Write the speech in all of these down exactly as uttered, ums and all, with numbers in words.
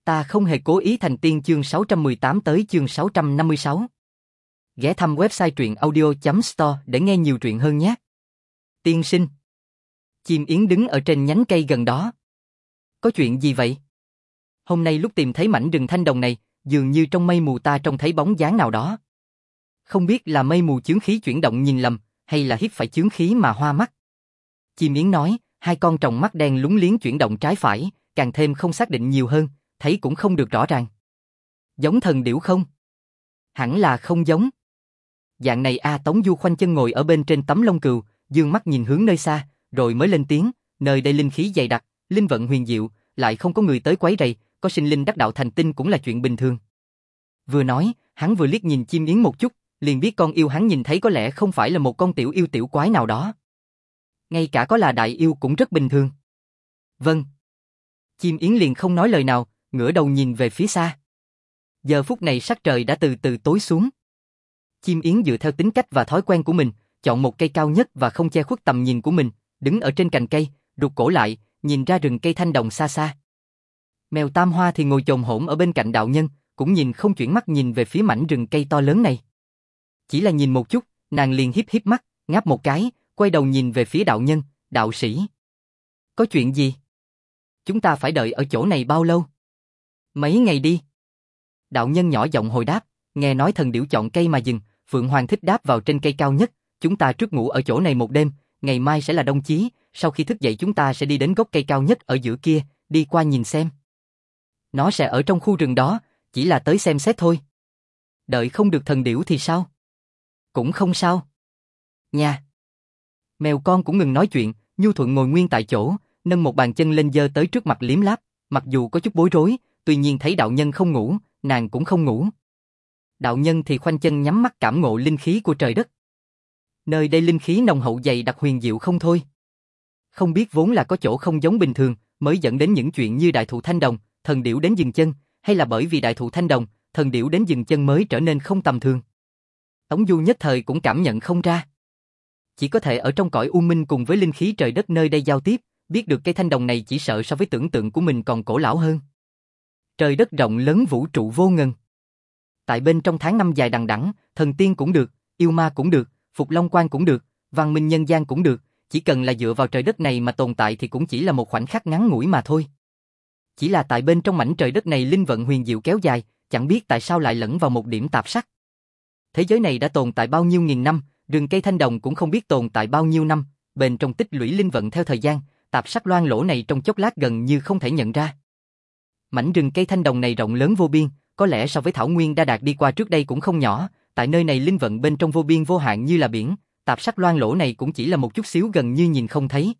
Ta không hề cố ý thành tiên chương sáu trăm mười tám tới chương sáu trăm năm mươi sáu. Ghé thăm website truyện audio chấm store để nghe nhiều truyện hơn nhé. Tiên sinh. Chim yến đứng ở trên nhánh cây gần đó. Có chuyện gì vậy? Hôm nay lúc tìm thấy mảnh rừng thanh đồng này, dường như trong mây mù ta trông thấy bóng dáng nào đó. Không biết là mây mù chướng khí chuyển động nhìn lầm, hay là hít phải chướng khí mà hoa mắt. Chim yến nói, hai con tròng mắt đen lúng liếng chuyển động trái phải, càng thêm không xác định nhiều hơn, thấy cũng không được rõ ràng. Giống thần điểu không? Hẳn là không giống. Dạng này a Tống Du khoanh chân ngồi ở bên trên tấm lông cừu, dương mắt nhìn hướng nơi xa, rồi mới lên tiếng, nơi đây linh khí dày đặc, linh vận huyền diệu, lại không có người tới quấy rầy, có sinh linh đắc đạo thành tinh cũng là chuyện bình thường. Vừa nói, hắn vừa liếc nhìn chim yến một chút, liền biết con yêu hắn nhìn thấy có lẽ không phải là một con tiểu yêu tiểu quái nào đó. Ngay cả có là đại yêu cũng rất bình thường. Vâng. Chim yến liền không nói lời nào, ngửa đầu nhìn về phía xa. Giờ phút này sắc trời đã từ từ tối xuống. Chim yến dựa theo tính cách và thói quen của mình, chọn một cây cao nhất và không che khuất tầm nhìn của mình, đứng ở trên cành cây, rụt cổ lại, nhìn ra rừng cây thanh đồng xa xa. Mèo Tam Hoa thì ngồi chồm hổm ở bên cạnh đạo nhân, cũng nhìn không chuyển mắt nhìn về phía mảnh rừng cây to lớn này. Chỉ là nhìn một chút, nàng liền híp híp mắt, ngáp một cái, quay đầu nhìn về phía đạo nhân, đạo sĩ. Có chuyện gì? Chúng ta phải đợi ở chỗ này bao lâu? Mấy ngày đi. Đạo nhân nhỏ giọng hồi đáp, nghe nói thần điểu chọn cây mà dừng, Phượng Hoàng thích đáp vào trên cây cao nhất, chúng ta trước ngủ ở chỗ này một đêm, ngày mai sẽ là đông chí, sau khi thức dậy chúng ta sẽ đi đến gốc cây cao nhất ở giữa kia, đi qua nhìn xem. Nó sẽ ở trong khu rừng đó, chỉ là tới xem xét thôi. Đợi không được thần điểu thì sao? Cũng không sao. Nha. Mèo con cũng ngừng nói chuyện, nhu thuận ngồi nguyên tại chỗ, nâng một bàn chân lên giơ tới trước mặt liếm láp, mặc dù có chút bối rối, tuy nhiên thấy đạo nhân không ngủ, nàng cũng không ngủ. Đạo nhân thì khoanh chân nhắm mắt cảm ngộ linh khí của trời đất. Nơi đây linh khí nồng hậu dày đặc huyền diệu không thôi. Không biết vốn là có chỗ không giống bình thường, mới dẫn đến những chuyện như đại thụ thanh đồng, thần điểu đến dừng chân, hay là bởi vì đại thụ thanh đồng, thần điểu đến dừng chân mới trở nên không tầm thường. Tống Du nhất thời cũng cảm nhận không ra. Chỉ có thể ở trong cõi u minh cùng với linh khí trời đất nơi đây giao tiếp, biết được cây thanh đồng này chỉ sợ so với tưởng tượng của mình còn cổ lão hơn. Trời đất rộng lớn vũ trụ vô ngần. Tại bên trong tháng năm dài đằng đẵng, thần tiên cũng được, yêu ma cũng được, Phục Long Quan cũng được, văn minh nhân gian cũng được, chỉ cần là dựa vào trời đất này mà tồn tại thì cũng chỉ là một khoảnh khắc ngắn ngủi mà thôi. Chỉ là tại bên trong mảnh trời đất này linh vận huyền diệu kéo dài, chẳng biết tại sao lại lẫn vào một điểm tạp sắc. Thế giới này đã tồn tại bao nhiêu nghìn năm, rừng cây thanh đồng cũng không biết tồn tại bao nhiêu năm, bên trong tích lũy linh vận theo thời gian, tạp sắc loang lỗ này trong chốc lát gần như không thể nhận ra. Mảnh rừng cây thanh đồng này rộng lớn vô biên, có lẽ so với thảo nguyên Đa Đạt đi qua trước đây cũng không nhỏ, tại nơi này linh vận bên trong vô biên vô hạn như là biển, tạp sắc loang lỗ này cũng chỉ là một chút xíu gần như nhìn không thấy.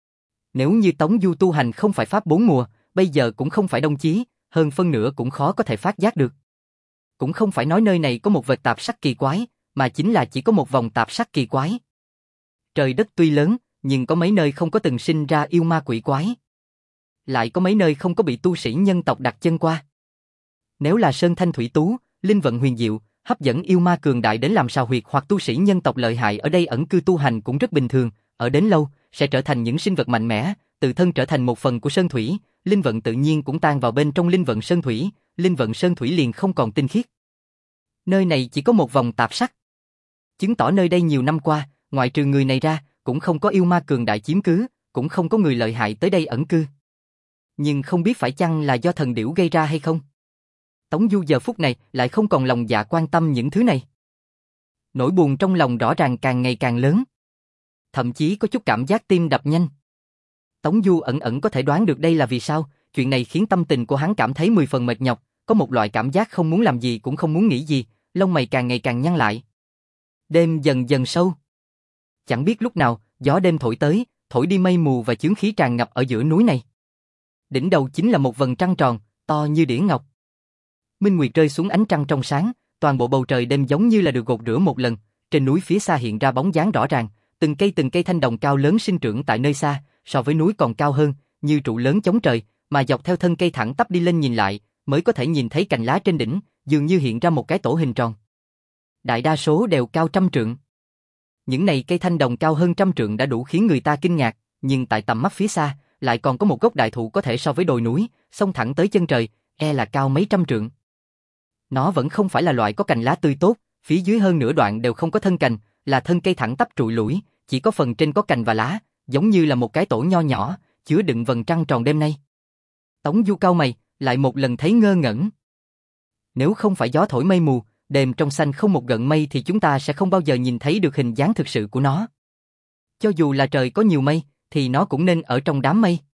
Nếu như Tống Du tu hành không phải pháp bốn mùa, bây giờ cũng không phải đông chí, hơn phân nửa cũng khó có thể phát giác được. Cũng không phải nói nơi này có một vệt tạp sắc kỳ quái, mà chính là chỉ có một vòng tạp sắc kỳ quái. Trời đất tuy lớn, nhưng có mấy nơi không có từng sinh ra yêu ma quỷ quái. Lại có mấy nơi không có bị tu sĩ nhân tộc đặt chân qua. Nếu là sơn thanh thủy tú, linh vận huyền diệu, hấp dẫn yêu ma cường đại đến làm sao huyệt hoặc tu sĩ nhân tộc lợi hại ở đây ẩn cư tu hành cũng rất bình thường, ở đến lâu, sẽ trở thành những sinh vật mạnh mẽ, tự thân trở thành một phần của sơn thủy, linh vận tự nhiên cũng tan vào bên trong linh vận sơn thủy, linh vận sơn thủy liền không còn tinh khiết. Nơi này chỉ có một vòng tạp sắc. Chứng tỏ nơi đây nhiều năm qua, ngoại trừ người này ra, cũng không có yêu ma cường đại chiếm cứ, cũng không có người lợi hại tới đây ẩn cư. Nhưng không biết phải chăng là do thần điểu gây ra hay không? Tống Du giờ phút này lại không còn lòng dạ quan tâm những thứ này. Nỗi buồn trong lòng rõ ràng càng ngày càng lớn. Thậm chí có chút cảm giác tim đập nhanh. Tống Du ẩn ẩn có thể đoán được đây là vì sao, chuyện này khiến tâm tình của hắn cảm thấy mười phần mệt nhọc, có một loại cảm giác không muốn làm gì cũng không muốn nghĩ gì, lông mày càng ngày càng nhăn lại. Đêm dần dần sâu. Chẳng biết lúc nào, gió đêm thổi tới, thổi đi mây mù và chướng khí tràn ngập ở giữa núi này. Đỉnh đầu chính là một vầng trăng tròn, to như đĩa ngọc. Minh nguyệt rơi xuống ánh trăng trong sáng, toàn bộ bầu trời đêm giống như là được gột rửa một lần, trên núi phía xa hiện ra bóng dáng rõ ràng, từng cây từng cây thanh đồng cao lớn sinh trưởng tại nơi xa, so với núi còn cao hơn, như trụ lớn chống trời, mà dọc theo thân cây thẳng tắp đi lên nhìn lại, mới có thể nhìn thấy cành lá trên đỉnh, dường như hiện ra một cái tổ hình tròn. Đại đa số đều cao trăm trượng. Những này cây thanh đồng cao hơn trăm trượng đã đủ khiến người ta kinh ngạc, nhưng tại tầm mắt phía xa, lại còn có một gốc đại thụ có thể so với đồi núi, xông thẳng tới chân trời, e là cao mấy trăm trượng. Nó vẫn không phải là loại có cành lá tươi tốt, phía dưới hơn nửa đoạn đều không có thân cành, là thân cây thẳng tắp trụi lủi, chỉ có phần trên có cành và lá, giống như là một cái tổ nho nhỏ, chứa đựng vầng trăng tròn đêm nay. Tống Du cau mày, lại một lần thấy ngơ ngẩn. Nếu không phải gió thổi mây mù, đêm trong xanh không một gợn mây thì chúng ta sẽ không bao giờ nhìn thấy được hình dáng thực sự của nó. Cho dù là trời có nhiều mây, thì nó cũng nên ở trong đám mây.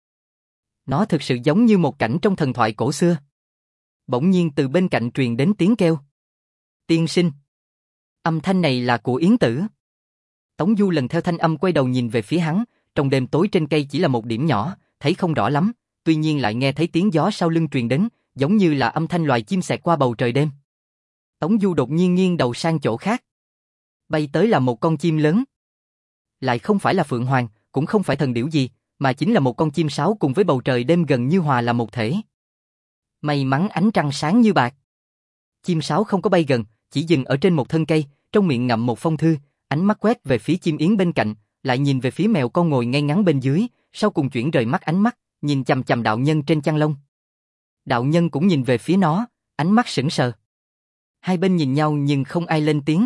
Nó thực sự giống như một cảnh trong thần thoại cổ xưa. Bỗng nhiên từ bên cạnh truyền đến tiếng kêu. Tiên sinh. Âm thanh này là của Yến Tử. Tống Du lần theo thanh âm quay đầu nhìn về phía hắn, trong đêm tối trên cây chỉ là một điểm nhỏ, thấy không rõ lắm, tuy nhiên lại nghe thấy tiếng gió sau lưng truyền đến, giống như là âm thanh loài chim xẹt qua bầu trời đêm. Tống Du đột nhiên nghiêng đầu sang chỗ khác. Bay tới là một con chim lớn. Lại không phải là phượng hoàng, cũng không phải thần điểu gì, mà chính là một con chim sáo cùng với bầu trời đêm gần như hòa là một thể. May mắn ánh trăng sáng như bạc. Chim sáo không có bay gần, chỉ dừng ở trên một thân cây, trong miệng ngậm một phong thư, ánh mắt quét về phía chim yến bên cạnh, lại nhìn về phía mèo con ngồi ngay ngắn bên dưới, sau cùng chuyển rời mắt ánh mắt, nhìn chằm chằm đạo nhân trên chăn lông. Đạo nhân cũng nhìn về phía nó, ánh mắt sững sờ. Hai bên nhìn nhau nhưng không ai lên tiếng.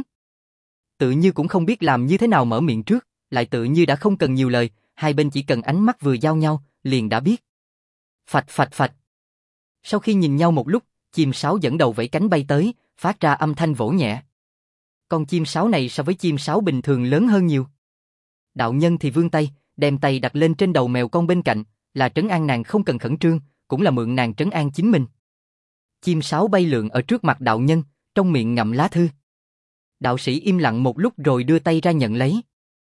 Tự như cũng không biết làm như thế nào mở miệng trước, lại tự như đã không cần nhiều lời, hai bên chỉ cần ánh mắt vừa giao nhau, liền đã biết. Phạch phạch phạch. Sau khi nhìn nhau một lúc, chim sáo dẫn đầu vẫy cánh bay tới, phát ra âm thanh vỗ nhẹ. Con chim sáo này so với chim sáo bình thường lớn hơn nhiều. Đạo nhân thì vươn tay, đem tay đặt lên trên đầu mèo con bên cạnh, là trấn an nàng không cần khẩn trương, cũng là mượn nàng trấn an chính mình. Chim sáo bay lượn ở trước mặt đạo nhân, trong miệng ngậm lá thư. Đạo sĩ im lặng một lúc rồi đưa tay ra nhận lấy.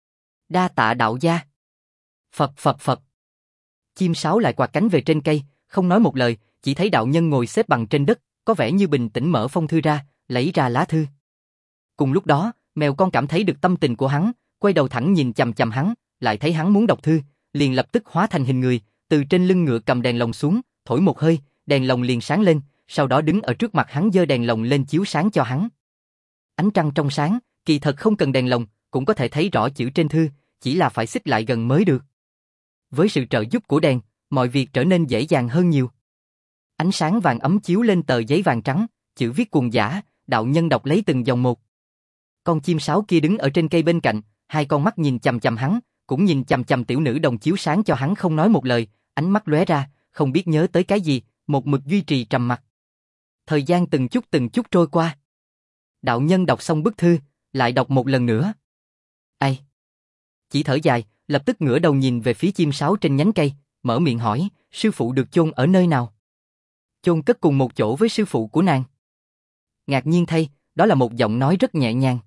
Đa tạ đạo gia. Phập phập phập. Chim sáo lại quạt cánh về trên cây, không nói một lời, chỉ thấy đạo nhân ngồi xếp bằng trên đất, có vẻ như bình tĩnh mở phong thư ra, lấy ra lá thư. Cùng lúc đó, mèo con cảm thấy được tâm tình của hắn, quay đầu thẳng nhìn chằm chằm hắn, lại thấy hắn muốn đọc thư, liền lập tức hóa thành hình người, từ trên lưng ngựa cầm đèn lồng xuống, thổi một hơi, đèn lồng liền sáng lên, sau đó đứng ở trước mặt hắn giơ đèn lồng lên chiếu sáng cho hắn. Ánh trăng trong sáng, kỳ thật không cần đèn lồng, cũng có thể thấy rõ chữ trên thư, chỉ là phải xích lại gần mới được. Với sự trợ giúp của đèn, mọi việc trở nên dễ dàng hơn nhiều. Ánh sáng vàng ấm chiếu lên tờ giấy vàng trắng, chữ viết cuồng dã, đạo nhân đọc lấy từng dòng một. Con chim sáo kia đứng ở trên cây bên cạnh, hai con mắt nhìn chằm chằm hắn, cũng nhìn chằm chằm tiểu nữ đồng chiếu sáng cho hắn không nói một lời, ánh mắt lóe ra, không biết nhớ tới cái gì, một mực duy trì trầm mặc. Thời gian từng chút từng chút trôi qua. Đạo nhân đọc xong bức thư, lại đọc một lần nữa. Ai? Chỉ thở dài, lập tức ngửa đầu nhìn về phía chim sáo trên nhánh cây, mở miệng hỏi, sư phụ được chôn ở nơi nào? Chôn cất cùng một chỗ với sư phụ của nàng. Ngạc nhiên thay, đó là một giọng nói rất nhẹ nhàng.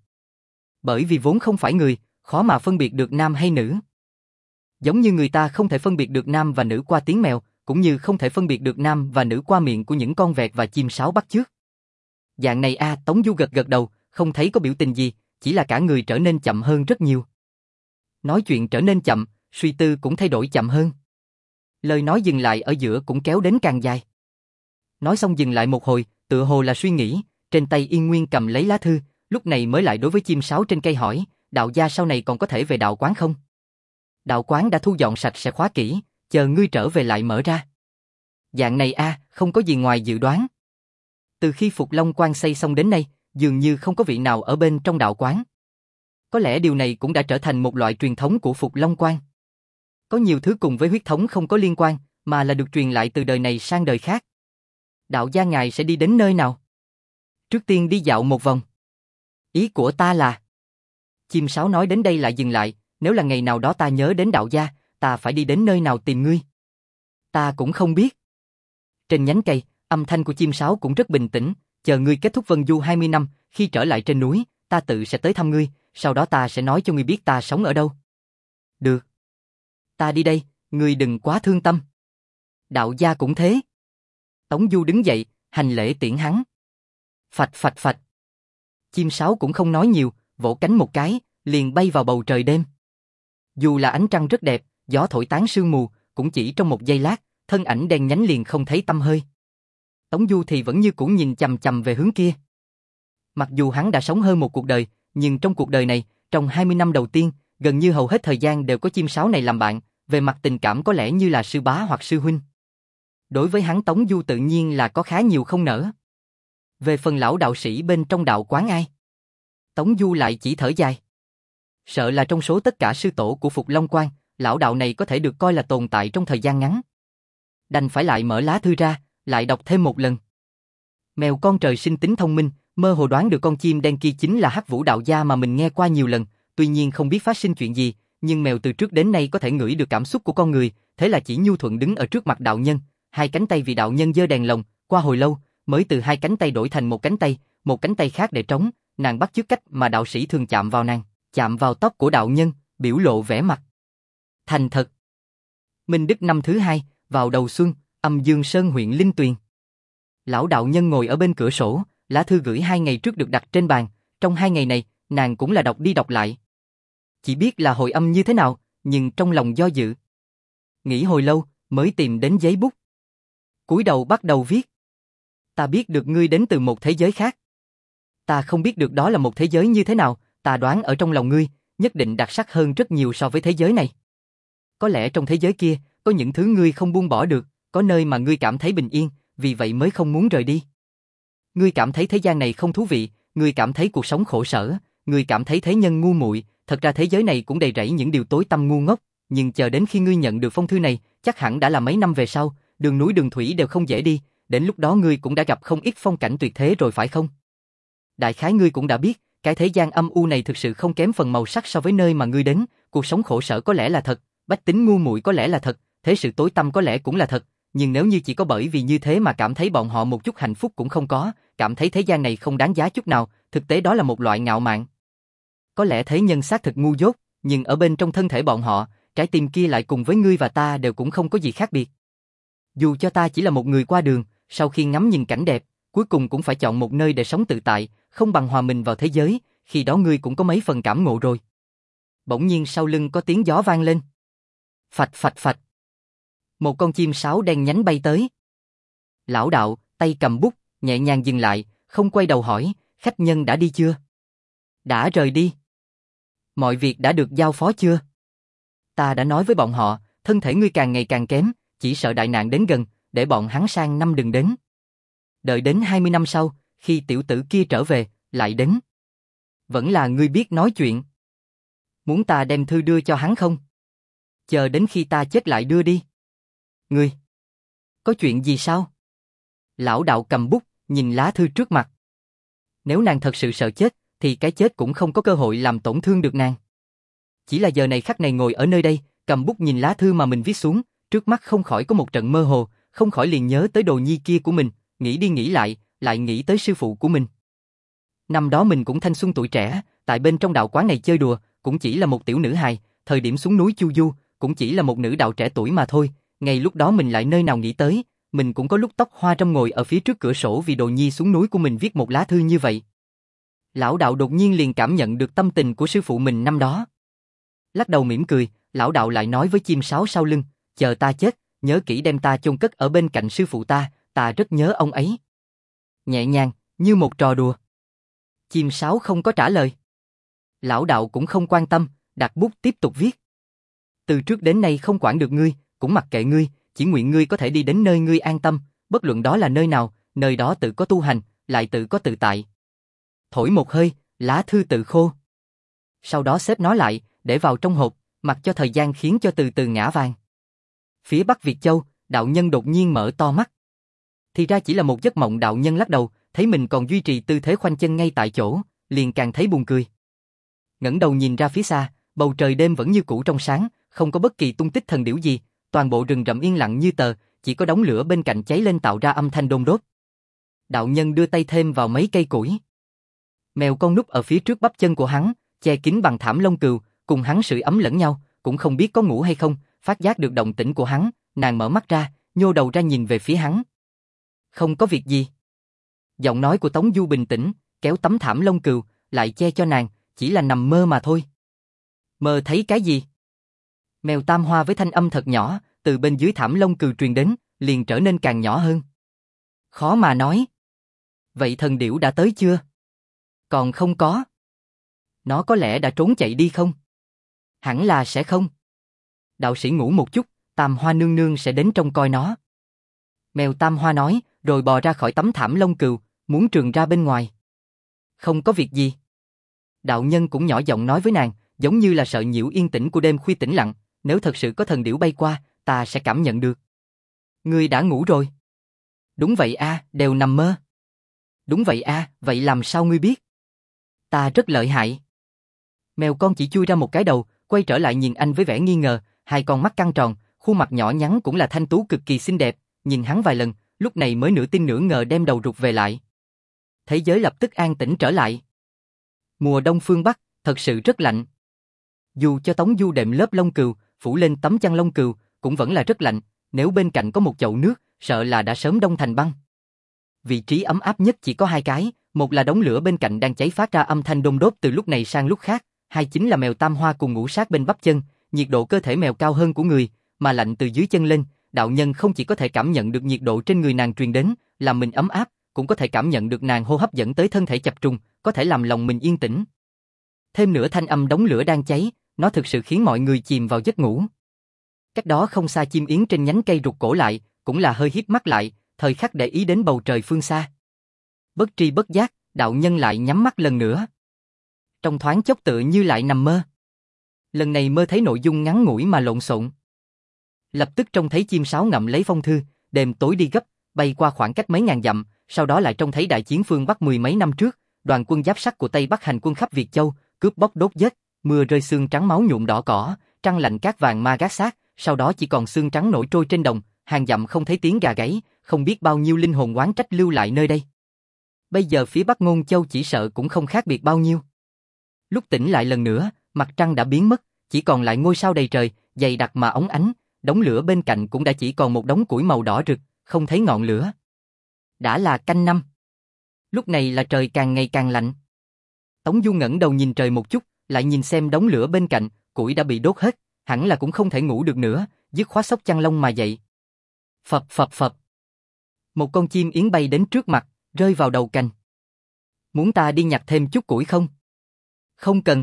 Bởi vì vốn không phải người, khó mà phân biệt được nam hay nữ. Giống như người ta không thể phân biệt được nam và nữ qua tiếng mèo, cũng như không thể phân biệt được nam và nữ qua miệng của những con vẹt và chim sáo bắt chước. Dạng này a, Tống Du gật gật đầu, không thấy có biểu tình gì, chỉ là cả người trở nên chậm hơn rất nhiều. Nói chuyện trở nên chậm, suy tư cũng thay đổi chậm hơn. Lời nói dừng lại ở giữa cũng kéo đến càng dài. Nói xong dừng lại một hồi, tựa hồ là suy nghĩ, trên tay yên nguyên cầm lấy lá thư, lúc này mới lại đối với chim sáo trên cây hỏi, đạo gia sau này còn có thể về đạo quán không? Đạo quán đã thu dọn sạch sẽ khóa kỹ, chờ ngươi trở về lại mở ra. Dạng này a, không có gì ngoài dự đoán. Từ khi Phục Long Quan xây xong đến nay, dường như không có vị nào ở bên trong đạo quán. Có lẽ điều này cũng đã trở thành một loại truyền thống của Phục Long Quan. Có nhiều thứ cùng với huyết thống không có liên quan, mà là được truyền lại từ đời này sang đời khác. Đạo gia ngài sẽ đi đến nơi nào? Trước tiên đi dạo một vòng. Ý của ta là... Chim sáo nói đến đây lại dừng lại, nếu là ngày nào đó ta nhớ đến đạo gia, ta phải đi đến nơi nào tìm ngươi? Ta cũng không biết. Trên nhánh cây, âm thanh của chim sáo cũng rất bình tĩnh, chờ ngươi kết thúc vân du hai mươi năm, khi trở lại trên núi, ta tự sẽ tới thăm ngươi, sau đó ta sẽ nói cho ngươi biết ta sống ở đâu. Được. Ta đi đây, ngươi đừng quá thương tâm. Đạo gia cũng thế. Tống Du đứng dậy, hành lễ tiễn hắn. Phạch phạch phạch. Chim sáo cũng không nói nhiều, vỗ cánh một cái, liền bay vào bầu trời đêm. Dù là ánh trăng rất đẹp, gió thổi tán sương mù, cũng chỉ trong một giây lát, thân ảnh đen nhánh liền không thấy tăm hơi. Tống Du thì vẫn như cũ nhìn chằm chằm về hướng kia. Mặc dù hắn đã sống hơn một cuộc đời, nhưng trong cuộc đời này, trong hai mươi năm đầu tiên, gần như hầu hết thời gian đều có chim sáo này làm bạn, về mặt tình cảm có lẽ như là sư bá hoặc sư huynh. Đối với hắn Tống Du tự nhiên là có khá nhiều không nỡ. Về phần lão đạo sĩ bên trong đạo quán ai? Tống Du lại chỉ thở dài. Sợ là trong số tất cả sư tổ của Phục Long Quan, lão đạo này có thể được coi là tồn tại trong thời gian ngắn. Đành phải lại mở lá thư ra, lại đọc thêm một lần. Mèo con trời sinh tính thông minh, mơ hồ đoán được con chim đen kia chính là Hắc Vũ đạo gia mà mình nghe qua nhiều lần, tuy nhiên không biết phát sinh chuyện gì, nhưng mèo từ trước đến nay có thể ngửi được cảm xúc của con người, thế là chỉ nhu thuận đứng ở trước mặt đạo nhân, hai cánh tay vì đạo nhân giơ đèn lồng, qua hồi lâu, mới từ hai cánh tay đổi thành một cánh tay, một cánh tay khác để trống, nàng bắt chước cách mà đạo sĩ thường chạm vào nàng, chạm vào tóc của đạo nhân, biểu lộ vẻ mặt thành thật. Minh Đức năm thứ hai, vào đầu xuân, Âm Dương Sơn huyện Linh Tuyền. Lão đạo nhân ngồi ở bên cửa sổ, lá thư gửi hai ngày trước được đặt trên bàn, trong hai ngày này, nàng cũng là đọc đi đọc lại. Chỉ biết là hồi âm như thế nào, nhưng trong lòng do dự. Nghĩ hồi lâu, mới tìm đến giấy bút. Cúi đầu bắt đầu viết. Ta biết được ngươi đến từ một thế giới khác. Ta không biết được đó là một thế giới như thế nào, ta đoán ở trong lòng ngươi, nhất định đặc sắc hơn rất nhiều so với thế giới này. Có lẽ trong thế giới kia, có những thứ ngươi không buông bỏ được, có nơi mà ngươi cảm thấy bình yên, vì vậy mới không muốn rời đi. Ngươi cảm thấy thế gian này không thú vị, ngươi cảm thấy cuộc sống khổ sở, ngươi cảm thấy thế nhân ngu muội, thật ra thế giới này cũng đầy rẫy những điều tối tăm ngu ngốc, nhưng chờ đến khi ngươi nhận được phong thư này, chắc hẳn đã là mấy năm về sau, đường núi đường thủy đều không dễ đi, đến lúc đó ngươi cũng đã gặp không ít phong cảnh tuyệt thế rồi phải không? Đại khái ngươi cũng đã biết, cái thế gian âm u này thực sự không kém phần màu sắc so với nơi mà ngươi đến, cuộc sống khổ sở có lẽ là thật, bách tính ngu muội có lẽ là thật, thế sự tối tăm có lẽ cũng là thật, nhưng nếu như chỉ có bởi vì như thế mà cảm thấy bọn họ một chút hạnh phúc cũng không có, cảm thấy thế gian này không đáng giá chút nào, thực tế đó là một loại ngạo mạn. Có lẽ thế nhân xác thực ngu dốt, nhưng ở bên trong thân thể bọn họ, trái tim kia lại cùng với ngươi và ta đều cũng không có gì khác biệt. Dù cho ta chỉ là một người qua đường, sau khi ngắm nhìn cảnh đẹp, cuối cùng cũng phải chọn một nơi để sống tự tại, không bằng hòa mình vào thế giới, khi đó ngươi cũng có mấy phần cảm ngộ rồi. Bỗng nhiên sau lưng có tiếng gió vang lên. Phạch phạch phạch. Một con chim sáo đen nhánh bay tới. Lão đạo, tay cầm bút, nhẹ nhàng dừng lại, không quay đầu hỏi, khách nhân đã đi chưa? Đã rời đi. Mọi việc đã được giao phó chưa? Ta đã nói với bọn họ, thân thể ngươi càng ngày càng kém, chỉ sợ đại nạn đến gần, để bọn hắn sang năm đừng đến. Đợi đến hai mươi năm sau, khi tiểu tử kia trở về, lại đến. Vẫn là ngươi biết nói chuyện. Muốn ta đem thư đưa cho hắn không? Chờ đến khi ta chết lại đưa đi. Ngươi, có chuyện gì sao? Lão đạo cầm bút, nhìn lá thư trước mặt. Nếu nàng thật sự sợ chết, thì cái chết cũng không có cơ hội làm tổn thương được nàng. Chỉ là giờ này khắc này ngồi ở nơi đây, cầm bút nhìn lá thư mà mình viết xuống, trước mắt không khỏi có một trận mơ hồ, không khỏi liền nhớ tới đồ nhi kia của mình, nghĩ đi nghĩ lại, lại nghĩ tới sư phụ của mình. Năm đó mình cũng thanh xuân tuổi trẻ, tại bên trong đạo quán này chơi đùa, cũng chỉ là một tiểu nữ hài, thời điểm xuống núi chu du, cũng chỉ là một nữ đạo trẻ tuổi mà thôi, ngay lúc đó mình lại nơi nào nghĩ tới, mình cũng có lúc tóc hoa râm ngồi ở phía trước cửa sổ vì đồ nhi xuống núi của mình viết một lá thư như vậy. Lão đạo đột nhiên liền cảm nhận được tâm tình của sư phụ mình năm đó. Lắc đầu mỉm cười, lão đạo lại nói với chim sáo sau lưng, chờ ta chết, nhớ kỹ đem ta chôn cất ở bên cạnh sư phụ ta, ta rất nhớ ông ấy. Nhẹ nhàng, như một trò đùa. Chim sáo không có trả lời. Lão đạo cũng không quan tâm, đặt bút tiếp tục viết. Từ trước đến nay không quản được ngươi, cũng mặc kệ ngươi, chỉ nguyện ngươi có thể đi đến nơi ngươi an tâm, bất luận đó là nơi nào, nơi đó tự có tu hành, lại tự có tự tại. Thổi một hơi, lá thư tự khô. Sau đó xếp nó lại, để vào trong hộp, mặc cho thời gian khiến cho từ từ ngã vàng. Phía Bắc Việt Châu, đạo nhân đột nhiên mở to mắt. Thì ra chỉ là một giấc mộng, đạo nhân lắc đầu, thấy mình còn duy trì tư thế khoanh chân ngay tại chỗ, liền càng thấy buồn cười. Ngẩng đầu nhìn ra phía xa, bầu trời đêm vẫn như cũ trong sáng, không có bất kỳ tung tích thần điểu gì, toàn bộ rừng rậm yên lặng như tờ, chỉ có đống lửa bên cạnh cháy lên tạo ra âm thanh đôn đốt. Đạo nhân đưa tay thêm vào mấy cây củi. Mèo con núp ở phía trước bắp chân của hắn, che kín bằng thảm lông cừu, cùng hắn sưởi ấm lẫn nhau, cũng không biết có ngủ hay không, phát giác được động tĩnh của hắn, nàng mở mắt ra, nhô đầu ra nhìn về phía hắn. Không có việc gì. Giọng nói của Tống Du bình tĩnh, kéo tấm thảm lông cừu, lại che cho nàng, chỉ là nằm mơ mà thôi. Mơ thấy cái gì? Mèo tam hoa với thanh âm thật nhỏ, từ bên dưới thảm lông cừu truyền đến, liền trở nên càng nhỏ hơn. Khó mà nói. Vậy thần điểu đã tới chưa? Còn không có. Nó có lẽ đã trốn chạy đi không? Hẳn là sẽ không. Đạo sĩ ngủ một chút, tam hoa nương nương sẽ đến trông coi nó. Mèo Tam Hoa nói, rồi bò ra khỏi tấm thảm lông cừu, muốn trườn ra bên ngoài. Không có việc gì. Đạo nhân cũng nhỏ giọng nói với nàng, giống như là sợ nhiễu yên tĩnh của đêm khuya tĩnh lặng, nếu thật sự có thần điểu bay qua, ta sẽ cảm nhận được. Ngươi đã ngủ rồi? Đúng vậy a, đều nằm mơ. Đúng vậy a, vậy làm sao ngươi biết? Ta rất lợi hại. Mèo con chỉ chui ra một cái đầu, quay trở lại nhìn anh với vẻ nghi ngờ, hai con mắt căng tròn, khuôn mặt nhỏ nhắn cũng là thanh tú cực kỳ xinh đẹp, nhìn hắn vài lần, lúc này mới nửa tin nửa ngờ đem đầu rụt về lại. Thế giới lập tức an tĩnh trở lại. Mùa đông phương Bắc, thật sự rất lạnh. Dù cho Tống Du đệm lớp lông cừu, phủ lên tấm chăn lông cừu, cũng vẫn là rất lạnh, nếu bên cạnh có một chậu nước, sợ là đã sớm đông thành băng. Vị trí ấm áp nhất chỉ có hai cái, một là đống lửa bên cạnh đang cháy phát ra âm thanh đôn đốt từ lúc này sang lúc khác, hai chính là mèo Tam Hoa cùng ngủ sát bên bắp chân, nhiệt độ cơ thể mèo cao hơn của người, mà lạnh từ dưới chân lên, đạo nhân không chỉ có thể cảm nhận được nhiệt độ trên người nàng truyền đến, làm mình ấm áp, cũng có thể cảm nhận được nàng hô hấp dẫn tới thân thể chập trùng, có thể làm lòng mình yên tĩnh. Thêm nữa thanh âm đống lửa đang cháy, nó thực sự khiến mọi người chìm vào giấc ngủ. Cách đó không xa chim yến trên nhánh cây rụt cổ lại, cũng là hơi híp mắt lại, thời khắc để ý đến bầu trời phương xa. Bất tri bất giác, đạo nhân lại nhắm mắt lần nữa. Trong thoáng chốc tựa như lại nằm mơ. Lần này mơ thấy nội dung ngắn ngủi mà lộn xộn. Lập tức trông thấy chim sáo ngậm lấy phong thư, đêm tối đi gấp, bay qua khoảng cách mấy ngàn dặm, sau đó lại trông thấy đại chiến phương Bắc mười mấy năm trước, đoàn quân giáp sắt của Tây Bắc hành quân khắp Việt Châu, cướp bóc đốt giết, mưa rơi xương trắng máu nhuộm đỏ cỏ, trăng lạnh cát vàng ma gác xác, sau đó chỉ còn xương trắng nổi trôi trên đồng, hàng dặm không thấy tiếng gà gáy, không biết bao nhiêu linh hồn oán trách lưu lại nơi đây. Bây giờ phía Bắc Ngôn Châu chỉ sợ cũng không khác biệt bao nhiêu. Lúc tỉnh lại lần nữa, mặt trăng đã biến mất, chỉ còn lại ngôi sao đầy trời, dày đặc mà óng ánh, đống lửa bên cạnh cũng đã chỉ còn một đống củi màu đỏ rực, không thấy ngọn lửa. Đã là canh năm. Lúc này là trời càng ngày càng lạnh. Tống Du ngẩng đầu nhìn trời một chút, lại nhìn xem đống lửa bên cạnh, củi đã bị đốt hết, hẳn là cũng không thể ngủ được nữa, dứt khoát xốc chăn lông mà dậy. Phập phập phập. Một con chim yến bay đến trước mặt, rơi vào đầu cành. Muốn ta đi nhặt thêm chút củi không? Không cần.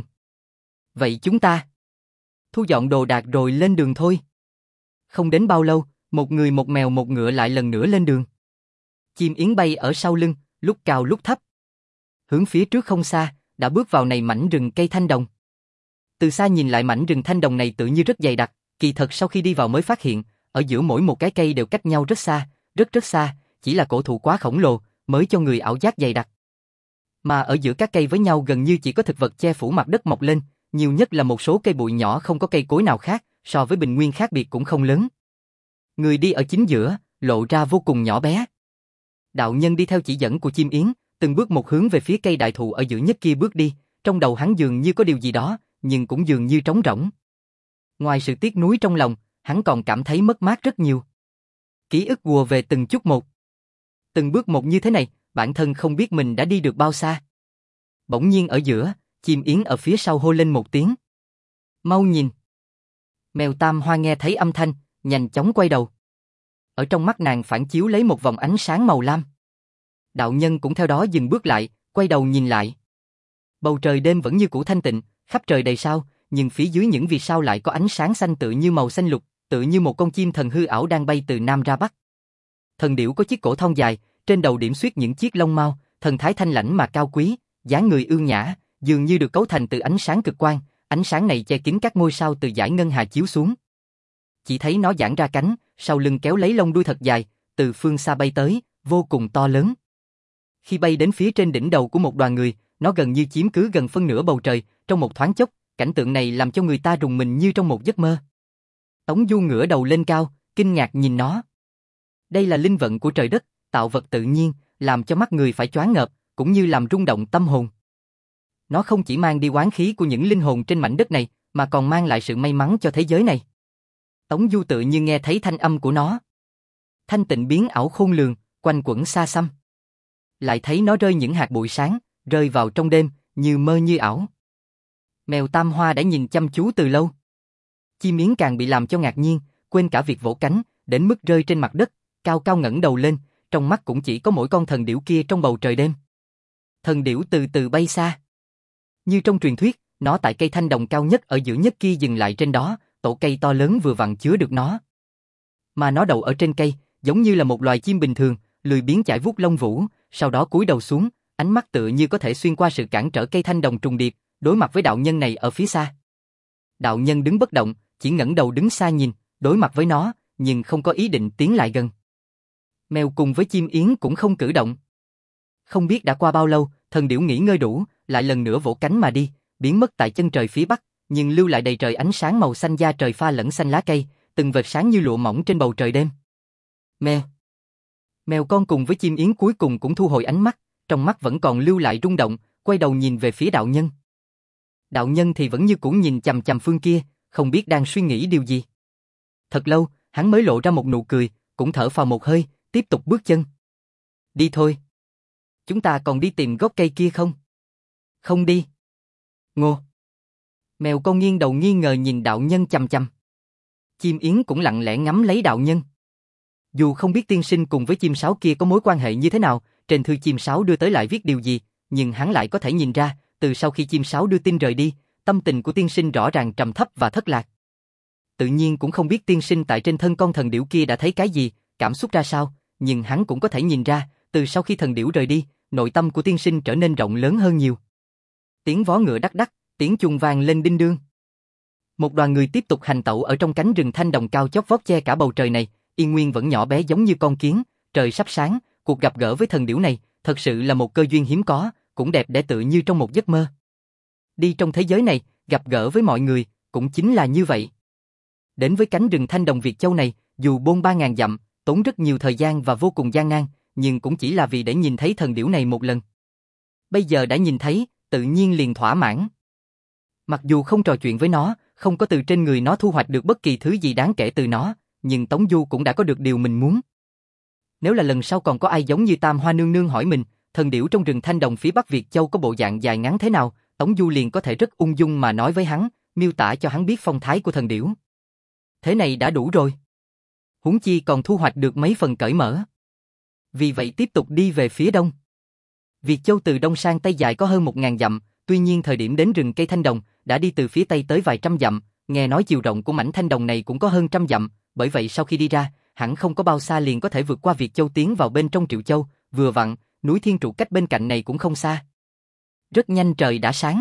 Vậy chúng ta thu dọn đồ đạc rồi lên đường thôi. Không đến bao lâu, một người một mèo một ngựa lại lần nữa lên đường. Chim yến bay ở sau lưng, lúc cao lúc thấp. Hướng phía trước không xa, đã bước vào này mảnh rừng cây thanh đồng. Từ xa nhìn lại mảnh rừng thanh đồng này tự như rất dày đặc, kỳ thật sau khi đi vào mới phát hiện, ở giữa mỗi một cái cây đều cách nhau rất xa, rất rất xa, chỉ là cổ thụ quá khổng lồ, mới cho người ảo giác dày đặc. Mà ở giữa các cây với nhau gần như chỉ có thực vật che phủ mặt đất mọc lên, nhiều nhất là một số cây bụi nhỏ không có cây cối nào khác, so với bình nguyên khác biệt cũng không lớn. Người đi ở chính giữa, lộ ra vô cùng nhỏ bé. Đạo nhân đi theo chỉ dẫn của chim yến, từng bước một hướng về phía cây đại thụ ở giữa nhất kia bước đi, trong đầu hắn dường như có điều gì đó, nhưng cũng dường như trống rỗng. Ngoài sự tiếc nuối trong lòng, hắn còn cảm thấy mất mát rất nhiều. Ký ức ùa về từng chút một. Từng bước một như thế này, bản thân không biết mình đã đi được bao xa. Bỗng nhiên ở giữa, chim yến ở phía sau hô lên một tiếng. Mau nhìn. Mèo Tam Hoa nghe thấy âm thanh, nhanh chóng quay đầu. Ở trong mắt nàng phản chiếu lấy một vòng ánh sáng màu lam. Đạo nhân cũng theo đó dừng bước lại, quay đầu nhìn lại. Bầu trời đêm vẫn như cũ thanh tịnh, khắp trời đầy sao, nhưng phía dưới những vì sao lại có ánh sáng xanh tựa như màu xanh lục, tựa như một con chim thần hư ảo đang bay từ nam ra bắc. Thần điểu có chiếc cổ thon dài, trên đầu điểm xuyết những chiếc lông mao, thần thái thanh lãnh mà cao quý, dáng người ưu nhã, dường như được cấu thành từ ánh sáng cực quang, ánh sáng này che kín các ngôi sao từ dải ngân hà chiếu xuống. Chỉ thấy nó giãn ra cánh, sau lưng kéo lấy lông đuôi thật dài, từ phương xa bay tới, vô cùng to lớn. Khi bay đến phía trên đỉnh đầu của một đoàn người, nó gần như chiếm cứ gần phân nửa bầu trời, trong một thoáng chốc, cảnh tượng này làm cho người ta rùng mình như trong một giấc mơ. Tống Du ngửa đầu lên cao, kinh ngạc nhìn nó. Đây là linh vận của trời đất, tạo vật tự nhiên, làm cho mắt người phải choáng ngợp, cũng như làm rung động tâm hồn. Nó không chỉ mang đi oán khí của những linh hồn trên mảnh đất này, mà còn mang lại sự may mắn cho thế giới này. Tống Du tự như nghe thấy thanh âm của nó. Thanh tịnh biến ảo khôn lường, quanh quẩn xa xăm. Lại thấy nó rơi những hạt bụi sáng, rơi vào trong đêm, như mơ như ảo. Mèo Tam Hoa đã nhìn chăm chú từ lâu. Chim yến càng bị làm cho ngạc nhiên, quên cả việc vỗ cánh, đến mức rơi trên mặt đất, cao cao ngẩng đầu lên, trong mắt cũng chỉ có mỗi con thần điểu kia trong bầu trời đêm. Thần điểu từ từ bay xa. Như trong truyền thuyết, nó tại cây thanh đồng cao nhất ở giữa nhất kia dừng lại trên đó, tổ cây to lớn vừa vặn chứa được nó. Mà nó đậu ở trên cây, giống như là một loài chim bình thường, lười biếng chải vuốt lông vũ, sau đó cúi đầu xuống, ánh mắt tựa như có thể xuyên qua sự cản trở cây thanh đồng trùng điệp, đối mặt với đạo nhân này ở phía xa. Đạo nhân đứng bất động, chỉ ngẩng đầu đứng xa nhìn, đối mặt với nó, nhưng không có ý định tiến lại gần. Mèo cùng với chim yến cũng không cử động. Không biết đã qua bao lâu, thần điểu nghỉ ngơi đủ, lại lần nữa vỗ cánh mà đi, biến mất tại chân trời phía bắc, nhưng lưu lại đầy trời ánh sáng màu xanh da trời pha lẫn xanh lá cây, từng vệt sáng như lụa mỏng trên bầu trời đêm. Mèo. Mèo con cùng với chim yến cuối cùng cũng thu hồi ánh mắt, trong mắt vẫn còn lưu lại rung động, quay đầu nhìn về phía đạo nhân. Đạo nhân thì vẫn như cũ nhìn chằm chằm phương kia, không biết đang suy nghĩ điều gì. Thật lâu, hắn mới lộ ra một nụ cười, cũng thở phào một hơi, tiếp tục bước chân. Đi thôi. Chúng ta còn đi tìm gốc cây kia không? Không đi. Ngô. Mèo con nghiêng đầu nghi ngờ nhìn đạo nhân chằm chằm. Chim yến cũng lặng lẽ ngắm lấy đạo nhân. Dù không biết tiên sinh cùng với chim sáo kia có mối quan hệ như thế nào, trên thư chim sáo đưa tới lại viết điều gì, nhưng hắn lại có thể nhìn ra, từ sau khi chim sáo đưa tin rời đi, tâm tình của tiên sinh rõ ràng trầm thấp và thất lạc. Tự nhiên cũng không biết tiên sinh tại trên thân con thần điểu kia đã thấy cái gì, cảm xúc ra sao, nhưng hắn cũng có thể nhìn ra, từ sau khi thần điểu rời đi, nội tâm của tiên sinh trở nên rộng lớn hơn nhiều. Tiếng vó ngựa đắc đắc, tiếng chuông vang lên đinh đương. Một đoàn người tiếp tục hành tẩu ở trong cánh rừng thanh đồng cao chót vót che cả bầu trời này, Yên Nguyên vẫn nhỏ bé giống như con kiến, trời sắp sáng, cuộc gặp gỡ với thần điểu này, thật sự là một cơ duyên hiếm có, cũng đẹp đẽ tựa như trong một giấc mơ. Đi trong thế giới này, gặp gỡ với mọi người, cũng chính là như vậy. Đến với cánh rừng thanh đồng Việt Châu này, dù bôn ba ngàn dặm, tốn rất nhiều thời gian và vô cùng gian nan, nhưng cũng chỉ là vì để nhìn thấy thần điểu này một lần. Bây giờ đã nhìn thấy, tự nhiên liền thỏa mãn. Mặc dù không trò chuyện với nó, không có từ trên người nó thu hoạch được bất kỳ thứ gì đáng kể từ nó, nhưng Tống Du cũng đã có được điều mình muốn. Nếu là lần sau còn có ai giống như Tam Hoa Nương Nương hỏi mình, thần điểu trong rừng thanh đồng phía Bắc Việt Châu có bộ dạng dài ngắn thế nào, Tống Du liền có thể rất ung dung mà nói với hắn, miêu tả cho hắn biết phong thái của thần điểu. Thế này đã đủ rồi. Huống chi còn thu hoạch được mấy phần cởi mở. Vì vậy tiếp tục đi về phía đông. Việt Châu từ đông sang tây dài có hơn một ngàn dặm, tuy nhiên thời điểm đến rừng cây thanh đồng, đã đi từ phía tây tới vài trăm dặm, nghe nói chiều rộng của mảnh thanh đồng này cũng có hơn trăm dặm, bởi vậy sau khi đi ra, hẳn không có bao xa liền có thể vượt qua Việt Châu tiến vào bên trong Triệu Châu, vừa vặn, núi Thiên Trụ cách bên cạnh này cũng không xa. Rất nhanh trời đã sáng.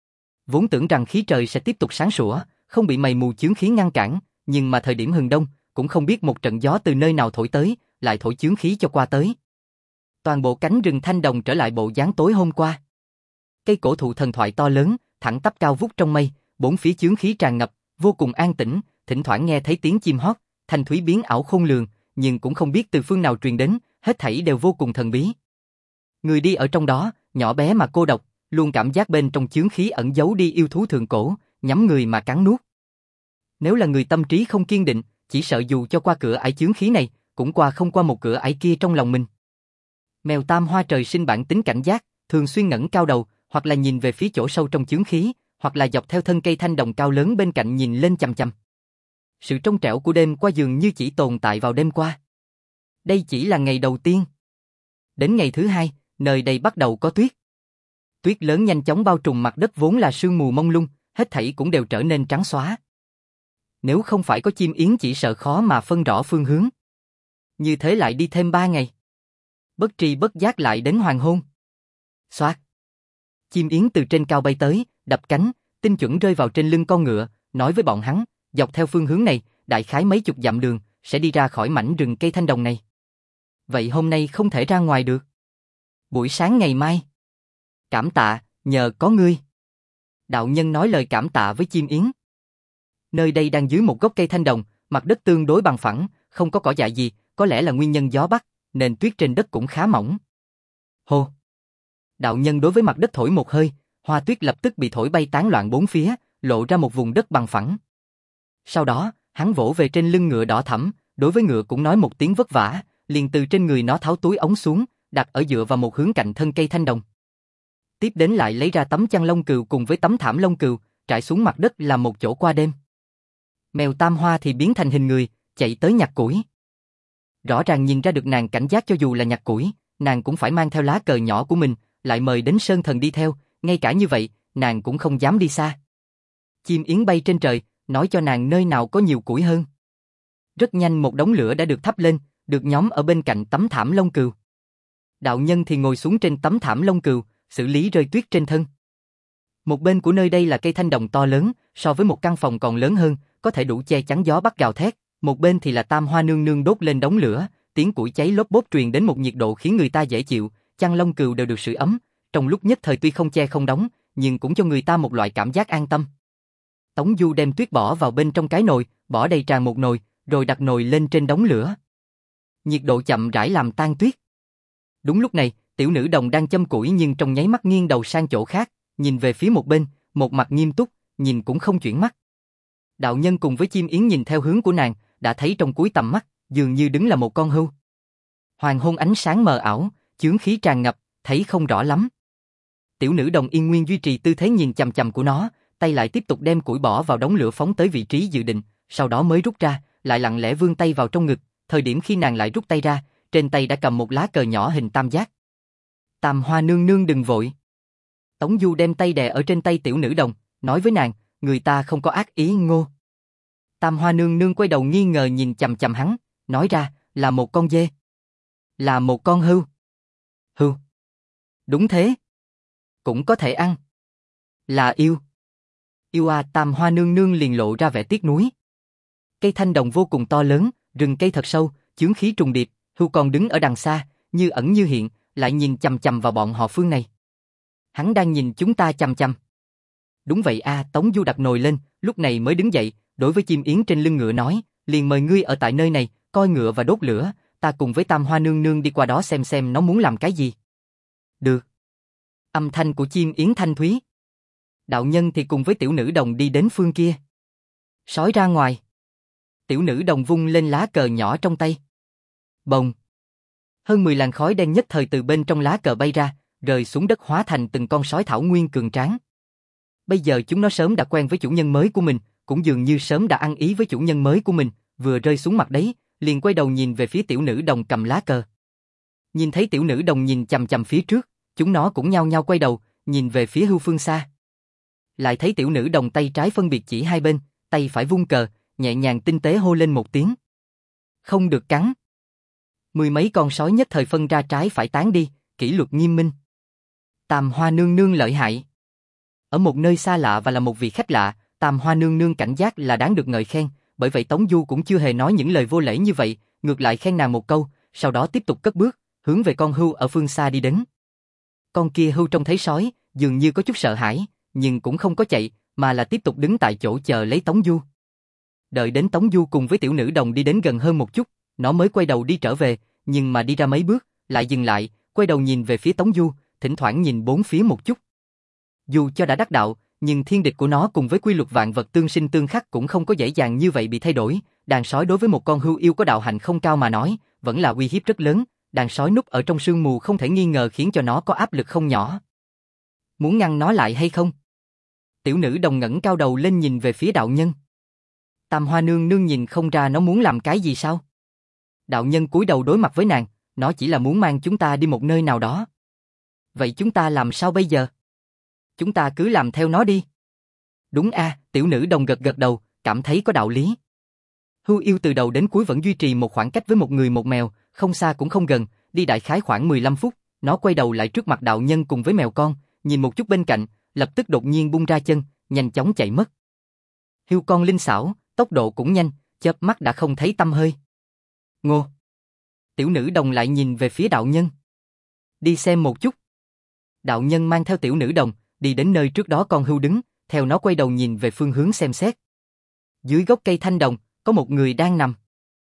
Vốn tưởng rằng khí trời sẽ tiếp tục sáng sủa, không bị mây mù chướng khí ngăn cản, nhưng mà thời điểm hừng đông, cũng không biết một trận gió từ nơi nào thổi tới, lại thổi chướng khí cho qua tới. Toàn bộ cánh rừng thanh đồng trở lại bộ dáng tối hôm qua. Cây cổ thụ thần thoại to lớn, thẳng tắp cao vút trong mây, bốn phía chướng khí tràn ngập, vô cùng an tĩnh, thỉnh thoảng nghe thấy tiếng chim hót, thanh thúy biến ảo khôn lường, nhưng cũng không biết từ phương nào truyền đến, hết thảy đều vô cùng thần bí. Người đi ở trong đó, nhỏ bé mà cô độc, luôn cảm giác bên trong chướng khí ẩn giấu đi yêu thú thượng cổ, nhắm người mà cắn nuốt. Nếu là người tâm trí không kiên định, chỉ sợ dù cho qua cửa ải chướng khí này, cũng qua không qua một cửa ải kia trong lòng mình. Mèo Tam Hoa trời sinh bản tính cảnh giác, thường xuyên ngẩng cao đầu, hoặc là nhìn về phía chỗ sâu trong chướng khí, hoặc là dọc theo thân cây thanh đồng cao lớn bên cạnh nhìn lên chằm chằm. Sự trong trẻo của đêm qua dường như chỉ tồn tại vào đêm qua. Đây chỉ là ngày đầu tiên. Đến ngày thứ hai, nơi đây bắt đầu có tuyết. Tuyết lớn nhanh chóng bao trùm mặt đất vốn là sương mù mông lung, hết thảy cũng đều trở nên trắng xóa. Nếu không phải có chim yến chỉ sợ khó mà phân rõ phương hướng. Như thế lại đi thêm ba ngày. Bất tri bất giác lại đến hoàng hôn. Xoát. Chim yến từ trên cao bay tới, đập cánh, tinh chuẩn rơi vào trên lưng con ngựa, nói với bọn hắn, dọc theo phương hướng này, đại khái mấy chục dặm đường, sẽ đi ra khỏi mảnh rừng cây thanh đồng này. Vậy hôm nay không thể ra ngoài được. Buổi sáng ngày mai. Cảm tạ, nhờ có ngươi. Đạo nhân nói lời cảm tạ với chim yến. Nơi đây đang dưới một gốc cây thanh đồng, mặt đất tương đối bằng phẳng, không có cỏ dại gì, có lẽ là nguyên nhân gió bắc, nên tuyết trên đất cũng khá mỏng. Hô! Đạo nhân đối với mặt đất thổi một hơi, hoa tuyết lập tức bị thổi bay tán loạn bốn phía, lộ ra một vùng đất bằng phẳng. Sau đó, hắn vỗ về trên lưng ngựa đỏ thẫm, đối với ngựa cũng nói một tiếng vất vả, liền từ trên người nó tháo túi ống xuống, đặt ở dựa vào một hướng cạnh thân cây thanh đồng. Tiếp đến lại lấy ra tấm chăn lông cừu cùng với tấm thảm lông cừu, trải xuống mặt đất làm một chỗ qua đêm. Mèo Tam Hoa thì biến thành hình người, chạy tới nhặt củi. Rõ ràng nhìn ra được nàng cảnh giác cho dù là nhặt củi, nàng cũng phải mang theo lá cờ nhỏ của mình, lại mời đến Sơn Thần đi theo, ngay cả như vậy, nàng cũng không dám đi xa. Chim yến bay trên trời, nói cho nàng nơi nào có nhiều củi hơn. Rất nhanh một đống lửa đã được thắp lên, được nhóm ở bên cạnh tấm thảm lông cừu. Đạo nhân thì ngồi xuống trên tấm thảm lông cừu, xử lý rơi tuyết trên thân. Một bên của nơi đây là cây thanh đồng to lớn, so với một căn phòng còn lớn hơn, có thể đủ che chắn gió bắc gào thét. Một bên thì là Tam Hoa nương nương đốt lên đống lửa, tiếng củi cháy lốp bốp truyền đến một nhiệt độ khiến người ta dễ chịu, chăn lông cừu đều được sưởi ấm, trong lúc nhất thời tuy không che không đóng, nhưng cũng cho người ta một loại cảm giác an tâm. Tống Du đem tuyết bỏ vào bên trong cái nồi, bỏ đầy tràn một nồi, rồi đặt nồi lên trên đống lửa. Nhiệt độ chậm rãi làm tan tuyết. Đúng lúc này, tiểu nữ đồng đang châm củi nhưng trong nháy mắt nghiêng đầu sang chỗ khác, nhìn về phía một bên, một mặt nghiêm túc, nhìn cũng không chuyển mắt. Đạo nhân cùng với chim yến nhìn theo hướng của nàng, đã thấy trong cuối tầm mắt, dường như đứng là một con hươu. Hoàng hôn ánh sáng mờ ảo, chướng khí tràn ngập, thấy không rõ lắm. Tiểu nữ đồng yên nguyên duy trì tư thế nhìn chằm chằm của nó, tay lại tiếp tục đem củi bỏ vào đống lửa phóng tới vị trí dự định, sau đó mới rút ra, lại lặng lẽ vươn tay vào trong ngực, thời điểm khi nàng lại rút tay ra, trên tay đã cầm một lá cờ nhỏ hình tam giác. Tam Hoa nương nương đừng vội. Tống Du đem tay đè ở trên tay tiểu nữ đồng, nói với nàng, người ta không có ác ý ngô. Tam Hoa nương nương quay đầu nghi ngờ nhìn chằm chằm hắn, nói ra, là một con dê. Là một con hươu. Hươu. Đúng thế. Cũng có thể ăn. Là yêu. Yêu à, Tam Hoa nương nương liền lộ ra vẻ tiếc nuối. Cây thanh đồng vô cùng to lớn, rừng cây thật sâu, chướng khí trùng điệp, hươu còn đứng ở đằng xa, như ẩn như hiện, lại nhìn chằm chằm vào bọn họ phương này. Hắn đang nhìn chúng ta chằm chằm. Đúng vậy a, Tống Du đặt nồi lên, lúc này mới đứng dậy, đối với chim yến trên lưng ngựa nói, liền mời ngươi ở tại nơi này, coi ngựa và đốt lửa, ta cùng với Tam Hoa nương nương đi qua đó xem xem nó muốn làm cái gì. Được. Âm thanh của chim yến thanh thúy. Đạo nhân thì cùng với tiểu nữ đồng đi đến phương kia. Sói ra ngoài. Tiểu nữ đồng vung lên lá cờ nhỏ trong tay. Bồng. Hơn mười làn khói đen nhất thời từ bên trong lá cờ bay ra, rơi xuống đất hóa thành từng con sói thảo nguyên cường tráng. Bây giờ chúng nó sớm đã quen với chủ nhân mới của mình, cũng dường như sớm đã ăn ý với chủ nhân mới của mình, vừa rơi xuống mặt đấy, liền quay đầu nhìn về phía tiểu nữ đồng cầm lá cờ. Nhìn thấy tiểu nữ đồng nhìn chằm chằm phía trước, chúng nó cũng nhao nhao quay đầu, nhìn về phía hưu phương xa. Lại thấy tiểu nữ đồng tay trái phân biệt chỉ hai bên, tay phải vung cờ, nhẹ nhàng tinh tế hô lên một tiếng. Không được cắn. Mười mấy con sói nhất thời phân ra trái phải tán đi, kỷ luật nghiêm minh. Tam Hoa nương nương lợi hại. Ở một nơi xa lạ và là một vị khách lạ, Tam Hoa nương nương cảnh giác là đáng được ngợi khen, bởi vậy Tống Du cũng chưa hề nói những lời vô lễ như vậy, ngược lại khen nàng một câu, sau đó tiếp tục cất bước, hướng về con hươu ở phương xa đi đến. Con kia hươu trông thấy sói, dường như có chút sợ hãi, nhưng cũng không có chạy, mà là tiếp tục đứng tại chỗ chờ lấy Tống Du. Đợi đến Tống Du cùng với tiểu nữ đồng đi đến gần hơn một chút, nó mới quay đầu đi trở về, nhưng mà đi ra mấy bước, lại dừng lại, quay đầu nhìn về phía Tống Du, thỉnh thoảng nhìn bốn phía một chút. Dù cho đã đắc đạo, nhưng thiên địch của nó cùng với quy luật vạn vật tương sinh tương khắc cũng không có dễ dàng như vậy bị thay đổi. Đàn sói đối với một con hươu yêu có đạo hạnh không cao mà nói, vẫn là uy hiếp rất lớn. Đàn sói núp ở trong sương mù không thể nghi ngờ khiến cho nó có áp lực không nhỏ. Muốn ngăn nó lại hay không? Tiểu nữ đồng ngẩng cao đầu lên nhìn về phía đạo nhân. Tam Hoa nương nương nhìn không ra nó muốn làm cái gì sao? Đạo nhân cúi đầu đối mặt với nàng, nó chỉ là muốn mang chúng ta đi một nơi nào đó. Vậy chúng ta làm sao bây giờ? Chúng ta cứ làm theo nó đi. Đúng a, tiểu nữ đồng gật gật đầu, cảm thấy có đạo lý. Hươu yêu từ đầu đến cuối vẫn duy trì một khoảng cách với một người một mèo, không xa cũng không gần, đi đại khái khoảng mười lăm phút, nó quay đầu lại trước mặt đạo nhân cùng với mèo con, nhìn một chút bên cạnh, lập tức đột nhiên bung ra chân, nhanh chóng chạy mất. Hươu con linh xảo, tốc độ cũng nhanh, chớp mắt đã không thấy tăm hơi. Ngô. Tiểu nữ đồng lại nhìn về phía đạo nhân. Đi xem một chút. Đạo nhân mang theo tiểu nữ đồng, đi đến nơi trước đó con hươu đứng, theo nó quay đầu nhìn về phương hướng xem xét. Dưới gốc cây thanh đồng, có một người đang nằm.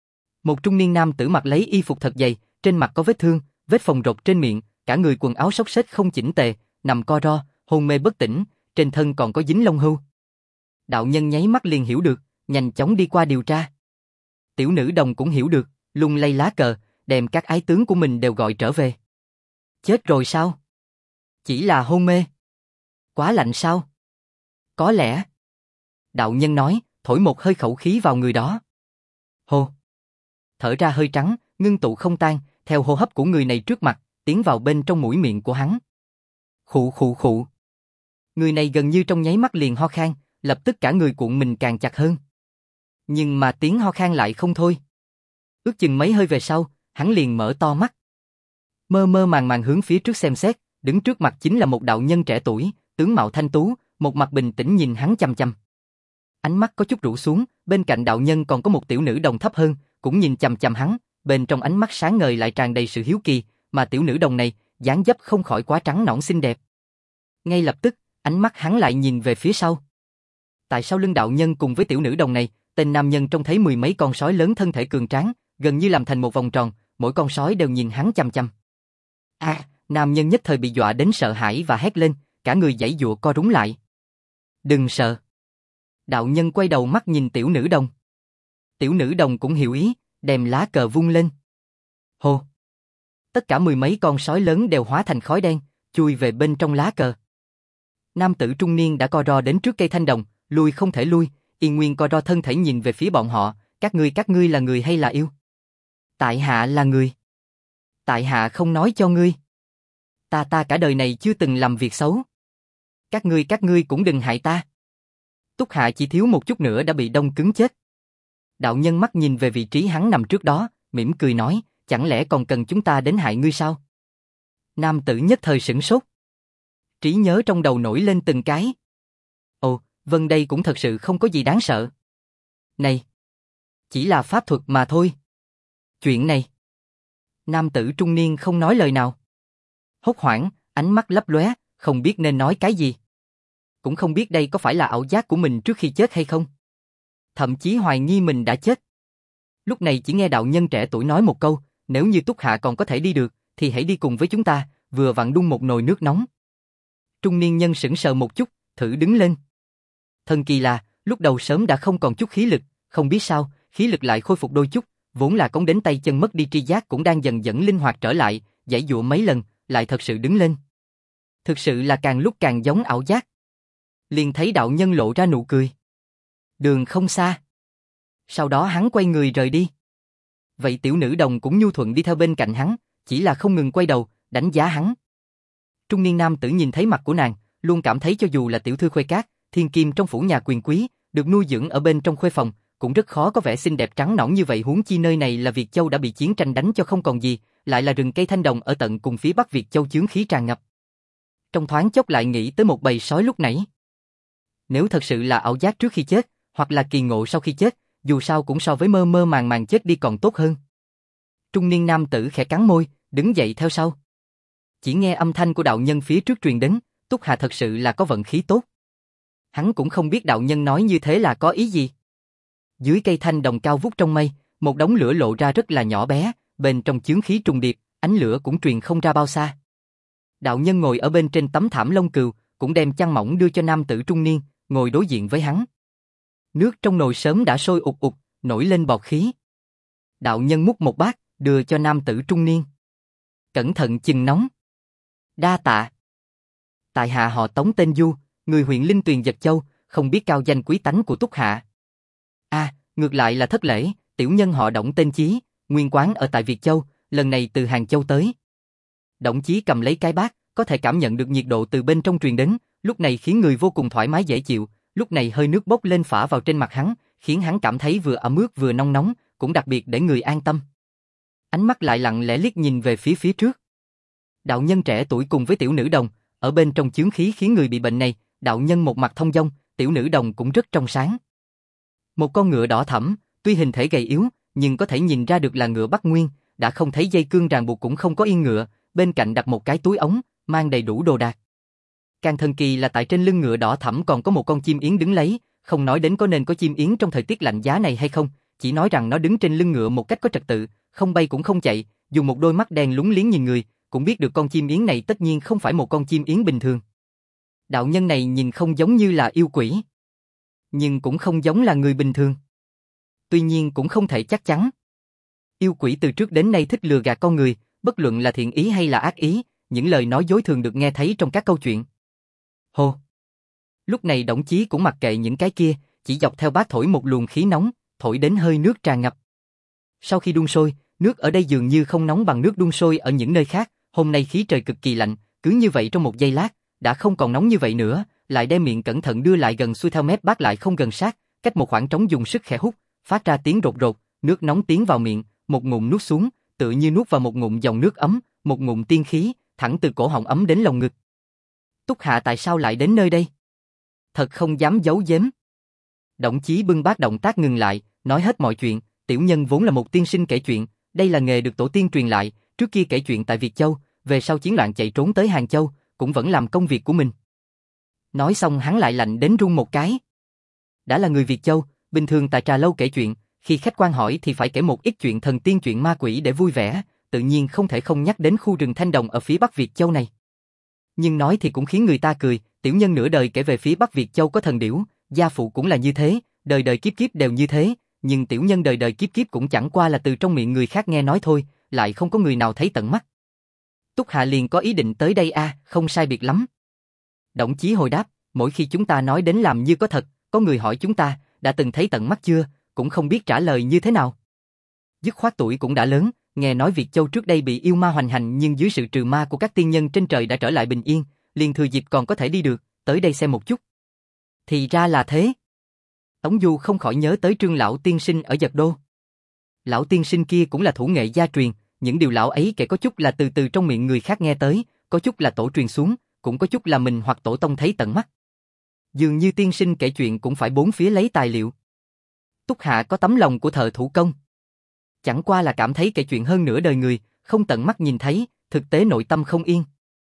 Một trung niên nam tử mặc lấy y phục thật dày, trên mặt có vết thương, vết phồng rộp trên miệng, cả người quần áo xốc xếch không chỉnh tề, nằm co ro, hôn mê bất tỉnh, trên thân còn có dính lông hươu. Đạo nhân nháy mắt liền hiểu được, nhanh chóng đi qua điều tra. Tiểu nữ đồng cũng hiểu được, lung lay lá cờ, đem các ái tướng của mình đều gọi trở về. Chết rồi sao? Chỉ là hôn mê. Quá lạnh sao? Có lẽ. Đạo nhân nói, thổi một hơi khẩu khí vào người đó. Hô. Thở ra hơi trắng, ngưng tụ không tan, theo hô hấp của người này trước mặt, tiến vào bên trong mũi miệng của hắn. Khụ khụ khụ. Người này gần như trong nháy mắt liền ho khan, lập tức cả người cuộn mình càng chặt hơn. Nhưng mà tiếng ho khan lại không thôi. Ước chừng mấy hơi về sau, hắn liền mở to mắt. Mơ mơ màng màng hướng phía trước xem xét, đứng trước mặt chính là một đạo nhân trẻ tuổi, tướng mạo thanh tú, một mặt bình tĩnh nhìn hắn chăm chăm. Ánh mắt có chút rũ xuống, bên cạnh đạo nhân còn có một tiểu nữ đồng thấp hơn, cũng nhìn chăm chăm hắn, bên trong ánh mắt sáng ngời lại tràn đầy sự hiếu kỳ, mà tiểu nữ đồng này, dáng dấp không khỏi quá trắng nõn xinh đẹp. Ngay lập tức, ánh mắt hắn lại nhìn về phía sau. Tại sao lưng đạo nhân cùng với tiểu nữ đồng này, tên nam nhân trông thấy mười mấy con sói lớn thân thể cường tráng, gần như làm thành một vòng tròn, mỗi con sói đều nhìn hắn chăm chăm. A, à, nam nhân nhất thời bị dọa đến sợ hãi và hét lên, cả người giãy giụa co rúm lại. Đừng sợ. Đạo nhân quay đầu mắt nhìn tiểu nữ đồng. Tiểu nữ đồng cũng hiểu ý, đem lá cờ vung lên. Hồ. Tất cả mười mấy con sói lớn đều hóa thành khói đen, chui về bên trong lá cờ. Nam tử trung niên đã co ro đến trước cây thanh đồng, lui không thể lui, y nguyên co ro thân thể nhìn về phía bọn họ, các ngươi các ngươi là người hay là yêu? Tại hạ là người. Tại hạ không nói cho ngươi. Ta ta cả đời này chưa từng làm việc xấu. Các ngươi các ngươi cũng đừng hại ta. Túc Hạ chỉ thiếu một chút nữa đã bị đông cứng chết. Đạo nhân mắt nhìn về vị trí hắn nằm trước đó, mỉm cười nói, chẳng lẽ còn cần chúng ta đến hại ngươi sao? Nam tử nhất thời sửng sốt. Trí nhớ trong đầu nổi lên từng cái. Ồ, vâng đây cũng thật sự không có gì đáng sợ. Này, chỉ là pháp thuật mà thôi. Chuyện này. Nam tử trung niên không nói lời nào. Hốt hoảng, ánh mắt lấp lóe, không biết nên nói cái gì. Cũng không biết đây có phải là ảo giác của mình trước khi chết hay không. Thậm chí hoài nghi mình đã chết. Lúc này chỉ nghe đạo nhân trẻ tuổi nói một câu, nếu như Túc Hạ còn có thể đi được, thì hãy đi cùng với chúng ta, vừa vặn đun một nồi nước nóng. Trung niên nhân sững sờ một chút, thử đứng lên. Thần kỳ là, lúc đầu sớm đã không còn chút khí lực, không biết sao, khí lực lại khôi phục đôi chút, vốn là cống đến tay chân mất đi tri giác cũng đang dần dần linh hoạt trở lại, giãy giụa mấy lần, lại thật sự đứng lên. Thực sự là càng lúc càng giống ảo giác. Liền thấy đạo nhân lộ ra nụ cười. Đường không xa. Sau đó hắn quay người rời đi. Vậy tiểu nữ đồng cũng nhu thuận đi theo bên cạnh hắn, chỉ là không ngừng quay đầu, đánh giá hắn. Trung niên nam tử nhìn thấy mặt của nàng, luôn cảm thấy cho dù là tiểu thư khuê cát, thiên kim trong phủ nhà quyền quý, được nuôi dưỡng ở bên trong khuê phòng, cũng rất khó có vẻ xinh đẹp trắng nõn như vậy, huống chi nơi này là Việt Châu đã bị chiến tranh đánh cho không còn gì, lại là rừng cây thanh đồng ở tận cùng phía bắc Việt Châu chướng khí tràn ngập. Trong thoáng chốc lại nghĩ tới một bầy sói lúc nãy. Nếu thật sự là ảo giác trước khi chết, hoặc là kỳ ngộ sau khi chết, dù sao cũng so với mơ mơ màng màng chết đi còn tốt hơn. Trung niên nam tử khẽ cắn môi, đứng dậy theo sau. Chỉ nghe âm thanh của đạo nhân phía trước truyền đến, Túc Hạ thật sự là có vận khí tốt. Hắn cũng không biết đạo nhân nói như thế là có ý gì. Dưới cây thanh đồng cao vút trong mây, một đống lửa lộ ra rất là nhỏ bé, bên trong chướng khí trùng điệp, ánh lửa cũng truyền không ra bao xa. Đạo nhân ngồi ở bên trên tấm thảm lông cừu, cũng đem chăn mỏng đưa cho nam tử trung niên, ngồi đối diện với hắn. Nước trong nồi sớm đã sôi ục ục, nổi lên bọt khí. Đạo nhân múc một bát, đưa cho nam tử trung niên. Cẩn thận chừng nóng. Đa tạ. Tại hạ họ Tống tên Du, người huyện Linh Tuyền Giật Châu, không biết cao danh quý tánh của Túc Hạ. A, à, ngược lại là thất lễ, tiểu nhân họ Đổng tên Chí, nguyên quán ở tại Việt Châu, lần này từ Hàng Châu tới. Đổng Chí cầm lấy cái bát, có thể cảm nhận được nhiệt độ từ bên trong truyền đến, lúc này khiến người vô cùng thoải mái dễ chịu, lúc này hơi nước bốc lên phả vào trên mặt hắn, khiến hắn cảm thấy vừa ẩm ướt vừa nóng nóng, cũng đặc biệt để người an tâm. Ánh mắt lại lặng lẽ liếc nhìn về phía phía trước. Đạo nhân trẻ tuổi cùng với tiểu nữ đồng, ở bên trong chướng khí khiến người bị bệnh này, đạo nhân một mặt thông dong, tiểu nữ đồng cũng rất trong sáng. Một con ngựa đỏ thẫm, tuy hình thể gầy yếu, nhưng có thể nhìn ra được là ngựa Bắc Nguyên, đã không thấy dây cương ràng buộc cũng không có yên ngựa, bên cạnh đặt một cái túi ống, mang đầy đủ đồ đạc. Càng thần kỳ là tại trên lưng ngựa đỏ thẫm còn có một con chim yến đứng lấy, không nói đến có nên có chim yến trong thời tiết lạnh giá này hay không, chỉ nói rằng nó đứng trên lưng ngựa một cách có trật tự, không bay cũng không chạy, dùng một đôi mắt đen lúng liếng nhìn người, cũng biết được con chim yến này tất nhiên không phải một con chim yến bình thường. Đạo nhân này nhìn không giống như là yêu quỷ, nhưng cũng không giống là người bình thường. Tuy nhiên cũng không thể chắc chắn. Yêu quỷ từ trước đến nay thích lừa gạt con người, bất luận là thiện ý hay là ác ý, những lời nói dối thường được nghe thấy trong các câu chuyện. Hồ! Lúc này Đổng Chí cũng mặc kệ những cái kia, chỉ dọc theo bát thổi một luồng khí nóng, thổi đến hơi nước tràn ngập. Sau khi đun sôi, nước ở đây dường như không nóng bằng nước đun sôi ở những nơi khác, hôm nay khí trời cực kỳ lạnh, cứ như vậy trong một giây lát, đã không còn nóng như vậy nữa, lại đem miệng cẩn thận đưa lại gần xuôi theo mép bát lại không gần sát, cách một khoảng trống dùng sức khẽ hút, phát ra tiếng rột rột, nước nóng tiến vào miệng, một ngụm nuốt xuống, tựa như nuốt vào một ngụm dòng nước ấm, một ngụm tiên khí, thẳng từ cổ họng ấm đến lồng ngực. Túc Hạ tại sao lại đến nơi đây? Thật không dám giấu giếm. Đổng Chí bưng bát động tác ngừng lại, nói hết mọi chuyện, tiểu nhân vốn là một tiên sinh kể chuyện, đây là nghề được tổ tiên truyền lại, trước kia kể chuyện tại Việt Châu, về sau chiến loạn chạy trốn tới Hàng Châu, cũng vẫn làm công việc của mình. Nói xong hắn lại lạnh đến run một cái. Đã là người Việt Châu, bình thường tại trà lâu kể chuyện, khi khách quan hỏi thì phải kể một ít chuyện thần tiên chuyện ma quỷ để vui vẻ, tự nhiên không thể không nhắc đến khu rừng Thanh Đồng ở phía Bắc Việt Châu này. Nhưng nói thì cũng khiến người ta cười, tiểu nhân nửa đời kể về phía Bắc Việt Châu có thần điểu, gia phụ cũng là như thế, đời đời kiếp kiếp đều như thế, nhưng tiểu nhân đời đời kiếp kiếp cũng chẳng qua là từ trong miệng người khác nghe nói thôi, lại không có người nào thấy tận mắt. Túc Hạ liền có ý định tới đây a, à, không sai biệt lắm. Đổng Chí hồi đáp, mỗi khi chúng ta nói đến làm như có thật, có người hỏi chúng ta, đã từng thấy tận mắt chưa, cũng không biết trả lời như thế nào. Dứt khoát tuổi cũng đã lớn, nghe nói Việt Châu trước đây bị yêu ma hoành hành nhưng dưới sự trừ ma của các tiên nhân trên trời đã trở lại bình yên, liền thừa dịp còn có thể đi được, tới đây xem một chút. Thì ra là thế. Tống Du không khỏi nhớ tới Trương lão tiên sinh ở Dật Đô. Lão tiên sinh kia cũng là thủ nghệ gia truyền, những điều lão ấy kể có chút là từ từ trong miệng người khác nghe tới, có chút là tổ truyền xuống, cũng có chút là mình hoặc tổ tông thấy tận mắt. Dường như tiên sinh kể chuyện cũng phải bốn phía lấy tài liệu. Túc Hạ có tấm lòng của thợ thủ công. Chẳng qua là cảm thấy kể chuyện hơn nửa đời người, không tận mắt nhìn thấy, thực tế nội tâm không yên.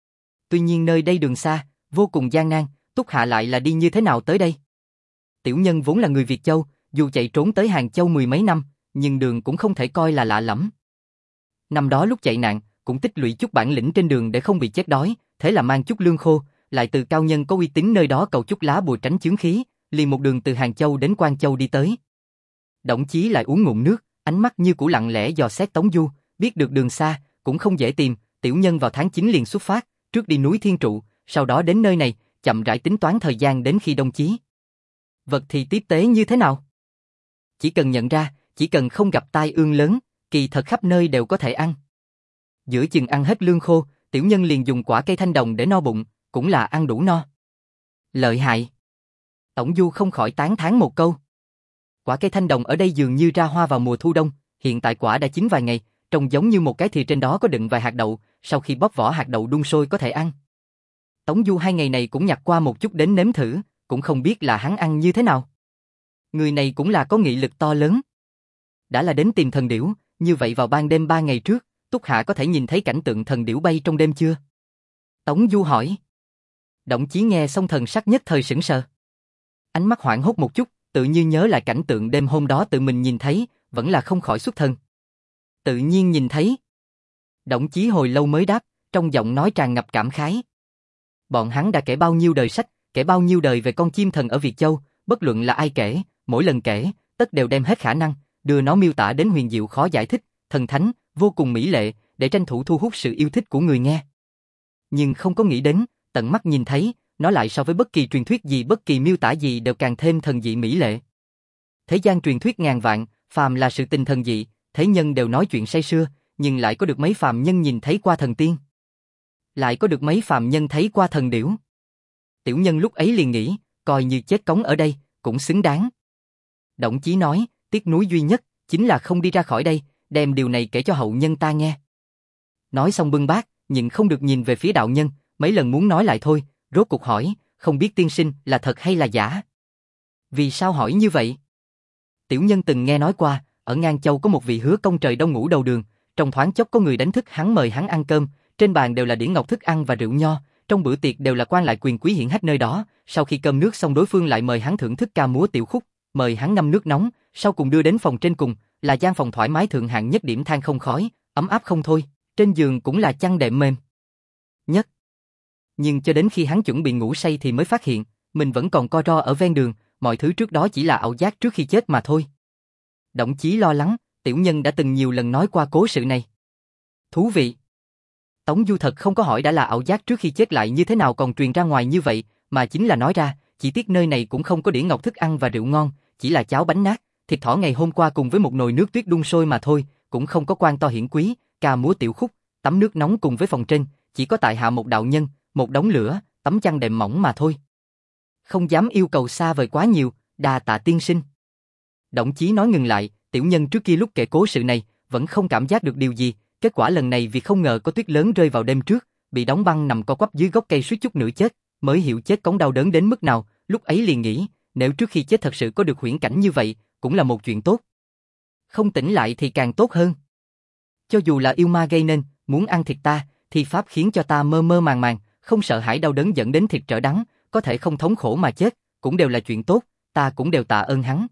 Tuy nhiên nơi đây đường xa, vô cùng gian nan, Túc Hạ lại là đi như thế nào tới đây? Tiểu nhân vốn là người Việt Châu, dù chạy trốn tới Hàng Châu mười mấy năm, nhưng đường cũng không thể coi là lạ lẫm. Năm đó lúc chạy nạn, cũng tích lũy chút bản lĩnh trên đường để không bị chết đói, thế là mang chút lương khô, lại từ cao nhân có uy tín nơi đó cầu chút lá bùa tránh chướng khí, liền một đường từ Hàng Châu đến Quan Châu đi tới. Đổng Chí lại uống ngụm nước, ánh mắt như cũ lặng lẽ dò xét Tống Du, biết được đường xa, cũng không dễ tìm, tiểu nhân vào tháng chín liền xuất phát, trước đi núi Thiên Trụ, sau đó đến nơi này, chậm rãi tính toán thời gian đến khi đông chí. Vật thì tiếp tế như thế nào? Chỉ cần nhận ra, chỉ cần không gặp tai ương lớn, kỳ thật khắp nơi đều có thể ăn. Giữa chừng ăn hết lương khô, tiểu nhân liền dùng quả cây thanh đồng để no bụng, cũng là ăn đủ no. Lợi hại. Tổng Du không khỏi tán thán một câu. Quả cây thanh đồng ở đây dường như ra hoa vào mùa thu đông, hiện tại quả đã chín vài ngày, trông giống như một cái thìa trên đó có đựng vài hạt đậu, sau khi bóp vỏ hạt đậu đun sôi có thể ăn. Tống Du hai ngày này cũng nhặt qua một chút đến nếm thử, cũng không biết là hắn ăn như thế nào. Người này cũng là có nghị lực to lớn. Đã là đến tìm thần điểu, như vậy vào ban đêm ba ngày trước, Túc Hạ có thể nhìn thấy cảnh tượng thần điểu bay trong đêm chưa? Tống Du hỏi. Đổng Chí nghe xong thần sắc nhất thời sững sờ. Ánh mắt hoảng hốt một chút, tự như nhớ lại cảnh tượng đêm hôm đó tự mình nhìn thấy, vẫn là không khỏi xuất thần. Tự nhiên nhìn thấy. Đổng Chí hồi lâu mới đáp, trong giọng nói tràn ngập cảm khái. Bọn hắn đã kể bao nhiêu đời sách, kể bao nhiêu đời về con chim thần ở Việt Châu, bất luận là ai kể, mỗi lần kể, tất đều đem hết khả năng, đưa nó miêu tả đến huyền diệu khó giải thích, thần thánh, vô cùng mỹ lệ, để tranh thủ thu hút sự yêu thích của người nghe. Nhưng không có nghĩ đến, tận mắt nhìn thấy, nó lại so với bất kỳ truyền thuyết gì bất kỳ miêu tả gì đều càng thêm thần dị mỹ lệ. Thế gian truyền thuyết ngàn vạn, phàm là sự tình thần dị, thế nhân đều nói chuyện say sưa, nhưng lại có được mấy phàm nhân nhìn thấy qua thần tiên. Lại có được mấy phàm nhân thấy qua thần điểu. Tiểu nhân lúc ấy liền nghĩ, coi như chết cống ở đây, cũng xứng đáng. Đổng Chí nói, tiếc nuối duy nhất, chính là không đi ra khỏi đây, đem điều này kể cho hậu nhân ta nghe. Nói xong bưng bát, nhưng không được nhìn về phía đạo nhân, mấy lần muốn nói lại thôi, rốt cuộc hỏi, không biết tiên sinh là thật hay là giả? Vì sao hỏi như vậy? Tiểu nhân từng nghe nói qua, ở Ngang Châu có một vị hứa công trời đông ngủ đầu đường, trong thoáng chốc có người đánh thức hắn mời hắn ăn cơm, trên bàn đều là đĩa ngọc thức ăn và rượu nho, trong bữa tiệc đều là quan lại quyền quý hiển hách nơi đó, sau khi cơm nước xong đối phương lại mời hắn thưởng thức ca múa tiểu khúc, mời hắn ngâm nước nóng, sau cùng đưa đến phòng trên cùng, là gian phòng thoải mái thượng hạng nhất điểm than không khói, ấm áp không thôi, trên giường cũng là chăn đệm mềm nhất. Nhưng cho đến khi hắn chuẩn bị ngủ say thì mới phát hiện, mình vẫn còn co ro ở ven đường, mọi thứ trước đó chỉ là ảo giác trước khi chết mà thôi. Đổng Chí lo lắng, tiểu nhân đã từng nhiều lần nói qua cố sự này. Thú vị. Tống Du thật không có hỏi đã là ảo giác trước khi chết lại như thế nào còn truyền ra ngoài như vậy, mà chính là nói ra, chỉ tiếc nơi này cũng không có đĩa ngọc thức ăn và rượu ngon, chỉ là cháo bánh nát, thịt thỏ ngày hôm qua cùng với một nồi nước tuyết đun sôi mà thôi, cũng không có quan to hiển quý, ca múa tiểu khúc, tắm nước nóng cùng với phòng trên, chỉ có tại hạ một đạo nhân, một đống lửa, tấm chăn đệm mỏng mà thôi. Không dám yêu cầu xa vời quá nhiều, đa tạ tiên sinh. Đổng Chí nói ngừng lại, tiểu nhân trước kia lúc kể cố sự này, vẫn không cảm giác được điều gì, kết quả lần này vì không ngờ có tuyết lớn rơi vào đêm trước, bị đóng băng nằm co quắp dưới gốc cây suýt chút nữa chết, mới hiểu chết cống đau đớn đến mức nào, lúc ấy liền nghĩ, nếu trước khi chết thật sự có được huyễn cảnh như vậy, cũng là một chuyện tốt. Không tỉnh lại thì càng tốt hơn. Cho dù là yêu ma gây nên, muốn ăn thịt ta, thì pháp khiến cho ta mơ mơ màng màng, không sợ hãi đau đớn dẫn đến thịt trở đắng, có thể không thống khổ mà chết, cũng đều là chuyện tốt, ta cũng đều tạ ơn hắn.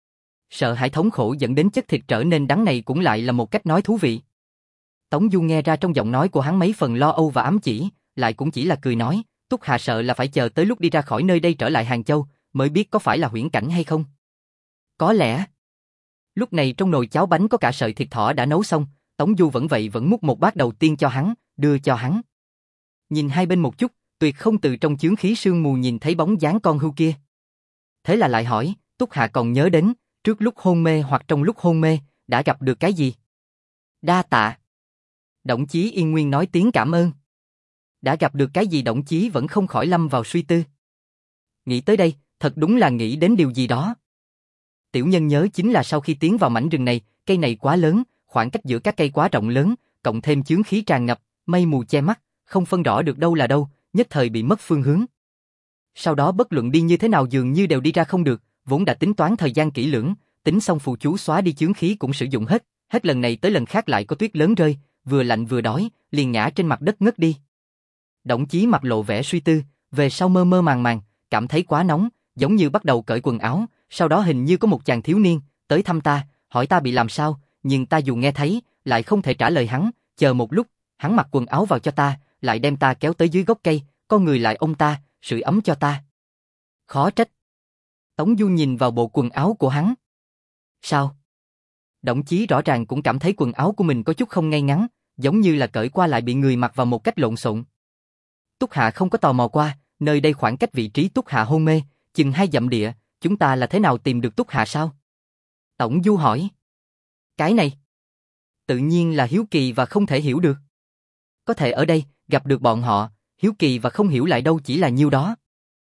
Sợ hãi thống khổ dẫn đến chất thịt trở nên đắng này cũng lại là một cách nói thú vị. Tống Du nghe ra trong giọng nói của hắn mấy phần lo âu và ám chỉ, lại cũng chỉ là cười nói, Túc Hà sợ là phải chờ tới lúc đi ra khỏi nơi đây trở lại Hàng Châu, mới biết có phải là huyễn cảnh hay không. Có lẽ. Lúc này trong nồi cháo bánh có cả sợi thịt thỏ đã nấu xong, Tống Du vẫn vậy vẫn múc một bát đầu tiên cho hắn, đưa cho hắn. Nhìn hai bên một chút, tuyệt không từ trong chướng khí sương mù nhìn thấy bóng dáng con hươu kia. Thế là lại hỏi, Túc Hà còn nhớ đến, trước lúc hôn mê hoặc trong lúc hôn mê, đã gặp được cái gì? Đa tạ. Đổng Chí Yên Nguyên nói tiếng cảm ơn. Đã gặp được cái gì Đổng Chí vẫn không khỏi lâm vào suy tư. Nghĩ tới đây, thật đúng là nghĩ đến điều gì đó. Tiểu nhân nhớ chính là sau khi tiến vào mảnh rừng này, cây này quá lớn, khoảng cách giữa các cây quá rộng lớn, cộng thêm chướng khí tràn ngập, mây mù che mắt, không phân rõ được đâu là đâu, nhất thời bị mất phương hướng. Sau đó bất luận đi như thế nào dường như đều đi ra không được, vốn đã tính toán thời gian kỹ lưỡng, tính xong phù chú xóa đi chướng khí cũng sử dụng hết, hết lần này tới lần khác lại có tuyết lớn rơi, vừa lạnh vừa đói, liền ngã trên mặt đất ngất đi. Đổng Chí mặt lộ vẻ suy tư, về sau mơ mơ màng màng, cảm thấy quá nóng, giống như bắt đầu cởi quần áo, sau đó hình như có một chàng thiếu niên tới thăm ta, hỏi ta bị làm sao, nhưng ta dù nghe thấy, lại không thể trả lời hắn, chờ một lúc, hắn mặc quần áo vào cho ta, lại đem ta kéo tới dưới gốc cây, con người lại ôm ta, sưởi ấm cho ta. Khó trách. Tống Du nhìn vào bộ quần áo của hắn. Sao? Đổng Chí rõ ràng cũng cảm thấy quần áo của mình có chút không ngay ngắn, giống như là cởi qua lại bị người mặc vào một cách lộn xộn. Túc Hạ không có tò mò qua, nơi đây khoảng cách vị trí Túc Hạ hôn mê, chừng hai dặm địa, chúng ta là thế nào tìm được Túc Hạ sao? Tổng Du hỏi. Cái này, tự nhiên là hiếu kỳ và không thể hiểu được. Có thể ở đây, gặp được bọn họ, hiếu kỳ và không hiểu lại đâu chỉ là nhiêu đó.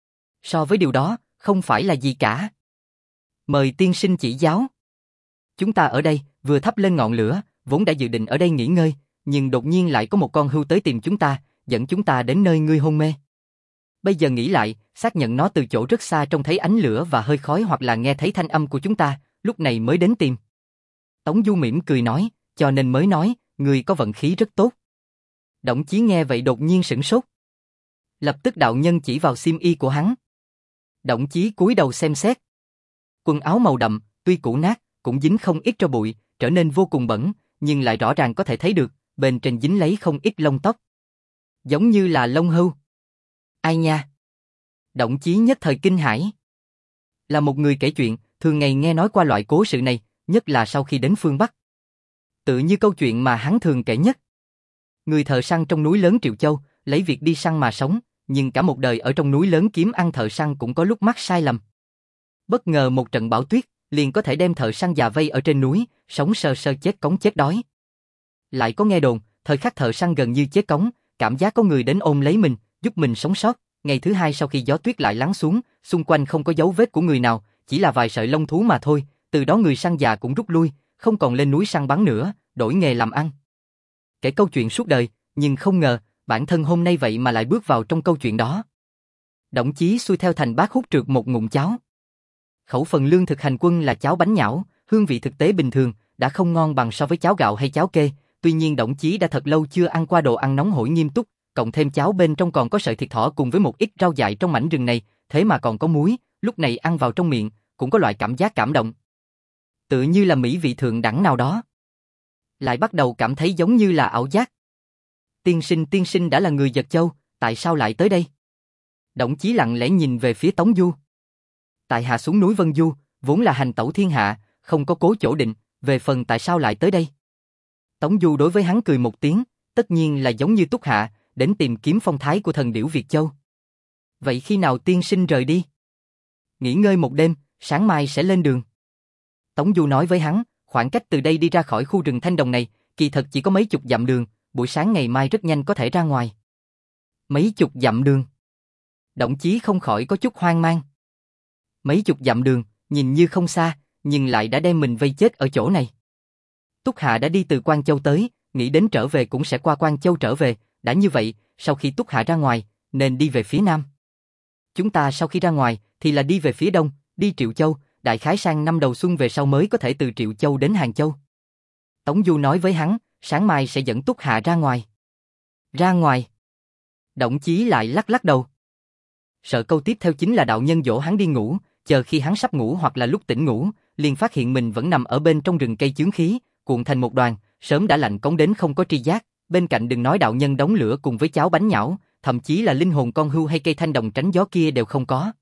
So với điều đó, không phải là gì cả. Mời tiên sinh chỉ giáo. Chúng ta ở đây, vừa thắp lên ngọn lửa, vốn đã dự định ở đây nghỉ ngơi, nhưng đột nhiên lại có một con hươu tới tìm chúng ta, dẫn chúng ta đến nơi ngươi hôn mê. Bây giờ nghĩ lại, xác nhận nó từ chỗ rất xa trông thấy ánh lửa và hơi khói hoặc là nghe thấy thanh âm của chúng ta, lúc này mới đến tìm. Tống Du mỉm cười nói, cho nên mới nói, ngươi có vận khí rất tốt. Đổng Chí nghe vậy đột nhiên sửng sốt. Lập tức đạo nhân chỉ vào xiêm y của hắn. Đổng Chí cúi đầu xem xét. Quần áo màu đậm, tuy cũ nát, cũng dính không ít tro bụi, trở nên vô cùng bẩn, nhưng lại rõ ràng có thể thấy được, bên trên dính lấy không ít lông tóc. Giống như là lông hươu. Ai nha? Đổng Chí nhất thời kinh hãi. Là một người kể chuyện, thường ngày nghe nói qua loại cố sự này, nhất là sau khi đến phương Bắc. Tự như câu chuyện mà hắn thường kể nhất. Người thợ săn trong núi lớn Triệu Châu, lấy việc đi săn mà sống, nhưng cả một đời ở trong núi lớn kiếm ăn thợ săn cũng có lúc mắc sai lầm. Bất ngờ một trận bão tuyết, liền có thể đem thợ săn già vây ở trên núi, sống sơ sơ chết cống chết đói. Lại có nghe đồn, thời khắc thợ săn gần như chết cống, cảm giác có người đến ôm lấy mình, giúp mình sống sót. Ngày thứ hai sau khi gió tuyết lại lắng xuống, xung quanh không có dấu vết của người nào, chỉ là vài sợi lông thú mà thôi. Từ đó người săn già cũng rút lui, không còn lên núi săn bắn nữa, đổi nghề làm ăn. Kể câu chuyện suốt đời, nhưng không ngờ, bản thân hôm nay vậy mà lại bước vào trong câu chuyện đó. Đổng Chí xuôi theo thành bát hút trượt một ngụm cháo. Khẩu phần lương thực hành quân là cháo bánh nhão, hương vị thực tế bình thường, đã không ngon bằng so với cháo gạo hay cháo kê. Tuy nhiên Đổng Chí đã thật lâu chưa ăn qua đồ ăn nóng hổi nghiêm túc, cộng thêm cháo bên trong còn có sợi thịt thỏ cùng với một ít rau dại trong mảnh rừng này, thế mà còn có muối, lúc này ăn vào trong miệng, cũng có loại cảm giác cảm động. Tự như là mỹ vị thượng đẳng nào đó. Lại bắt đầu cảm thấy giống như là ảo giác. Tiên sinh tiên sinh đã là người Giật Châu, tại sao lại tới đây? Đổng Chí lặng lẽ nhìn về phía Tống Du. Tại hạ xuống núi Vân Du, vốn là hành tẩu thiên hạ, không có cố chỗ định, về phần tại sao lại tới đây? Tống Du đối với hắn cười một tiếng, tất nhiên là giống như Túc Hạ, đến tìm kiếm phong thái của thần điểu Việt Châu. Vậy khi nào tiên sinh rời đi? Nghỉ ngơi một đêm, sáng mai sẽ lên đường. Tống Du nói với hắn, khoảng cách từ đây đi ra khỏi khu rừng thanh đồng này, kỳ thật chỉ có mấy chục dặm đường, buổi sáng ngày mai rất nhanh có thể ra ngoài. Mấy chục dặm đường? Đổng Chí không khỏi có chút hoang mang. Mấy chục dặm đường, nhìn như không xa, nhưng lại đã đem mình vây chết ở chỗ này. Túc Hạ đã đi từ Quan Châu tới, nghĩ đến trở về cũng sẽ qua Quan Châu trở về, đã như vậy, sau khi Túc Hạ ra ngoài, nên đi về phía nam. Chúng ta sau khi ra ngoài, thì là đi về phía đông, đi Triệu Châu, đại khái sang năm đầu xuân về sau mới có thể từ Triệu Châu đến Hàng Châu. Tống Du nói với hắn, sáng mai sẽ dẫn Túc Hạ ra ngoài. Ra ngoài? Đổng Chí lại lắc lắc đầu. Sợ câu tiếp theo chính là đạo nhân dỗ hắn đi ngủ, chờ khi hắn sắp ngủ hoặc là lúc tỉnh ngủ, liền phát hiện mình vẫn nằm ở bên trong rừng cây chướng khí, cuộn thành một đoàn, sớm đã lạnh cống đến không có tri giác, bên cạnh đừng nói đạo nhân đống lửa cùng với cháo bánh nhão, thậm chí là linh hồn con hươu hay cây thanh đồng tránh gió kia đều không có.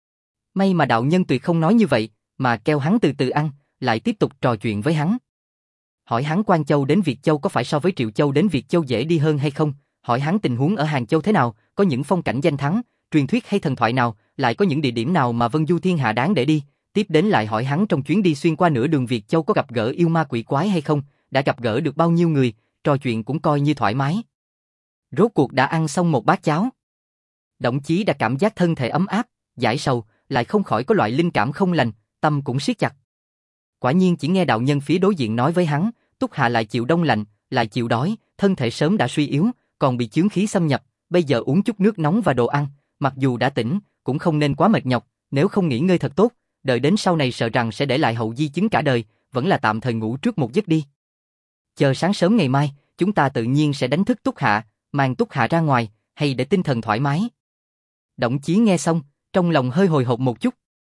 May mà đạo nhân tuyệt không nói như vậy, mà kêu hắn từ từ ăn, lại tiếp tục trò chuyện với hắn. Hỏi hắn Quan Châu đến Việt Châu có phải so với Triệu Châu đến Việt Châu dễ đi hơn hay không, hỏi hắn tình huống ở Hàng Châu thế nào, có những phong cảnh danh thắng, truyền thuyết hay thần thoại nào, lại có những địa điểm nào mà Vân Du Thiên Hạ đáng để đi. Tiếp đến lại hỏi hắn trong chuyến đi xuyên qua nửa đường Việt Châu có gặp gỡ yêu ma quỷ quái hay không, đã gặp gỡ được bao nhiêu người, trò chuyện cũng coi như thoải mái. Rốt cuộc đã ăn xong một bát cháo. Đổng Chí đã cảm giác thân thể ấm áp, giải sầu, lại không khỏi có loại linh cảm không lành, tâm cũng siết chặt. Quả nhiên chỉ nghe đạo nhân phía đối diện nói với hắn, Túc Hạ lại chịu đông lạnh, lại chịu đói, thân thể sớm đã suy yếu, còn bị chướng khí xâm nhập, bây giờ uống chút nước nóng và đồ ăn, mặc dù đã tỉnh, cũng không nên quá mệt nhọc, nếu không nghỉ ngơi thật tốt, đợi đến sau này sợ rằng sẽ để lại hậu di chứng cả đời, vẫn là tạm thời ngủ trước một giấc đi. Chờ sáng sớm ngày mai, chúng ta tự nhiên sẽ đánh thức Túc Hạ, mang Túc Hạ ra ngoài, hay để tinh thần thoải mái. Đổng Chí nghe xong, trong lòng hơi hồi hộp một chút.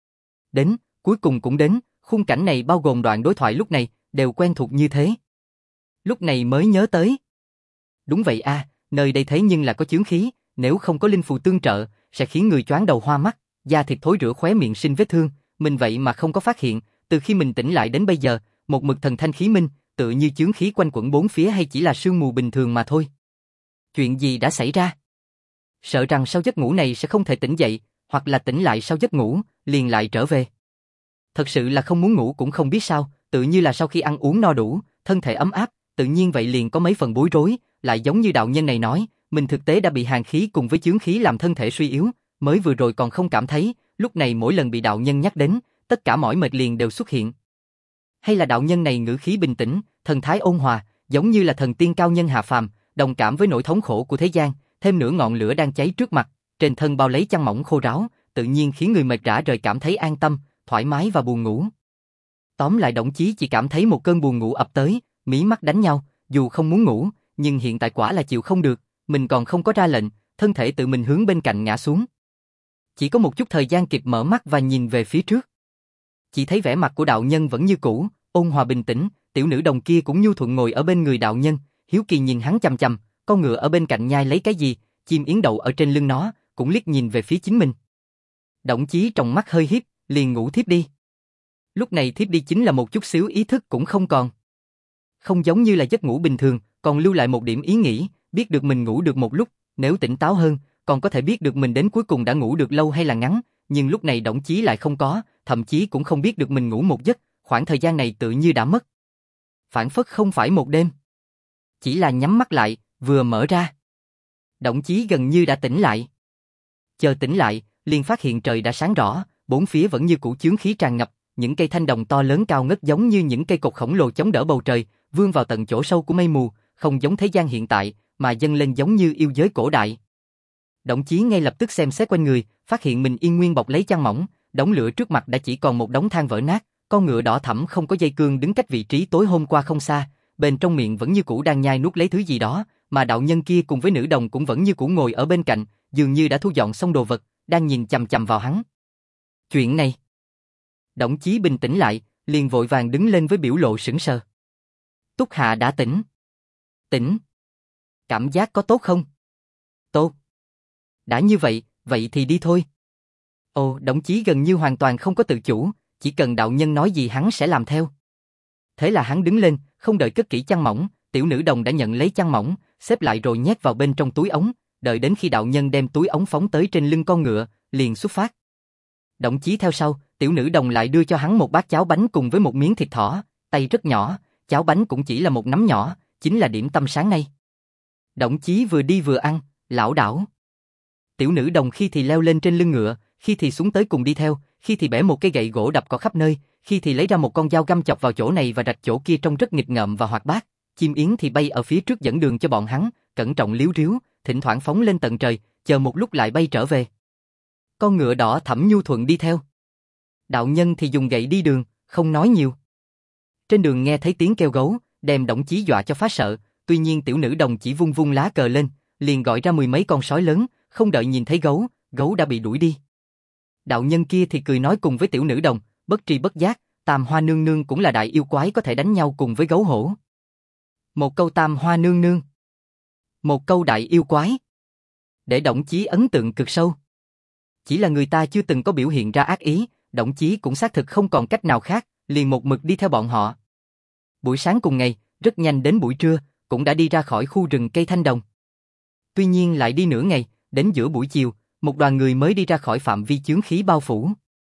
Đến, cuối cùng cũng đến, khung cảnh này bao gồm đoạn đối thoại lúc này, đều quen thuộc như thế. Lúc này mới nhớ tới. Đúng vậy a, à, nơi đây thế nhưng là có chướng khí, nếu không có linh phù tương trợ, sẽ khiến người choáng đầu hoa mắt, da thịt thối rữa khóe miệng sinh vết thương, mình vậy mà không có phát hiện, từ khi mình tỉnh lại đến bây giờ, một mực thần thanh khí minh, tự như chướng khí quanh quẩn bốn phía hay chỉ là sương mù bình thường mà thôi. Chuyện gì đã xảy ra? Sợ rằng sau giấc ngủ này sẽ không thể tỉnh dậy, hoặc là tỉnh lại sau giấc ngủ, liền lại trở về. Thật sự là không muốn ngủ cũng không biết sao, tự như là sau khi ăn uống no đủ, thân thể ấm áp, tự nhiên vậy liền có mấy phần bối rối, lại giống như đạo nhân này nói, mình thực tế đã bị hàn khí cùng với chướng khí làm thân thể suy yếu, mới vừa rồi còn không cảm thấy, lúc này mỗi lần bị đạo nhân nhắc đến, tất cả mỏi mệt liền đều xuất hiện. Hay là đạo nhân này ngữ khí bình tĩnh, thần thái ôn hòa, giống như là thần tiên cao nhân hạ phàm, đồng cảm với nỗi thống khổ của thế gian, thêm nửa ngọn lửa đang cháy trước mặt, trên thân bao lấy chăn mỏng khô ráo, tự nhiên khiến người mệt rã rời cảm thấy an tâm, thoải mái và buồn ngủ. Tóm lại Đổng Chí chỉ cảm thấy một cơn buồn ngủ ập tới, mí mắt đánh nhau, dù không muốn ngủ, nhưng hiện tại quả là chịu không được, mình còn không có ra lệnh, thân thể tự mình hướng bên cạnh ngã xuống. Chỉ có một chút thời gian kịp mở mắt và nhìn về phía trước. Chỉ thấy vẻ mặt của đạo nhân vẫn như cũ, ôn hòa bình tĩnh, tiểu nữ đồng kia cũng nhu thuận ngồi ở bên người đạo nhân, hiếu kỳ nhìn hắn chằm chằm, con ngựa ở bên cạnh nhai lấy cái gì, chim yến đậu ở trên lưng nó, cũng liếc nhìn về phía chính mình. Đổng Chí trong mắt hơi hiếp, liền ngủ thiếp đi. Lúc này thiếp đi chính là một chút xíu ý thức cũng không còn. Không giống như là giấc ngủ bình thường, còn lưu lại một điểm ý nghĩ, biết được mình ngủ được một lúc, nếu tỉnh táo hơn, còn có thể biết được mình đến cuối cùng đã ngủ được lâu hay là ngắn, nhưng lúc này Đổng Chí lại không có, thậm chí cũng không biết được mình ngủ một giấc, khoảng thời gian này tự như đã mất. Phản phất không phải một đêm. Chỉ là nhắm mắt lại, vừa mở ra. Đổng Chí gần như đã tỉnh lại. Chờ tỉnh lại, liền phát hiện trời đã sáng rõ, bốn phía vẫn như cũ chướng khí tràn ngập, những cây thanh đồng to lớn cao ngất giống như những cây cột khổng lồ chống đỡ bầu trời, vươn vào tận chỗ sâu của mây mù, không giống thế gian hiện tại, mà dâng lên giống như yêu giới cổ đại. Đổng Chí ngay lập tức xem xét quanh người, phát hiện mình yên nguyên bọc lấy chăn mỏng, đống lửa trước mặt đã chỉ còn một đống than vỡ nát, con ngựa đỏ thẫm không có dây cương đứng cách vị trí tối hôm qua không xa, bên trong miệng vẫn như cũ đang nhai nuốt lấy thứ gì đó, mà đạo nhân kia cùng với nữ đồng cũng vẫn như cũ ngồi ở bên cạnh, dường như đã thu dọn xong đồ vật, đang nhìn chằm chằm vào hắn. Chuyện này. Đổng Chí bình tĩnh lại, liền vội vàng đứng lên với biểu lộ sững sờ. Túc Hạ đã tỉnh. Tỉnh. Cảm giác có tốt không? Tốt. Đã như vậy, vậy thì đi thôi. Ồ, Đổng Chí gần như hoàn toàn không có tự chủ, chỉ cần đạo nhân nói gì hắn sẽ làm theo. Thế là hắn đứng lên, không đợi cất kỹ chăn mỏng, tiểu nữ đồng đã nhận lấy chăn mỏng, xếp lại rồi nhét vào bên trong túi ống, đợi đến khi đạo nhân đem túi ống phóng tới trên lưng con ngựa, liền xuất phát. Đổng Chí theo sau, tiểu nữ đồng lại đưa cho hắn một bát cháo bánh cùng với một miếng thịt thỏ, tay rất nhỏ, cháo bánh cũng chỉ là một nắm nhỏ, chính là điểm tâm sáng nay. Đổng Chí vừa đi vừa ăn, lảo đảo. Tiểu nữ đồng khi thì leo lên trên lưng ngựa, khi thì xuống tới cùng đi theo, khi thì bẻ một cây gậy gỗ đập cỏ khắp nơi, khi thì lấy ra một con dao găm chọc vào chỗ này và rạch chỗ kia trông rất nghịch ngợm và hoạt bát. Chim yến thì bay ở phía trước dẫn đường cho bọn hắn, cẩn trọng líu ríu, thỉnh thoảng phóng lên tận trời, chờ một lúc lại bay trở về. Con ngựa đỏ Thẩm Nhu Thuận đi theo. Đạo nhân thì dùng gậy đi đường, không nói nhiều. Trên đường nghe thấy tiếng kêu gấu, đem Đổng Chí dọa cho phát sợ, tuy nhiên tiểu nữ đồng chỉ vung vung lá cờ lên, liền gọi ra mười mấy con sói lớn, không đợi nhìn thấy gấu, gấu đã bị đuổi đi. Đạo nhân kia thì cười nói cùng với tiểu nữ đồng, bất tri bất giác, Tam Hoa Nương Nương cũng là đại yêu quái có thể đánh nhau cùng với gấu hổ. Một câu Tam Hoa Nương Nương, một câu đại yêu quái, để Đổng Chí ấn tượng cực sâu. Chỉ là người ta chưa từng có biểu hiện ra ác ý, Đổng Chí cũng xác thực không còn cách nào khác, liền một mực đi theo bọn họ. Buổi sáng cùng ngày, rất nhanh đến buổi trưa, cũng đã đi ra khỏi khu rừng cây thanh đồng. Tuy nhiên lại đi nửa ngày, đến giữa buổi chiều, một đoàn người mới đi ra khỏi phạm vi chướng khí bao phủ.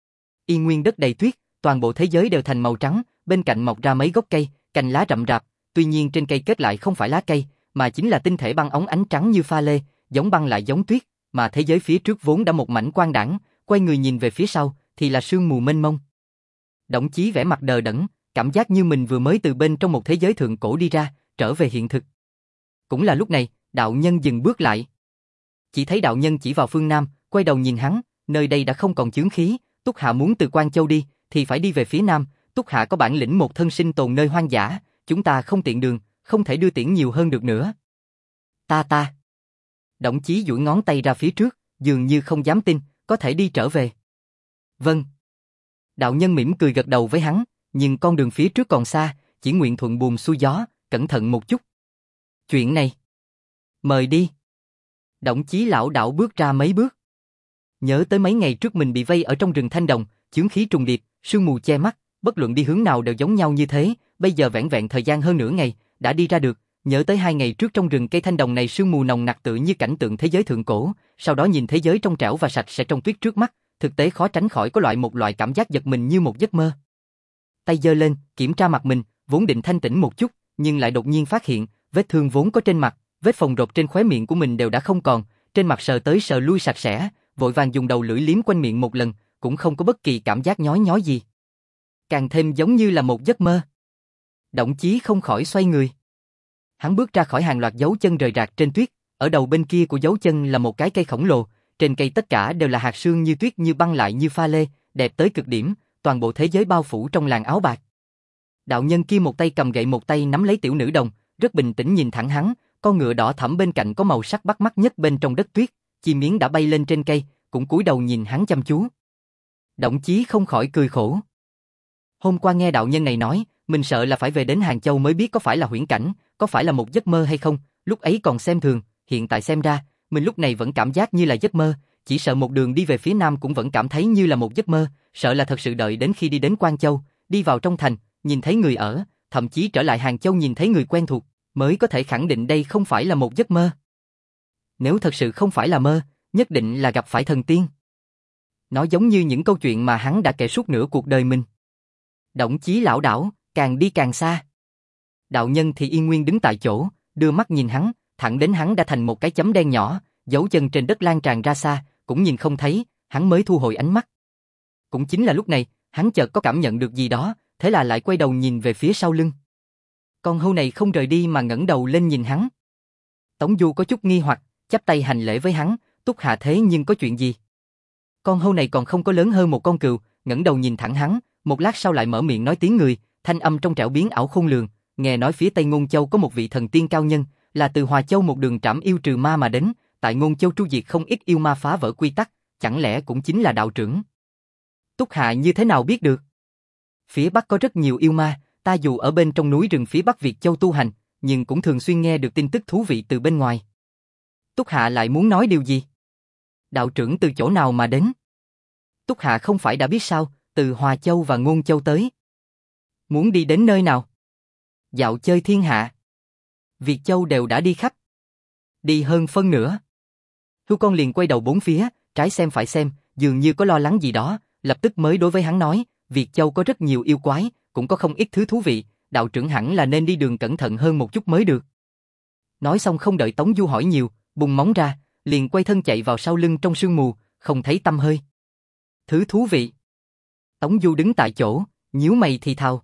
Yên nguyên đất đầy tuyết, toàn bộ thế giới đều thành màu trắng, bên cạnh mọc ra mấy gốc cây, cành lá rậm rạp, tuy nhiên trên cây kết lại không phải lá cây, mà chính là tinh thể băng óng ánh trắng như pha lê, giống băng lại giống tuyết, mà thế giới phía trước vốn đã một mảnh quang đãng, quay người nhìn về phía sau thì là sương mù mênh mông. Đổng Chí vẻ mặt đờ đẫn, cảm giác như mình vừa mới từ bên trong một thế giới thượng cổ đi ra, trở về hiện thực. Cũng là lúc này, đạo nhân dừng bước lại. Chỉ thấy đạo nhân chỉ vào phương Nam, quay đầu nhìn hắn, nơi đây đã không còn chướng khí, Túc Hạ muốn từ Quan Châu đi, thì phải đi về phía Nam, Túc Hạ có bản lĩnh một thân sinh tồn nơi hoang dã, chúng ta không tiện đường, không thể đưa tiễn nhiều hơn được nữa. Ta ta. Đổng Chí duỗi ngón tay ra phía trước, dường như không dám tin, có thể đi trở về. Vâng. Đạo nhân mỉm cười gật đầu với hắn, nhưng con đường phía trước còn xa, chỉ nguyện thuận buồm xuôi gió, cẩn thận một chút. Chuyện này. Mời đi. Đổng Chí lảo đảo bước ra mấy bước. Nhớ tới mấy ngày trước mình bị vây ở trong rừng thanh đồng, chướng khí trùng điệp, sương mù che mắt, bất luận đi hướng nào đều giống nhau như thế, bây giờ vẻn vẹn thời gian hơn nửa ngày, đã đi ra được. Nhớ tới hai ngày trước trong rừng cây thanh đồng này sương mù nồng nặc tựa như cảnh tượng thế giới thượng cổ, sau đó nhìn thế giới trong trẻo và sạch sẽ trong tuyết trước mắt, thực tế khó tránh khỏi có loại một loại cảm giác giật mình như một giấc mơ. Tay giơ lên, kiểm tra mặt mình, vốn định thanh tĩnh một chút, nhưng lại đột nhiên phát hiện, vết thương vốn có trên mặt, vết phồng rộp trên khóe miệng của mình đều đã không còn, trên mặt sờ tới sờ lui sạch sẽ, vội vàng dùng đầu lưỡi liếm quanh miệng một lần, cũng không có bất kỳ cảm giác nhói nhói gì. Càng thêm giống như là một giấc mơ. Đổng Chí không khỏi xoay người. Hắn bước ra khỏi hàng loạt dấu chân rời rạc trên tuyết, ở đầu bên kia của dấu chân là một cái cây khổng lồ, trên cây tất cả đều là hạt sương như tuyết như băng lại như pha lê, đẹp tới cực điểm, toàn bộ thế giới bao phủ trong làn áo bạc. Đạo nhân kia một tay cầm gậy một tay nắm lấy tiểu nữ đồng, rất bình tĩnh nhìn thẳng hắn, con ngựa đỏ thẫm bên cạnh có màu sắc bắt mắt nhất bên trong đất tuyết, chim yến đã bay lên trên cây, cũng cúi đầu nhìn hắn chăm chú. Đổng Chí không khỏi cười khổ. Hôm qua nghe đạo nhân này nói, mình sợ là phải về đến Hàng Châu mới biết có phải là huyễn cảnh, có phải là một giấc mơ hay không, lúc ấy còn xem thường, hiện tại xem ra, mình lúc này vẫn cảm giác như là giấc mơ, chỉ sợ một đường đi về phía Nam cũng vẫn cảm thấy như là một giấc mơ, sợ là thật sự đợi đến khi đi đến Quan Châu, đi vào trong thành, nhìn thấy người ở, thậm chí trở lại Hàng Châu nhìn thấy người quen thuộc, mới có thể khẳng định đây không phải là một giấc mơ. Nếu thật sự không phải là mơ, nhất định là gặp phải thần tiên. Nó giống như những câu chuyện mà hắn đã kể suốt nửa cuộc đời mình. Đổng Chí lảo đảo, càng đi càng xa. Đạo nhân thì yên nguyên đứng tại chỗ, đưa mắt nhìn hắn, thẳng đến hắn đã thành một cái chấm đen nhỏ, dấu chân trên đất lan tràn ra xa, cũng nhìn không thấy, hắn mới thu hồi ánh mắt. Cũng chính là lúc này, hắn chợt có cảm nhận được gì đó, thế là lại quay đầu nhìn về phía sau lưng. Con hươu này không rời đi mà ngẩng đầu lên nhìn hắn. Tống Du có chút nghi hoặc, chắp tay hành lễ với hắn, Túc Hạ thế nhưng có chuyện gì? Con hươu này còn không có lớn hơn một con cừu, ngẩng đầu nhìn thẳng hắn, một lát sau lại mở miệng nói tiếng người, thanh âm trong trẻo biến ảo khôn lường, nghe nói phía Tây Ngôn Châu có một vị thần tiên cao nhân, là từ Hòa Châu một đường trảm yêu trừ ma mà đến, tại Ngôn Châu tru diệt không ít yêu ma phá vỡ quy tắc, chẳng lẽ cũng chính là đạo trưởng? Túc Hạ như thế nào biết được? Phía Bắc có rất nhiều yêu ma, ta dù ở bên trong núi rừng phía Bắc Việt Châu tu hành, nhưng cũng thường xuyên nghe được tin tức thú vị từ bên ngoài. Túc Hạ lại muốn nói điều gì? Đạo trưởng từ chỗ nào mà đến? Túc Hạ không phải đã biết sao, từ Hòa Châu và Ngôn Châu tới. Muốn đi đến nơi nào? Dạo chơi thiên hạ. Việt Châu đều đã đi khắp. Đi hơn phân nửa. Hươu con liền quay đầu bốn phía, trái xem phải xem, dường như có lo lắng gì đó, lập tức mới đối với hắn nói, Việt Châu có rất nhiều yêu quái, cũng có không ít thứ thú vị, đạo trưởng hẳn là nên đi đường cẩn thận hơn một chút mới được. Nói xong không đợi Tống Du hỏi nhiều, bùng móng ra, liền quay thân chạy vào sau lưng trong sương mù, không thấy tăm hơi. Thứ thú vị. Tống Du đứng tại chỗ, nhíu mày thì thào.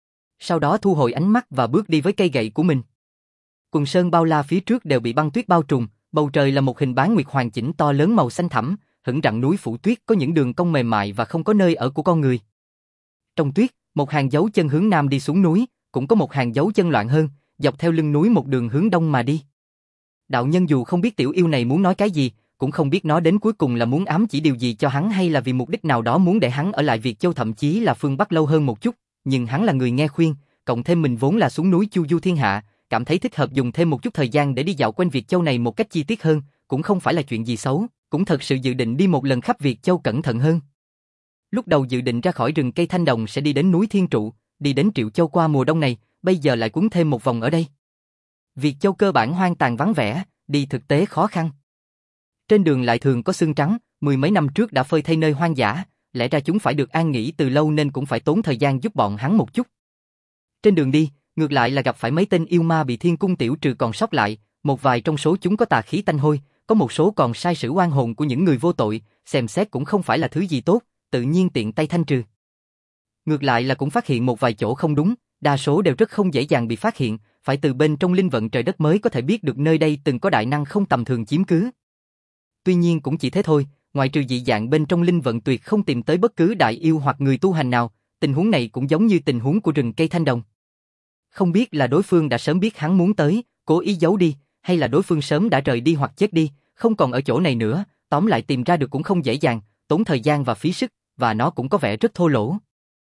Sau đó thu hồi ánh mắt và bước đi với cây gậy của mình. Quần sơn bao la phía trước đều bị băng tuyết bao trùm, bầu trời là một hình bán nguyệt hoàn chỉnh to lớn màu xanh thẳm, hững rặng núi phủ tuyết có những đường cong mềm mại và không có nơi ở của con người. Trong tuyết, một hàng dấu chân hướng nam đi xuống núi, cũng có một hàng dấu chân loạn hơn, dọc theo lưng núi một đường hướng đông mà đi. Đạo nhân dù không biết tiểu yêu này muốn nói cái gì, cũng không biết nó đến cuối cùng là muốn ám chỉ điều gì cho hắn hay là vì mục đích nào đó muốn để hắn ở lại Việt Châu thậm chí là phương Bắc lâu hơn một chút, nhưng hắn là người nghe khuyên, cộng thêm mình vốn là xuống núi chu du thiên hạ, cảm thấy thích hợp dùng thêm một chút thời gian để đi dạo quanh Việt Châu này một cách chi tiết hơn, cũng không phải là chuyện gì xấu, cũng thật sự dự định đi một lần khắp Việt Châu cẩn thận hơn. Lúc đầu dự định ra khỏi rừng cây Thanh Đồng sẽ đi đến núi Thiên Trụ, đi đến Triệu Châu qua mùa đông này, bây giờ lại cuốn thêm một vòng ở đây. Việt Châu cơ bản hoang tàn vắng vẻ, đi thực tế khó khăn. Trên đường lại thường có xương trắng, mười mấy năm trước đã phơi thay nơi hoang dã, lẽ ra chúng phải được an nghỉ từ lâu nên cũng phải tốn thời gian giúp bọn hắn một chút. Trên đường đi, ngược lại là gặp phải mấy tên yêu ma bị thiên cung tiểu trừ còn sót lại, một vài trong số chúng có tà khí tanh hôi, có một số còn sai sử oan hồn của những người vô tội, xem xét cũng không phải là thứ gì tốt, tự nhiên tiện tay thanh trừ. Ngược lại là cũng phát hiện một vài chỗ không đúng, đa số đều rất không dễ dàng bị phát hiện, phải từ bên trong linh vận trời đất mới có thể biết được nơi đây từng có đại năng không tầm thường chiếm cứ. Tuy nhiên cũng chỉ thế thôi, ngoại trừ dị dạng bên trong linh vận tuyệt không tìm tới bất cứ đại yêu hoặc người tu hành nào, tình huống này cũng giống như tình huống của rừng cây Thanh Đồng. Không biết là đối phương đã sớm biết hắn muốn tới, cố ý giấu đi, hay là đối phương sớm đã rời đi hoặc chết đi, không còn ở chỗ này nữa, tóm lại tìm ra được cũng không dễ dàng, tốn thời gian và phí sức, và nó cũng có vẻ rất thô lỗ.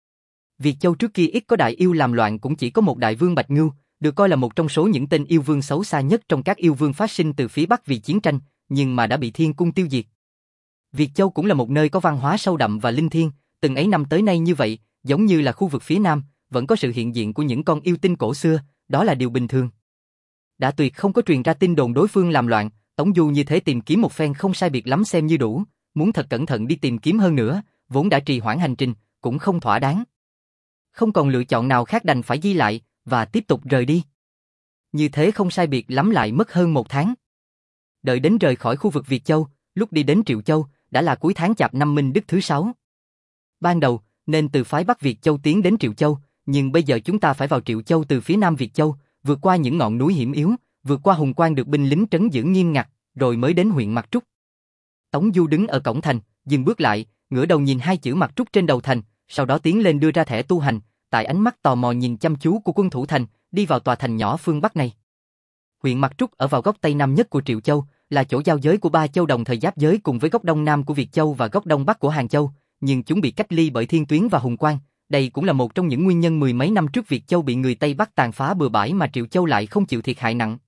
Việt Châu trước kia ít có đại yêu làm loạn cũng chỉ có một đại vương Bạch Ngưu, được coi là một trong số những tên yêu vương xấu xa nhất trong các yêu vương phát sinh từ phía Bắc vì chiến tranh, nhưng mà đã bị thiên cung tiêu diệt. Việt Châu cũng là một nơi có văn hóa sâu đậm và linh thiêng, từng ấy năm tới nay như vậy, giống như là khu vực phía Nam, vẫn có sự hiện diện của những con yêu tinh cổ xưa, đó là điều bình thường. Đã tuyệt không có truyền ra tin đồn đối phương làm loạn, Tống Du như thế tìm kiếm một phen không sai biệt lắm xem như đủ, muốn thật cẩn thận đi tìm kiếm hơn nữa, vốn đã trì hoãn hành trình, cũng không thỏa đáng. Không còn lựa chọn nào khác đành phải ghi lại, và tiếp tục rời đi. Như thế không sai biệt lắm lại mất hơn một tháng. Đợi đến rời khỏi khu vực Việt Châu, lúc đi đến Triệu Châu, đã là cuối tháng Chạp năm Minh Đức thứ sáu. Ban đầu, nên từ phái Bắc Việt Châu tiến đến Triệu Châu, nhưng bây giờ chúng ta phải vào Triệu Châu từ phía Nam Việt Châu, vượt qua những ngọn núi hiểm yếu, vượt qua hùng quan được binh lính trấn giữ nghiêm ngặt, rồi mới đến huyện Mặt Trúc. Tống Du đứng ở cổng thành, dừng bước lại, ngửa đầu nhìn hai chữ Mặt Trúc trên đầu thành, sau đó tiến lên đưa ra thẻ tu hành, tại ánh mắt tò mò nhìn chăm chú của quân thủ thành, đi vào tòa thành nhỏ phương Bắc này. Huyện Mặt Trúc ở vào góc Tây Nam nhất của Triệu Châu, là chỗ giao giới của ba châu đồng thời giáp giới cùng với góc Đông Nam của Việt Châu và góc Đông Bắc của Hàng Châu, nhưng chúng bị cách ly bởi Thiên Tuyến và Hùng Quan. Đây cũng là một trong những nguyên nhân mười mấy năm trước Việt Châu bị người Tây Bắc tàn phá bừa bãi mà Triệu Châu lại không chịu thiệt hại nặng.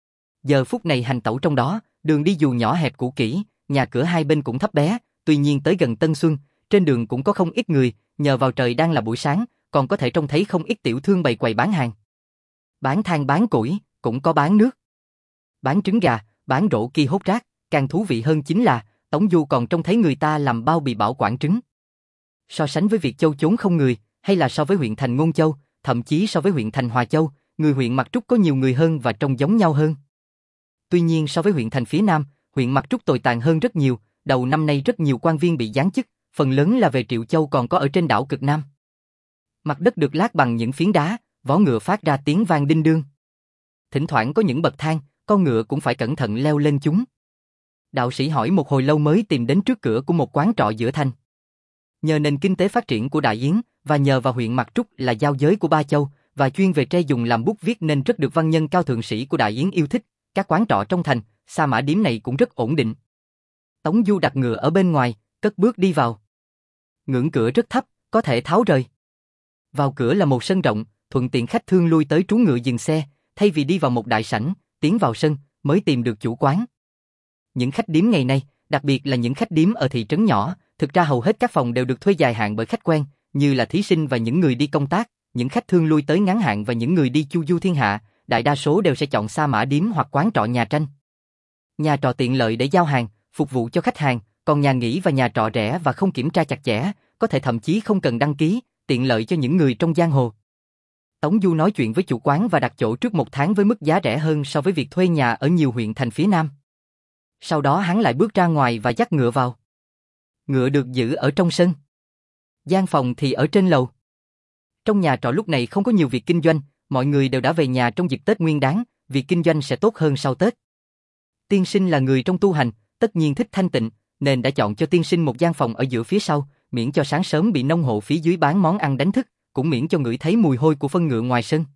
Giờ phút này hành tẩu trong đó, đường đi dù nhỏ hẹp cũ kỹ, nhà cửa hai bên cũng thấp bé, tuy nhiên tới gần Tân Xuân, trên đường cũng có không ít người, nhờ vào trời đang là buổi sáng, còn có thể trông thấy không ít tiểu thương bày quầy bán hàng. Bán than bán củi, cũng có bán nước. Bán trứng gà, bán rổ ki hốt rác, càng thú vị hơn chính là, Tống Du còn trông thấy người ta làm bao bì bảo quản trứng. So sánh với Việt Châu chốn không người, hay là so với huyện thành Ngôn Châu, thậm chí so với huyện thành Hòa Châu, người huyện Mặt Trúc có nhiều người hơn và trông giống nhau hơn. Tuy nhiên so với huyện thành phía Nam, huyện Mặt Trúc tồi tàn hơn rất nhiều, đầu năm nay rất nhiều quan viên bị giáng chức, phần lớn là về Triệu Châu còn có ở trên đảo cực Nam. Mặt đất được lát bằng những phiến đá, vó ngựa phát ra tiếng vang đinh đương. Thỉnh thoảng có những bậc thang, con ngựa cũng phải cẩn thận leo lên chúng. Đạo sĩ hỏi một hồi lâu mới tìm đến trước cửa của một quán trọ giữa thành. Nhờ nền kinh tế phát triển của Đại Yến, và nhờ vào huyện Mặt Trúc là giao giới của ba châu, và chuyên về tre dùng làm bút viết nên rất được văn nhân cao thượng sĩ của Đại Yến yêu thích, các quán trọ trong thành, sa mã điếm này cũng rất ổn định. Tống Du đặt ngựa ở bên ngoài, cất bước đi vào. Ngưỡng cửa rất thấp, có thể tháo rời. Vào cửa là một sân rộng, thuận tiện khách thương lui tới trú ngựa dừng xe, thay vì đi vào một đại sảnh, tiến vào sân, mới tìm được chủ quán. Những khách điếm ngày nay, đặc biệt là những khách điếm ở thị trấn nhỏ, thực ra hầu hết các phòng đều được thuê dài hạn bởi khách quen, như là thí sinh và những người đi công tác, những khách thương lui tới ngắn hạn và những người đi chu du thiên hạ, đại đa số đều sẽ chọn sa mã điếm hoặc quán trọ nhà tranh. Nhà trọ tiện lợi để giao hàng, phục vụ cho khách hàng, còn nhà nghỉ và nhà trọ rẻ và không kiểm tra chặt chẽ, có thể thậm chí không cần đăng ký, tiện lợi cho những người trong giang hồ. Tống Du nói chuyện với chủ quán và đặt chỗ trước một tháng với mức giá rẻ hơn so với việc thuê nhà ở nhiều huyện thành phía Nam. Sau đó hắn lại bước ra ngoài và dắt ngựa vào. Ngựa được giữ ở trong sân. Gian phòng thì ở trên lầu. Trong nhà trọ lúc này không có nhiều việc kinh doanh, mọi người đều đã về nhà trong dịp Tết Nguyên Đán, việc kinh doanh sẽ tốt hơn sau Tết. Tiên sinh là người trong tu hành, tất nhiên thích thanh tịnh, nên đã chọn cho tiên sinh một gian phòng ở giữa phía sau, miễn cho sáng sớm bị nông hộ phía dưới bán món ăn đánh thức, cũng miễn cho ngửi thấy mùi hôi của phân ngựa ngoài sân.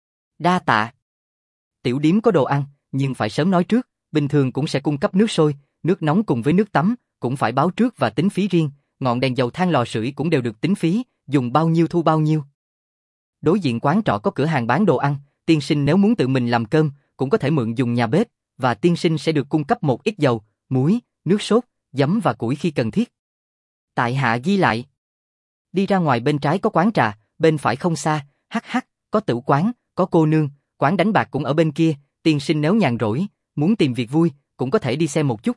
Đa tạ. Tiểu điếm có đồ ăn, nhưng phải sớm nói trước, bình thường cũng sẽ cung cấp nước sôi, nước nóng cùng với nước tắm, cũng phải báo trước và tính phí riêng, ngọn đèn dầu than lò sưởi cũng đều được tính phí, dùng bao nhiêu thu bao nhiêu. Đối diện quán trọ có cửa hàng bán đồ ăn, tiên sinh nếu muốn tự mình làm cơm, cũng có thể mượn dùng nhà bếp, và tiên sinh sẽ được cung cấp một ít dầu, muối, nước sốt, giấm và củi khi cần thiết. Tại hạ ghi lại. Đi ra ngoài bên trái có quán trà, bên phải không xa, hắc hắc, có tử quán, có cô nương, quán đánh bạc cũng ở bên kia, tiên sinh nếu nhàn rỗi, muốn tìm việc vui, cũng có thể đi xem một chút.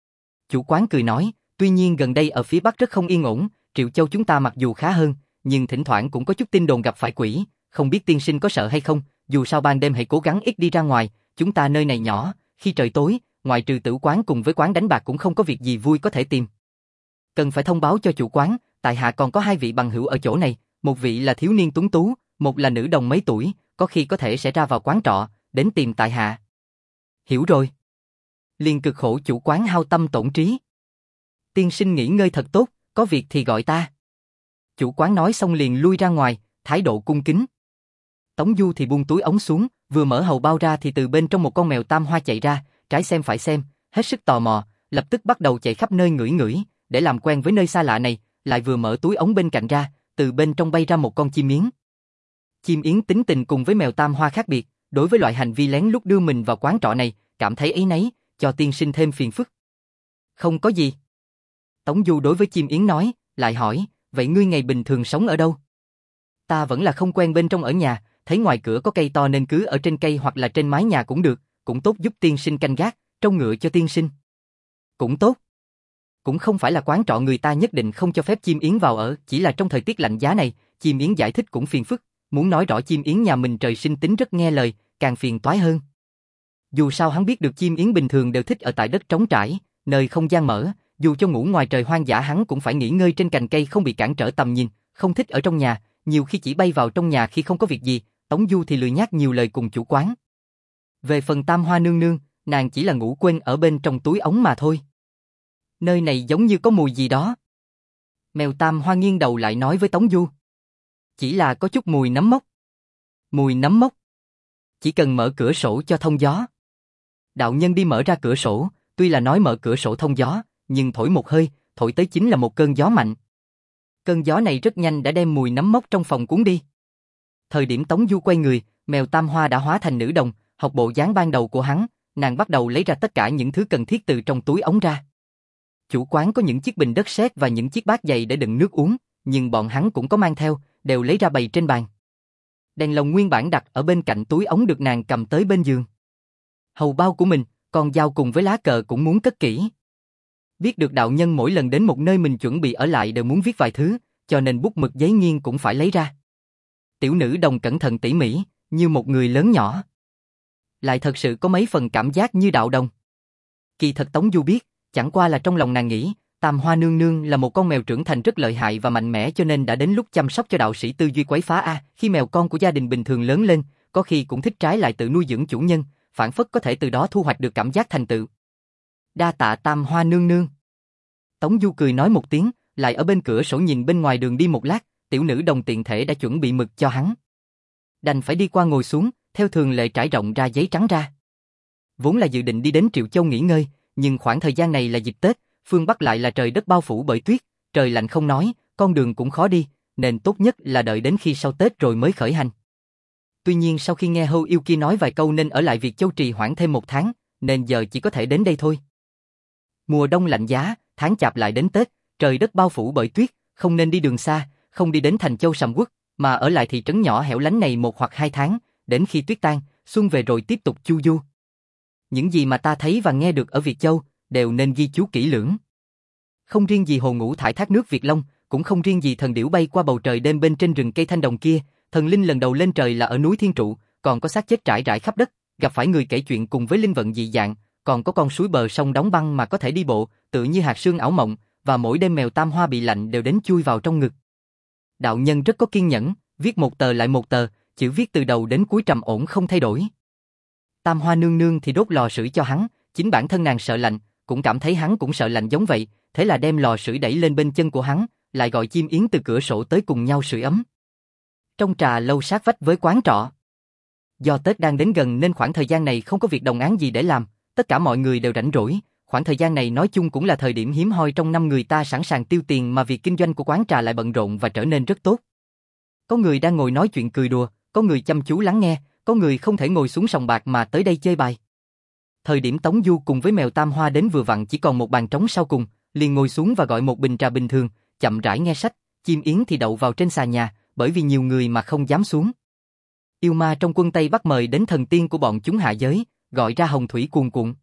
Chủ quán cười nói, tuy nhiên gần đây ở phía Bắc rất không yên ổn, Triệu Châu chúng ta mặc dù khá hơn, nhưng thỉnh thoảng cũng có chút tin đồn gặp phải quỷ, không biết tiên sinh có sợ hay không, dù sao ban đêm hãy cố gắng ít đi ra ngoài, chúng ta nơi này nhỏ, khi trời tối, ngoại trừ tử quán cùng với quán đánh bạc cũng không có việc gì vui có thể tìm. Cần phải thông báo cho chủ quán, tại hạ còn có hai vị bằng hữu ở chỗ này, một vị là thiếu niên tuấn tú, một là nữ đồng mấy tuổi, có khi có thể sẽ ra vào quán trọ, đến tìm tại hạ. Hiểu rồi. Liền cực khổ chủ quán hao tâm tổn trí. Tiên sinh nghỉ ngơi thật tốt, có việc thì gọi ta. Chủ quán nói xong liền lui ra ngoài, thái độ cung kính. Tống Du thì buông túi ống xuống, vừa mở hầu bao ra thì từ bên trong một con mèo tam hoa chạy ra, trái xem phải xem, hết sức tò mò, lập tức bắt đầu chạy khắp nơi ngửi ngửi, để làm quen với nơi xa lạ này, lại vừa mở túi ống bên cạnh ra, từ bên trong bay ra một con chim yến. Chim yến tính tình cùng với mèo tam hoa khác biệt, đối với loại hành vi lén lút đưa mình vào quán trọ này, cảm thấy áy náy, cho tiên sinh thêm phiền phức. Không có gì. Tống Du đối với chim yến nói, lại hỏi, vậy ngươi ngày bình thường sống ở đâu? Ta vẫn là không quen bên trong ở nhà, thấy ngoài cửa có cây to nên cứ ở trên cây hoặc là trên mái nhà cũng được, cũng tốt giúp tiên sinh canh gác, trông ngựa cho tiên sinh. Cũng tốt. Cũng không phải là quán trọ người ta nhất định không cho phép chim yến vào ở, chỉ là trong thời tiết lạnh giá này, chim yến giải thích cũng phiền phức, muốn nói rõ chim yến nhà mình trời sinh tính rất nghe lời, càng phiền toái hơn. Dù sao hắn biết được chim yến bình thường đều thích ở tại đất trống trải, nơi không gian mở, dù cho ngủ ngoài trời hoang dã hắn cũng phải nghỉ ngơi trên cành cây không bị cản trở tầm nhìn, không thích ở trong nhà, nhiều khi chỉ bay vào trong nhà khi không có việc gì, Tống Du thì lười nhác nhiều lời cùng chủ quán. Về phần Tam Hoa nương nương, nàng chỉ là ngủ quên ở bên trong túi ống mà thôi. Nơi này giống như có mùi gì đó. Mèo Tam Hoa nghiêng đầu lại nói với Tống Du. Chỉ là có chút mùi nấm mốc. Mùi nấm mốc. Chỉ cần mở cửa sổ cho thông gió. Đạo nhân đi mở ra cửa sổ, tuy là nói mở cửa sổ thông gió, nhưng thổi một hơi, thổi tới chính là một cơn gió mạnh. Cơn gió này rất nhanh đã đem mùi nấm mốc trong phòng cuốn đi. Thời điểm Tống Du quay người, mèo Tam Hoa đã hóa thành nữ đồng, học bộ dáng ban đầu của hắn, nàng bắt đầu lấy ra tất cả những thứ cần thiết từ trong túi ống ra. Chủ quán có những chiếc bình đất sét và những chiếc bát dày để đựng nước uống, nhưng bọn hắn cũng có mang theo, đều lấy ra bày trên bàn. Đèn lồng nguyên bản đặt ở bên cạnh túi ống được nàng cầm tới bên giường. Hầu bao của mình, con dao cùng với lá cờ cũng muốn cất kỹ. Biết được đạo nhân mỗi lần đến một nơi mình chuẩn bị ở lại đều muốn viết vài thứ, cho nên bút mực giấy nghiêng cũng phải lấy ra. Tiểu nữ đồng cẩn thận tỉ mỉ, như một người lớn nhỏ. Lại thật sự có mấy phần cảm giác như đạo đồng. Kỳ thật Tống Du biết, chẳng qua là trong lòng nàng nghĩ, Tam Hoa nương nương là một con mèo trưởng thành rất lợi hại và mạnh mẽ cho nên đã đến lúc chăm sóc cho đạo sĩ tư duy quấy phá a, khi mèo con của gia đình bình thường lớn lên, có khi cũng thích trái lại tự nuôi dưỡng chủ nhân, phản phất có thể từ đó thu hoạch được cảm giác thành tựu. Đa tạ Tam Hoa nương nương. Tống Du cười nói một tiếng, lại ở bên cửa sổ nhìn bên ngoài đường đi một lát, tiểu nữ đồng tiện thể đã chuẩn bị mực cho hắn. Đành phải đi qua ngồi xuống, theo thường lệ trải rộng ra giấy trắng ra. Vốn là dự định đi đến Triệu Châu nghỉ ngơi, nhưng khoảng thời gian này là dịp Tết, phương Bắc lại là trời đất bao phủ bởi tuyết, trời lạnh không nói, con đường cũng khó đi, nên tốt nhất là đợi đến khi sau Tết rồi mới khởi hành. Tuy nhiên sau khi nghe Hâu Yêu kia nói vài câu nên ở lại Việt Châu trì hoãn thêm một tháng, nên giờ chỉ có thể đến đây thôi. Mùa đông lạnh giá, tháng chạp lại đến Tết, trời đất bao phủ bởi tuyết, không nên đi đường xa, không đi đến thành châu sầm uất, mà ở lại thị trấn nhỏ hẻo lánh này một hoặc hai tháng, đến khi tuyết tan, xuân về rồi tiếp tục chu du. Những gì mà ta thấy và nghe được ở Việt Châu, đều nên ghi chú kỹ lưỡng. Không riêng gì hồ ngũ thải thác nước Việt Long, cũng không riêng gì thần điểu bay qua bầu trời đêm bên trên rừng cây thanh đồng kia, thần linh lần đầu lên trời là ở núi Thiên Trụ, còn có xác chết trải rải khắp đất, gặp phải người kể chuyện cùng với linh vận dị dạng, còn có con suối bờ sông đóng băng mà có thể đi bộ, tự như hạt sương ảo mộng, và mỗi đêm mèo Tam Hoa bị lạnh đều đến chui vào trong ngực. Đạo nhân rất có kiên nhẫn, viết một tờ lại một tờ, chữ viết từ đầu đến cuối trầm ổn không thay đổi. Tam Hoa nương nương thì đốt lò sưởi cho hắn, chính bản thân nàng sợ lạnh, cũng cảm thấy hắn cũng sợ lạnh giống vậy, thế là đem lò sưởi đẩy lên bên chân của hắn, lại gọi chim yến từ cửa sổ tới cùng nhau sưởi ấm. Trong trà lâu sát vách với quán trọ. Do Tết đang đến gần nên khoảng thời gian này không có việc đồng áng gì để làm, tất cả mọi người đều rảnh rỗi, khoảng thời gian này nói chung cũng là thời điểm hiếm hoi trong năm người ta sẵn sàng tiêu tiền mà việc kinh doanh của quán trà lại bận rộn và trở nên rất tốt. Có người đang ngồi nói chuyện cười đùa, có người chăm chú lắng nghe, có người không thể ngồi xuống sòng bạc mà tới đây chơi bài. Thời điểm Tống Du cùng với mèo Tam Hoa đến vừa vặn chỉ còn một bàn trống sau cùng, liền ngồi xuống và gọi một bình trà bình thường, chậm rãi nghe sách, chim yến thì đậu vào trên xà nhà, bởi vì nhiều người mà không dám xuống. Yêu ma trong quân Tây Bắc mời đến thần tiên của bọn chúng hạ giới, gọi ra hồng thủy cuồn cuộn.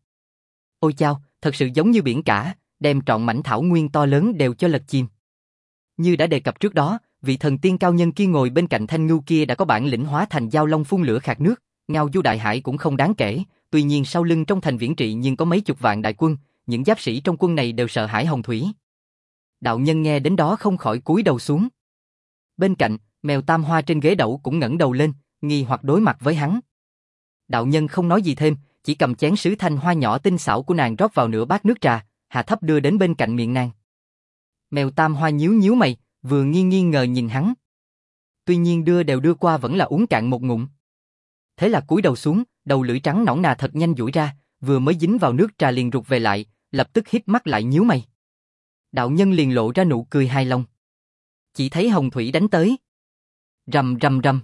Ôi chao, thật sự giống như biển cả, đem trọn mảnh thảo nguyên to lớn đều cho lật chìm. Như đã đề cập trước đó, vị thần tiên cao nhân kia ngồi bên cạnh thanh ngưu kia đã có bản lĩnh hóa thành giao long phun lửa khạc nước, ngao du đại hải cũng không đáng kể, tuy nhiên sau lưng trong thành Viễn Trị nhưng có mấy chục vạn đại quân, những giáp sĩ trong quân này đều sợ hãi hồng thủy. Đạo nhân nghe đến đó không khỏi cúi đầu xuống. Bên cạnh, mèo Tam Hoa trên ghế đẩu cũng ngẩng đầu lên, nghi hoặc đối mặt với hắn. Đạo nhân không nói gì thêm, chỉ cầm chén sứ thanh hoa nhỏ tinh xảo của nàng rót vào nửa bát nước trà, hạ thấp đưa đến bên cạnh miệng nàng. Mèo Tam Hoa nhíu nhíu mày, vừa nghi nghi ngờ nhìn hắn. Tuy nhiên đưa đều đưa qua vẫn là uống cạn một ngụm. Thế là cúi đầu xuống, đầu lưỡi trắng nõn nà thật nhanh duỗi ra, vừa mới dính vào nước trà liền rụt về lại, lập tức híp mắt lại nhíu mày. Đạo nhân liền lộ ra nụ cười hài lòng. Chỉ thấy hồng thủy đánh tới. Rầm rầm rầm.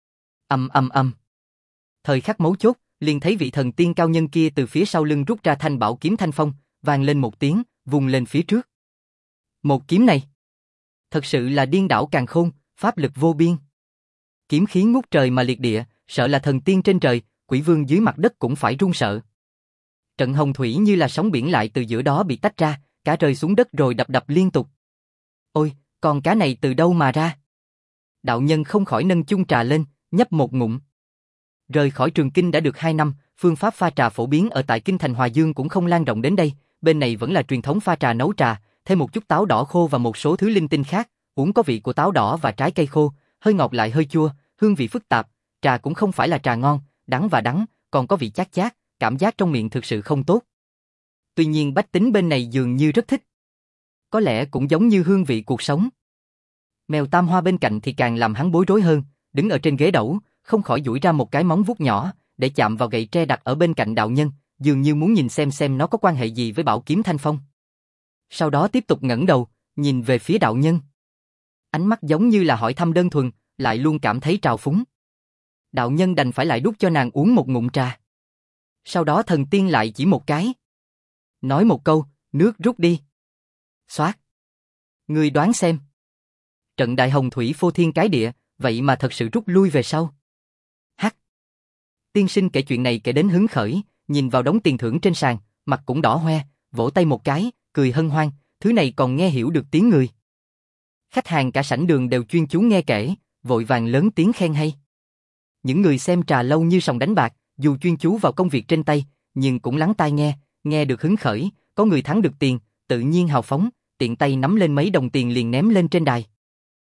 Ầm ầm ầm. Thời khắc mấu chốt, liền thấy vị thần tiên cao nhân kia từ phía sau lưng rút ra thanh bảo kiếm thanh phong, vang lên một tiếng, vùng lên phía trước. Một kiếm này, thật sự là điên đảo càn khôn, pháp lực vô biên. Kiếm khí ngút trời mà liệt địa, sợ là thần tiên trên trời, quỷ vương dưới mặt đất cũng phải run sợ. Trận hồng thủy như là sóng biển lại từ giữa đó bị tách ra, cả rơi xuống đất rồi đập đập liên tục. Ôi, con cá này từ đâu mà ra? Đạo nhân không khỏi nâng chung trà lên, nhấp một ngụm. Rời khỏi Trường Kinh đã được hai năm, phương pháp pha trà phổ biến ở tại Kinh thành Hòa Dương cũng không lan rộng đến đây, bên này vẫn là truyền thống pha trà nấu trà, thêm một chút táo đỏ khô và một số thứ linh tinh khác, uống có vị của táo đỏ và trái cây khô, hơi ngọt lại hơi chua, hương vị phức tạp, trà cũng không phải là trà ngon, đắng và đắng, còn có vị chát chát, cảm giác trong miệng thực sự không tốt. Tuy nhiên bách tính bên này dường như rất thích. Có lẽ cũng giống như hương vị cuộc sống. Mèo Tam Hoa bên cạnh thì càng làm hắn bối rối hơn, đứng ở trên ghế đẩu, không khỏi duỗi ra một cái móng vuốt nhỏ, để chạm vào gậy tre đặt ở bên cạnh đạo nhân, dường như muốn nhìn xem xem nó có quan hệ gì với bảo kiếm thanh phong. Sau đó tiếp tục ngẩng đầu, nhìn về phía đạo nhân. Ánh mắt giống như là hỏi thăm đơn thuần, lại luôn cảm thấy trào phúng. Đạo nhân đành phải lại đút cho nàng uống một ngụm trà. Sau đó thần tiên lại chỉ một cái. Nói một câu, nước rút đi. Xoát. Ngươi đoán xem. Trận đại hồng thủy phô thiên cái địa, vậy mà thật sự rút lui về sau. Hắc. Tiên sinh kể chuyện này kể đến hứng khởi, nhìn vào đống tiền thưởng trên sàn, mặt cũng đỏ hoe, vỗ tay một cái, cười hân hoan, thứ này còn nghe hiểu được tiếng người. Khách hàng cả sảnh đường đều chuyên chú nghe kể, vội vàng lớn tiếng khen hay. Những người xem trà lâu như sòng đánh bạc, dù chuyên chú vào công việc trên tay, nhưng cũng lắng tai nghe, nghe được hứng khởi, có người thắng được tiền, tự nhiên hào phóng, tiện tay nắm lên mấy đồng tiền liền ném lên trên đài.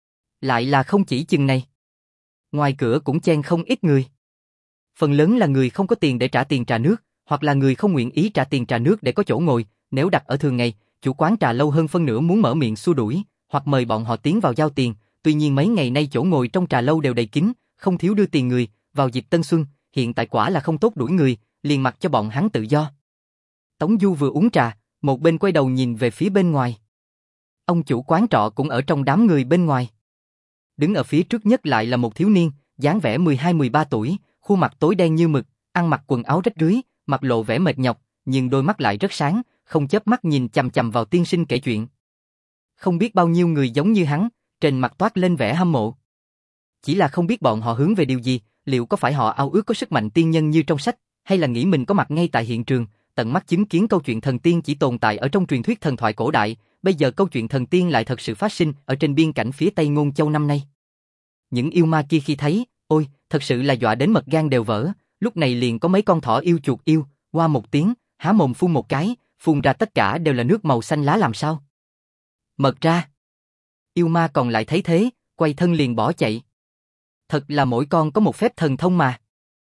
Lại là không chỉ chừng này. Ngoài cửa cũng chen không ít người. Phần lớn là người không có tiền để trả tiền trà nước, hoặc là người không nguyện ý trả tiền trà nước để có chỗ ngồi, nếu đặt ở thường ngày, chủ quán trà lâu hơn phân nửa muốn mở miệng xua đuổi, hoặc mời bọn họ tiến vào giao tiền, tuy nhiên mấy ngày nay chỗ ngồi trong trà lâu đều đầy kín, không thiếu đưa tiền người, vào dịp Tân Xuân, hiện tại quả là không tốt đuổi người, liền mặc cho bọn hắn tự do. Tống Du vừa uống trà, một bên quay đầu nhìn về phía bên ngoài. Ông chủ quán trọ cũng ở trong đám người bên ngoài. Đứng ở phía trước nhất lại là một thiếu niên, dáng vẻ mười hai mười ba tuổi, khuôn mặt tối đen như mực, ăn mặc quần áo rách rưới, mặt lộ vẻ mệt nhọc, nhưng đôi mắt lại rất sáng, không chớp mắt nhìn chằm chằm vào tiên sinh kể chuyện. Không biết bao nhiêu người giống như hắn, trên mặt toát lên vẻ hâm mộ. Chỉ là không biết bọn họ hướng về điều gì, liệu có phải họ ao ước có sức mạnh tiên nhân như trong sách, hay là nghĩ mình có mặt ngay tại hiện trường, tận mắt chứng kiến câu chuyện thần tiên chỉ tồn tại ở trong truyền thuyết thần thoại cổ đại, bây giờ câu chuyện thần tiên lại thật sự phát sinh ở trên biên cảnh phía Tây Ngôn Châu năm nay. Những yêu ma kia khi thấy, ôi, thật sự là dọa đến mật gan đều vỡ, lúc này liền có mấy con thỏ yêu chuột yêu, qua một tiếng, há mồm phun một cái, phun ra tất cả đều là nước màu xanh lá làm sao. Mật ra. Yêu ma còn lại thấy thế, quay thân liền bỏ chạy. Thật là mỗi con có một phép thần thông mà.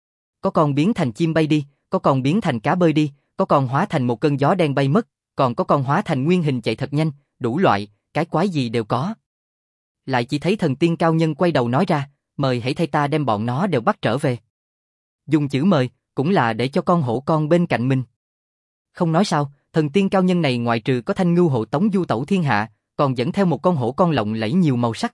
Có con biến thành chim bay đi, có con biến thành cá bơi đi, có con hóa thành một cơn gió đen bay mất, còn có con hóa thành nguyên hình chạy thật nhanh, đủ loại, cái quái gì đều có. Lại chỉ thấy thần tiên cao nhân quay đầu nói ra, mời hãy thay ta đem bọn nó đều bắt trở về. Dùng chữ mời, cũng là để cho con hổ con bên cạnh mình. Không nói sao, thần tiên cao nhân này ngoại trừ có thanh ngưu hộ tống du tẩu thiên hạ, còn dẫn theo một con hổ con lộng lẫy nhiều màu sắc.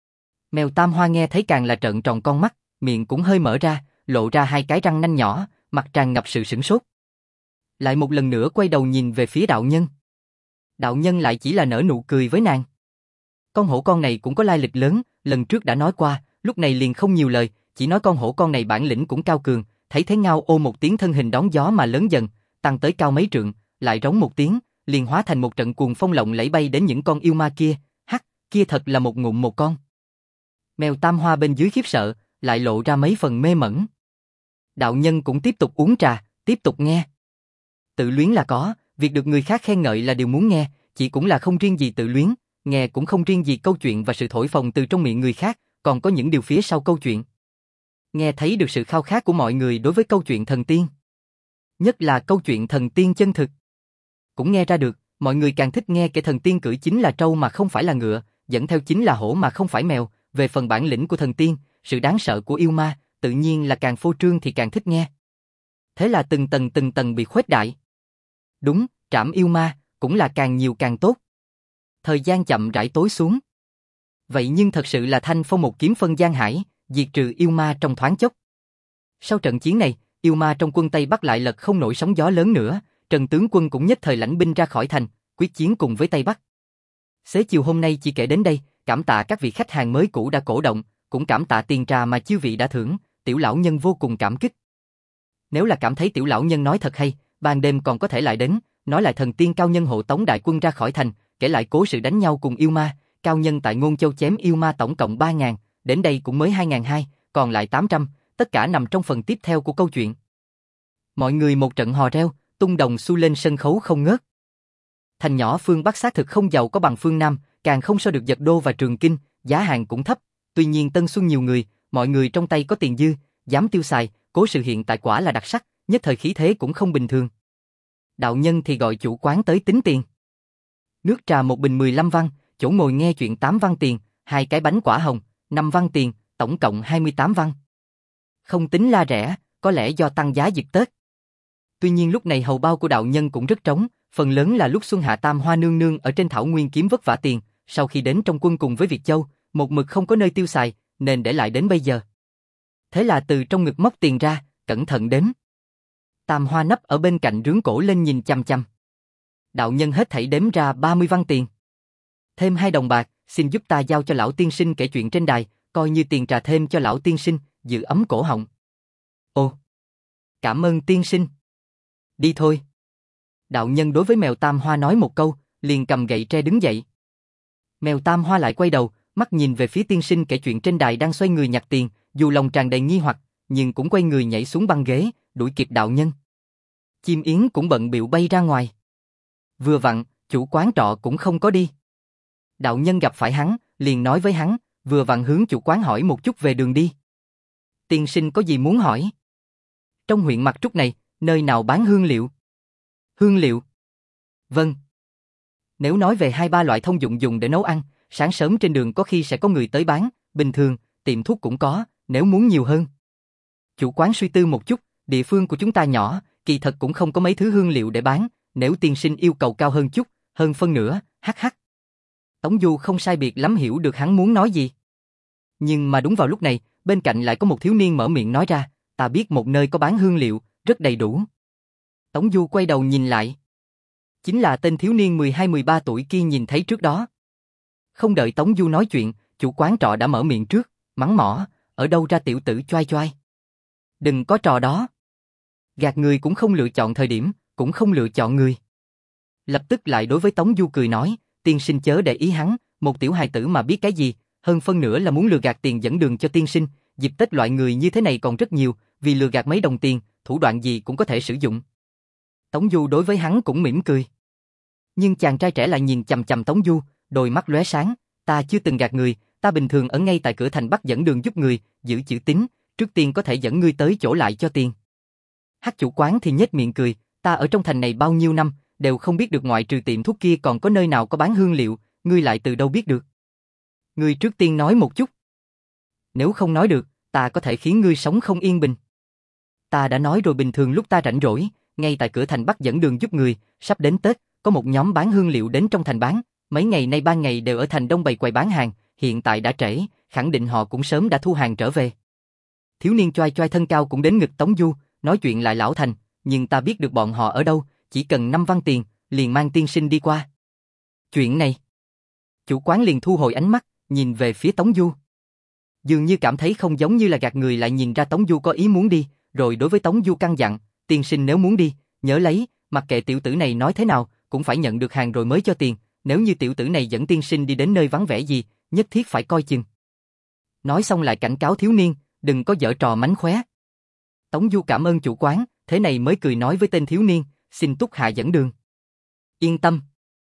Mèo Tam Hoa nghe thấy càng là trợn tròn con mắt, miệng cũng hơi mở ra, lộ ra hai cái răng nanh nhỏ, mặt tràn ngập sự sửng sốt. Lại một lần nữa quay đầu nhìn về phía đạo nhân. Đạo nhân lại chỉ là nở nụ cười với nàng. Con hổ con này cũng có lai lịch lớn, lần trước đã nói qua, lúc này liền không nhiều lời, chỉ nói con hổ con này bản lĩnh cũng cao cường, thấy thế ngao ô một tiếng thân hình đón gió mà lớn dần, tăng tới cao mấy trượng, lại rống một tiếng, liền hóa thành một trận cuồng phong lộng lẫy bay đến những con yêu ma kia, hắc, kia thật là một ngụm một con. Mèo Tam Hoa bên dưới khiếp sợ, lại lộ ra mấy phần mê mẩn. Đạo nhân cũng tiếp tục uống trà, tiếp tục nghe. Tự luyến là có, việc được người khác khen ngợi là điều muốn nghe, chỉ cũng là không riêng gì tự luyến, nghe cũng không riêng gì câu chuyện và sự thổi phồng từ trong miệng người khác, còn có những điều phía sau câu chuyện. Nghe thấy được sự khao khát của mọi người đối với câu chuyện thần tiên. Nhất là câu chuyện thần tiên chân thực. Cũng nghe ra được, mọi người càng thích nghe kể thần tiên cưỡi chính là trâu mà không phải là ngựa, dẫn theo chính là hổ mà không phải mèo, về phần bản lĩnh của thần tiên, sự đáng sợ của yêu ma, tự nhiên là càng phô trương thì càng thích nghe. Thế là từng tầng từng tầng bị khuếch đại. Đúng, trảm yêu ma, cũng là càng nhiều càng tốt. Thời gian chậm rãi tối xuống. Vậy nhưng thật sự là thanh phong một kiếm phân giang hải, diệt trừ yêu ma trong thoáng chốc. Sau trận chiến này, yêu ma trong quân Tây Bắc lại lật không nổi sóng gió lớn nữa, Trần tướng quân cũng nhất thời lãnh binh ra khỏi thành, quyết chiến cùng với Tây Bắc. Xế chiều hôm nay chỉ kể đến đây, cảm tạ các vị khách hàng mới cũ đã cổ động, cũng cảm tạ tiền trà mà chư vị đã thưởng, tiểu lão nhân vô cùng cảm kích. Nếu là cảm thấy tiểu lão nhân nói thật hay, ban đêm còn có thể lại đến, nói lại thần tiên cao nhân hộ tống đại quân ra khỏi thành, kể lại cố sự đánh nhau cùng yêu ma, cao nhân tại Ngôn Châu chém yêu ma tổng cộng ba ngàn, đến đây cũng mới hai ngàn hai, còn lại tám trăm, tất cả nằm trong phần tiếp theo của câu chuyện. Mọi người một trận hò reo, tung đồng xu lên sân khấu không ngớt. Thành nhỏ phương Bắc xác thực không giàu có bằng phương Nam, càng không so được Giật Đô và Trường Kinh, giá hàng cũng thấp, tuy nhiên Tân Xuân nhiều người, mọi người trong tay có tiền dư, dám tiêu xài, cố sự hiện tại quả là đặc sắc, nhất thời khí thế cũng không bình thường. Đạo nhân thì gọi chủ quán tới tính tiền. Nước trà một bình mười lăm văn, chỗ ngồi nghe chuyện tám văn tiền, hai cái bánh quả hồng, năm văn tiền, tổng cộng hai mươi tám văn. Không tính la rẻ, có lẽ do tăng giá dịp Tết. Tuy nhiên lúc này hầu bao của đạo nhân cũng rất trống, phần lớn là lúc Xuân Hạ Tam Hoa nương nương ở trên thảo nguyên kiếm vất vả tiền, sau khi đến trong quân cùng với Việt Châu, một mực không có nơi tiêu xài, nên để lại đến bây giờ. Thế là từ trong ngực móc tiền ra, cẩn thận đếm. Tam Hoa nấp ở bên cạnh rướn cổ lên nhìn chăm chăm. Đạo nhân hết thảy đếm ra ba mươi văn tiền. Thêm hai đồng bạc, xin giúp ta giao cho lão tiên sinh kể chuyện trên đài, coi như tiền trà thêm cho lão tiên sinh, giữ ấm cổ họng. Ồ, cảm ơn tiên sinh. Đi thôi. Đạo nhân đối với mèo Tam Hoa nói một câu, liền cầm gậy tre đứng dậy. Mèo Tam Hoa lại quay đầu, mắt nhìn về phía tiên sinh kể chuyện trên đài đang xoay người nhặt tiền, dù lòng tràn đầy nghi hoặc, nhưng cũng quay người nhảy xuống băng ghế, đuổi kịp đạo nhân. Chim yến cũng bận bịu bay ra ngoài. Vừa vặn, chủ quán trọ cũng không có đi. Đạo nhân gặp phải hắn, liền nói với hắn, vừa vặn hướng chủ quán hỏi một chút về đường đi. Tiên sinh có gì muốn hỏi? Trong huyện Mặc Trúc này, nơi nào bán hương liệu? Hương liệu? Vâng. Nếu nói về hai ba loại thông dụng dùng để nấu ăn, sáng sớm trên đường có khi sẽ có người tới bán, bình thường, tiệm thuốc cũng có, nếu muốn nhiều hơn. Chủ quán suy tư một chút, địa phương của chúng ta nhỏ, kỳ thật cũng không có mấy thứ hương liệu để bán, nếu tiên sinh yêu cầu cao hơn chút, hơn phân nửa, hắc hắc. Tống Du không sai biệt lắm hiểu được hắn muốn nói gì. Nhưng mà đúng vào lúc này, bên cạnh lại có một thiếu niên mở miệng nói ra, ta biết một nơi có bán hương liệu, rất đầy đủ. Tống Du quay đầu nhìn lại. Chính là tên thiếu niên mười hai mười ba tuổi kia nhìn thấy trước đó. Không đợi Tống Du nói chuyện, chủ quán trọ đã mở miệng trước, mắng mỏ, ở đâu ra tiểu tử choai choai. Đừng có trò đó. Gạt người cũng không lựa chọn thời điểm, cũng không lựa chọn người. Lập tức lại đối với Tống Du cười nói, tiên sinh chớ để ý hắn, một tiểu hài tử mà biết cái gì, hơn phân nửa là muốn lừa gạt tiền dẫn đường cho tiên sinh, dịp Tết loại người như thế này còn rất nhiều, vì lừa gạt mấy đồng tiền, thủ đoạn gì cũng có thể sử dụng. Tống Du đối với hắn cũng mỉm cười. Nhưng chàng trai trẻ lại nhìn chằm chằm Tống Du, đôi mắt lóe sáng, ta chưa từng gạt người, ta bình thường ở ngay tại cửa thành Bắc dẫn đường giúp người, giữ chữ tín, trước tiên có thể dẫn ngươi tới chỗ lại cho tiền. Hắc chủ quán thì nhếch miệng cười, ta ở trong thành này bao nhiêu năm, đều không biết được ngoại trừ tiệm thuốc kia còn có nơi nào có bán hương liệu, ngươi lại từ đâu biết được? Ngươi trước tiên nói một chút. Nếu không nói được, ta có thể khiến ngươi sống không yên bình. Ta đã nói rồi, bình thường lúc ta rảnh rỗi, ngay tại cửa thành Bắc dẫn đường giúp người, sắp đến Tết, có một nhóm bán hương liệu đến trong thành bán, mấy ngày nay ban ngày đều ở thành Đông bày quầy bán hàng, hiện tại đã trễ, khẳng định họ cũng sớm đã thu hàng trở về. Thiếu niên choai choai thân cao cũng đến ngực Tống Du, nói chuyện lại lão thành, nhưng ta biết được bọn họ ở đâu, chỉ cần năm văn tiền, liền mang tiên sinh đi qua. Chuyện này. Chủ quán liền thu hồi ánh mắt, nhìn về phía Tống Du. Dường như cảm thấy không giống như là gạt người, lại nhìn ra Tống Du có ý muốn đi, rồi đối với Tống Du căn dặn, tiên sinh nếu muốn đi, nhớ lấy, mặc kệ tiểu tử này nói thế nào, cũng phải nhận được hàng rồi mới cho tiền, nếu như tiểu tử này dẫn tiên sinh đi đến nơi vắng vẻ gì, nhất thiết phải coi chừng. Nói xong lại cảnh cáo thiếu niên, đừng có giở trò mánh khóe. Tống Du cảm ơn chủ quán, thế này mới cười nói với tên thiếu niên, xin Túc hạ dẫn đường. Yên tâm.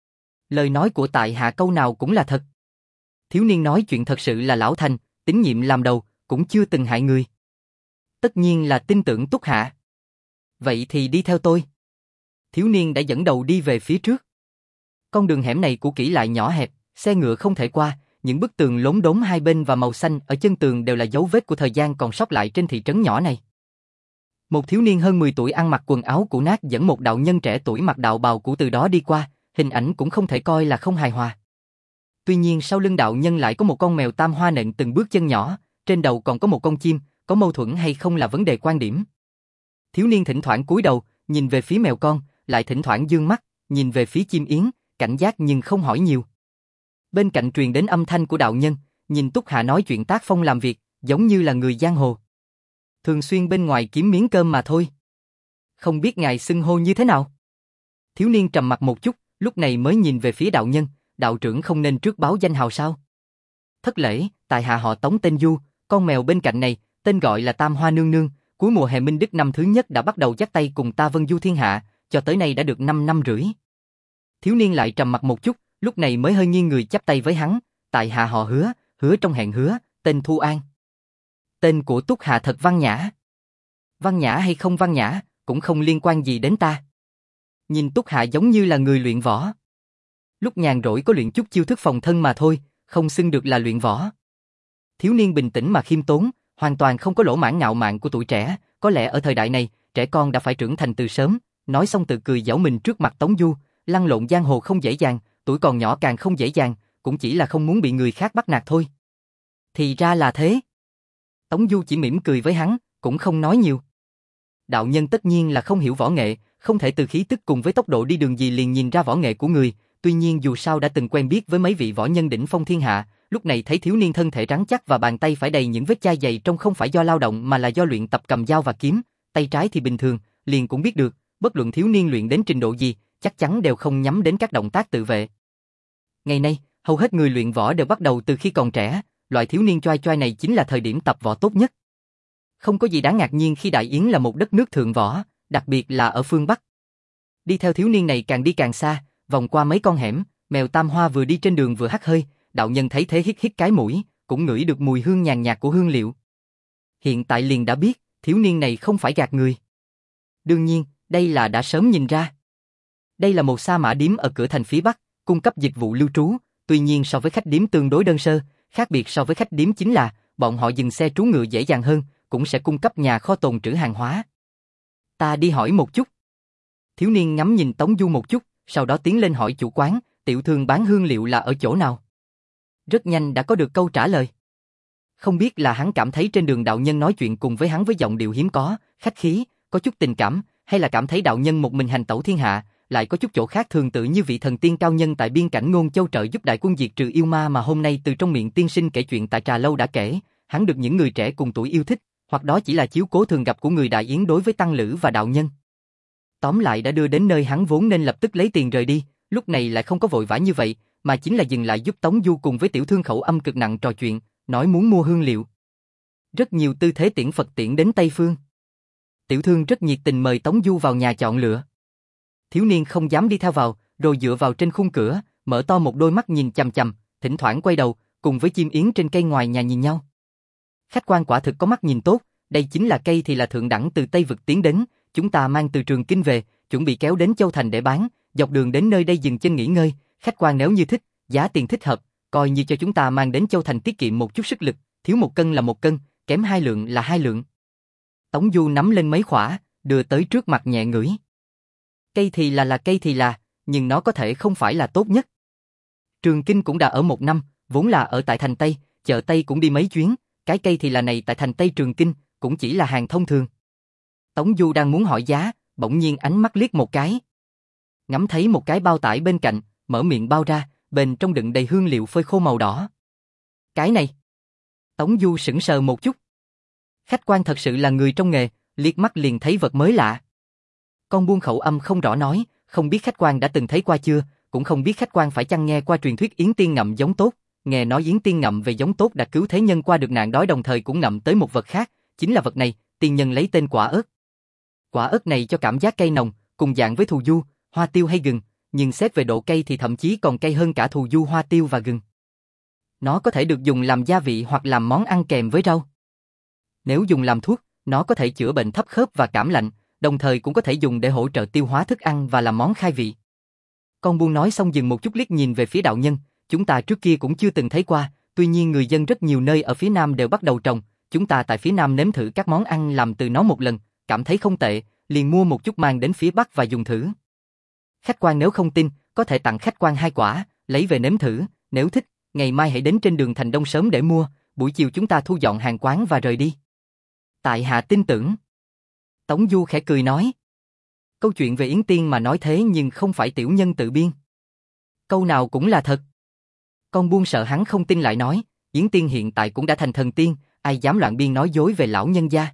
Lời nói của tại hạ câu nào cũng là thật. Thiếu niên nói chuyện thật sự là lão thành, tín nhiệm làm đầu, cũng chưa từng hại người. Tất nhiên là tin tưởng Túc hạ. Vậy thì đi theo tôi. Thiếu niên đã dẫn đầu đi về phía trước. Con đường hẻm này cũ kỹ lại nhỏ hẹp, xe ngựa không thể qua, những bức tường lốm đốm hai bên và màu xanh ở chân tường đều là dấu vết của thời gian còn sót lại trên thị trấn nhỏ này. Một thiếu niên hơn mười tuổi ăn mặc quần áo cũ nát dẫn một đạo nhân trẻ tuổi mặc đạo bào cũ từ đó đi qua, hình ảnh cũng không thể coi là không hài hòa. Tuy nhiên sau lưng đạo nhân lại có một con mèo tam hoa nện từng bước chân nhỏ, trên đầu còn có một con chim, có mâu thuẫn hay không là vấn đề quan điểm. Thiếu niên thỉnh thoảng cúi đầu, nhìn về phía mèo con, lại thỉnh thoảng dương mắt, nhìn về phía chim yến, cảnh giác nhưng không hỏi nhiều. Bên cạnh truyền đến âm thanh của đạo nhân, nhìn Túc hạ nói chuyện tác phong làm việc, giống như là người giang hồ. Thường xuyên bên ngoài kiếm miếng cơm mà thôi. Không biết ngài xưng hô như thế nào? Thiếu niên trầm mặt một chút, lúc này mới nhìn về phía đạo nhân, đạo trưởng không nên trước báo danh hào sao? Thất lễ, tại hạ họ Tống tên Du, con mèo bên cạnh này, tên gọi là Tam Hoa Nương Nương, cuối mùa hè Minh Đức năm thứ nhất đã bắt đầu dắt tay cùng ta vân du thiên hạ, cho tới nay đã được năm năm rưỡi. Thiếu niên lại trầm mặt một chút, lúc này mới hơi nghiêng người chắp tay với hắn, tại hạ họ Hứa, Hứa trong hẹn hứa, tên Thu An. Tên của Túc hạ thật văn nhã. Văn nhã hay không văn nhã, cũng không liên quan gì đến ta. Nhìn Túc hạ giống như là người luyện võ. Lúc nhàn rỗi có luyện chút chiêu thức phòng thân mà thôi, không xưng được là luyện võ. Thiếu niên bình tĩnh mà khiêm tốn, hoàn toàn không có lỗ mãn ngạo mạn của tuổi trẻ, có lẽ ở thời đại này, trẻ con đã phải trưởng thành từ sớm, nói xong tự cười giảo mình trước mặt Tống Du, lăn lộn giang hồ không dễ dàng, tuổi còn nhỏ càng không dễ dàng, cũng chỉ là không muốn bị người khác bắt nạt thôi. Thì ra là thế. Tống Du chỉ mỉm cười với hắn, cũng không nói nhiều. Đạo nhân tất nhiên là không hiểu võ nghệ, không thể từ khí tức cùng với tốc độ đi đường gì liền nhìn ra võ nghệ của người, tuy nhiên dù sao đã từng quen biết với mấy vị võ nhân đỉnh phong thiên hạ, lúc này thấy thiếu niên thân thể rắn chắc và bàn tay phải đầy những vết chai dày trông không phải do lao động mà là do luyện tập cầm dao và kiếm, tay trái thì bình thường, liền cũng biết được, bất luận thiếu niên luyện đến trình độ gì, chắc chắn đều không nhắm đến các động tác tự vệ. Ngày nay, hầu hết người luyện võ đều bắt đầu từ khi còn trẻ, loại thiếu niên choai choai này chính là thời điểm tập võ tốt nhất. Không có gì đáng ngạc nhiên khi Đại Yến là một đất nước thượng võ, đặc biệt là ở phương Bắc. Đi theo thiếu niên này càng đi càng xa, vòng qua mấy con hẻm, mèo Tam Hoa vừa đi trên đường vừa hắt hơi, đạo nhân thấy thế hít hít cái mũi, cũng ngửi được mùi hương nhàn nhạt của hương liệu. Hiện tại liền đã biết, thiếu niên này không phải gạt người. Đương nhiên, đây là đã sớm nhìn ra. Đây là một sa mã điếm ở cửa thành phía Bắc, cung cấp dịch vụ lưu trú, tuy nhiên so với khách điếm tương đối đơn sơ, khác biệt so với khách điếm chính là, bọn họ dừng xe trú ngựa dễ dàng hơn, cũng sẽ cung cấp nhà kho tồn trữ hàng hóa. Ta đi hỏi một chút. Thiếu niên ngắm nhìn Tống Du một chút, sau đó tiến lên hỏi chủ quán, tiểu thương bán hương liệu là ở chỗ nào? Rất nhanh đã có được câu trả lời. Không biết là hắn cảm thấy trên đường đạo nhân nói chuyện cùng với hắn với giọng điệu hiếm có, khách khí, có chút tình cảm, hay là cảm thấy đạo nhân một mình hành tẩu thiên hạ, lại có chút chỗ khác thường tự như vị thần tiên cao nhân tại biên cảnh Ngôn Châu trợ giúp đại quân diệt trừ yêu ma mà hôm nay từ trong miệng tiên sinh kể chuyện tại Trà Lâu đã kể, hắn được những người trẻ cùng tuổi yêu thích, hoặc đó chỉ là chiếu cố thường gặp của người Đại Yến đối với tăng lữ và đạo nhân. Tóm lại đã đưa đến nơi hắn vốn nên lập tức lấy tiền rời đi, lúc này lại không có vội vã như vậy, mà chính là dừng lại giúp Tống Du cùng với tiểu thương khẩu âm cực nặng trò chuyện, nói muốn mua hương liệu. Rất nhiều tư thế tiễn Phật tiễn đến Tây Phương. Tiểu thương rất nhiệt tình mời Tống Du vào nhà chọn lựa. Thiếu niên không dám đi theo vào, rồi dựa vào trên khung cửa, mở to một đôi mắt nhìn chằm chằm, thỉnh thoảng quay đầu, cùng với chim yến trên cây ngoài nhà nhìn nhau. Khách quan quả thực có mắt nhìn tốt, đây chính là cây thì là thượng đẳng từ Tây Vực tiến đến, chúng ta mang từ Trường Kinh về, chuẩn bị kéo đến Châu Thành để bán, dọc đường đến nơi đây dừng chân nghỉ ngơi, khách quan nếu như thích, giá tiền thích hợp, coi như cho chúng ta mang đến Châu Thành tiết kiệm một chút sức lực, thiếu một cân là một cân, kém hai lượng là hai lượng. Tống Du nắm lên mấy khỏa, đưa tới trước mặt nhẹ ngửi. Cây thì là là cây thì là, nhưng nó có thể không phải là tốt nhất. Trường Kinh cũng đã ở một năm, vốn là ở tại thành Tây, chợ Tây cũng đi mấy chuyến, cái cây thì là này tại thành Tây Trường Kinh, cũng chỉ là hàng thông thường. Tống Du đang muốn hỏi giá, bỗng nhiên ánh mắt liếc một cái. Ngắm thấy một cái bao tải bên cạnh, mở miệng bao ra, bên trong đựng đầy hương liệu phơi khô màu đỏ. Cái này. Tống Du sững sờ một chút. Khách quan thật sự là người trong nghề, liếc mắt liền thấy vật mới lạ. Con buôn khẩu âm không rõ nói, không biết khách quan đã từng thấy qua chưa, cũng không biết khách quan phải chăng nghe qua truyền thuyết Yến Tiên ngậm giống tốt, nghe nói Yến Tiên ngậm về giống tốt đã cứu thế nhân qua được nạn đói đồng thời cũng ngậm tới một vật khác, chính là vật này, tiên nhân lấy tên quả ớt. Quả ớt này cho cảm giác cay nồng, cùng dạng với thù du, hoa tiêu hay gừng, nhưng xét về độ cay thì thậm chí còn cay hơn cả thù du, hoa tiêu và gừng. Nó có thể được dùng làm gia vị hoặc làm món ăn kèm với rau. Nếu dùng làm thuốc, nó có thể chữa bệnh thấp khớp và cảm lạnh, đồng thời cũng có thể dùng để hỗ trợ tiêu hóa thức ăn và làm món khai vị. Con buôn nói xong dừng một chút liếc nhìn về phía đạo nhân, chúng ta trước kia cũng chưa từng thấy qua, tuy nhiên người dân rất nhiều nơi ở phía Nam đều bắt đầu trồng, chúng ta tại phía Nam nếm thử các món ăn làm từ nó một lần, cảm thấy không tệ, liền mua một chút mang đến phía Bắc và dùng thử. Khách quan nếu không tin, có thể tặng khách quan hai quả, lấy về nếm thử, nếu thích, ngày mai hãy đến trên đường Thành Đông sớm để mua, buổi chiều chúng ta thu dọn hàng quán và rời đi. Tại hạ tin tưởng. Tống Du khẽ cười nói. Câu chuyện về Yến Tiên mà nói thế nhưng không phải tiểu nhân tự biên. Câu nào cũng là thật. Con buôn sợ hắn không tin lại nói, Yến Tiên hiện tại cũng đã thành thần tiên, ai dám loạn biên nói dối về lão nhân gia.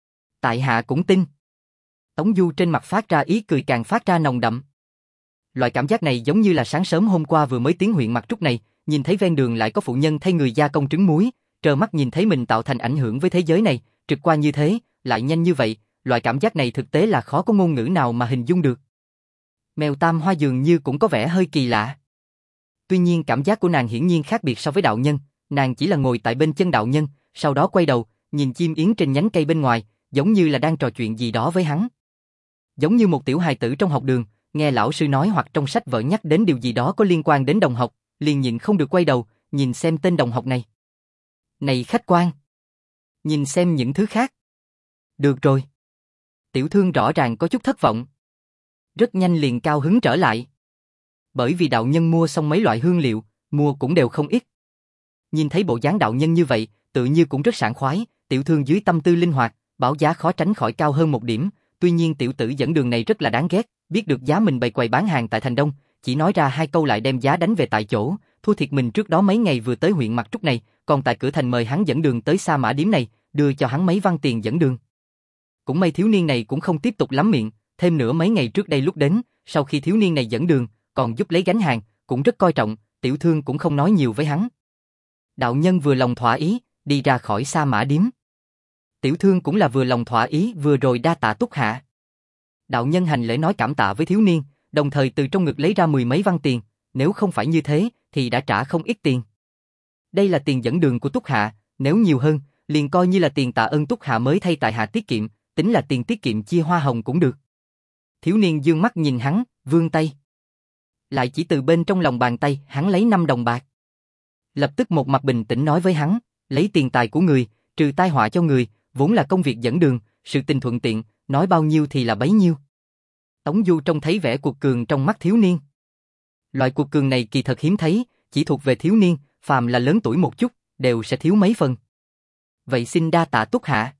Tại hạ cũng tin. Tống Du trên mặt phát ra ý cười càng phát ra nồng đậm. Loại cảm giác này giống như là sáng sớm hôm qua vừa mới tiến huyện Mặt Trúc này, nhìn thấy ven đường lại có phụ nhân thay người gia công trứng muối, trơ mắt nhìn thấy mình tạo thành ảnh hưởng với thế giới này, trực qua như thế, lại nhanh như vậy, loại cảm giác này thực tế là khó có ngôn ngữ nào mà hình dung được. Mèo Tam Hoa dường như cũng có vẻ hơi kỳ lạ. Tuy nhiên cảm giác của nàng hiển nhiên khác biệt so với đạo nhân, nàng chỉ là ngồi tại bên chân đạo nhân, sau đó quay đầu, nhìn chim yến trên nhánh cây bên ngoài, giống như là đang trò chuyện gì đó với hắn. Giống như một tiểu hài tử trong học đường, nghe lão sư nói hoặc trong sách vở nhắc đến điều gì đó có liên quan đến đồng học, liền nhịn không được quay đầu, nhìn xem tên đồng học này. Này khách quan! Nhìn xem những thứ khác. Được rồi. Tiểu thương rõ ràng có chút thất vọng. Rất nhanh liền cao hứng trở lại. Bởi vì đạo nhân mua xong mấy loại hương liệu, mua cũng đều không ít. Nhìn thấy bộ dáng đạo nhân như vậy, tự như cũng rất sảng khoái, tiểu thương dưới tâm tư linh hoạt, báo giá khó tránh khỏi cao hơn một điểm, tuy nhiên tiểu tử dẫn đường này rất là đáng ghét, biết được giá mình bày quầy bán hàng tại Thành Đông, chỉ nói ra hai câu lại đem giá đánh về tại chỗ, thua thiệt mình trước đó mấy ngày vừa tới huyện Mặt Trúc này, còn tại cửa thành mời hắn dẫn đường tới Sa Mã Điếm này, đưa cho hắn mấy văn tiền dẫn đường. Cũng may thiếu niên này cũng không tiếp tục lắm miệng, thêm nữa mấy ngày trước đây lúc đến, sau khi thiếu niên này dẫn đường, còn giúp lấy gánh hàng, cũng rất coi trọng, tiểu thương cũng không nói nhiều với hắn. Đạo nhân vừa lòng thỏa ý, đi ra khỏi Sa Mã Điếm. Tiểu thương cũng là vừa lòng thỏa ý, vừa rồi đa tạ Túc hạ. Đạo nhân hành lễ nói cảm tạ với thiếu niên, đồng thời từ trong ngực lấy ra mười mấy văn tiền, nếu không phải như thế, thì đã trả không ít tiền. Đây là tiền dẫn đường của Túc hạ, nếu nhiều hơn, liền coi như là tiền tạ ơn Túc hạ mới thay tại hạ tiết kiệm, tính là tiền tiết kiệm chia hoa hồng cũng được. Thiếu niên dương mắt nhìn hắn, vươn tay. Lại chỉ từ bên trong lòng bàn tay, hắn lấy năm đồng bạc. Lập tức một mặt bình tĩnh nói với hắn, lấy tiền tài của người, trừ tai họa cho người, vốn là công việc dẫn đường, sự tình thuận tiện, nói bao nhiêu thì là bấy nhiêu. Tống Du trông thấy vẻ cuột cường trong mắt thiếu niên. Loại cuột cường này kỳ thật hiếm thấy, chỉ thuộc về thiếu niên, phàm là lớn tuổi một chút, đều sẽ thiếu mấy phần. Vậy xin đa tạ Túc hạ.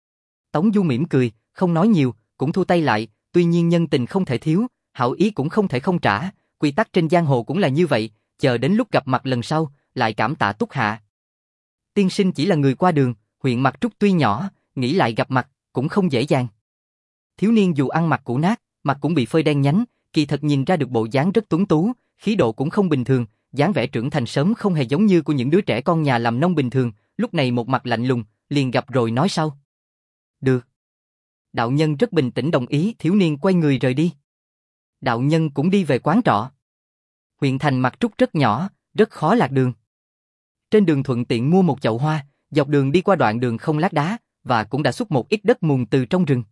Tống Du mỉm cười, không nói nhiều, cũng thu tay lại, tuy nhiên nhân tình không thể thiếu, hảo ý cũng không thể không trả, quy tắc trên giang hồ cũng là như vậy, chờ đến lúc gặp mặt lần sau, lại cảm tạ Túc hạ. Tiên sinh chỉ là người qua đường, huyện Mặt Trúc tuy nhỏ, nghĩ lại gặp mặt, cũng không dễ dàng. Thiếu niên dù ăn mặc cũ nát, mặt cũng bị phơi đen nhánh, kỳ thật nhìn ra được bộ dáng rất tuấn tú, khí độ cũng không bình thường, dáng vẻ trưởng thành sớm không hề giống như của những đứa trẻ con nhà làm nông bình thường, lúc này một mặt lạnh lùng, liền gặp rồi nói sau. Được. Đạo nhân rất bình tĩnh đồng ý, thiếu niên quay người rời đi. Đạo nhân cũng đi về quán trọ. Huyện thành Mặt Trúc rất nhỏ, rất khó lạc đường. Trên đường thuận tiện mua một chậu hoa, dọc đường đi qua đoạn đường không lát đá, và cũng đã xúc một ít đất mùn từ trong rừng.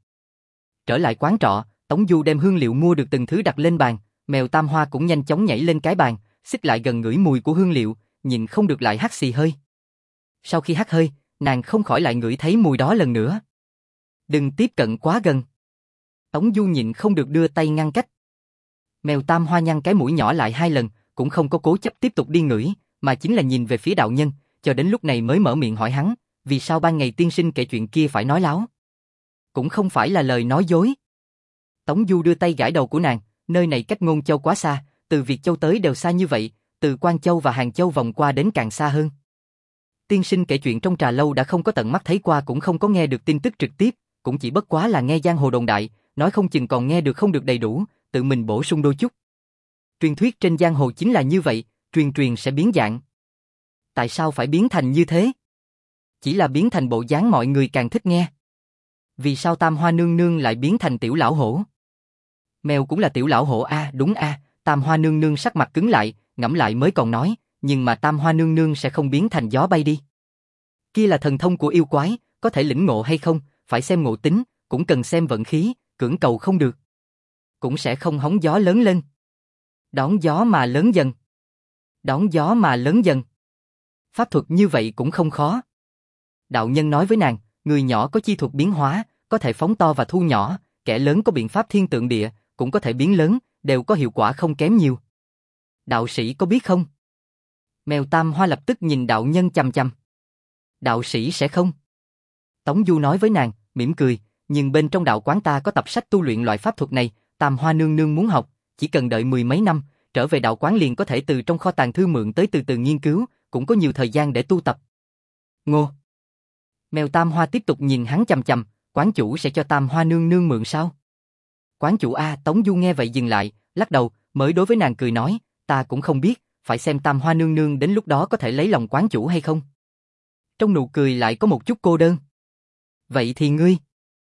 Trở lại quán trọ, Tống Du đem hương liệu mua được từng thứ đặt lên bàn, mèo Tam Hoa cũng nhanh chóng nhảy lên cái bàn, xích lại gần ngửi mùi của hương liệu, nhìn không được lại hắt xì hơi. Sau khi hắt hơi, nàng không khỏi lại ngửi thấy mùi đó lần nữa. Đừng tiếp cận quá gần. Tống Du nhịn không được đưa tay ngăn cách. Mèo Tam Hoa nhăn cái mũi nhỏ lại hai lần, cũng không có cố chấp tiếp tục đi ngửi, mà chính là nhìn về phía đạo nhân, cho đến lúc này mới mở miệng hỏi hắn, vì sao ban ngày tiên sinh kể chuyện kia phải nói láo? Cũng không phải là lời nói dối. Tống Du đưa tay gãi đầu của nàng, nơi này cách Ngôn Châu quá xa, từ Việt Châu tới đều xa như vậy, từ Quan Châu và Hàng Châu vòng qua đến càng xa hơn. Tiên sinh kể chuyện trong trà lâu đã không có tận mắt thấy qua, cũng không có nghe được tin tức trực tiếp, cũng chỉ bất quá là nghe giang hồ đồn đại, nói không chừng còn nghe được không được đầy đủ, tự mình bổ sung đôi chút. Truyền thuyết trên giang hồ chính là như vậy, truyền truyền sẽ biến dạng. Tại sao phải biến thành như thế? Chỉ là biến thành bộ dáng mọi người càng thích nghe. Vì sao Tam Hoa nương nương lại biến thành tiểu lão hổ? Mèo cũng là tiểu lão hổ a, à, đúng a, à. Tam Hoa nương nương sắc mặt cứng lại, ngẫm lại mới còn nói, nhưng mà Tam Hoa nương nương sẽ không biến thành gió bay đi. Kia là thần thông của yêu quái, có thể lĩnh ngộ hay không, phải xem ngộ tính, cũng cần xem vận khí, cưỡng cầu không được. Cũng sẽ không hóng gió lớn lên. Đón gió mà lớn dần. Đón gió mà lớn dần. Pháp thuật như vậy cũng không khó. Đạo nhân nói với nàng, người nhỏ có chi thuật biến hóa, có thể phóng to và thu nhỏ, kẻ lớn có biện pháp thiên tượng địa, cũng có thể biến lớn, đều có hiệu quả không kém nhiều. Đạo sĩ có biết không? Mèo Tam Hoa lập tức nhìn đạo nhân chằm chằm. Đạo sĩ sẽ không. Tống Du nói với nàng, mỉm cười, nhưng bên trong đạo quán ta có tập sách tu luyện loại pháp thuật này, Tam Hoa nương nương muốn học, chỉ cần đợi mười mấy năm, trở về đạo quán liền có thể từ trong kho tàng thư mượn tới từ từ nghiên cứu, cũng có nhiều thời gian để tu tập. Ngô. Mèo Tam Hoa tiếp tục nhìn hắn chằm chằm, quán chủ sẽ cho Tam Hoa nương nương mượn sao? Quán chủ a, Tống Du nghe vậy dừng lại, lắc đầu, mới đối với nàng cười nói, ta cũng không biết, phải xem Tam Hoa nương nương đến lúc đó có thể lấy lòng quán chủ hay không. Trong nụ cười lại có một chút cô đơn. Vậy thì ngươi.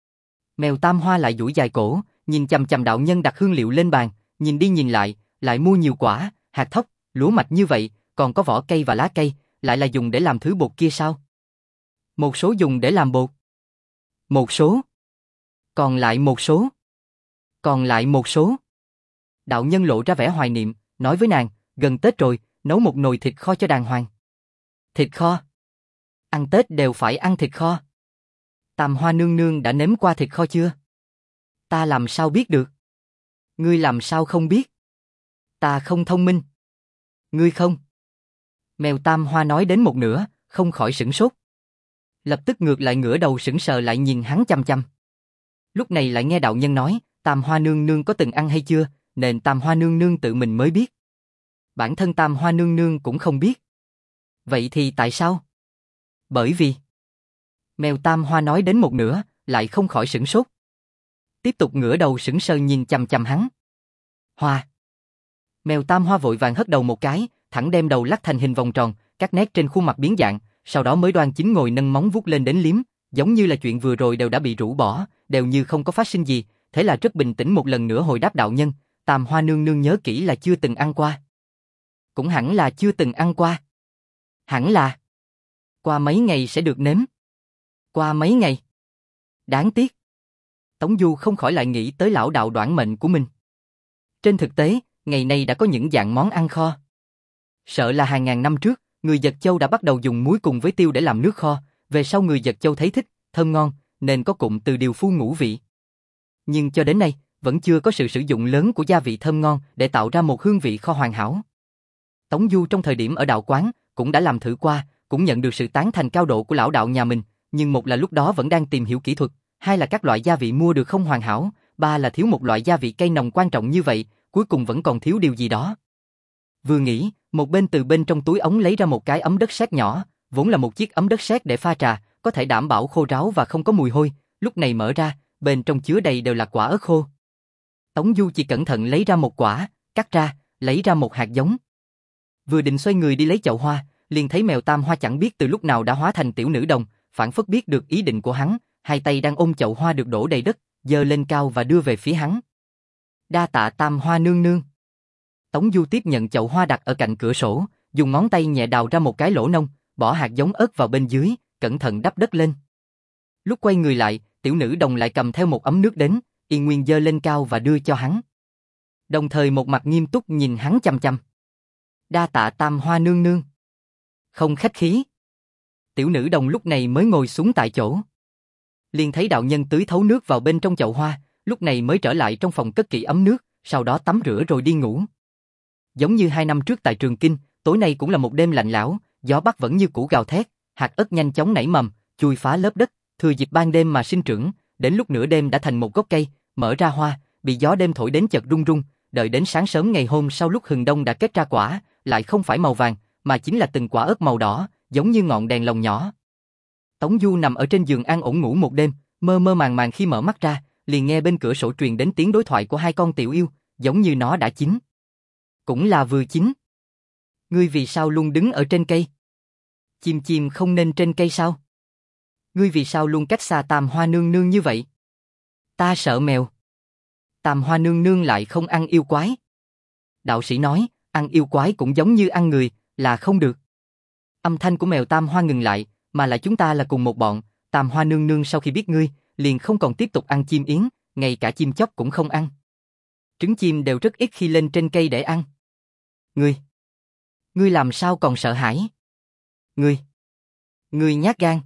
Mèo Tam Hoa lại duỗi dài cổ, nhìn chằm chằm đạo nhân đặt hương liệu lên bàn, nhìn đi nhìn lại, lại mua nhiều quả, hạt thóc, lúa mạch như vậy, còn có vỏ cây và lá cây, lại là dùng để làm thứ bột kia sao? Một số dùng để làm bột. Một số. Còn lại một số. Còn lại một số. Đạo nhân lộ ra vẻ hoài niệm, nói với nàng, gần Tết rồi, nấu một nồi thịt kho cho đàng hoàng. Thịt kho? Ăn Tết đều phải ăn thịt kho. Tam Hoa nương nương đã nếm qua thịt kho chưa? Ta làm sao biết được? Ngươi làm sao không biết? Ta không thông minh. Ngươi không? Mèo Tam Hoa nói đến một nửa, không khỏi sửng sốt. Lập tức ngược lại ngửa đầu sững sờ lại nhìn hắn chằm chằm. Lúc này lại nghe đạo nhân nói, Tam Hoa nương nương có từng ăn hay chưa, nên Tam Hoa nương nương tự mình mới biết. Bản thân Tam Hoa nương nương cũng không biết. Vậy thì tại sao? Bởi vì... Mèo Tam Hoa nói đến một nửa, lại không khỏi sửng sốt. Tiếp tục ngửa đầu sững sờ nhìn chằm chằm hắn. Hoa. Mèo Tam Hoa vội vàng hất đầu một cái, thẳng đem đầu lắc thành hình vòng tròn, các nét trên khuôn mặt biến dạng, sau đó mới đoan chính ngồi nâng móng vuốt lên đến liếm, giống như là chuyện vừa rồi đều đã bị rũ bỏ, đều như không có phát sinh gì, thế là rất bình tĩnh một lần nữa hồi đáp đạo nhân, Tam Hoa nương nương nhớ kỹ là chưa từng ăn qua. Cũng hẳn là chưa từng ăn qua. Hẳn là. Qua mấy ngày sẽ được nếm. Qua mấy ngày. Đáng tiếc. Tống Du không khỏi lại nghĩ tới lão đạo đoản mệnh của mình. Trên thực tế, ngày nay đã có những dạng món ăn kho. Sợ là hàng ngàn năm trước, người Dật Châu đã bắt đầu dùng muối cùng với tiêu để làm nước kho, về sau người Dật Châu thấy thích, thơm ngon, nên có cụm từ điều phu ngũ vị. Nhưng cho đến nay, vẫn chưa có sự sử dụng lớn của gia vị thơm ngon để tạo ra một hương vị kho hoàn hảo. Tống Du trong thời điểm ở đạo quán, cũng đã làm thử qua, cũng nhận được sự tán thành cao độ của lão đạo nhà mình, nhưng một là lúc đó vẫn đang tìm hiểu kỹ thuật, hai là các loại gia vị mua được không hoàn hảo, ba là thiếu một loại gia vị cây nồng quan trọng như vậy, cuối cùng vẫn còn thiếu điều gì đó. Vừa nghĩ, một bên từ bên trong túi ống lấy ra một cái ấm đất sét nhỏ, vốn là một chiếc ấm đất sét để pha trà, có thể đảm bảo khô ráo và không có mùi hôi, lúc này mở ra, bên trong chứa đầy đều là quả ớt khô. Tống Du chỉ cẩn thận lấy ra một quả, cắt ra, lấy ra một hạt giống. Vừa định xoay người đi lấy chậu hoa, liền thấy mèo Tam Hoa chẳng biết từ lúc nào đã hóa thành tiểu nữ đồng, phảng phất biết được ý định của hắn, hai tay đang ôm chậu hoa được đổ đầy đất, giơ lên cao và đưa về phía hắn. Đa tạ Tam Hoa nương nương. Tống Du tiếp nhận chậu hoa đặt ở cạnh cửa sổ, dùng ngón tay nhẹ đào ra một cái lỗ nông, bỏ hạt giống ớt vào bên dưới, cẩn thận đắp đất lên. Lúc quay người lại, tiểu nữ đồng lại cầm theo một ấm nước đến, y nguyên giơ lên cao và đưa cho hắn. Đồng thời một mặt nghiêm túc nhìn hắn chăm chăm. Đa tạ Tam Hoa nương nương. Không khách khí. Tiểu nữ đồng lúc này mới ngồi xuống tại chỗ. Liền thấy đạo nhân tưới thấu nước vào bên trong chậu hoa, lúc này mới trở lại trong phòng cất kỹ ấm nước, sau đó tắm rửa rồi đi ngủ. Giống như hai năm trước tại Trường Kinh, tối nay cũng là một đêm lạnh lẽo, gió bắc vẫn như cũ gào thét, hạt ớt nhanh chóng nảy mầm, chui phá lớp đất, thừa dịp ban đêm mà sinh trưởng, đến lúc nửa đêm đã thành một gốc cây, mở ra hoa, bị gió đêm thổi đến chợt rung rung, đợi đến sáng sớm ngày hôm sau lúc hừng đông đã kết ra quả, lại không phải màu vàng, mà chính là từng quả ớt màu đỏ, giống như ngọn đèn lồng nhỏ. Tống Du nằm ở trên giường an ổn ngủ một đêm, mơ mơ màng màng khi mở mắt ra, liền nghe bên cửa sổ truyền đến tiếng đối thoại của hai con tiểu yêu, giống như nó đã chín. Cũng là vừa chín. Ngươi vì sao luôn đứng ở trên cây? Chim chim không nên trên cây sao? Ngươi vì sao luôn cách xa Tam Hoa nương nương như vậy? Ta sợ mèo. Tam Hoa nương nương lại không ăn yêu quái. Đạo sĩ nói, ăn yêu quái cũng giống như ăn người, là không được. Âm thanh của mèo Tam Hoa ngừng lại, mà là chúng ta là cùng một bọn. Tam Hoa nương nương sau khi biết ngươi, liền không còn tiếp tục ăn chim yến, ngay cả chim chóc cũng không ăn. Trứng chim đều rất ít khi lên trên cây để ăn. Ngươi, ngươi làm sao còn sợ hãi? Ngươi, ngươi nhát gan.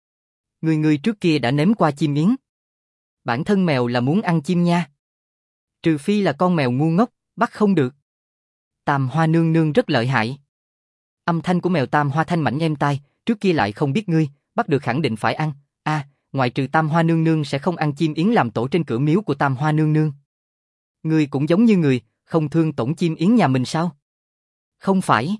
Ngươi ngươi trước kia đã nếm qua chim yến. Bản thân mèo là muốn ăn chim nha. Trừ phi là con mèo ngu ngốc, bắt không được. Tam Hoa nương nương rất lợi hại. Âm thanh của mèo Tam Hoa thanh mảnh êm tai, trước kia lại không biết ngươi, bắt được khẳng định phải ăn. A, à, ngoại trừ Tam Hoa nương nương sẽ không ăn chim yến làm tổ trên cửa miếu của Tam Hoa nương nương. Ngươi cũng giống như người, không thương tổn chim yến nhà mình sao? Không phải.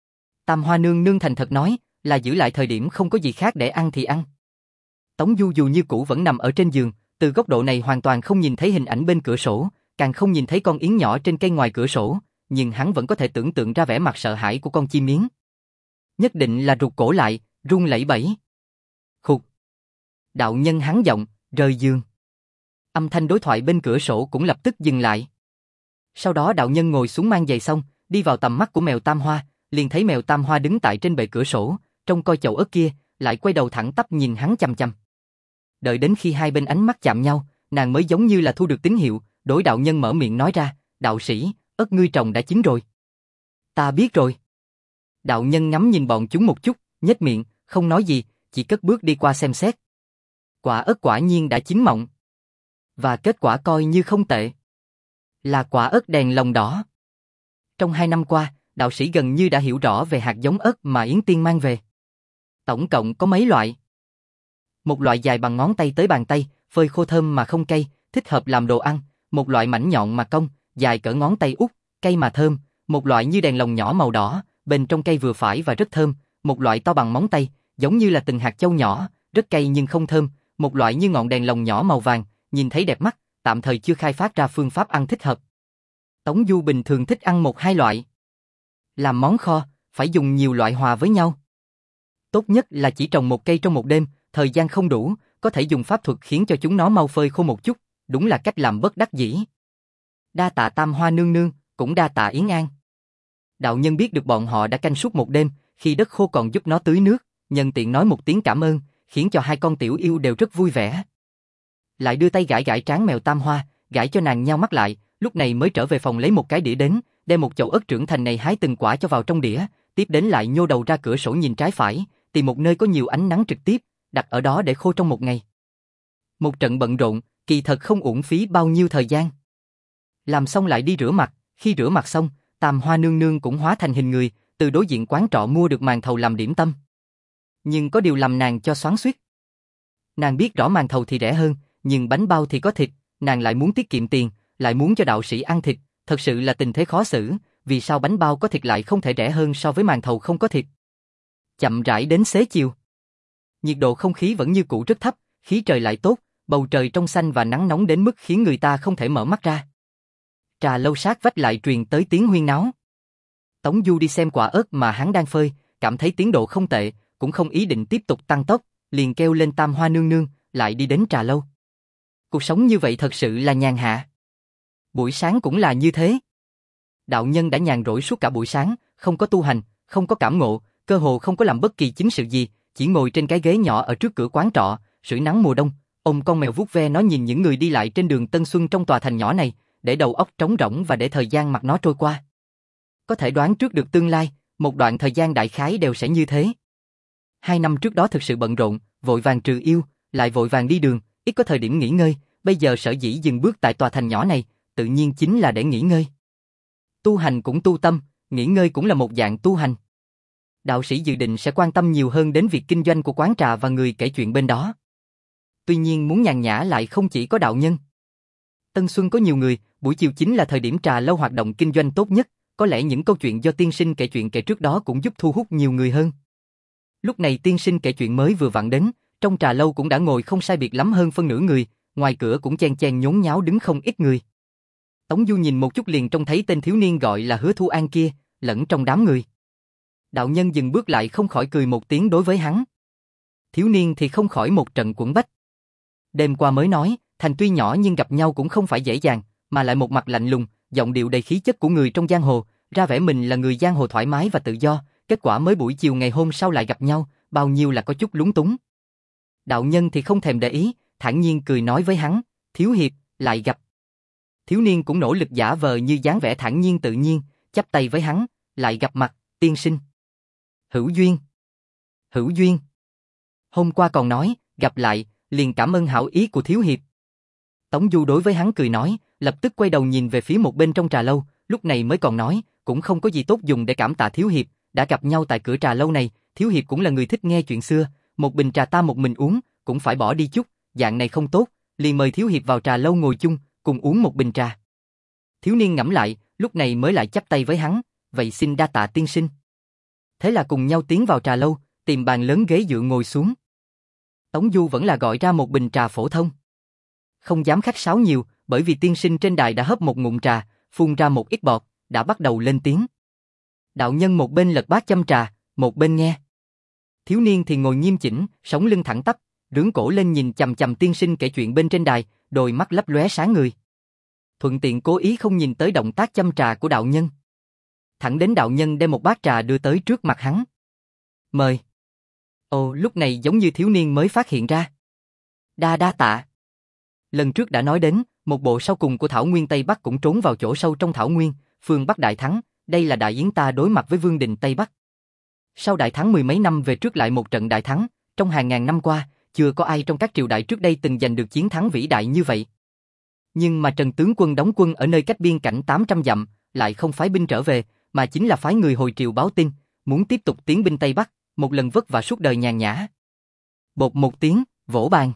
Tam Hoa nương nương thành thật nói, là giữ lại thời điểm không có gì khác để ăn thì ăn. Tống Du dù như cũ vẫn nằm ở trên giường, từ góc độ này hoàn toàn không nhìn thấy hình ảnh bên cửa sổ, càng không nhìn thấy con yến nhỏ trên cây ngoài cửa sổ, nhưng hắn vẫn có thể tưởng tượng ra vẻ mặt sợ hãi của con chim yến. Nhất định là rụt cổ lại, run lẩy bẩy. Khục. Đạo nhân hắn giọng, rời giường. Âm thanh đối thoại bên cửa sổ cũng lập tức dừng lại. Sau đó đạo nhân ngồi xuống mang giày xong, đi vào tầm mắt của mèo Tam Hoa, liền thấy mèo Tam Hoa đứng tại trên bệ cửa sổ, trông coi chậu ớt kia, lại quay đầu thẳng tắp nhìn hắn chằm chằm. Đợi đến khi hai bên ánh mắt chạm nhau, nàng mới giống như là thu được tín hiệu, đối đạo nhân mở miệng nói ra, đạo sĩ, ớt ngươi trồng đã chín rồi. Ta biết rồi. Đạo nhân ngắm nhìn bọn chúng một chút, nhếch miệng, không nói gì, chỉ cất bước đi qua xem xét. Quả ớt quả nhiên đã chín mọng. Và kết quả coi như không tệ. Là quả ớt đèn lồng đỏ. Trong hai năm qua, đạo sĩ gần như đã hiểu rõ về hạt giống ớt mà Yến Tiên mang về. Tổng cộng có mấy loại. Một loại dài bằng ngón tay tới bàn tay, phơi khô thơm mà không cay, thích hợp làm đồ ăn. Một loại mảnh nhọn mà cong, dài cỡ ngón tay út, cay mà thơm. Một loại như đèn lồng nhỏ màu đỏ, bên trong cây vừa phải và rất thơm. Một loại to bằng móng tay, giống như là từng hạt châu nhỏ, rất cay nhưng không thơm. Một loại như ngọn đèn lồng nhỏ màu vàng, nhìn thấy đẹp mắt, tạm thời chưa khai phát ra phương pháp ăn thích hợp. Tống Du bình thường thích ăn một hai loại. Làm món kho, phải dùng nhiều loại hòa với nhau. Tốt nhất là chỉ trồng một cây trong một đêm, thời gian không đủ, có thể dùng pháp thuật khiến cho chúng nó mau phơi khô một chút, đúng là cách làm bất đắc dĩ. Đa tạ Tam Hoa nương nương, cũng đa tạ Yến An. Đạo nhân biết được bọn họ đã canh suốt một đêm, khi đất khô còn giúp nó tưới nước, nhân tiện nói một tiếng cảm ơn, khiến cho hai con tiểu yêu đều rất vui vẻ. Lại đưa tay gãi gãi trán mèo Tam Hoa, gãi cho nàng nheo mắt lại, lúc này mới trở về phòng lấy một cái đĩa đến, đem một chậu ớt trưởng thành này hái từng quả cho vào trong đĩa, tiếp đến lại nhô đầu ra cửa sổ nhìn trái phải, tìm một nơi có nhiều ánh nắng trực tiếp, đặt ở đó để khô trong một ngày. Một trận bận rộn, kỳ thật không uổng phí bao nhiêu thời gian. Làm xong lại đi rửa mặt, khi rửa mặt xong, Tam Hoa nương nương cũng hóa thành hình người, từ đối diện quán trọ mua được màn thầu làm điểm tâm. Nhưng có điều làm nàng cho xoắn xuýt. Nàng biết rõ màn thầu thì rẻ hơn, nhưng bánh bao thì có thịt, nàng lại muốn tiết kiệm tiền, lại muốn cho đạo sĩ ăn thịt, thật sự là tình thế khó xử, vì sao bánh bao có thịt lại không thể rẻ hơn so với màn thầu không có thịt. Chậm rãi đến xế chiều. Nhiệt độ không khí vẫn như cũ rất thấp, khí trời lại tốt, bầu trời trong xanh và nắng nóng đến mức khiến người ta không thể mở mắt ra. Trà lâu sát vách lại truyền tới tiếng huyên náo. Tống Du đi xem quả ớt mà hắn đang phơi, cảm thấy tiến độ không tệ, cũng không ý định tiếp tục tăng tốc, liền kêu lên Tam Hoa nương nương, lại đi đến trà lâu. Cuộc sống như vậy thật sự là nhàn hạ. Buổi sáng cũng là như thế. Đạo nhân đã nhàn rỗi suốt cả buổi sáng, không có tu hành, không có cảm ngộ, cơ hồ không có làm bất kỳ chính sự gì, chỉ ngồi trên cái ghế nhỏ ở trước cửa quán trọ, sưởi nắng mùa đông, ôm con mèo vuốt ve nó nhìn những người đi lại trên đường Tân Xuân trong tòa thành nhỏ này, để đầu óc trống rỗng và để thời gian mặc nó trôi qua. Có thể đoán trước được tương lai, một đoạn thời gian đại khái đều sẽ như thế. Hai năm trước đó thực sự bận rộn, vội vàng trừ yêu, lại vội vàng đi đường, ít có thời điểm nghỉ ngơi, bây giờ sở dĩ dừng bước tại tòa thành nhỏ này, tự nhiên chính là để nghỉ ngơi. Tu hành cũng tu tâm, nghỉ ngơi cũng là một dạng tu hành. Đạo sĩ dự định sẽ quan tâm nhiều hơn đến việc kinh doanh của quán trà và người kể chuyện bên đó. Tuy nhiên muốn nhàn nhã lại không chỉ có đạo nhân. Tân Xuân có nhiều người, buổi chiều chính là thời điểm trà lâu hoạt động kinh doanh tốt nhất, có lẽ những câu chuyện do tiên sinh kể chuyện kể trước đó cũng giúp thu hút nhiều người hơn. Lúc này tiên sinh kể chuyện mới vừa vặn đến, trong trà lâu cũng đã ngồi không sai biệt lắm hơn phân nửa người, ngoài cửa cũng chen chen nhốn nháo đứng không ít người. Tống Du nhìn một chút liền trông thấy tên thiếu niên gọi là Hứa Thu An kia, lẫn trong đám người. Đạo nhân dừng bước lại không khỏi cười một tiếng đối với hắn. Thiếu niên thì không khỏi một trận quẫn bách. Đêm qua mới nói, thành tuy nhỏ nhưng gặp nhau cũng không phải dễ dàng, mà lại một mặt lạnh lùng, giọng điệu đầy khí chất của người trong giang hồ, ra vẻ mình là người giang hồ thoải mái và tự do, kết quả mới buổi chiều ngày hôm sau lại gặp nhau, bao nhiêu là có chút lúng túng. Đạo nhân thì không thèm để ý, thản nhiên cười nói với hắn, thiếu hiệp, lại gặp. Thiếu niên cũng nỗ lực giả vờ như dáng vẻ thản nhiên tự nhiên, chắp tay với hắn, lại gặp mặt, tiên sinh. Hữu duyên. Hữu duyên. Hôm qua còn nói, gặp lại, liền cảm ơn hảo ý của thiếu hiệp. Tống Du đối với hắn cười nói, lập tức quay đầu nhìn về phía một bên trong trà lâu, lúc này mới còn nói, cũng không có gì tốt dùng để cảm tạ thiếu hiệp, đã gặp nhau tại cửa trà lâu này, thiếu hiệp cũng là người thích nghe chuyện xưa, một bình trà ta một mình uống, cũng phải bỏ đi chút, dạng này không tốt, liền mời thiếu hiệp vào trà lâu ngồi chung, cùng uống một bình trà. Thiếu niên ngẫm lại, lúc này mới lại chắp tay với hắn, vậy xin đa tạ tiên sinh. Thế là cùng nhau tiến vào trà lâu, tìm bàn lớn ghế dựa ngồi xuống. Tống Du vẫn là gọi ra một bình trà phổ thông. Không dám khách sáo nhiều, bởi vì tiên sinh trên đài đã hớp một ngụm trà, phun ra một ít bọt, đã bắt đầu lên tiếng. Đạo nhân một bên lật bát châm trà, một bên nghe. Thiếu niên thì ngồi nghiêm chỉnh, sống lưng thẳng tắp, rướn cổ lên nhìn chằm chằm tiên sinh kể chuyện bên trên đài, đôi mắt lấp lóe sáng người. Thuận tiện cố ý không nhìn tới động tác châm trà của đạo nhân. Thẳng đến đạo nhân đem một bát trà đưa tới trước mặt hắn. Mời. Ồ, lúc này giống như thiếu niên mới phát hiện ra. Đa đa tạ. Lần trước đã nói đến, một bộ sau cùng của Thảo Nguyên Tây Bắc cũng trốn vào chỗ sâu trong Thảo Nguyên, phương Bắc đại thắng, đây là đại yến ta đối mặt với Vương Đình Tây Bắc. Sau đại thắng mười mấy năm về trước lại một trận đại thắng, trong hàng ngàn năm qua, chưa có ai trong các triều đại trước đây từng giành được chiến thắng vĩ đại như vậy. Nhưng mà Trần tướng quân đóng quân ở nơi cách biên cảnh tám trăm dặm, lại không phái binh trở về, mà chính là phái người hồi triều báo tin, muốn tiếp tục tiến binh Tây Bắc, một lần vất vả suốt đời nhàn nhã. Bột một tiếng, vỗ bàn.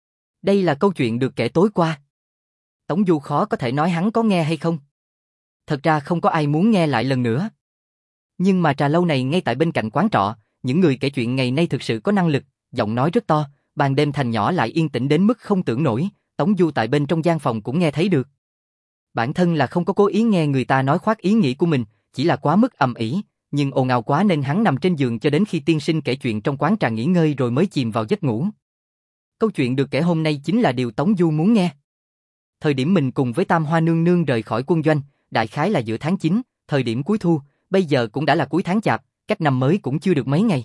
Đây là câu chuyện được kể tối qua. Tống Du khó có thể nói hắn có nghe hay không. Thật ra không có ai muốn nghe lại lần nữa. Nhưng mà trà lâu này ngay tại bên cạnh quán trọ, những người kể chuyện ngày nay thực sự có năng lực, giọng nói rất to, ban đêm thành nhỏ lại yên tĩnh đến mức không tưởng nổi, Tống Du tại bên trong gian phòng cũng nghe thấy được. Bản thân là không có cố ý nghe người ta nói khoác ý nghĩ của mình, chỉ là quá mức ầm ĩ, nhưng ồn ào quá nên hắn nằm trên giường cho đến khi tiên sinh kể chuyện trong quán trà nghỉ ngơi rồi mới chìm vào giấc ngủ. Câu chuyện được kể hôm nay chính là điều Tống Du muốn nghe. Thời điểm mình cùng với Tam Hoa nương nương rời khỏi quân doanh, đại khái là giữa tháng chín, thời điểm cuối thu, bây giờ cũng đã là cuối tháng chạp, cách năm mới cũng chưa được mấy ngày.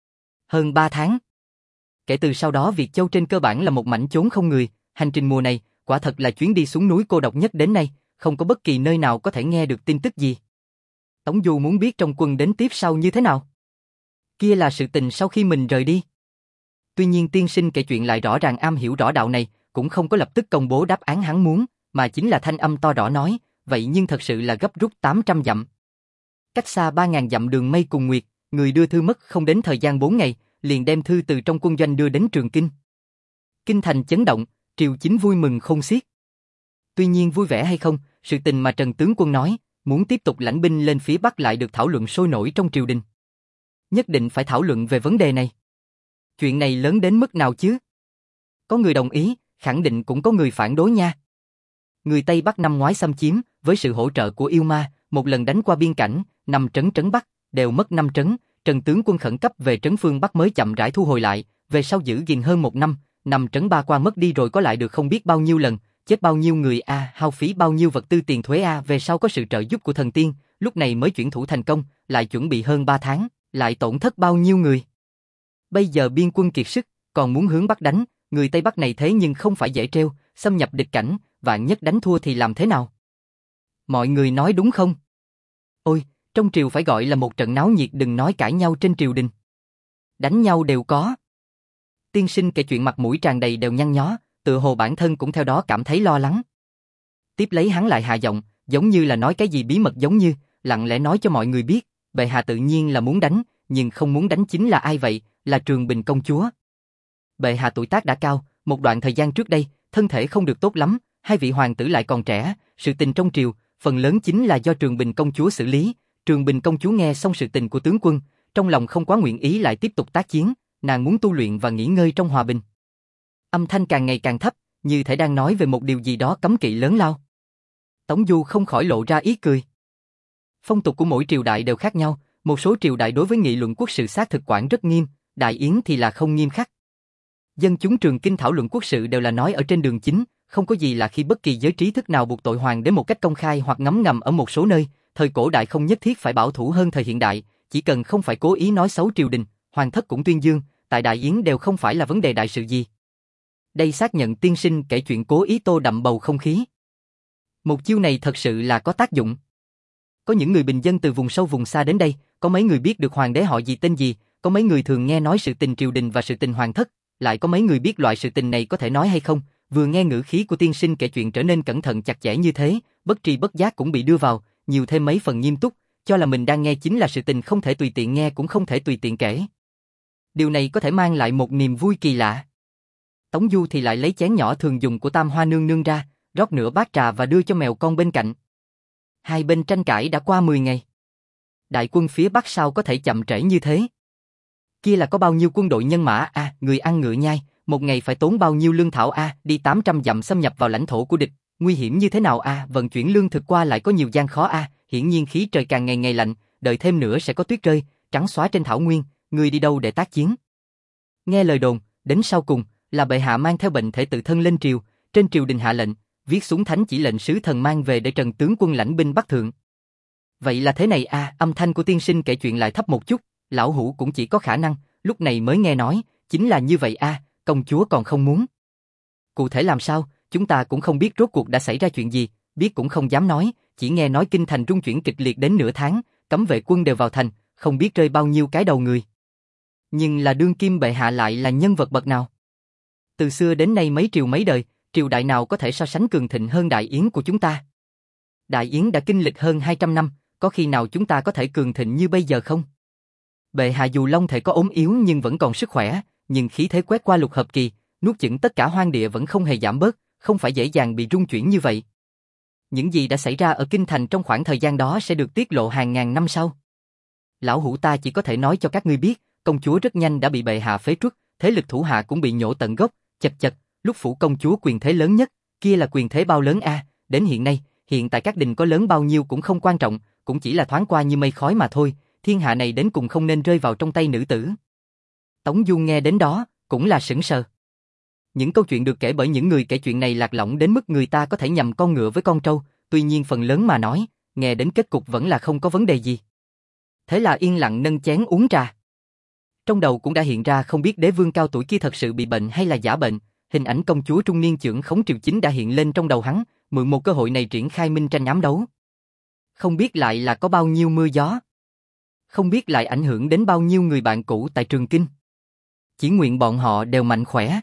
Hơn ba tháng. Kể từ sau đó Việt Châu trên cơ bản là một mảnh chốn không người, hành trình mùa này, quả thật là chuyến đi xuống núi cô độc nhất đến nay, không có bất kỳ nơi nào có thể nghe được tin tức gì. Tống Du muốn biết trong quân đến tiếp sau như thế nào. Kia là sự tình sau khi mình rời đi. Tuy nhiên tiên sinh kể chuyện lại rõ ràng am hiểu rõ đạo này, cũng không có lập tức công bố đáp án hắn muốn, mà chính là thanh âm to rõ nói, vậy nhưng thật sự là gấp rút tám trăm dặm. Cách xa ba ngàn dặm đường mây cùng nguyệt, người đưa thư mất không đến thời gian bốn ngày, liền đem thư từ trong quân doanh đưa đến Trường Kinh. Kinh thành chấn động, triều chính vui mừng không xiết. Tuy nhiên vui vẻ hay không, sự tình mà Trần tướng quân nói, muốn tiếp tục lãnh binh lên phía Bắc lại được thảo luận sôi nổi trong triều đình. Nhất định phải thảo luận về vấn đề này. Chuyện này lớn đến mức nào chứ? Có người đồng ý, khẳng định cũng có người phản đối nha. Người Tây Bắc năm ngoái xâm chiếm, với sự hỗ trợ của yêu ma, một lần đánh qua biên cảnh, năm trấn trấn Bắc, đều mất năm trấn, Trần tướng quân khẩn cấp về trấn phương Bắc mới chậm rãi thu hồi lại, về sau giữ gìn hơn một năm, năm trấn ba qua mất đi rồi có lại được không biết bao nhiêu lần, chết bao nhiêu người a, à, hao phí bao nhiêu vật tư tiền thuế a, à, về sau có sự trợ giúp của thần tiên, lúc này mới chuyển thủ thành công, lại chuẩn bị hơn ba tháng, Lại tổn thất bao nhiêu người? Bây giờ biên quân kiệt sức, còn muốn hướng Bắc đánh, người Tây Bắc này thế nhưng không phải dễ treo, xâm nhập địch cảnh, vạn nhất đánh thua thì làm thế nào? Mọi người nói đúng không? Ôi, trong triều phải gọi là một trận náo nhiệt, đừng nói cãi nhau trên triều đình. Đánh nhau đều có. Tiên sinh kể chuyện mặt mũi tràn đầy đều nhăn nhó, tựa hồ bản thân cũng theo đó cảm thấy lo lắng. Tiếp lấy hắn lại hạ giọng, giống như là nói cái gì bí mật, giống như lặng lẽ nói cho mọi người biết, bệ hạ tự nhiên là muốn đánh, nhưng không muốn đánh chính là ai vậy? Là Trường Bình công chúa. Bệ hạ tuổi tác đã cao, một đoạn thời gian trước đây, thân thể không được tốt lắm, hai vị hoàng tử lại còn trẻ, sự tình trong triều, phần lớn chính là do Trường Bình công chúa xử lý. Trường Bình công chúa nghe xong sự tình của tướng quân, trong lòng không quá nguyện ý lại tiếp tục tác chiến, nàng muốn tu luyện và nghỉ ngơi trong hòa bình. Âm thanh càng ngày càng thấp, như thể đang nói về một điều gì đó cấm kỵ lớn lao. Tống Du không khỏi lộ ra ý cười. Phong tục của mỗi triều đại đều khác nhau, một số triều đại đối với nghị luận quốc sự xác thực quản rất nghiêm, Đại Yến thì là không nghiêm khắc. Dân chúng Trường Kinh thảo luận quốc sự đều là nói ở trên đường chính, không có gì là khi bất kỳ giới trí thức nào buộc tội hoàng đế một cách công khai hoặc ngấm ngầm ở một số nơi. Thời cổ đại không nhất thiết phải bảo thủ hơn thời hiện đại, chỉ cần không phải cố ý nói xấu triều đình, hoàng thất cũng tuyên dương, tại Đại Yến đều không phải là vấn đề đại sự gì. Đây xác nhận tiên sinh kể chuyện cố ý tô đậm bầu không khí. Một chiêu này thật sự là có tác dụng. Có những người bình dân từ vùng sâu vùng xa đến đây, có mấy người biết được hoàng đế họ gì tên gì, có mấy người thường nghe nói sự tình triều đình và sự tình hoàng thất, lại có mấy người biết loại sự tình này có thể nói hay không. Vừa nghe ngữ khí của tiên sinh kể chuyện trở nên cẩn thận chặt chẽ như thế, bất tri bất giác cũng bị đưa vào, nhiều thêm mấy phần nghiêm túc, cho là mình đang nghe chính là sự tình không thể tùy tiện nghe cũng không thể tùy tiện kể. Điều này có thể mang lại một niềm vui kỳ lạ. Tống Du thì lại lấy chén nhỏ thường dùng của Tam Hoa nương nương ra, rót nửa bát trà và đưa cho mèo con bên cạnh. Hai bên tranh cãi đã qua mười ngày. Đại quân phía Bắc sao có thể chậm trễ như thế? Kia là có bao nhiêu quân đội nhân mã a, à, người ăn ngựa nhai, một ngày phải tốn bao nhiêu lương thảo a, à, đi tám trăm dặm xâm nhập vào lãnh thổ của địch, nguy hiểm như thế nào a, à, vận chuyển lương thực qua lại có nhiều gian khó a, à, hiển nhiên khí trời càng ngày ngày lạnh, đợi thêm nữa sẽ có tuyết rơi, trắng xóa trên thảo nguyên, người đi đâu để tác chiến? Nghe lời đồn, đến sau cùng là bệ hạ mang theo bệnh thể tự thân lên triều, trên triều đình hạ lệnh, viết xuống thánh chỉ lệnh sứ thần mang về để Trần tướng quân lãnh binh bắc thượng. Vậy là thế này à, âm thanh của tiên sinh kể chuyện lại thấp một chút, lão hủ cũng chỉ có khả năng, lúc này mới nghe nói, chính là như vậy à, công chúa còn không muốn. Cụ thể làm sao, chúng ta cũng không biết rốt cuộc đã xảy ra chuyện gì, biết cũng không dám nói, chỉ nghe nói kinh thành rung chuyển kịch liệt đến nửa tháng, cấm vệ quân đều vào thành, không biết rơi bao nhiêu cái đầu người. Nhưng là đương kim bệ hạ lại là nhân vật bậc nào? Từ xưa đến nay mấy triều mấy đời, triều đại nào có thể so sánh cường thịnh hơn Đại Yến của chúng ta? Đại Yến đã kinh lịch hơn hai trăm năm, có khi nào chúng ta có thể cường thịnh như bây giờ không? Bệ hạ dù long thể có ốm yếu nhưng vẫn còn sức khỏe, nhưng khí thế quét qua lục hợp kỳ, nuốt chửng tất cả hoang địa vẫn không hề giảm bớt, không phải dễ dàng bị rung chuyển như vậy. Những gì đã xảy ra ở kinh thành trong khoảng thời gian đó sẽ được tiết lộ hàng ngàn năm sau. Lão hủ ta chỉ có thể nói cho các ngươi biết, công chúa rất nhanh đã bị bệ hạ phế truất, thế lực thủ hạ cũng bị nhổ tận gốc, chật chật, lúc phủ công chúa quyền thế lớn nhất, kia là quyền thế bao lớn a, à, đến hiện nay, hiện tại các đình có lớn bao nhiêu cũng không quan trọng, cũng chỉ là thoáng qua như mây khói mà thôi, thiên hạ này đến cùng không nên rơi vào trong tay nữ tử. Tống Du nghe đến đó, cũng là sững sờ. Những câu chuyện được kể bởi những người kể chuyện này lạc lõng đến mức người ta có thể nhầm con ngựa với con trâu, tuy nhiên phần lớn mà nói, nghe đến kết cục vẫn là không có vấn đề gì. Thế là yên lặng nâng chén uống trà. Trong đầu cũng đã hiện ra không biết đế vương cao tuổi kia thật sự bị bệnh hay là giả bệnh, hình ảnh công chúa trung niên chưởng khống triều chính đã hiện lên trong đầu hắn, mượn một cơ hội này triển khai minh tranh ám đấu. Không biết lại là có bao nhiêu mưa gió. Không biết lại ảnh hưởng đến bao nhiêu người bạn cũ tại Trường Kinh. Chỉ nguyện bọn họ đều mạnh khỏe.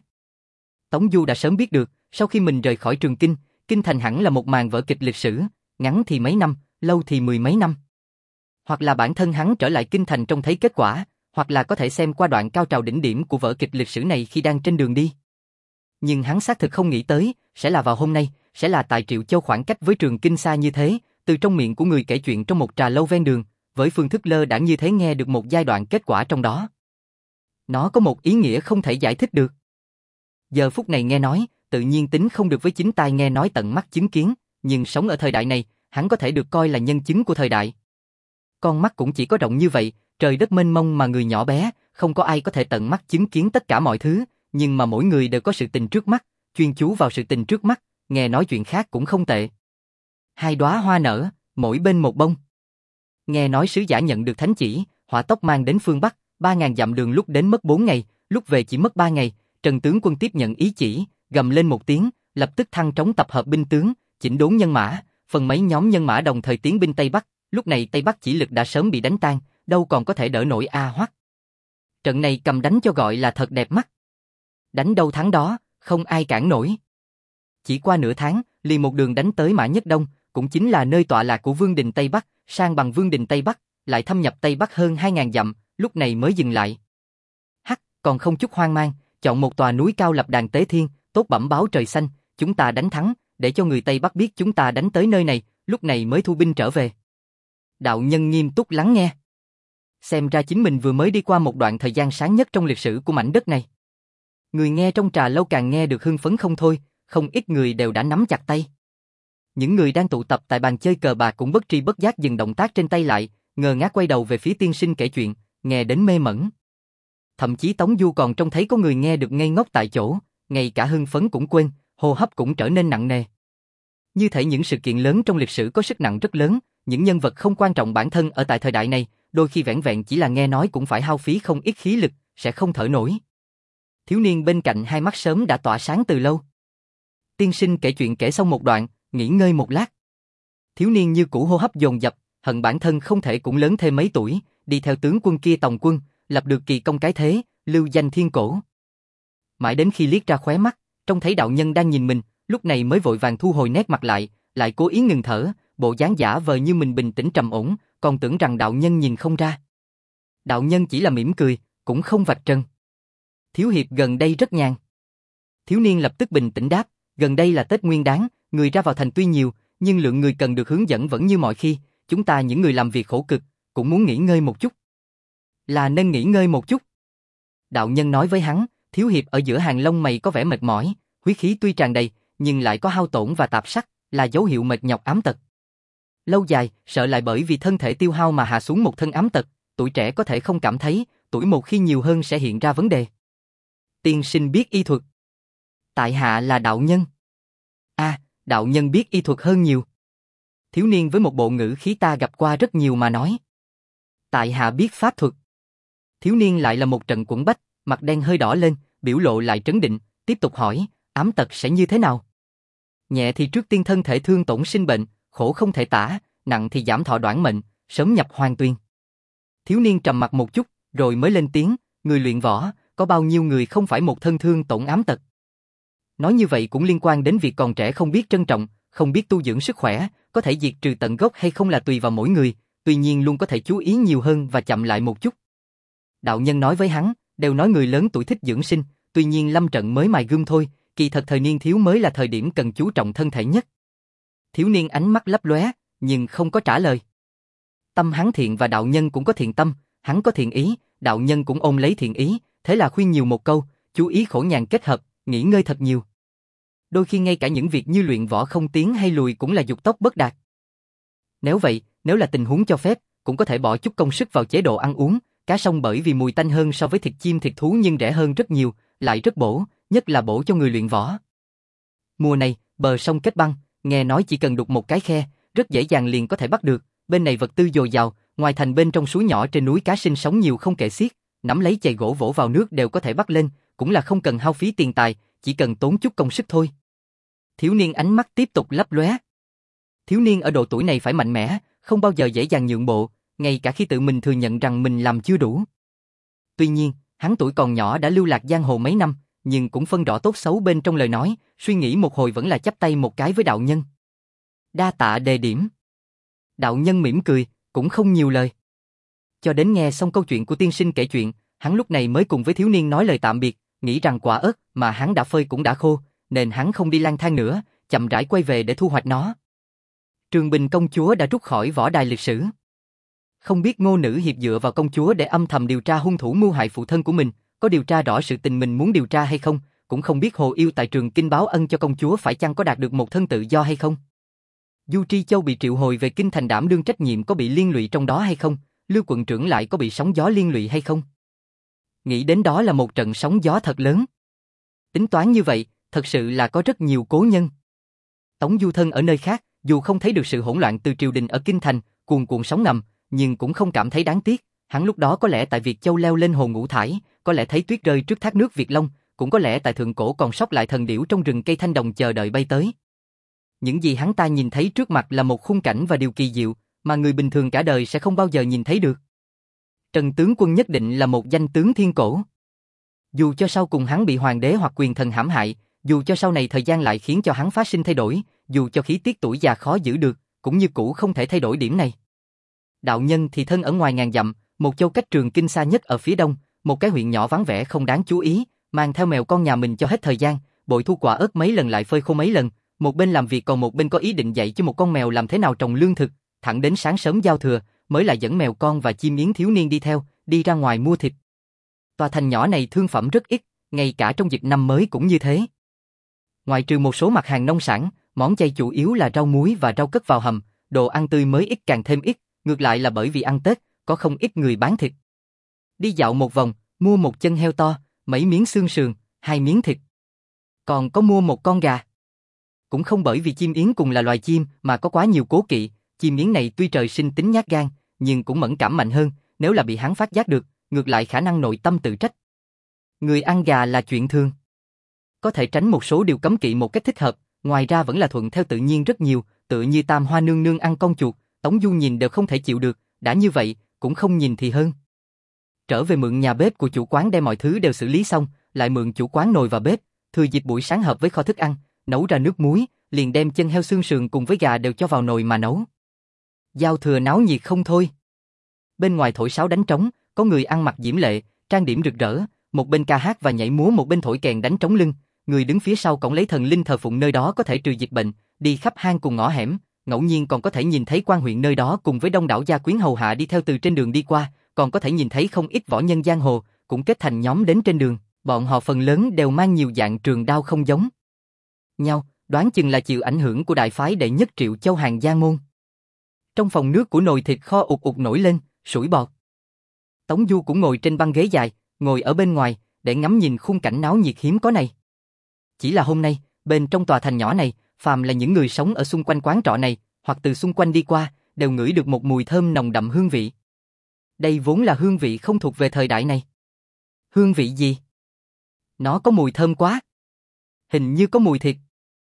Tống Du đã sớm biết được, sau khi mình rời khỏi Trường Kinh, Kinh thành hẳn là một màn vở kịch lịch sử, ngắn thì mấy năm, lâu thì mười mấy năm. Hoặc là bản thân hắn trở lại Kinh thành trông thấy kết quả, hoặc là có thể xem qua đoạn cao trào đỉnh điểm của vở kịch lịch sử này khi đang trên đường đi. Nhưng hắn xác thực không nghĩ tới, sẽ là vào hôm nay, sẽ là tại Triệu Châu khoảng cách với Trường Kinh xa như thế, từ trong miệng của người kể chuyện trong một trà lâu ven đường, với phương thức lơ đãng như thế nghe được một giai đoạn kết quả trong đó. Nó có một ý nghĩa không thể giải thích được. Giờ phút này nghe nói, tự nhiên tính không được với chính tai nghe nói tận mắt chứng kiến, nhưng sống ở thời đại này, hắn có thể được coi là nhân chứng của thời đại. Con mắt cũng chỉ có rộng như vậy, trời đất mênh mông mà người nhỏ bé, không có ai có thể tận mắt chứng kiến tất cả mọi thứ, nhưng mà mỗi người đều có sự tình trước mắt, chuyên chú vào sự tình trước mắt, nghe nói chuyện khác cũng không tệ. Hai đóa hoa nở, mỗi bên một bông. Nghe nói sứ giả nhận được thánh chỉ, hỏa tốc mang đến phương Bắc, ba ngàn dặm đường lúc đến mất bốn ngày, lúc về chỉ mất ba ngày. Trần tướng quân tiếp nhận ý chỉ, gầm lên một tiếng, lập tức thăng trống tập hợp binh tướng, chỉnh đốn nhân mã, phần mấy nhóm nhân mã đồng thời tiến binh Tây Bắc. Lúc này Tây Bắc chỉ lực đã sớm bị đánh tan, đâu còn có thể đỡ nổi A Hoắc. Trận này cầm đánh cho gọi là thật đẹp mắt. Đánh đâu thắng đó, không ai cản nổi. Chỉ qua nửa tháng, liền một đường đánh tới Mã Nhất Đông, cũng chính là nơi tọa lạc của Vương đình Tây Bắc, sang bằng Vương đình Tây Bắc, lại thâm nhập Tây Bắc hơn hai ngàn dặm, lúc này mới dừng lại. Hắc, còn không chút hoang mang, chọn một tòa núi cao lập đàn tế thiên, tốt bẩm báo trời xanh, chúng ta đánh thắng, để cho người Tây Bắc biết chúng ta đánh tới nơi này, lúc này mới thu binh trở về. Đạo nhân nghiêm túc lắng nghe. Xem ra chính mình vừa mới đi qua một đoạn thời gian sáng nhất trong lịch sử của mảnh đất này. Người nghe trong trà lâu càng nghe được hưng phấn không thôi, không ít người đều đã nắm chặt tay. Những người đang tụ tập tại bàn chơi cờ bạc cũng bất tri bất giác dừng động tác trên tay lại, ngơ ngác quay đầu về phía tiên sinh kể chuyện, nghe đến mê mẩn. Thậm chí Tống Du còn trông thấy có người nghe được ngây ngốc tại chỗ, ngay cả hưng phấn cũng quên, hô hấp cũng trở nên nặng nề. Như thể những sự kiện lớn trong lịch sử có sức nặng rất lớn, những nhân vật không quan trọng bản thân ở tại thời đại này, đôi khi vẻn vẹn chỉ là nghe nói cũng phải hao phí không ít khí lực, sẽ không thở nổi. Thiếu niên bên cạnh hai mắt sớm đã tỏa sáng từ lâu. Tiên sinh kể chuyện kể xong một đoạn, nghỉ ngơi một lát. Thiếu niên như cũ hô hấp dồn dập, hận bản thân không thể cũng lớn thêm mấy tuổi, đi theo tướng quân kia tòng quân, lập được kỳ công cái thế, lưu danh thiên cổ. Mãi đến khi liếc ra khóe mắt, trông thấy đạo nhân đang nhìn mình, lúc này mới vội vàng thu hồi nét mặt lại, lại cố ý ngừng thở, bộ dáng giả vờ như mình bình tĩnh trầm ổn, còn tưởng rằng đạo nhân nhìn không ra. Đạo nhân chỉ là mỉm cười, cũng không vạch trần. Thiếu hiệp gần đây rất nhàn. Thiếu niên lập tức bình tĩnh đáp, gần đây là Tết Nguyên Đán, người ra vào thành tuy nhiều, nhưng lượng người cần được hướng dẫn vẫn như mọi khi, chúng ta những người làm việc khổ cực, cũng muốn nghỉ ngơi một chút. Là nên nghỉ ngơi một chút. Đạo nhân nói với hắn, thiếu hiệp ở giữa hàng lông mày có vẻ mệt mỏi, huyết khí tuy tràn đầy, nhưng lại có hao tổn và tạp sắc, là dấu hiệu mệt nhọc ám tật. Lâu dài, sợ lại bởi vì thân thể tiêu hao mà hạ xuống một thân ám tật, tuổi trẻ có thể không cảm thấy, tuổi một khi nhiều hơn sẽ hiện ra vấn đề. Tiên sinh biết y thuật. Tại hạ là đạo nhân. À, đạo nhân biết y thuật hơn nhiều. Thiếu niên với một bộ ngữ khí ta gặp qua rất nhiều mà nói. Tại hạ biết pháp thuật. Thiếu niên lại là một trận quẫn bách, mặt đen hơi đỏ lên, biểu lộ lại trấn định, tiếp tục hỏi, ám tật sẽ như thế nào? Nhẹ thì trước tiên thân thể thương tổn sinh bệnh, khổ không thể tả, nặng thì giảm thọ đoản mệnh, sớm nhập hoàng tuyên. Thiếu niên trầm mặt một chút, rồi mới lên tiếng, người luyện võ, có bao nhiêu người không phải một thân thương tổn ám tật? Nói như vậy cũng liên quan đến việc còn trẻ không biết trân trọng, không biết tu dưỡng sức khỏe, có thể diệt trừ tận gốc hay không là tùy vào mỗi người, tuy nhiên luôn có thể chú ý nhiều hơn và chậm lại một chút. Đạo nhân nói với hắn, đều nói người lớn tuổi thích dưỡng sinh, tuy nhiên lâm trận mới mài gươm thôi, kỳ thật thời niên thiếu mới là thời điểm cần chú trọng thân thể nhất. Thiếu niên ánh mắt lấp lóe, nhưng không có trả lời. Tâm hắn thiện và đạo nhân cũng có thiện tâm, hắn có thiện ý, đạo nhân cũng ôm lấy thiện ý, thế là khuyên nhiều một câu, chú ý khổ nhàn kết hợp, nghỉ ngơi thật nhiều. Đôi khi ngay cả những việc như luyện võ không tiến hay lùi cũng là dục tốc bất đạt. Nếu vậy, nếu là tình huống cho phép, cũng có thể bỏ chút công sức vào chế độ ăn uống, cá sông bởi vì mùi tanh hơn so với thịt chim thịt thú nhưng rẻ hơn rất nhiều, lại rất bổ, nhất là bổ cho người luyện võ. Mùa này, bờ sông kết băng, nghe nói chỉ cần đục một cái khe, rất dễ dàng liền có thể bắt được, bên này vật tư dồi dào, ngoài thành bên trong suối nhỏ trên núi cá sinh sống nhiều không kể xiết, nắm lấy chày gỗ vỗ vào nước đều có thể bắt lên, cũng là không cần hao phí tiền tài, chỉ cần tốn chút công sức thôi. Thiếu niên ánh mắt tiếp tục lấp lóe. Thiếu niên ở độ tuổi này phải mạnh mẽ, không bao giờ dễ dàng nhượng bộ, ngay cả khi tự mình thừa nhận rằng mình làm chưa đủ. Tuy nhiên, hắn tuổi còn nhỏ đã lưu lạc giang hồ mấy năm, nhưng cũng phân rõ tốt xấu bên trong lời nói, suy nghĩ một hồi vẫn là chắp tay một cái với đạo nhân. Đa tạ đề điểm. Đạo nhân mỉm cười, cũng không nhiều lời. Cho đến nghe xong câu chuyện của tiên sinh kể chuyện, hắn lúc này mới cùng với thiếu niên nói lời tạm biệt, nghĩ rằng quả ớt mà hắn đã phơi cũng đã khô, nên hắn không đi lang thang nữa, chậm rãi quay về để thu hoạch nó. Trường Bình công chúa đã rút khỏi võ đài lịch sử. Không biết Ngô Nữ Hiệp dựa vào công chúa để âm thầm điều tra hung thủ mưu hại phụ thân của mình, có điều tra rõ sự tình mình muốn điều tra hay không, cũng không biết Hồ Yêu tại Trường Kinh báo ân cho công chúa phải chăng có đạt được một thân tự do hay không. Du Tri Châu bị triệu hồi về kinh thành đảm đương trách nhiệm có bị liên lụy trong đó hay không, Lưu quận trưởng lại có bị sóng gió liên lụy hay không. Nghĩ đến đó là một trận sóng gió thật lớn. Tính toán như vậy, thật sự là có rất nhiều cố nhân. Tống Du thân ở nơi khác, dù không thấy được sự hỗn loạn từ triều đình ở kinh thành, cuồn cuộn sóng ngầm, nhưng cũng không cảm thấy đáng tiếc, Hắn lúc đó có lẽ tại Việt Châu leo lên hồ Ngũ Thải, có lẽ thấy tuyết rơi trước thác nước Việt Long, cũng có lẽ tại thượng cổ còn sót lại thần điểu trong rừng cây thanh đồng chờ đợi bay tới. Những gì hắn ta nhìn thấy trước mặt là một khung cảnh và điều kỳ diệu, mà người bình thường cả đời sẽ không bao giờ nhìn thấy được. Trần tướng quân nhất định là một danh tướng thiên cổ. Dù cho sau cùng hắn bị hoàng đế hoặc quyền thần hãm hại, dù cho sau này thời gian lại khiến cho hắn phát sinh thay đổi, dù cho khí tiết tuổi già khó giữ được, cũng như cũ không thể thay đổi điểm này. Đạo nhân thì thân ở ngoài ngàn dặm, một châu cách Trường Kinh xa nhất ở phía đông, một cái huyện nhỏ vắng vẻ không đáng chú ý, mang theo mèo con nhà mình cho hết thời gian, bội thu quả ớt mấy lần lại phơi khô mấy lần, một bên làm việc còn một bên có ý định dạy cho một con mèo làm thế nào trồng lương thực, thẳng đến sáng sớm giao thừa, mới lại dẫn mèo con và chim yến thiếu niên đi theo, đi ra ngoài mua thịt. Tòa thành nhỏ này thương phẩm rất ít, ngay cả trong dịp năm mới cũng như thế. Ngoài trừ một số mặt hàng nông sản, món chay chủ yếu là rau muối và rau cất vào hầm, đồ ăn tươi mới ít càng thêm ít, ngược lại là bởi vì ăn Tết, có không ít người bán thịt. Đi dạo một vòng, mua một chân heo to, mấy miếng xương sườn, hai miếng thịt. Còn có mua một con gà. Cũng không bởi vì chim yến cùng là loài chim mà có quá nhiều cố kỵ, chim yến này tuy trời sinh tính nhát gan, nhưng cũng mẫn cảm mạnh hơn, nếu là bị hắn phát giác được, ngược lại khả năng nội tâm tự trách. Người ăn gà là chuyện thường. Có thể tránh một số điều cấm kỵ một cách thích hợp, ngoài ra vẫn là thuận theo tự nhiên rất nhiều, tựa như Tam Hoa nương nương ăn con chuột, Tống Du nhìn đều không thể chịu được, đã như vậy, cũng không nhìn thì hơn. Trở về mượn nhà bếp của chủ quán đem mọi thứ đều xử lý xong, lại mượn chủ quán nồi và bếp, thừa dịp buổi sáng hợp với kho thức ăn, nấu ra nước muối, liền đem chân heo xương sườn cùng với gà đều cho vào nồi mà nấu. Giao thừa náo nhiệt không thôi. Bên ngoài thổi sáo đánh trống, có người ăn mặc diễm lệ, trang điểm rực rỡ, một bên ca hát và nhảy múa một bên thổi kèn đánh trống lưng, người đứng phía sau cổng lấy thần linh thờ phụng nơi đó có thể trừ dịch bệnh, đi khắp hang cùng ngõ hẻm, ngẫu nhiên còn có thể nhìn thấy quan huyện nơi đó cùng với đông đảo gia quyến hầu hạ đi theo từ trên đường đi qua, còn có thể nhìn thấy không ít võ nhân giang hồ, cũng kết thành nhóm đến trên đường, bọn họ phần lớn đều mang nhiều dạng trường đao không giống nhau, đoán chừng là chịu ảnh hưởng của đại phái đệ nhất Triệu Châu Hàng Giang Môn. Trong phòng nước của nồi thịt kho ụt ụt nổi lên, sủi bọt. Tống Du cũng ngồi trên băng ghế dài, ngồi ở bên ngoài, để ngắm nhìn khung cảnh náo nhiệt hiếm có này. Chỉ là hôm nay, bên trong tòa thành nhỏ này, phàm là những người sống ở xung quanh quán trọ này, hoặc từ xung quanh đi qua, đều ngửi được một mùi thơm nồng đậm hương vị. Đây vốn là hương vị không thuộc về thời đại này. Hương vị gì? Nó có mùi thơm quá. Hình như có mùi thịt.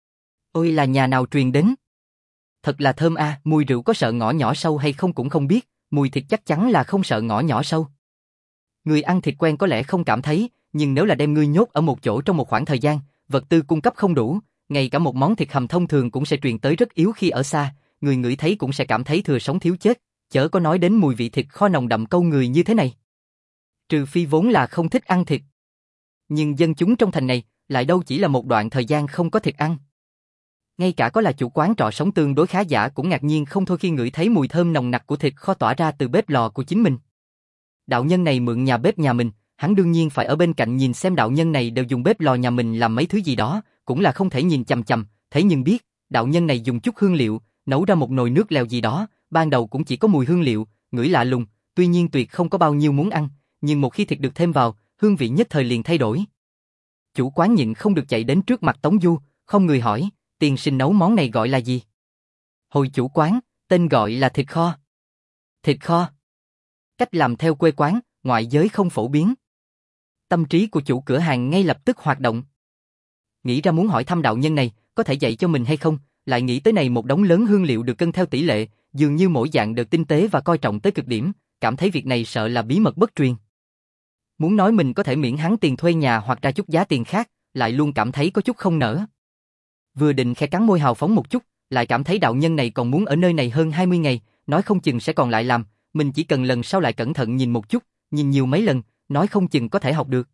Ôi là nhà nào truyền đến? Thật là thơm a, mùi rượu có sợ ngõ nhỏ sâu hay không cũng không biết, mùi thịt chắc chắn là không sợ ngõ nhỏ sâu. Người ăn thịt quen có lẽ không cảm thấy, nhưng nếu là đem ngươi nhốt ở một chỗ trong một khoảng thời gian, vật tư cung cấp không đủ, ngay cả một món thịt hầm thông thường cũng sẽ truyền tới rất yếu khi ở xa, người ngửi thấy cũng sẽ cảm thấy thừa sống thiếu chết, chớ có nói đến mùi vị thịt kho nồng đậm câu người như thế này. Trừ phi vốn là không thích ăn thịt. Nhưng dân chúng trong thành này lại đâu chỉ là một đoạn thời gian không có thịt ăn. Ngay cả có là chủ quán trọ sống tương đối khá giả cũng ngạc nhiên không thôi khi ngửi thấy mùi thơm nồng nặc của thịt kho tỏa ra từ bếp lò của chính mình. Đạo nhân này mượn nhà bếp nhà mình, hắn đương nhiên phải ở bên cạnh nhìn xem đạo nhân này đều dùng bếp lò nhà mình làm mấy thứ gì đó, cũng là không thể nhìn chằm chằm, thế nhưng biết, đạo nhân này dùng chút hương liệu, nấu ra một nồi nước lèo gì đó, ban đầu cũng chỉ có mùi hương liệu, ngửi lạ lùng, tuy nhiên tuyệt không có bao nhiêu muốn ăn, nhưng một khi thịt được thêm vào, hương vị nhất thời liền thay đổi. Chủ quán nhịn không được chạy đến trước mặt Tống Du, không người hỏi, tiên sinh nấu món này gọi là gì? Hồi chủ quán, tên gọi là thịt kho. Thịt kho. Cách làm theo quê quán, ngoại giới không phổ biến. Tâm trí của chủ cửa hàng ngay lập tức hoạt động. Nghĩ ra muốn hỏi thăm đạo nhân này, có thể dạy cho mình hay không, lại nghĩ tới này một đống lớn hương liệu được cân theo tỷ lệ, dường như mỗi dạng đều tinh tế và coi trọng tới cực điểm, cảm thấy việc này sợ là bí mật bất truyền. Muốn nói mình có thể miễn hắn tiền thuê nhà hoặc ra chút giá tiền khác, lại luôn cảm thấy có chút không nỡ. Vừa định khẽ cắn môi hào phóng một chút, lại cảm thấy đạo nhân này còn muốn ở nơi này hơn hai mươi ngày, nói không chừng sẽ còn lại làm, mình chỉ cần lần sau lại cẩn thận nhìn một chút, nhìn nhiều mấy lần, nói không chừng có thể học được.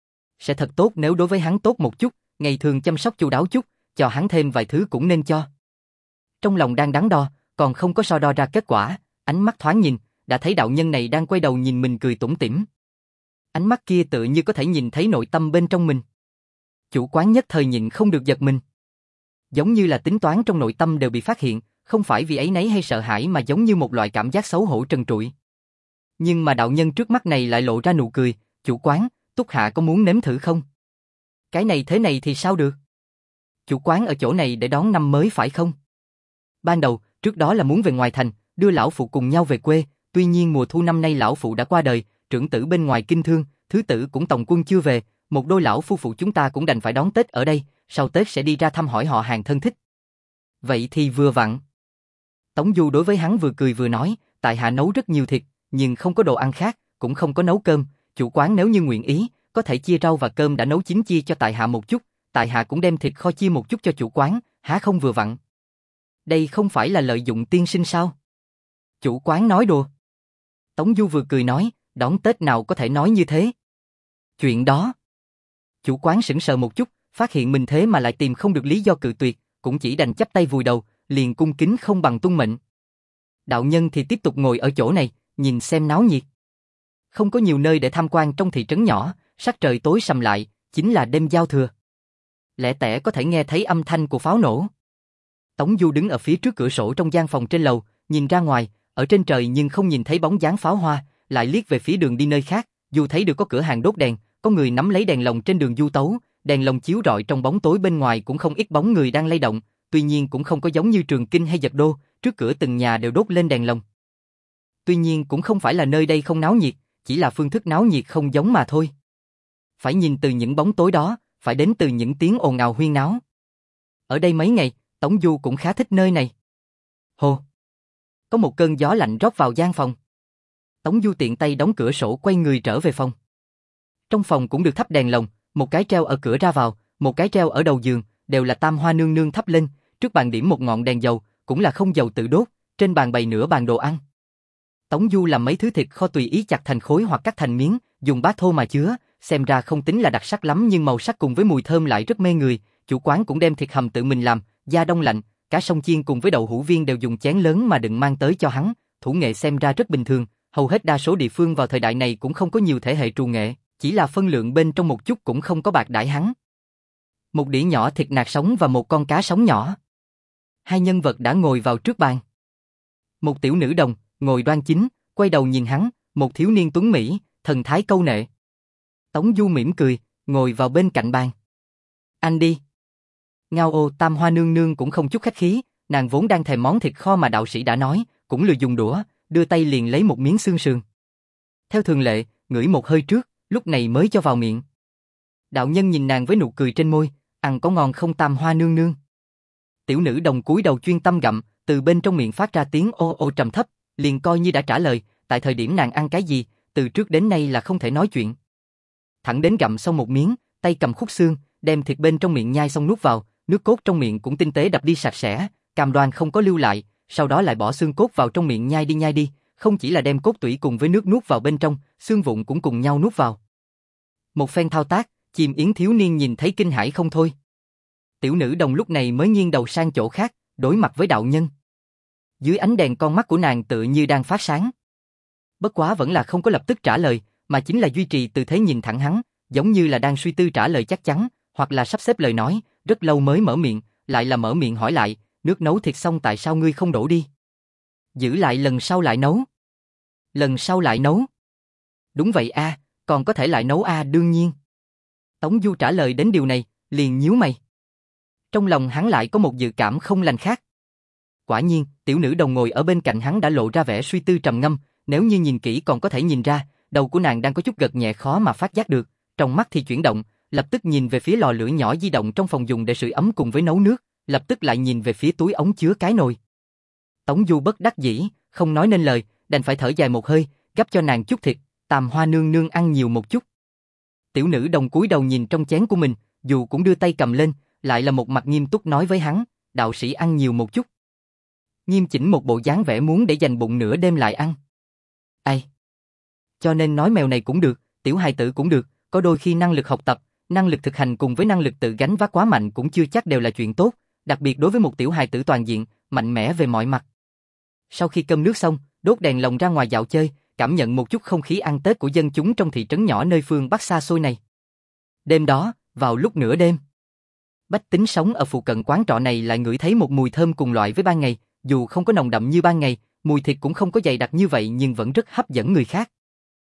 Sẽ thật tốt nếu đối với hắn tốt một chút, ngày thường chăm sóc chu đáo chút, cho hắn thêm vài thứ cũng nên cho. Trong lòng đang đắn đo, còn không có so đo ra kết quả, ánh mắt thoáng nhìn, đã thấy đạo nhân này đang quay đầu nhìn mình cười tủm tỉm. Ánh mắt kia tự như có thể nhìn thấy nội tâm bên trong mình. Chủ quán nhất thời nhịn không được giật mình. Giống như là tính toán trong nội tâm đều bị phát hiện, không phải vì áy náy hay sợ hãi mà giống như một loại cảm giác xấu hổ trần trụi. Nhưng mà đạo nhân trước mắt này lại lộ ra nụ cười, chủ quán, Túc Hạ có muốn nếm thử không? Cái này thế này thì sao được? Chủ quán ở chỗ này để đón năm mới phải không? Ban đầu, trước đó là muốn về ngoài thành, đưa lão phụ cùng nhau về quê, Tuy nhiên mùa thu năm nay lão phụ đã qua đời, trưởng tử bên ngoài kinh thương, thứ tử cũng tòng quân chưa về, một đôi lão phu phụ chúng ta cũng đành phải đón Tết ở đây, sau Tết sẽ đi ra thăm hỏi họ hàng thân thích. Vậy thì vừa vặn. Tống Du đối với hắn vừa cười vừa nói, tại hạ nấu rất nhiều thịt, nhưng không có đồ ăn khác, cũng không có nấu cơm, chủ quán nếu như nguyện ý, có thể chia rau và cơm đã nấu chín chia cho tại hạ một chút, tại hạ cũng đem thịt kho chia một chút cho chủ quán, há không vừa vặn. Đây không phải là lợi dụng tiên sinh sao? Chủ quán nói đùa. Tống Du vừa cười nói, đón Tết nào có thể nói như thế. Chuyện đó. Chủ quán sững sờ một chút, phát hiện mình thế mà lại tìm không được lý do cự tuyệt, cũng chỉ đành chắp tay vùi đầu, liền cung kính không bằng tuân mệnh. Đạo nhân thì tiếp tục ngồi ở chỗ này, nhìn xem náo nhiệt. Không có nhiều nơi để tham quan trong thị trấn nhỏ, sắc trời tối sầm lại, chính là đêm giao thừa. Lẻ tẻ có thể nghe thấy âm thanh của pháo nổ. Tống Du đứng ở phía trước cửa sổ trong gian phòng trên lầu, nhìn ra ngoài, ở trên trời nhưng không nhìn thấy bóng dáng pháo hoa, lại liếc về phía đường đi nơi khác, dù thấy được có cửa hàng đốt đèn, có người nắm lấy đèn lồng trên đường du tấu, đèn lồng chiếu rọi trong bóng tối bên ngoài cũng không ít bóng người đang lay động, tuy nhiên cũng không có giống như Trường Kinh hay Dật Đô, trước cửa từng nhà đều đốt lên đèn lồng. Tuy nhiên cũng không phải là nơi đây không náo nhiệt, chỉ là phương thức náo nhiệt không giống mà thôi. Phải nhìn từ những bóng tối đó, phải đến từ những tiếng ồn ào huyên náo. Ở đây mấy ngày, Tống Du cũng khá thích nơi này. Hồ! Có một cơn gió lạnh rót vào gian phòng. Tống Du tiện tay đóng cửa sổ quay người trở về phòng. Trong phòng cũng được thắp đèn lồng, một cái treo ở cửa ra vào, một cái treo ở đầu giường, đều là Tam Hoa nương nương thắp lên, trước bàn điểm một ngọn đèn dầu, cũng là không dầu tự đốt, trên bàn bày nửa bàn đồ ăn. Tống Du làm mấy thứ thịt kho tùy ý chặt thành khối hoặc cắt thành miếng, dùng bát thô mà chứa, xem ra không tính là đặc sắc lắm nhưng màu sắc cùng với mùi thơm lại rất mê người. Chủ quán cũng đem thịt hầm tự mình làm, da đông lạnh, cá sông chiên cùng với đậu hũ viên đều dùng chén lớn mà đựng mang tới cho hắn, thủ nghệ xem ra rất bình thường, hầu hết đa số địa phương vào thời đại này cũng không có nhiều thể hệ trù nghệ, chỉ là phân lượng bên trong một chút cũng không có bạc đãi hắn. Một đĩa nhỏ thịt nạc sống và một con cá sống nhỏ. Hai nhân vật đã ngồi vào trước bàn. Một tiểu nữ đồng, ngồi đoan chính, quay đầu nhìn hắn, một thiếu niên tuấn mỹ, thần thái câu nệ. Tống Du mỉm cười, ngồi vào bên cạnh bàn. Anh đi. Ngao ô Tam Hoa nương nương cũng không chút khách khí, nàng vốn đang thèm món thịt kho mà đạo sĩ đã nói, cũng lười dùng đũa, đưa tay liền lấy một miếng xương sườn. Theo thường lệ, ngửi một hơi trước, lúc này mới cho vào miệng. Đạo nhân nhìn nàng với nụ cười trên môi, ăn có ngon không Tam Hoa nương nương? Tiểu nữ đồng cúi đầu chuyên tâm gặm, từ bên trong miệng phát ra tiếng ô ô trầm thấp, liền coi như đã trả lời, tại thời điểm nàng ăn cái gì, từ trước đến nay là không thể nói chuyện. Thẳng đến gặm xong một miếng, tay cầm khúc xương, đem thịt bên trong miệng nhai xong nuốt vào, nước cốt trong miệng cũng tinh tế đập đi sạch sẽ, cam đoan không có lưu lại, sau đó lại bỏ xương cốt vào trong miệng nhai đi nhai đi, không chỉ là đem cốt tủy cùng với nước nuốt vào bên trong, xương vụn cũng cùng nhau nuốt vào. Một phen thao tác, Chim Yến thiếu niên nhìn thấy kinh hãi không thôi. Tiểu nữ đồng lúc này mới nghiêng đầu sang chỗ khác, đối mặt với đạo nhân. Dưới ánh đèn con mắt của nàng tự như đang phát sáng. Bất quá vẫn là không có lập tức trả lời, mà chính là duy trì tư thế nhìn thẳng hắn, giống như là đang suy tư trả lời chắc chắn, hoặc là sắp xếp lời nói, rất lâu mới mở miệng, lại là mở miệng hỏi lại, nước nấu thịt xong tại sao ngươi không đổ đi? Giữ lại lần sau lại nấu. Lần sau lại nấu? Đúng vậy a, à, còn có thể lại nấu a à, đương nhiên. Tống Du trả lời đến điều này, liền nhíu mày. Trong lòng hắn lại có một dự cảm không lành khác. Quả nhiên, tiểu nữ đồng ngồi ở bên cạnh hắn đã lộ ra vẻ suy tư trầm ngâm, nếu như nhìn kỹ còn có thể nhìn ra, đầu của nàng đang có chút gật nhẹ khó mà phát giác được, trong mắt thì chuyển động, lập tức nhìn về phía lò lửa nhỏ di động trong phòng dùng để sưởi ấm cùng với nấu nước, lập tức lại nhìn về phía túi ống chứa cái nồi. Tống Du bất đắc dĩ, không nói nên lời, đành phải thở dài một hơi, gắp cho nàng chút thịt, Tam Hoa nương nương ăn nhiều một chút. Tiểu nữ đồng cúi đầu nhìn trong chén của mình, dù cũng đưa tay cầm lên, lại là một mặt nghiêm túc nói với hắn, đạo sĩ ăn nhiều một chút. Nghiêm chỉnh một bộ dáng vẻ muốn để dành bụng nửa đêm lại ăn. Ai? Cho nên nói mèo này cũng được, tiểu hài tử cũng được, có đôi khi năng lực học tập, năng lực thực hành cùng với năng lực tự gánh vác quá mạnh cũng chưa chắc đều là chuyện tốt, đặc biệt đối với một tiểu hài tử toàn diện, mạnh mẽ về mọi mặt. Sau khi cơm nước xong, đốt đèn lồng ra ngoài dạo chơi, cảm nhận một chút không khí ăn Tết của dân chúng trong thị trấn nhỏ nơi phương Bắc xa xôi này. Đêm đó, vào lúc nửa đêm, bách tính sống ở phụ cận quán trọ này lại ngửi thấy một mùi thơm cùng loại với ban ngày, dù không có nồng đậm như ban ngày, mùi thịt cũng không có dày đặc như vậy nhưng vẫn rất hấp dẫn người khác.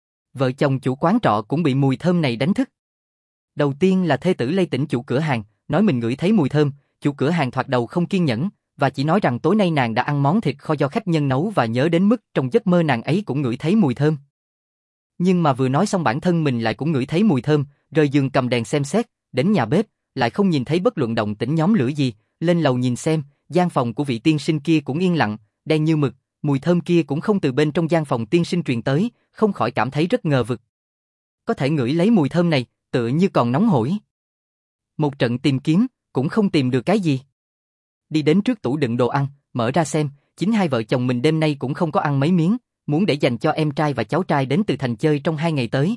Vợ chồng chủ quán trọ cũng bị mùi thơm này đánh thức. Đầu tiên là thê tử lay tỉnh chủ cửa hàng, nói mình ngửi thấy mùi thơm, chủ cửa hàng thoạt đầu không kiên nhẫn, và chỉ nói rằng tối nay nàng đã ăn món thịt kho do khách nhân nấu và nhớ đến mức trong giấc mơ nàng ấy cũng ngửi thấy mùi thơm. Nhưng mà vừa nói xong bản thân mình lại cũng ngửi thấy mùi thơm, rời giường cầm đèn xem xét, đến nhà bếp, lại không nhìn thấy bất luận động tĩnh nhóm lửa gì, lên lầu nhìn xem, gian phòng của vị tiên sinh kia cũng yên lặng, đen như mực, mùi thơm kia cũng không từ bên trong gian phòng tiên sinh truyền tới, không khỏi cảm thấy rất ngờ vực. Có thể ngửi lấy mùi thơm này, tựa như còn nóng hổi. Một trận tìm kiếm, cũng không tìm được cái gì. Đi đến trước tủ đựng đồ ăn, mở ra xem, chính hai vợ chồng mình đêm nay cũng không có ăn mấy miếng, muốn để dành cho em trai và cháu trai đến từ thành chơi trong hai ngày tới.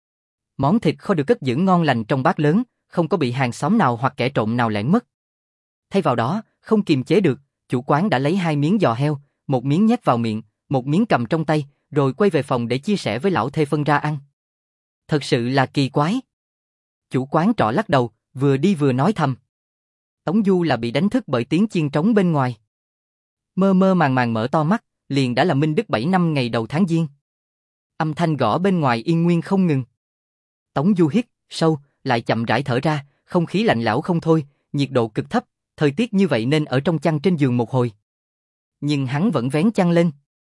Món thịt kho được cất giữ ngon lành trong bát lớn, không có bị hàng xóm nào hoặc kẻ trộm nào lẻn mất. Thay vào đó, không kiềm chế được, chủ quán đã lấy hai miếng giò heo, một miếng nhét vào miệng, một miếng cầm trong tay, rồi quay về phòng để chia sẻ với lão thê phân ra ăn. Thật sự là kỳ quái. Chủ quán trọ lắc đầu, vừa đi vừa nói thầm. Tống Du là bị đánh thức bởi tiếng chiên trống bên ngoài. Mơ mơ màng màng mở to mắt, liền đã là Minh Đức bảy năm ngày đầu tháng Giêng. Âm thanh gõ bên ngoài yên nguyên không ngừng. Tống Du hít sâu, lại chậm rãi thở ra, không khí lạnh lẽo không thôi, nhiệt độ cực thấp, thời tiết như vậy nên ở trong chăn trên giường một hồi. Nhưng hắn vẫn vén chăn lên.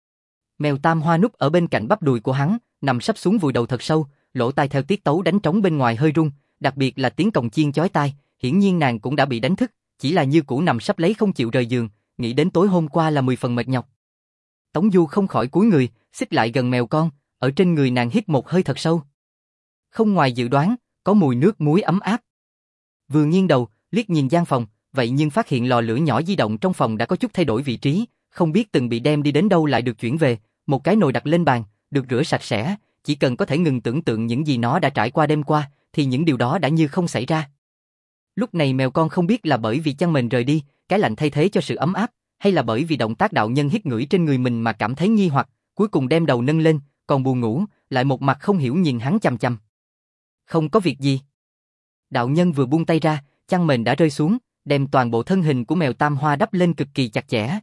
Mèo Tam Hoa núp ở bên cạnh bắp đùi của hắn, nằm sấp xuống vùi đầu thật sâu, lỗ tai theo tiết tấu đánh trống bên ngoài hơi rung, đặc biệt là tiếng cồng chiên chói tai, hiển nhiên nàng cũng đã bị đánh thức, chỉ là như cũ nằm sấp lấy không chịu rời giường, nghĩ đến tối hôm qua là mười phần mệt nhọc. Tống Du không khỏi cúi người, xích lại gần mèo con, ở trên người nàng hít một hơi thật sâu. Không ngoài dự đoán, có mùi nước muối ấm áp. Vừa nghiêng đầu, liếc nhìn gian phòng, vậy nhưng phát hiện lò lửa nhỏ di động trong phòng đã có chút thay đổi vị trí, không biết từng bị đem đi đến đâu lại được chuyển về, một cái nồi đặt lên bàn, được rửa sạch sẽ, chỉ cần có thể ngừng tưởng tượng những gì nó đã trải qua đêm qua, thì những điều đó đã như không xảy ra. Lúc này mèo con không biết là bởi vì chăn mền rời đi, cái lạnh thay thế cho sự ấm áp, hay là bởi vì động tác đạo nhân hít ngửi trên người mình mà cảm thấy nghi hoặc, cuối cùng đem đầu nâng lên, còn buồn ngủ, lại một mặt không hiểu nhìn hắn chằm chằm. Không có việc gì. Đạo nhân vừa buông tay ra, chăn mền đã rơi xuống, đem toàn bộ thân hình của mèo Tam Hoa đắp lên cực kỳ chặt chẽ.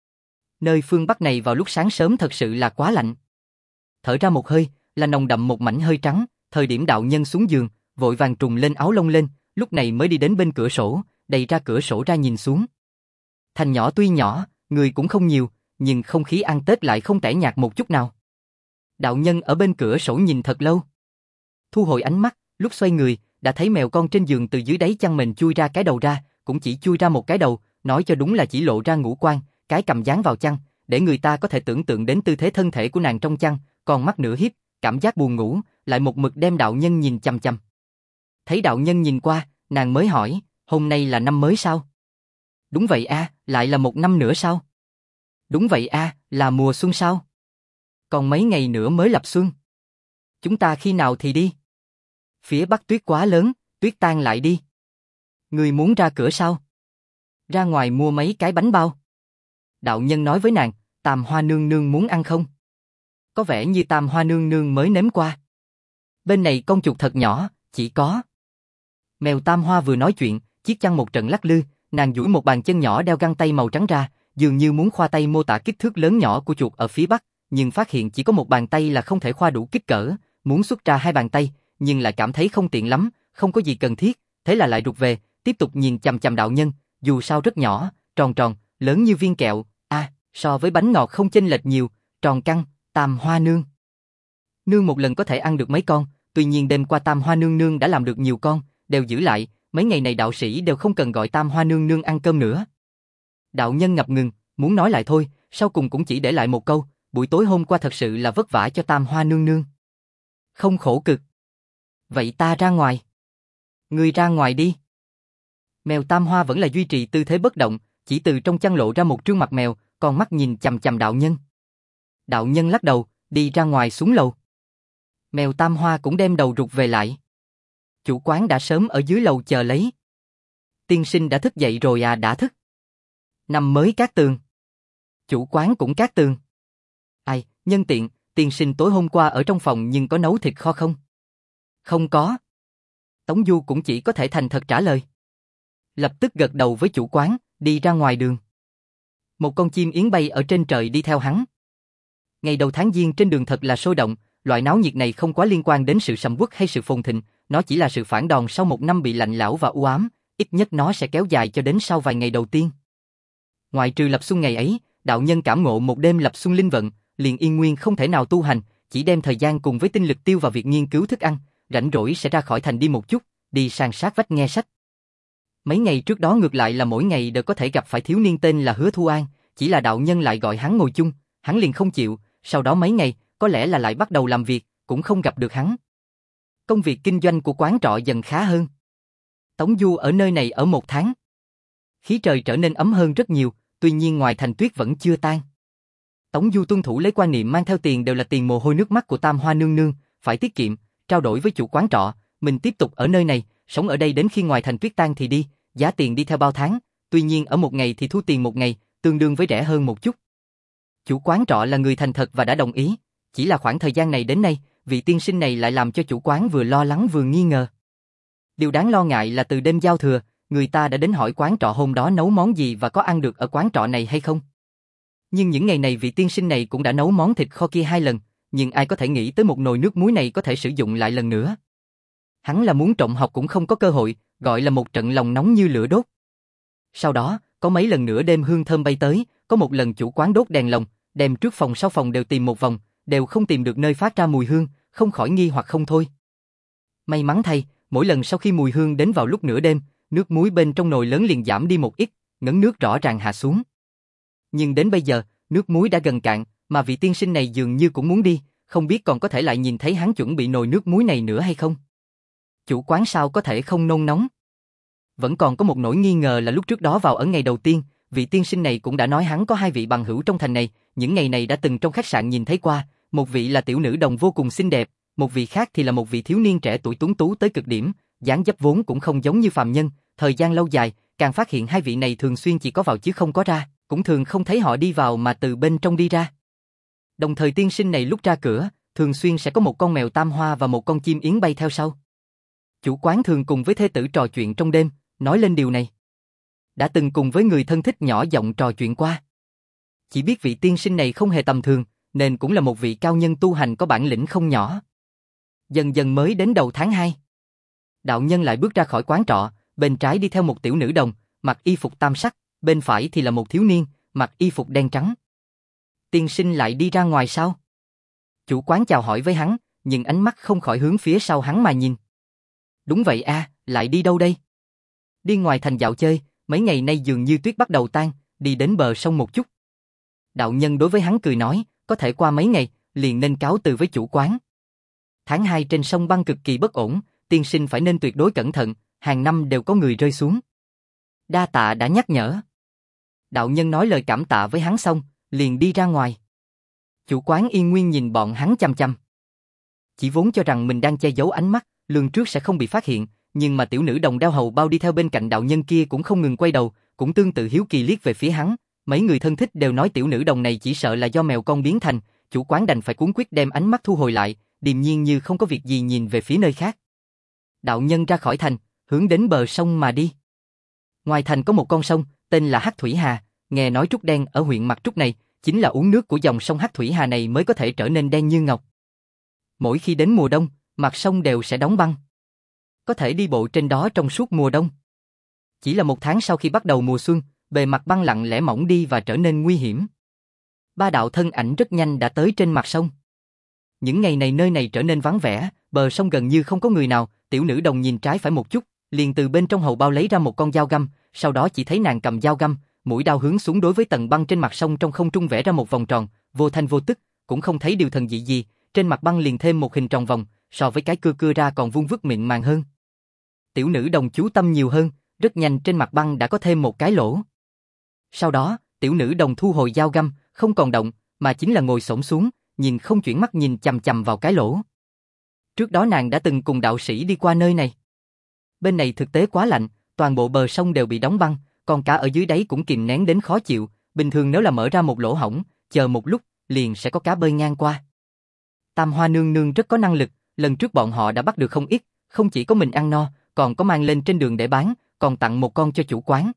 Nơi phương Bắc này vào lúc sáng sớm thật sự là quá lạnh. Thở ra một hơi, là nồng đậm một mảnh hơi trắng, thời điểm đạo nhân xuống giường, vội vàng trùng lên áo lông lên, lúc này mới đi đến bên cửa sổ, đẩy ra cửa sổ ra nhìn xuống. Thành nhỏ tuy nhỏ, người cũng không nhiều, nhưng không khí ăn Tết lại không tẻ nhạt một chút nào. Đạo nhân ở bên cửa sổ nhìn thật lâu. Thu hồi ánh mắt, lúc xoay người, đã thấy mèo con trên giường từ dưới đáy chăn mền chui ra cái đầu ra, cũng chỉ chui ra một cái đầu, nói cho đúng là chỉ lộ ra ngũ quan, cái cầm dán vào chăn, để người ta có thể tưởng tượng đến tư thế thân thể của nàng trong chăn, còn mắt nửa hiếp, cảm giác buồn ngủ, lại một mực đem đạo nhân nhìn chằm chằm. Thấy đạo nhân nhìn qua, nàng mới hỏi, hôm nay là năm mới sao? Đúng vậy a, lại là một năm nữa sao? Đúng vậy a, là mùa xuân sao? Còn mấy ngày nữa mới lập xuân. Chúng ta khi nào thì đi? Phía Bắc tuyết quá lớn, tuyết tan lại đi. Người muốn ra cửa sao? Ra ngoài mua mấy cái bánh bao. Đạo nhân nói với nàng, Tam Hoa nương nương muốn ăn không? Có vẻ như Tam Hoa nương nương mới nếm qua. Bên này con chuột thật nhỏ, chỉ có. Mèo Tam Hoa vừa nói chuyện, chiếc chăn một trận lắc lư, nàng duỗi một bàn chân nhỏ đeo găng tay màu trắng ra, dường như muốn khoa tay mô tả kích thước lớn nhỏ của chuột ở phía Bắc, nhưng phát hiện chỉ có một bàn tay là không thể khoa đủ kích cỡ, muốn xuất ra hai bàn tay, nhưng lại cảm thấy không tiện lắm, không có gì cần thiết, thế là lại rụt về, tiếp tục nhìn chằm chằm đạo nhân, dù sao rất nhỏ, tròn tròn, lớn như viên kẹo, a, à, so với bánh ngọt không chênh lệch nhiều, tròn căng, Tam Hoa nương. Nương một lần có thể ăn được mấy con, tuy nhiên đêm qua Tam Hoa nương nương đã làm được nhiều con, đều giữ lại, mấy ngày này đạo sĩ đều không cần gọi Tam Hoa nương nương ăn cơm nữa. Đạo nhân ngập ngừng, muốn nói lại thôi, sau cùng cũng chỉ để lại một câu, buổi tối hôm qua thật sự là vất vả cho Tam Hoa nương nương. Không khổ cực. Vậy ta ra ngoài. Ngươi ra ngoài đi. Mèo Tam Hoa vẫn là duy trì tư thế bất động, chỉ từ trong chăn lộ ra một trương mặt mèo, còn mắt nhìn chằm chằm đạo nhân. Đạo nhân lắc đầu, đi ra ngoài xuống lầu. Mèo Tam Hoa cũng đem đầu rụt về lại. Chủ quán đã sớm ở dưới lầu chờ lấy. Tiên sinh đã thức dậy rồi à? Đã thức. Năm mới cát tường. Chủ quán cũng cát tường. Ai, nhân tiện, tiên sinh tối hôm qua ở trong phòng nhưng có nấu thịt kho không? Không có. Tống Du cũng chỉ có thể thành thật trả lời. Lập tức gật đầu với chủ quán, đi ra ngoài đường. Một con chim yến bay ở trên trời đi theo hắn. Ngày đầu tháng Giêng trên đường thật là sôi động, loại náo nhiệt này không quá liên quan đến sự sầm uất hay sự phồn thịnh, nó chỉ là sự phản đòn sau một năm bị lạnh lẽo và u ám, ít nhất nó sẽ kéo dài cho đến sau vài ngày đầu tiên. Ngoại trừ lập xuân ngày ấy, đạo nhân cảm ngộ một đêm lập xuân linh vận, liền yên nguyên không thể nào tu hành, chỉ đem thời gian cùng với tinh lực tiêu vào việc nghiên cứu thức ăn, rảnh rỗi sẽ ra khỏi thành đi một chút, đi sang sát vách nghe sách. Mấy ngày trước đó ngược lại là mỗi ngày đều có thể gặp phải thiếu niên tên là Hứa Thu An, chỉ là đạo nhân lại gọi hắn ngồi chung, hắn liền không chịu, sau đó mấy ngày, có lẽ là lại bắt đầu làm việc, cũng không gặp được hắn. Công việc kinh doanh của quán trọ dần khá hơn. Tống Du ở nơi này ở một tháng. Khí trời trở nên ấm hơn rất nhiều, tuy nhiên ngoài thành tuyết vẫn chưa tan. Tống Du tuân thủ lấy quan niệm mang theo tiền đều là tiền mồ hôi nước mắt của Tam Hoa nương nương, phải tiết kiệm, trao đổi với chủ quán trọ, mình tiếp tục ở nơi này, sống ở đây đến khi ngoài thành tuyết tan thì đi, giá tiền đi theo bao tháng, tuy nhiên ở một ngày thì thu tiền một ngày, tương đương với rẻ hơn một chút. Chủ quán trọ là người thành thật và đã đồng ý, chỉ là khoảng thời gian này đến nay, vị tiên sinh này lại làm cho chủ quán vừa lo lắng vừa nghi ngờ. Điều đáng lo ngại là từ đêm giao thừa, người ta đã đến hỏi quán trọ hôm đó nấu món gì và có ăn được ở quán trọ này hay không. Nhưng những ngày này vị tiên sinh này cũng đã nấu món thịt kho kia hai lần, nhưng ai có thể nghĩ tới một nồi nước muối này có thể sử dụng lại lần nữa. Hắn là muốn trộm học cũng không có cơ hội, gọi là một trận lòng nóng như lửa đốt. Sau đó, có mấy lần nữa đêm hương thơm bay tới, có một lần chủ quán đốt đèn lồng, đem trước phòng sau phòng đều tìm một vòng, đều không tìm được nơi phát ra mùi hương, không khỏi nghi hoặc không thôi. May mắn thay, mỗi lần sau khi mùi hương đến vào lúc nửa đêm, nước muối bên trong nồi lớn liền giảm đi một ít, ngấn nước rõ ràng hạ xuống. Nhưng đến bây giờ, nước muối đã gần cạn, mà vị tiên sinh này dường như cũng muốn đi, không biết còn có thể lại nhìn thấy hắn chuẩn bị nồi nước muối này nữa hay không. Chủ quán sao có thể không nôn nóng. Vẫn còn có một nỗi nghi ngờ là lúc trước đó vào ở ngày đầu tiên, vị tiên sinh này cũng đã nói hắn có hai vị bằng hữu trong thành này, những ngày này đã từng trong khách sạn nhìn thấy qua, một vị là tiểu nữ đồng vô cùng xinh đẹp, một vị khác thì là một vị thiếu niên trẻ tuổi tuấn tú tới cực điểm, dáng dấp vốn cũng không giống như phàm nhân, thời gian lâu dài, càng phát hiện hai vị này thường xuyên chỉ có vào chứ không có ra, cũng thường không thấy họ đi vào mà từ bên trong đi ra. Đồng thời tiên sinh này lúc ra cửa, thường xuyên sẽ có một con mèo tam hoa và một con chim yến bay theo sau. Chủ quán thường cùng với thê tử trò chuyện trong đêm, nói lên điều này. Đã từng cùng với người thân thích nhỏ giọng trò chuyện qua. Chỉ biết vị tiên sinh này không hề tầm thường, nên cũng là một vị cao nhân tu hành có bản lĩnh không nhỏ. Dần dần mới đến đầu tháng hai. Đạo nhân lại bước ra khỏi quán trọ, bên trái đi theo một tiểu nữ đồng, mặc y phục tam sắc, bên phải thì là một thiếu niên, mặc y phục đen trắng. Tiên sinh lại đi ra ngoài sao? Chủ quán chào hỏi với hắn, nhưng ánh mắt không khỏi hướng phía sau hắn mà nhìn. Đúng vậy a, lại đi đâu đây? Đi ngoài thành dạo chơi, mấy ngày nay dường như tuyết bắt đầu tan, đi đến bờ sông một chút. Đạo nhân đối với hắn cười nói, có thể qua mấy ngày, liền nên cáo từ với chủ quán. Tháng hai trên sông băng cực kỳ bất ổn, tiên sinh phải nên tuyệt đối cẩn thận, hàng năm đều có người rơi xuống. Đa tạ đã nhắc nhở. Đạo nhân nói lời cảm tạ với hắn xong, liền đi ra ngoài. Chủ quán yên nguyên nhìn bọn hắn chăm chăm. Chỉ vốn cho rằng mình đang che giấu ánh mắt, lường trước sẽ không bị phát hiện, nhưng mà tiểu nữ đồng đeo hầu bao đi theo bên cạnh đạo nhân kia cũng không ngừng quay đầu, cũng tương tự hiếu kỳ liếc về phía hắn. Mấy người thân thích đều nói tiểu nữ đồng này chỉ sợ là do mèo con biến thành, chủ quán đành phải cuống quyết đem ánh mắt thu hồi lại, điềm nhiên như không có việc gì nhìn về phía nơi khác. Đạo nhân ra khỏi thành, hướng đến bờ sông mà đi. Ngoài thành có một con sông, tên là Hắc Thủy Hà, nghe nói Trúc Đen ở huyện Mặt Trúc này, chính là uống nước của dòng sông Hắc Thủy Hà này mới có thể trở nên đen như ngọc. Mỗi khi đến mùa đông, mặt sông đều sẽ đóng băng. Có thể đi bộ trên đó trong suốt mùa đông. Chỉ là một tháng sau khi bắt đầu mùa xuân, bề mặt băng lặng lẽ mỏng đi và trở nên nguy hiểm. Ba đạo thân ảnh rất nhanh đã tới trên mặt sông. Những ngày này nơi này trở nên vắng vẻ, bờ sông gần như không có người nào, tiểu nữ đồng nhìn trái phải một chút, liền từ bên trong hầu bao lấy ra một con dao găm, sau đó chỉ thấy nàng cầm dao găm, mũi đao hướng xuống đối với tầng băng trên mặt sông trong không trung vẽ ra một vòng tròn, vô thanh vô tức, cũng không thấy điều thần dị gì, trên mặt băng liền thêm một hình tròn vòng, so với cái cưa cưa ra còn vuông vức mịn màng hơn. Tiểu nữ đồng chú tâm nhiều hơn, rất nhanh trên mặt băng đã có thêm một cái lỗ. Sau đó, tiểu nữ đồng thu hồi dao găm, không còn động, mà chính là ngồi xổm xuống, nhìn không chuyển mắt nhìn chằm chằm vào cái lỗ. Trước đó nàng đã từng cùng đạo sĩ đi qua nơi này. Bên này thực tế quá lạnh, toàn bộ bờ sông đều bị đóng băng, còn cả ở dưới đáy cũng kìm nén đến khó chịu, bình thường nếu là mở ra một lỗ hổng, chờ một lúc, liền sẽ có cá bơi ngang qua. Tam Hoa nương nương rất có năng lực, lần trước bọn họ đã bắt được không ít, không chỉ có mình ăn no, còn có mang lên trên đường để bán, còn tặng một con cho chủ quán.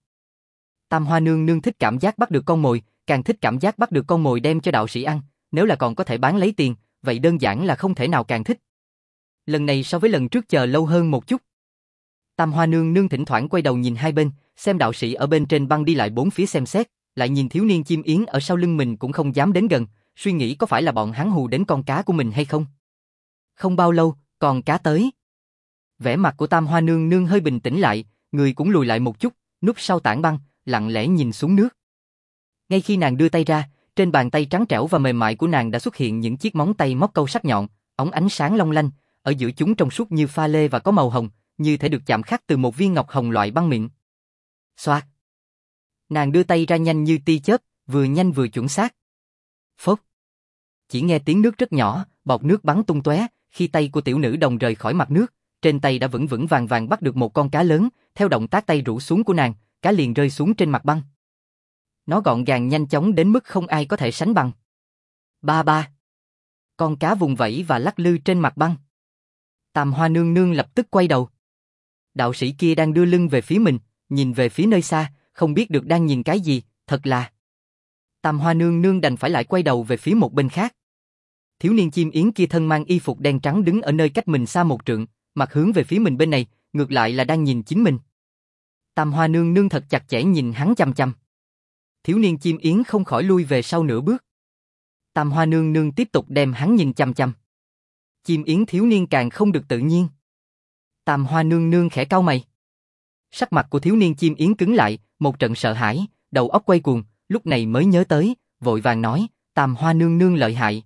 Tam Hoa nương nương thích cảm giác bắt được con mồi, càng thích cảm giác bắt được con mồi đem cho đạo sĩ ăn, nếu là còn có thể bán lấy tiền, vậy đơn giản là không thể nào càng thích. Lần này so với lần trước chờ lâu hơn một chút. Tam Hoa nương nương thỉnh thoảng quay đầu nhìn hai bên, xem đạo sĩ ở bên trên băng đi lại bốn phía xem xét, lại nhìn thiếu niên chim yến ở sau lưng mình cũng không dám đến gần, suy nghĩ có phải là bọn hắn hù đến con cá của mình hay không. Không bao lâu, con cá tới. Vẻ mặt của Tam Hoa nương nương hơi bình tĩnh lại, người cũng lùi lại một chút, núp sau tảng băng, lặng lẽ nhìn xuống nước. Ngay khi nàng đưa tay ra, trên bàn tay trắng trẻo và mềm mại của nàng đã xuất hiện những chiếc móng tay móc câu sắc nhọn, óng ánh sáng long lanh, ở giữa chúng trong suốt như pha lê và có màu hồng, như thể được chạm khắc từ một viên ngọc hồng loại băng mịn. Xoạt. Nàng đưa tay ra nhanh như tia chớp, vừa nhanh vừa chuẩn xác. Phốc. Chỉ nghe tiếng nước rất nhỏ, bọt nước bắn tung tóe, khi tay của tiểu nữ đồng rời khỏi mặt nước, trên tay đã vững vững vàng vàng bắt được một con cá lớn, theo động tác tay rũ xuống của nàng, cá liền rơi xuống trên mặt băng. Nó gọn gàng nhanh chóng đến mức không ai có thể sánh bằng. Ba ba. Con cá vùng vẫy và lắc lư trên mặt băng. Tam Hoa nương nương lập tức quay đầu. Đạo sĩ kia đang đưa lưng về phía mình, nhìn về phía nơi xa, không biết được đang nhìn cái gì, thật là. Tam Hoa nương nương đành phải lại quay đầu về phía một bên khác. Thiếu niên chim yến kia thân mang y phục đen trắng đứng ở nơi cách mình xa một trượng, mặt hướng về phía mình bên này, ngược lại là đang nhìn chính mình. Tam Hoa nương nương thật chặt chẽ nhìn hắn chằm chằm. Thiếu niên chim yến không khỏi lui về sau nửa bước. Tam Hoa nương nương tiếp tục đem hắn nhìn chằm chằm. Chim yến thiếu niên càng không được tự nhiên. Tam Hoa nương nương khẽ cau mày. Sắc mặt của thiếu niên chim yến cứng lại, một trận sợ hãi, đầu óc quay cuồng, lúc này mới nhớ tới, vội vàng nói, Tam Hoa nương nương lợi hại.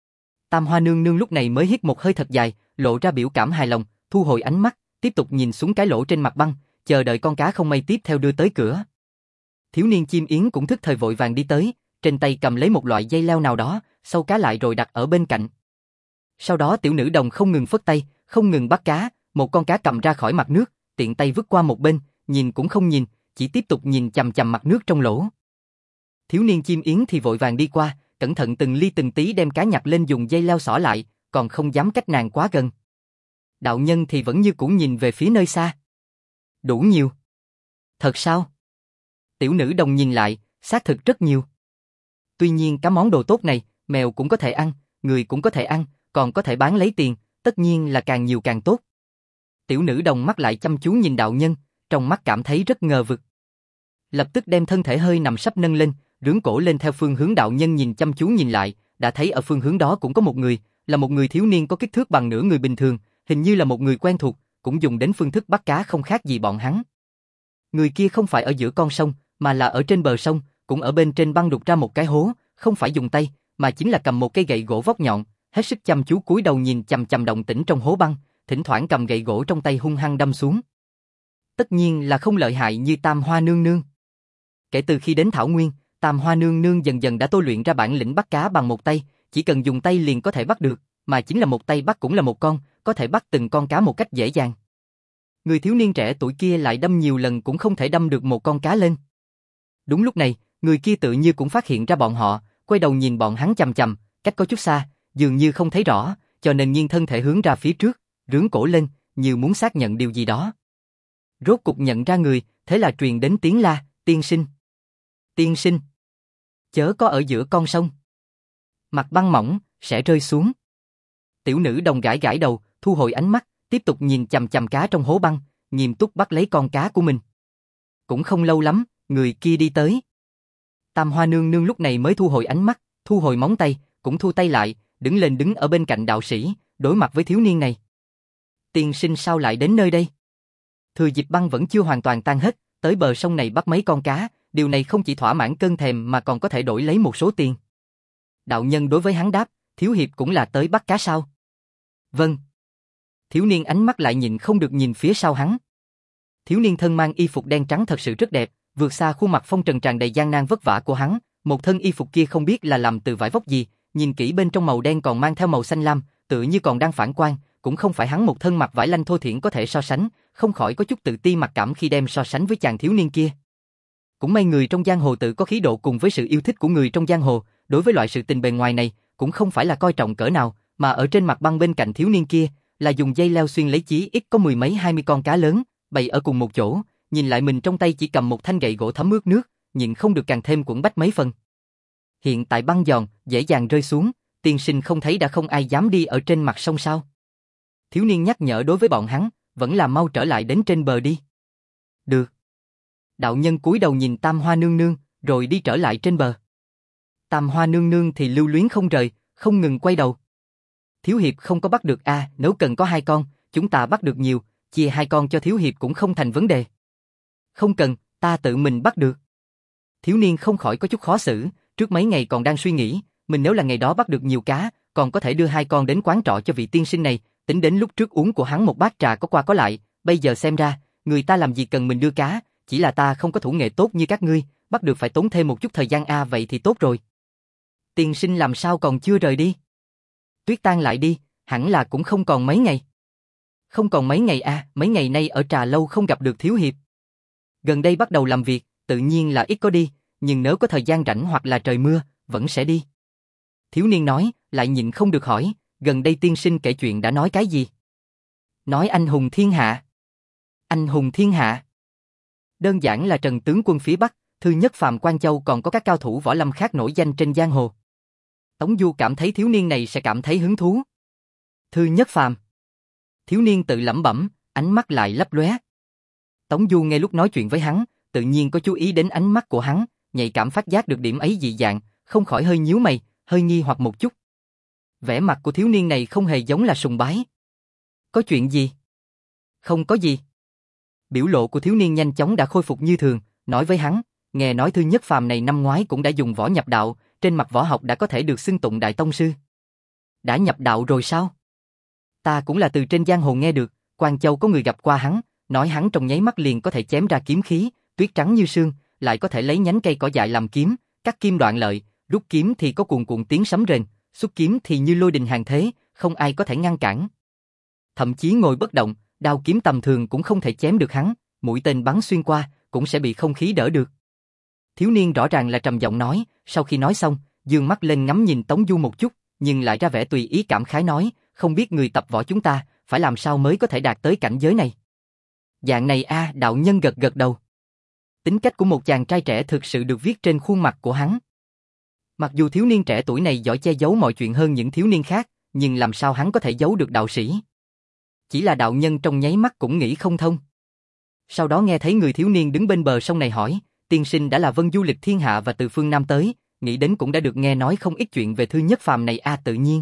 Tam Hoa nương nương lúc này mới hít một hơi thật dài, lộ ra biểu cảm hài lòng, thu hồi ánh mắt, tiếp tục nhìn xuống cái lỗ trên mặt băng, chờ đợi con cá không may tiếp theo đưa tới cửa. Thiếu niên chim yến cũng thức thời vội vàng đi tới, trên tay cầm lấy một loại dây leo nào đó, sâu cá lại rồi đặt ở bên cạnh. Sau đó tiểu nữ đồng không ngừng phất tay, không ngừng bắt cá, một con cá cầm ra khỏi mặt nước, tiện tay vứt qua một bên, nhìn cũng không nhìn, chỉ tiếp tục nhìn chằm chằm mặt nước trong lỗ. Thiếu niên chim yến thì vội vàng đi qua, cẩn thận từng ly từng tí đem cá nhặt lên dùng dây leo xỏ lại, còn không dám cách nàng quá gần. Đạo nhân thì vẫn như cũ nhìn về phía nơi xa. Đủ nhiều. Thật sao? Tiểu nữ đồng nhìn lại, xác thực rất nhiều. Tuy nhiên cá món đồ tốt này, mèo cũng có thể ăn, người cũng có thể ăn, còn có thể bán lấy tiền, tất nhiên là càng nhiều càng tốt. Tiểu nữ đồng mắt lại chăm chú nhìn đạo nhân, trong mắt cảm thấy rất ngờ vực. Lập tức đem thân thể hơi nằm sấp nâng lên, rướn cổ lên theo phương hướng đạo nhân nhìn chăm chú nhìn lại, đã thấy ở phương hướng đó cũng có một người, là một người thiếu niên có kích thước bằng nửa người bình thường, hình như là một người quen thuộc, cũng dùng đến phương thức bắt cá không khác gì bọn hắn. Người kia không phải ở giữa con sông, mà là ở trên bờ sông, cũng ở bên trên băng đục ra một cái hố, không phải dùng tay, mà chính là cầm một cây gậy gỗ vóc nhọn, hết sức chăm chú cúi đầu nhìn chằm chằm động tĩnh trong hố băng, thỉnh thoảng cầm gậy gỗ trong tay hung hăng đâm xuống. Tất nhiên là không lợi hại như Tam Hoa nương nương. Kể từ khi đến Thảo Nguyên, Tam Hoa nương nương dần dần đã tôi luyện ra bản lĩnh bắt cá bằng một tay, chỉ cần dùng tay liền có thể bắt được, mà chính là một tay bắt cũng là một con, có thể bắt từng con cá một cách dễ dàng. Người thiếu niên trẻ tuổi kia lại đâm nhiều lần cũng không thể đâm được một con cá lên. Đúng lúc này, người kia tự như cũng phát hiện ra bọn họ, quay đầu nhìn bọn hắn chằm chằm, cách có chút xa, dường như không thấy rõ, cho nên nghiêng thân thể hướng ra phía trước, rướn cổ lên, như muốn xác nhận điều gì đó. Rốt cục nhận ra người, thế là truyền đến tiếng la, tiên sinh. Tiên sinh. Chớ có ở giữa con sông. Mặt băng mỏng, sẽ rơi xuống. Tiểu nữ đồng gãi gãi đầu, thu hồi ánh mắt, tiếp tục nhìn chằm chằm cá trong hố băng, nghiêm túc bắt lấy con cá của mình. Cũng không lâu lắm, người kia đi tới. Tam Hoa nương nương lúc này mới thu hồi ánh mắt, thu hồi móng tay, cũng thu tay lại, đứng lên đứng ở bên cạnh đạo sĩ, đối mặt với thiếu niên này. Tiên sinh sao lại đến nơi đây? Thừa dịp băng vẫn chưa hoàn toàn tan hết, tới bờ sông này bắt mấy con cá, điều này không chỉ thỏa mãn cơn thèm mà còn có thể đổi lấy một số tiền. Đạo nhân đối với hắn đáp, thiếu hiệp cũng là tới bắt cá sao? Vâng. Thiếu niên ánh mắt lại nhìn không được nhìn phía sau hắn. Thiếu niên thân mang y phục đen trắng thật sự rất đẹp, vượt xa khuôn mặt phong trần tràn đầy gian nan vất vả của hắn, một thân y phục kia không biết là làm từ vải vóc gì, nhìn kỹ bên trong màu đen còn mang theo màu xanh lam, tựa như còn đang phản quang, cũng không phải hắn một thân mặc vải lanh thô thiển có thể so sánh, không khỏi có chút tự ti mặc cảm khi đem so sánh với chàng thiếu niên kia. Cũng may người trong giang hồ tự có khí độ cùng với sự yêu thích của người trong giang hồ, đối với loại sự tình bề ngoài này, cũng không phải là coi trọng cỡ nào, mà ở trên mặt băng bên cạnh thiếu niên kia, là dùng dây leo xuyên lấy chí ít có mười mấy hai mươi con cá lớn, bày ở cùng một chỗ, nhìn lại mình trong tay chỉ cầm một thanh gậy gỗ thấm ướt nước, nhịn không được càng thêm quẫn bách mấy phần. Hiện tại băng giòn, dễ dàng rơi xuống, tiên sinh không thấy đã không ai dám đi ở trên mặt sông sao? Thiếu niên nhắc nhở đối với bọn hắn, vẫn là mau trở lại đến trên bờ đi. Được. Đạo nhân cúi đầu nhìn Tam Hoa nương nương, rồi đi trở lại trên bờ. Tam Hoa nương nương thì lưu luyến không rời, không ngừng quay đầu. Thiếu hiệp không có bắt được a, à, nếu cần có hai con, chúng ta bắt được nhiều, chia hai con cho thiếu hiệp cũng không thành vấn đề. Không cần, ta tự mình bắt được. Thiếu niên không khỏi có chút khó xử, trước mấy ngày còn đang suy nghĩ, mình nếu là ngày đó bắt được nhiều cá, còn có thể đưa hai con đến quán trọ cho vị tiên sinh này, tính đến lúc trước uống của hắn một bát trà có qua có lại, bây giờ xem ra, người ta làm gì cần mình đưa cá, chỉ là ta không có thủ nghệ tốt như các ngươi, bắt được phải tốn thêm một chút thời gian a à, vậy thì tốt rồi. Tiên sinh làm sao còn chưa rời đi? Tuyết tan lại đi, hẳn là cũng không còn mấy ngày. Không còn mấy ngày à, mấy ngày nay ở Trà Lâu không gặp được thiếu hiệp. Gần đây bắt đầu làm việc, tự nhiên là ít có đi, nhưng nếu có thời gian rảnh hoặc là trời mưa, vẫn sẽ đi. Thiếu niên nói, lại nhịn không được hỏi, gần đây tiên sinh kể chuyện đã nói cái gì? Nói anh hùng thiên hạ. Anh hùng thiên hạ. Đơn giản là Trần tướng quân phía Bắc, Thư Nhất Phàm Quan Châu còn có các cao thủ võ lâm khác nổi danh trên giang hồ. Tống Du cảm thấy thiếu niên này sẽ cảm thấy hứng thú. Thư Nhất Phàm. Thiếu niên tự lẩm bẩm, ánh mắt lại lấp lóe. Tống Du nghe lúc nói chuyện với hắn, tự nhiên có chú ý đến ánh mắt của hắn, nhạy cảm phát giác được điểm ấy dị dạng, không khỏi hơi nhíu mày, hơi nghi hoặc một chút. Vẻ mặt của thiếu niên này không hề giống là sùng bái. Có chuyện gì? Không có gì. Biểu lộ của thiếu niên nhanh chóng đã khôi phục như thường, nói với hắn, nghe nói Thư Nhất Phàm này năm ngoái cũng đã dùng võ nhập đạo, trên mặt võ học đã có thể được xưng tụng đại tông sư. Đã nhập đạo rồi sao? Ta cũng là từ trên giang hồ nghe được, Quan Châu có người gặp qua hắn, nói hắn trong nháy mắt liền có thể chém ra kiếm khí, tuyết trắng như sương, lại có thể lấy nhánh cây cỏ dại làm kiếm, cắt kim đoạn lợi, rút kiếm thì có cuồn cuộn tiếng sấm rền, xuất kiếm thì như lôi đình hàng thế, không ai có thể ngăn cản. Thậm chí ngồi bất động, đao kiếm tầm thường cũng không thể chém được hắn, mũi tên bắn xuyên qua, cũng sẽ bị không khí đỡ được. Thiếu niên rõ ràng là trầm giọng nói, sau khi nói xong, dương mắt lên ngắm nhìn Tống Du một chút, nhưng lại ra vẻ tùy ý cảm khái nói, không biết người tập võ chúng ta, phải làm sao mới có thể đạt tới cảnh giới này. Dạng này a, à, đạo nhân gật gật đầu. Tính cách của một chàng trai trẻ thực sự được viết trên khuôn mặt của hắn. Mặc dù thiếu niên trẻ tuổi này giỏi che giấu mọi chuyện hơn những thiếu niên khác, nhưng làm sao hắn có thể giấu được đạo sĩ? Chỉ là đạo nhân trong nháy mắt cũng nghĩ không thông. Sau đó nghe thấy người thiếu niên đứng bên bờ sông này hỏi, tiên sinh đã là vân du lịch thiên hạ và từ phương Nam tới, nghĩ đến cũng đã được nghe nói không ít chuyện về Thư Nhất Phàm này a à, tự nhiên.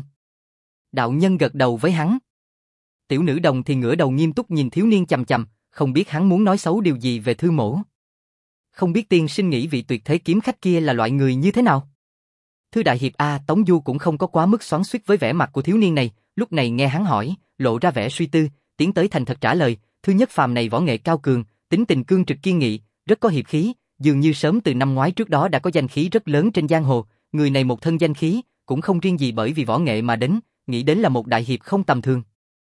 Đạo nhân gật đầu với hắn. Tiểu nữ đồng thì ngửa đầu nghiêm túc nhìn thiếu niên chằm chằm, không biết hắn muốn nói xấu điều gì về Thư mỗ. Không biết tiên sinh nghĩ vị tuyệt thế kiếm khách kia là loại người như thế nào? Thư đại hiệp a, à, Tống Du cũng không có quá mức xoắn xuýt với vẻ mặt của thiếu niên này, lúc này nghe hắn hỏi, lộ ra vẻ suy tư, tiến tới thành thật trả lời, Thư Nhất Phàm này võ nghệ cao cường, tính tình cương trực kiên nghị, rất có hiệp khí, dường như sớm từ năm ngoái trước đó đã có danh khí rất lớn trên giang hồ, người này một thân danh khí, cũng không riêng gì bởi vì võ nghệ mà đến, nghĩ đến là một đại hiệp không tầm thường.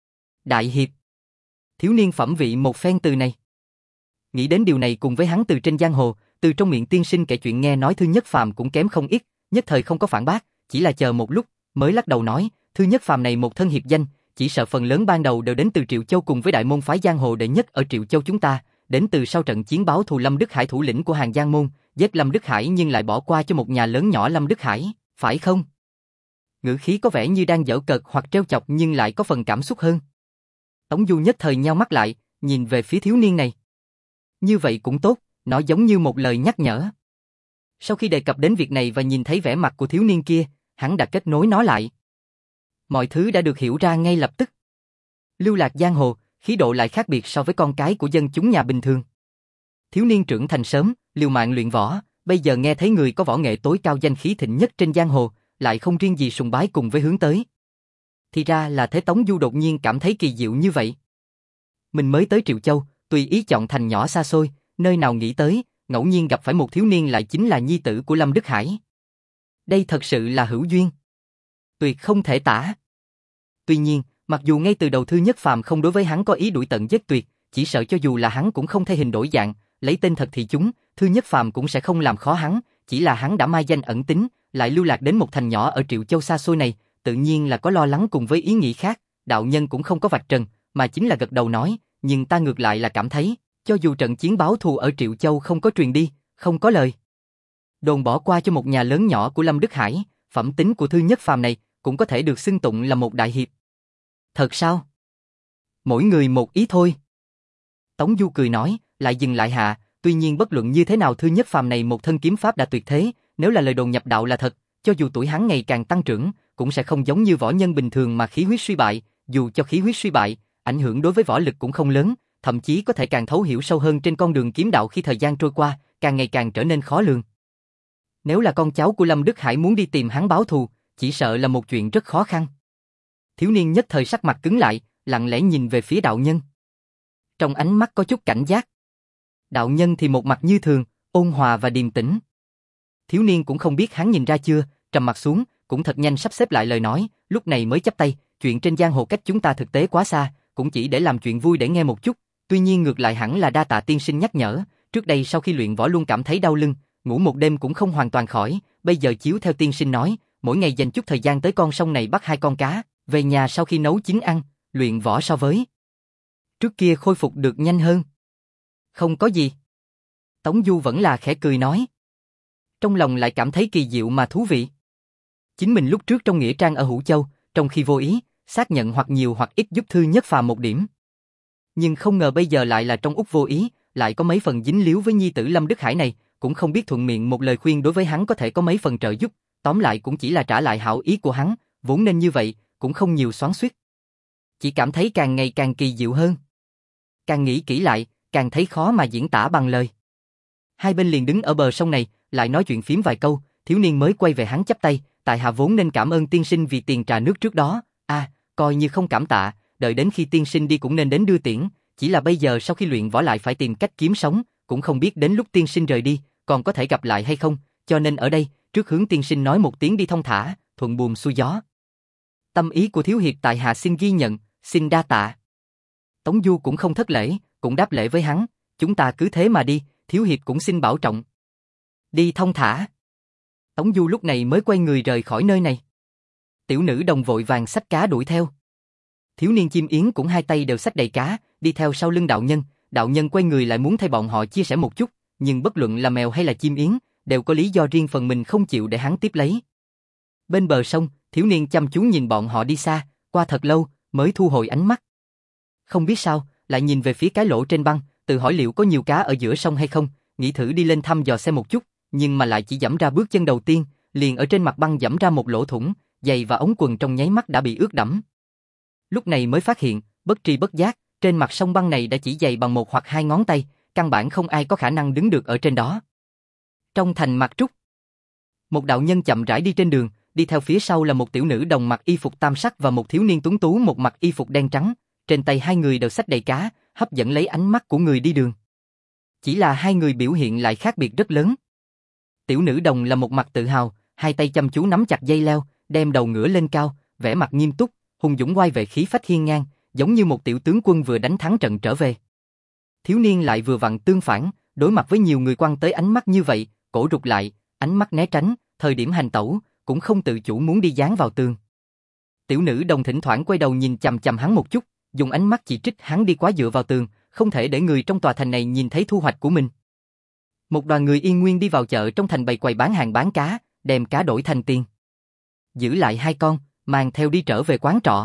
Đại hiệp. Thiếu niên phẩm vị một phen từ này. Nghĩ đến điều này cùng với hắn từ trên giang hồ, từ trong miệng tiên sinh kể chuyện nghe nói Thư Nhất Phàm cũng kém không ít, nhất thời không có phản bác, chỉ là chờ một lúc, mới lắc đầu nói, Thư Nhất Phàm này một thân hiệp danh, chỉ sợ phần lớn ban đầu đều đến từ Triệu Châu cùng với đại môn phái giang hồ đệ nhất ở Triệu Châu chúng ta, đến từ sau trận chiến báo thù Lâm Đức Hải thủ lĩnh của Hàng Giang môn, giết Lâm Đức Hải nhưng lại bỏ qua cho một nhà lớn nhỏ Lâm Đức Hải, phải không? Ngữ khí có vẻ như đang giễu cợt hoặc trêu chọc nhưng lại có phần cảm xúc hơn. Tống Du nhất thời nheo mắt lại, nhìn về phía thiếu niên này. Như vậy cũng tốt, nó giống như một lời nhắc nhở. Sau khi đề cập đến việc này và nhìn thấy vẻ mặt của thiếu niên kia, hắn đã kết nối nó lại. Mọi thứ đã được hiểu ra ngay lập tức. Lưu lạc giang hồ, khí độ lại khác biệt so với con cái của dân chúng nhà bình thường. Thiếu niên trưởng thành sớm, liều mạng luyện võ, bây giờ nghe thấy người có võ nghệ tối cao danh khí thịnh nhất trên giang hồ, lại không riêng gì sùng bái cùng với hướng tới. Thì ra là thế. Tống Du đột nhiên cảm thấy kỳ diệu như vậy. Mình mới tới Triệu Châu, tùy ý chọn thành nhỏ xa xôi, nơi nào nghĩ tới, ngẫu nhiên gặp phải một thiếu niên lại chính là nhi tử của Lâm Đức Hải. Đây thật sự là hữu duyên. Tuyệt không thể tả. Tuy nhiên, mặc dù ngay từ đầu Thư Nhất Phàm không đối với hắn có ý đuổi tận giết tuyệt, chỉ sợ cho dù là hắn cũng không thay hình đổi dạng, lấy tên thật thì chúng, Thư Nhất Phàm cũng sẽ không làm khó hắn, chỉ là hắn đã mai danh ẩn tính, lại lưu lạc đến một thành nhỏ ở Triệu Châu xa xôi này, tự nhiên là có lo lắng cùng với ý nghĩ khác, đạo nhân cũng không có vạch trần, mà chính là gật đầu nói, nhưng ta ngược lại là cảm thấy, cho dù trận chiến báo thù ở Triệu Châu không có truyền đi, không có lời đồn bỏ qua cho một nhà lớn nhỏ của Lâm Đức Hải, phẩm tính của Thư Nhất Phàm này cũng có thể được xưng tụng là một đại hiệp. Thật sao? Mỗi người một ý thôi. Tống Du cười nói, lại dừng lại hạ, tuy nhiên bất luận như thế nào Thư Nhất Phàm này một thân kiếm pháp đã tuyệt thế, nếu là lời đồn nhập đạo là thật, cho dù tuổi hắn ngày càng tăng trưởng, cũng sẽ không giống như võ nhân bình thường mà khí huyết suy bại, dù cho khí huyết suy bại, ảnh hưởng đối với võ lực cũng không lớn, thậm chí có thể càng thấu hiểu sâu hơn trên con đường kiếm đạo khi thời gian trôi qua, càng ngày càng trở nên khó lường. Nếu là con cháu của Lâm Đức Hải muốn đi tìm hắn báo thù, chỉ sợ là một chuyện rất khó khăn. Thiếu niên nhất thời sắc mặt cứng lại, lặng lẽ nhìn về phía đạo nhân. Trong ánh mắt có chút cảnh giác. Đạo nhân thì một mặt như thường, ôn hòa và điềm tĩnh. Thiếu niên cũng không biết hắn nhìn ra chưa, trầm mặt xuống, cũng thật nhanh sắp xếp lại lời nói, lúc này mới chắp tay, chuyện trên giang hồ cách chúng ta thực tế quá xa, cũng chỉ để làm chuyện vui để nghe một chút, tuy nhiên ngược lại hẳn là đa tạ tiên sinh nhắc nhở, trước đây sau khi luyện võ luôn cảm thấy đau lưng, ngủ một đêm cũng không hoàn toàn khỏi, bây giờ chiếu theo tiên sinh nói, mỗi ngày dành chút thời gian tới con sông này bắt hai con cá, về nhà sau khi nấu chín ăn, luyện võ so với trước kia khôi phục được nhanh hơn. Không có gì. Tống Du vẫn là khẽ cười nói. Trong lòng lại cảm thấy kỳ diệu mà thú vị. Chính mình lúc trước trong nghĩa trang ở Hữu Châu, trong khi vô ý, xác nhận hoặc nhiều hoặc ít giúp Thư Nhất Phàm một điểm. Nhưng không ngờ bây giờ lại là trong út vô ý, lại có mấy phần dính líu với nhi tử Lâm Đức Hải này, cũng không biết thuận miệng một lời khuyên đối với hắn có thể có mấy phần trợ giúp, tóm lại cũng chỉ là trả lại hảo ý của hắn, vốn nên như vậy, cũng không nhiều xoắn xuýt. Chỉ cảm thấy càng ngày càng kỳ diệu hơn. Càng nghĩ kỹ lại, càng thấy khó mà diễn tả bằng lời. Hai bên liền đứng ở bờ sông này, lại nói chuyện phím vài câu, thiếu niên mới quay về hắn chắp tay, tại hạ vốn nên cảm ơn tiên sinh vì tiền trà nước trước đó, à, coi như không cảm tạ, đợi đến khi tiên sinh đi cũng nên đến đưa tiễn, chỉ là bây giờ sau khi luyện võ lại phải tìm cách kiếm sống, cũng không biết đến lúc tiên sinh rời đi, còn có thể gặp lại hay không, cho nên ở đây, trước hướng tiên sinh nói một tiếng đi thông thả, thuận buồm xuôi gió. Tâm ý của thiếu hiệp tại hạ xin ghi nhận, xin đa tạ. Tống Du cũng không thất lễ, cũng đáp lễ với hắn, chúng ta cứ thế mà đi, thiếu hiệp cũng xin bảo trọng. Đi thông thả. Tống Du lúc này mới quay người rời khỏi nơi này. Tiểu nữ đồng vội vàng xách cá đuổi theo. Thiếu niên chim yến cũng hai tay đều xách đầy cá, đi theo sau lưng đạo nhân, đạo nhân quay người lại muốn thay bọn họ chia sẻ một chút, nhưng bất luận là mèo hay là chim yến, đều có lý do riêng phần mình không chịu để hắn tiếp lấy. Bên bờ sông, thiếu niên chăm chú nhìn bọn họ đi xa, qua thật lâu, mới thu hồi ánh mắt. Không biết sao, lại nhìn về phía cái lỗ trên băng, tự hỏi liệu có nhiều cá ở giữa sông hay không, nghĩ thử đi lên thăm dò xem một chút, nhưng mà lại chỉ dẫm ra bước chân đầu tiên, liền ở trên mặt băng dẫm ra một lỗ thủng, giày và ống quần trong nháy mắt đã bị ướt đẫm. Lúc này mới phát hiện, bất tri bất giác, trên mặt sông băng này đã chỉ dày bằng một hoặc hai ngón tay, căn bản không ai có khả năng đứng được ở trên đó. Trong thành Mạc Trúc, một đạo nhân chậm rãi đi trên đường, đi theo phía sau là một tiểu nữ đồng mặc y phục tam sắc và một thiếu niên tuấn tú một mặc y phục đen trắng, trên tay hai người đều xách đầy cá, hấp dẫn lấy ánh mắt của người đi đường. Chỉ là hai người biểu hiện lại khác biệt rất lớn. Tiểu nữ đồng là một mặt tự hào, hai tay chăm chú nắm chặt dây leo, đem đầu ngửa lên cao, vẻ mặt nghiêm túc, hùng dũng oai vệ khí phách hiên ngang, giống như một tiểu tướng quân vừa đánh thắng trận trở về. Thiếu niên lại vừa vặn tương phản, đối mặt với nhiều người quăng tới ánh mắt như vậy, cổ rụt lại, ánh mắt né tránh, thời điểm hành tẩu, cũng không tự chủ muốn đi dán vào tường. Tiểu nữ đồng thỉnh thoảng quay đầu nhìn chằm chằm hắn một chút, dùng ánh mắt chỉ trích hắn đi quá dựa vào tường, không thể để người trong tòa thành này nhìn thấy thu hoạch của mình. Một đoàn người yên nguyên đi vào chợ trong thành bày quầy bán hàng bán cá, đem cá đổi thành tiền. Giữ lại hai con, mang theo đi trở về quán trọ.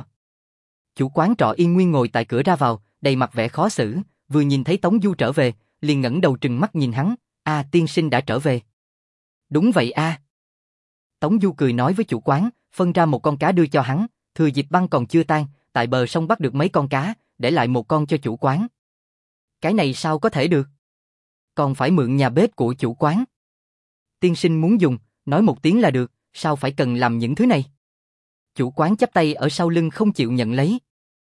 Chủ quán trọ yên nguyên ngồi tại cửa ra vào, đầy mặt vẻ khó xử, vừa nhìn thấy Tống Du trở về, liền ngẩng đầu trừng mắt nhìn hắn, "A, tiên sinh đã trở về." "Đúng vậy a." Tống Du cười nói với chủ quán, phân ra một con cá đưa cho hắn, thừa dịp băng còn chưa tan, tại bờ sông bắt được mấy con cá, để lại một con cho chủ quán. "Cái này sao có thể được? Còn phải mượn nhà bếp của chủ quán." "Tiên sinh muốn dùng, nói một tiếng là được, sao phải cần làm những thứ này?" Chủ quán chắp tay ở sau lưng không chịu nhận lấy.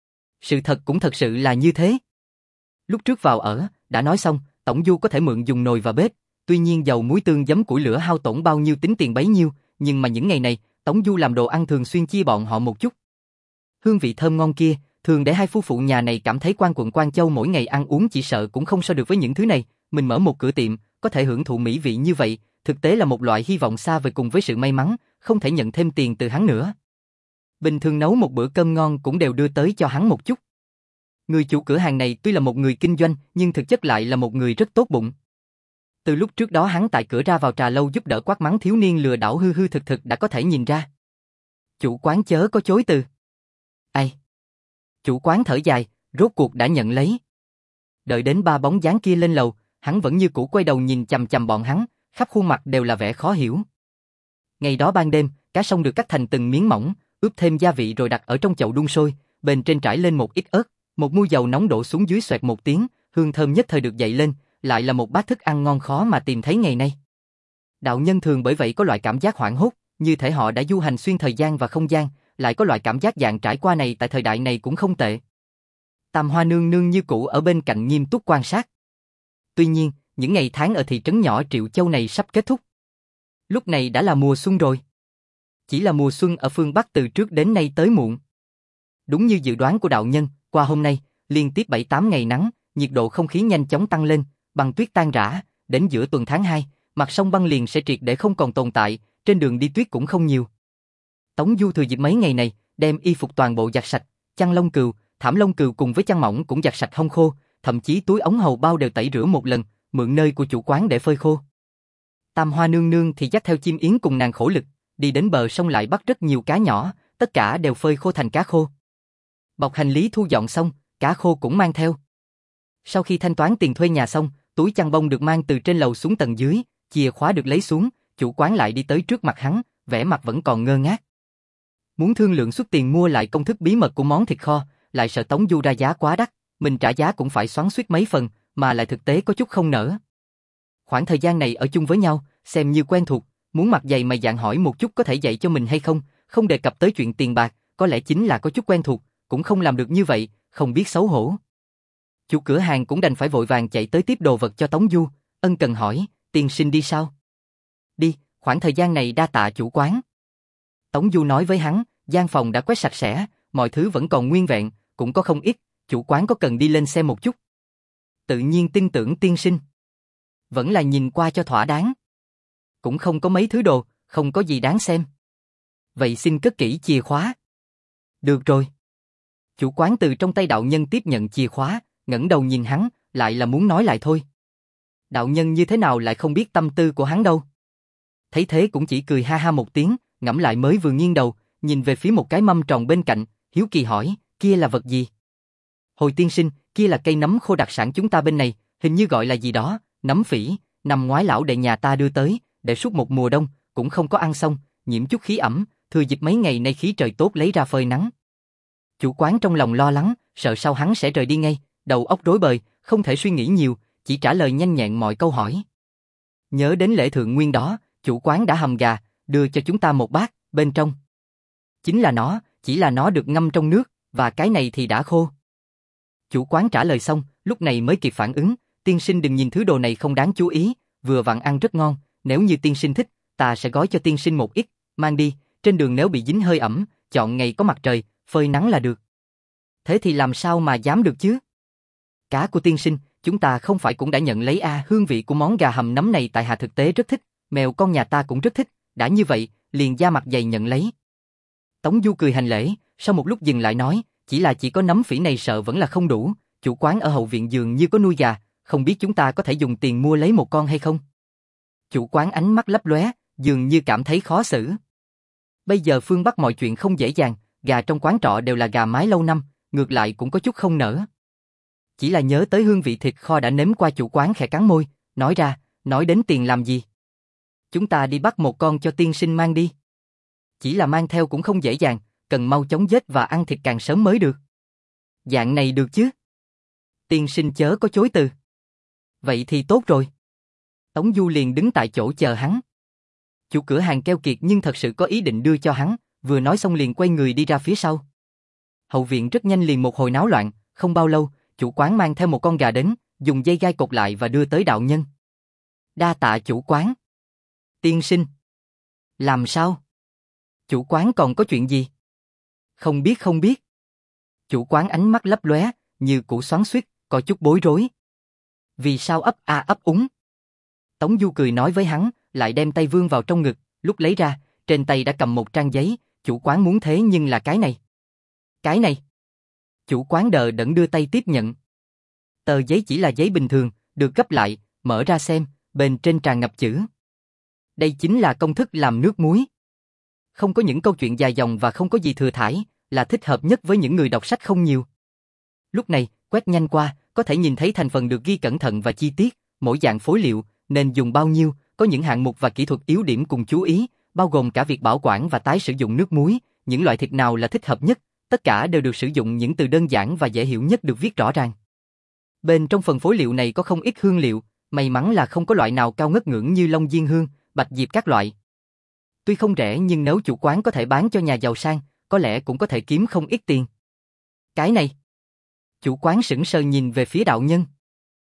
Sự thật cũng thật sự là như thế. Lúc trước vào ở, đã nói xong, Tổng Du có thể mượn dùng nồi và bếp, tuy nhiên dầu muối tương giấm củi lửa hao tổn bao nhiêu tính tiền bấy nhiêu, nhưng mà những ngày này, Tống Du làm đồ ăn thường xuyên chia bọn họ một chút. Hương vị thơm ngon kia, thường để hai phu phụ nhà này cảm thấy quan quận Quan Châu mỗi ngày ăn uống chỉ sợ cũng không so được với những thứ này, mình mở một cửa tiệm, có thể hưởng thụ mỹ vị như vậy, thực tế là một loại hy vọng xa vời cùng với sự may mắn, không thể nhận thêm tiền từ hắn nữa. Bình thường nấu một bữa cơm ngon cũng đều đưa tới cho hắn một chút. Người chủ cửa hàng này tuy là một người kinh doanh, nhưng thực chất lại là một người rất tốt bụng. Từ lúc trước đó hắn tại cửa ra vào trà lâu giúp đỡ quát mắng thiếu niên lừa đảo hư hư thực thực đã có thể nhìn ra. Chủ quán chớ có chối từ. Ai? Chủ quán thở dài, rốt cuộc đã nhận lấy. Đợi đến ba bóng dáng kia lên lầu, hắn vẫn như cũ quay đầu nhìn chằm chằm bọn hắn, khắp khuôn mặt đều là vẻ khó hiểu. Ngày đó ban đêm, cá sông được cắt thành từng miếng mỏng, ướp thêm gia vị rồi đặt ở trong chậu đun sôi, bên trên trải lên một ít ớt, một muôi dầu nóng đổ xuống dưới xoẹt một tiếng, hương thơm nhất thời được dậy lên, lại là một bát thức ăn ngon khó mà tìm thấy ngày nay. Đạo nhân thường bởi vậy có loại cảm giác hoảng hốt, như thể họ đã du hành xuyên thời gian và không gian, lại có loại cảm giác dạng trải qua này tại thời đại này cũng không tệ. Tam Hoa nương nương như cũ ở bên cạnh nghiêm túc quan sát. Tuy nhiên, những ngày tháng ở thị trấn nhỏ Triệu Châu này sắp kết thúc. Lúc này đã là mùa xuân rồi. Chỉ là mùa xuân ở phương Bắc từ trước đến nay tới muộn. Đúng như dự đoán của đạo nhân, qua hôm nay, liên tiếp bảy tám ngày nắng, nhiệt độ không khí nhanh chóng tăng lên, băng tuyết tan rã, đến giữa tuần tháng hai, mặt sông băng liền sẽ triệt để không còn tồn tại, trên đường đi tuyết cũng không nhiều. Tống Du thừa dịp mấy ngày này, đem y phục toàn bộ giặt sạch, chăn lông cừu, thảm lông cừu cùng với chăn mỏng cũng giặt sạch hong khô, thậm chí túi ống hầu bao đều tẩy rửa một lần, mượn nơi của chủ quán để phơi khô. Tam Hoa nương nương thì dắt theo Chim Yến cùng nàng khổ lực, đi đến bờ sông lại bắt rất nhiều cá nhỏ, tất cả đều phơi khô thành cá khô. Bọc hành lý thu dọn xong, cá khô cũng mang theo. Sau khi thanh toán tiền thuê nhà xong, túi chăn bông được mang từ trên lầu xuống tầng dưới, chìa khóa được lấy xuống, chủ quán lại đi tới trước mặt hắn, vẻ mặt vẫn còn ngơ ngác. Muốn thương lượng xuất tiền mua lại công thức bí mật của món thịt kho, lại sợ Tống Du ra giá quá đắt, mình trả giá cũng phải xoắn xuýt mấy phần, mà lại thực tế có chút không nỡ. Khoảng thời gian này ở chung với nhau, xem như quen thuộc, muốn mặt dày mày dạn hỏi một chút có thể dạy cho mình hay không, không đề cập tới chuyện tiền bạc, có lẽ chính là có chút quen thuộc, cũng không làm được như vậy, không biết xấu hổ. Chủ cửa hàng cũng đành phải vội vàng chạy tới tiếp đồ vật cho Tống Du, ân cần hỏi, tiên sinh đi sao? Đi, khoảng thời gian này đa tạ chủ quán. Tống Du nói với hắn, gian phòng đã quét sạch sẽ, mọi thứ vẫn còn nguyên vẹn, cũng có không ít, chủ quán có cần đi lên xem một chút? Tự nhiên tin tưởng tiên sinh. Vẫn là nhìn qua cho thỏa đáng. Cũng không có mấy thứ đồ, không có gì đáng xem. Vậy xin cất kỹ chìa khóa. Được rồi. Chủ quán từ trong tay đạo nhân tiếp nhận chìa khóa, ngẩng đầu nhìn hắn, lại là muốn nói lại thôi. Đạo nhân như thế nào lại không biết tâm tư của hắn đâu. Thấy thế cũng chỉ cười ha ha một tiếng, ngẫm lại mới vừa nghiêng đầu, nhìn về phía một cái mâm tròn bên cạnh, hiếu kỳ hỏi, kia là vật gì? Hồi tiên sinh, kia là cây nấm khô đặc sản chúng ta bên này, hình như gọi là gì đó, nấm phỉ, năm ngoái lão đệ nhà ta đưa tới, để suốt một mùa đông, cũng không có ăn xong, nhiễm chút khí ẩm, thừa dịp mấy ngày nay khí trời tốt lấy ra phơi nắng. Chủ quán trong lòng lo lắng, sợ sau hắn sẽ rời đi ngay, đầu óc rối bời, không thể suy nghĩ nhiều, chỉ trả lời nhanh nhẹn mọi câu hỏi. Nhớ đến lễ thượng nguyên đó, chủ quán đã hầm gà, đưa cho chúng ta một bát, bên trong. Chính là nó, chỉ là nó được ngâm trong nước, và cái này thì đã khô. Chủ quán trả lời xong, lúc này mới kịp phản ứng, tiên sinh đừng nhìn thứ đồ này không đáng chú ý, vừa vặn ăn rất ngon, nếu như tiên sinh thích, ta sẽ gói cho tiên sinh một ít, mang đi, trên đường nếu bị dính hơi ẩm, chọn ngày có mặt trời, phơi nắng là được. Thế thì làm sao mà dám được chứ? Cá của tiên sinh, chúng ta không phải cũng đã nhận lấy a, hương vị của món gà hầm nấm này tại hạ thực tế rất thích, mèo con nhà ta cũng rất thích, đã như vậy, liền da mặt dày nhận lấy. Tống Du cười hành lễ, sau một lúc dừng lại nói, chỉ là chỉ có nấm phỉ này sợ vẫn là không đủ, chủ quán ở hậu viện dường như có nuôi gà, không biết chúng ta có thể dùng tiền mua lấy một con hay không? Chủ quán ánh mắt lấp lóe, dường như cảm thấy khó xử. Bây giờ phương Bắc mọi chuyện không dễ dàng, gà trong quán trọ đều là gà mái lâu năm, ngược lại cũng có chút không nỡ. Chỉ là nhớ tới hương vị thịt kho đã nếm qua, chủ quán khẽ cắn môi, nói ra, nói đến tiền làm gì? Chúng ta đi bắt một con cho tiên sinh mang đi. Chỉ là mang theo cũng không dễ dàng, cần mau chóng giết và ăn thịt càng sớm mới được. Dạng này được chứ? Tiên sinh chớ có chối từ. Vậy thì tốt rồi. Tống Du liền đứng tại chỗ chờ hắn. Chủ cửa hàng keo kiệt nhưng thật sự có ý định đưa cho hắn, vừa nói xong liền quay người đi ra phía sau. Hậu viện rất nhanh liền một hồi náo loạn, không bao lâu, chủ quán mang theo một con gà đến, dùng dây gai cột lại và đưa tới đạo nhân. Đa tạ chủ quán. Tiên sinh. Làm sao? Chủ quán còn có chuyện gì? Không biết không biết. Chủ quán ánh mắt lấp lóe, như củ xoắn xuýt, có chút bối rối. Vì sao ấp a ấp úng? Tống Du cười nói với hắn, lại đem tay vươn vào trong ngực, lúc lấy ra, trên tay đã cầm một trang giấy, chủ quán muốn thế nhưng là cái này. Cái này. Chủ quán đờ đẫn đưa tay tiếp nhận. Tờ giấy chỉ là giấy bình thường, được gấp lại, mở ra xem, bên trên tràn ngập chữ. Đây chính là công thức làm nước muối. Không có những câu chuyện dài dòng và không có gì thừa thãi, là thích hợp nhất với những người đọc sách không nhiều. Lúc này, quét nhanh qua, có thể nhìn thấy thành phần được ghi cẩn thận và chi tiết, mỗi dạng phối liệu, nên dùng bao nhiêu, có những hạng mục và kỹ thuật yếu điểm cùng chú ý, bao gồm cả việc bảo quản và tái sử dụng nước muối, những loại thịt nào là thích hợp nhất, tất cả đều được sử dụng những từ đơn giản và dễ hiểu nhất được viết rõ ràng. Bên trong phần phối liệu này có không ít hương liệu, may mắn là không có loại nào cao ngất ngưỡng như long diên hương, bạch diệp các loại. Tuy không rẻ nhưng nếu chủ quán có thể bán cho nhà giàu sang, có lẽ cũng có thể kiếm không ít tiền. Cái này. Chủ quán sững sờ nhìn về phía đạo nhân.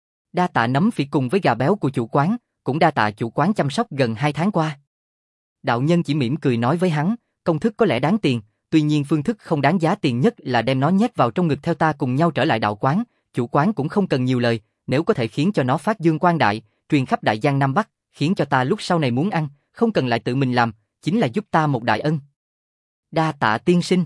Đa tạ nấm phỉ cùng với gà béo của chủ quán, cũng đa tạ chủ quán chăm sóc gần hai tháng qua. Đạo nhân chỉ mỉm cười nói với hắn, công thức có lẽ đáng tiền, tuy nhiên phương thức không đáng giá tiền nhất là đem nó nhét vào trong ngực theo ta cùng nhau trở lại đạo quán, chủ quán cũng không cần nhiều lời, nếu có thể khiến cho nó phát dương quang đại, truyền khắp đại giang Nam Bắc, khiến cho ta lúc sau này muốn ăn, không cần lại tự mình làm, chính là giúp ta một đại ân. Đa tạ tiên sinh.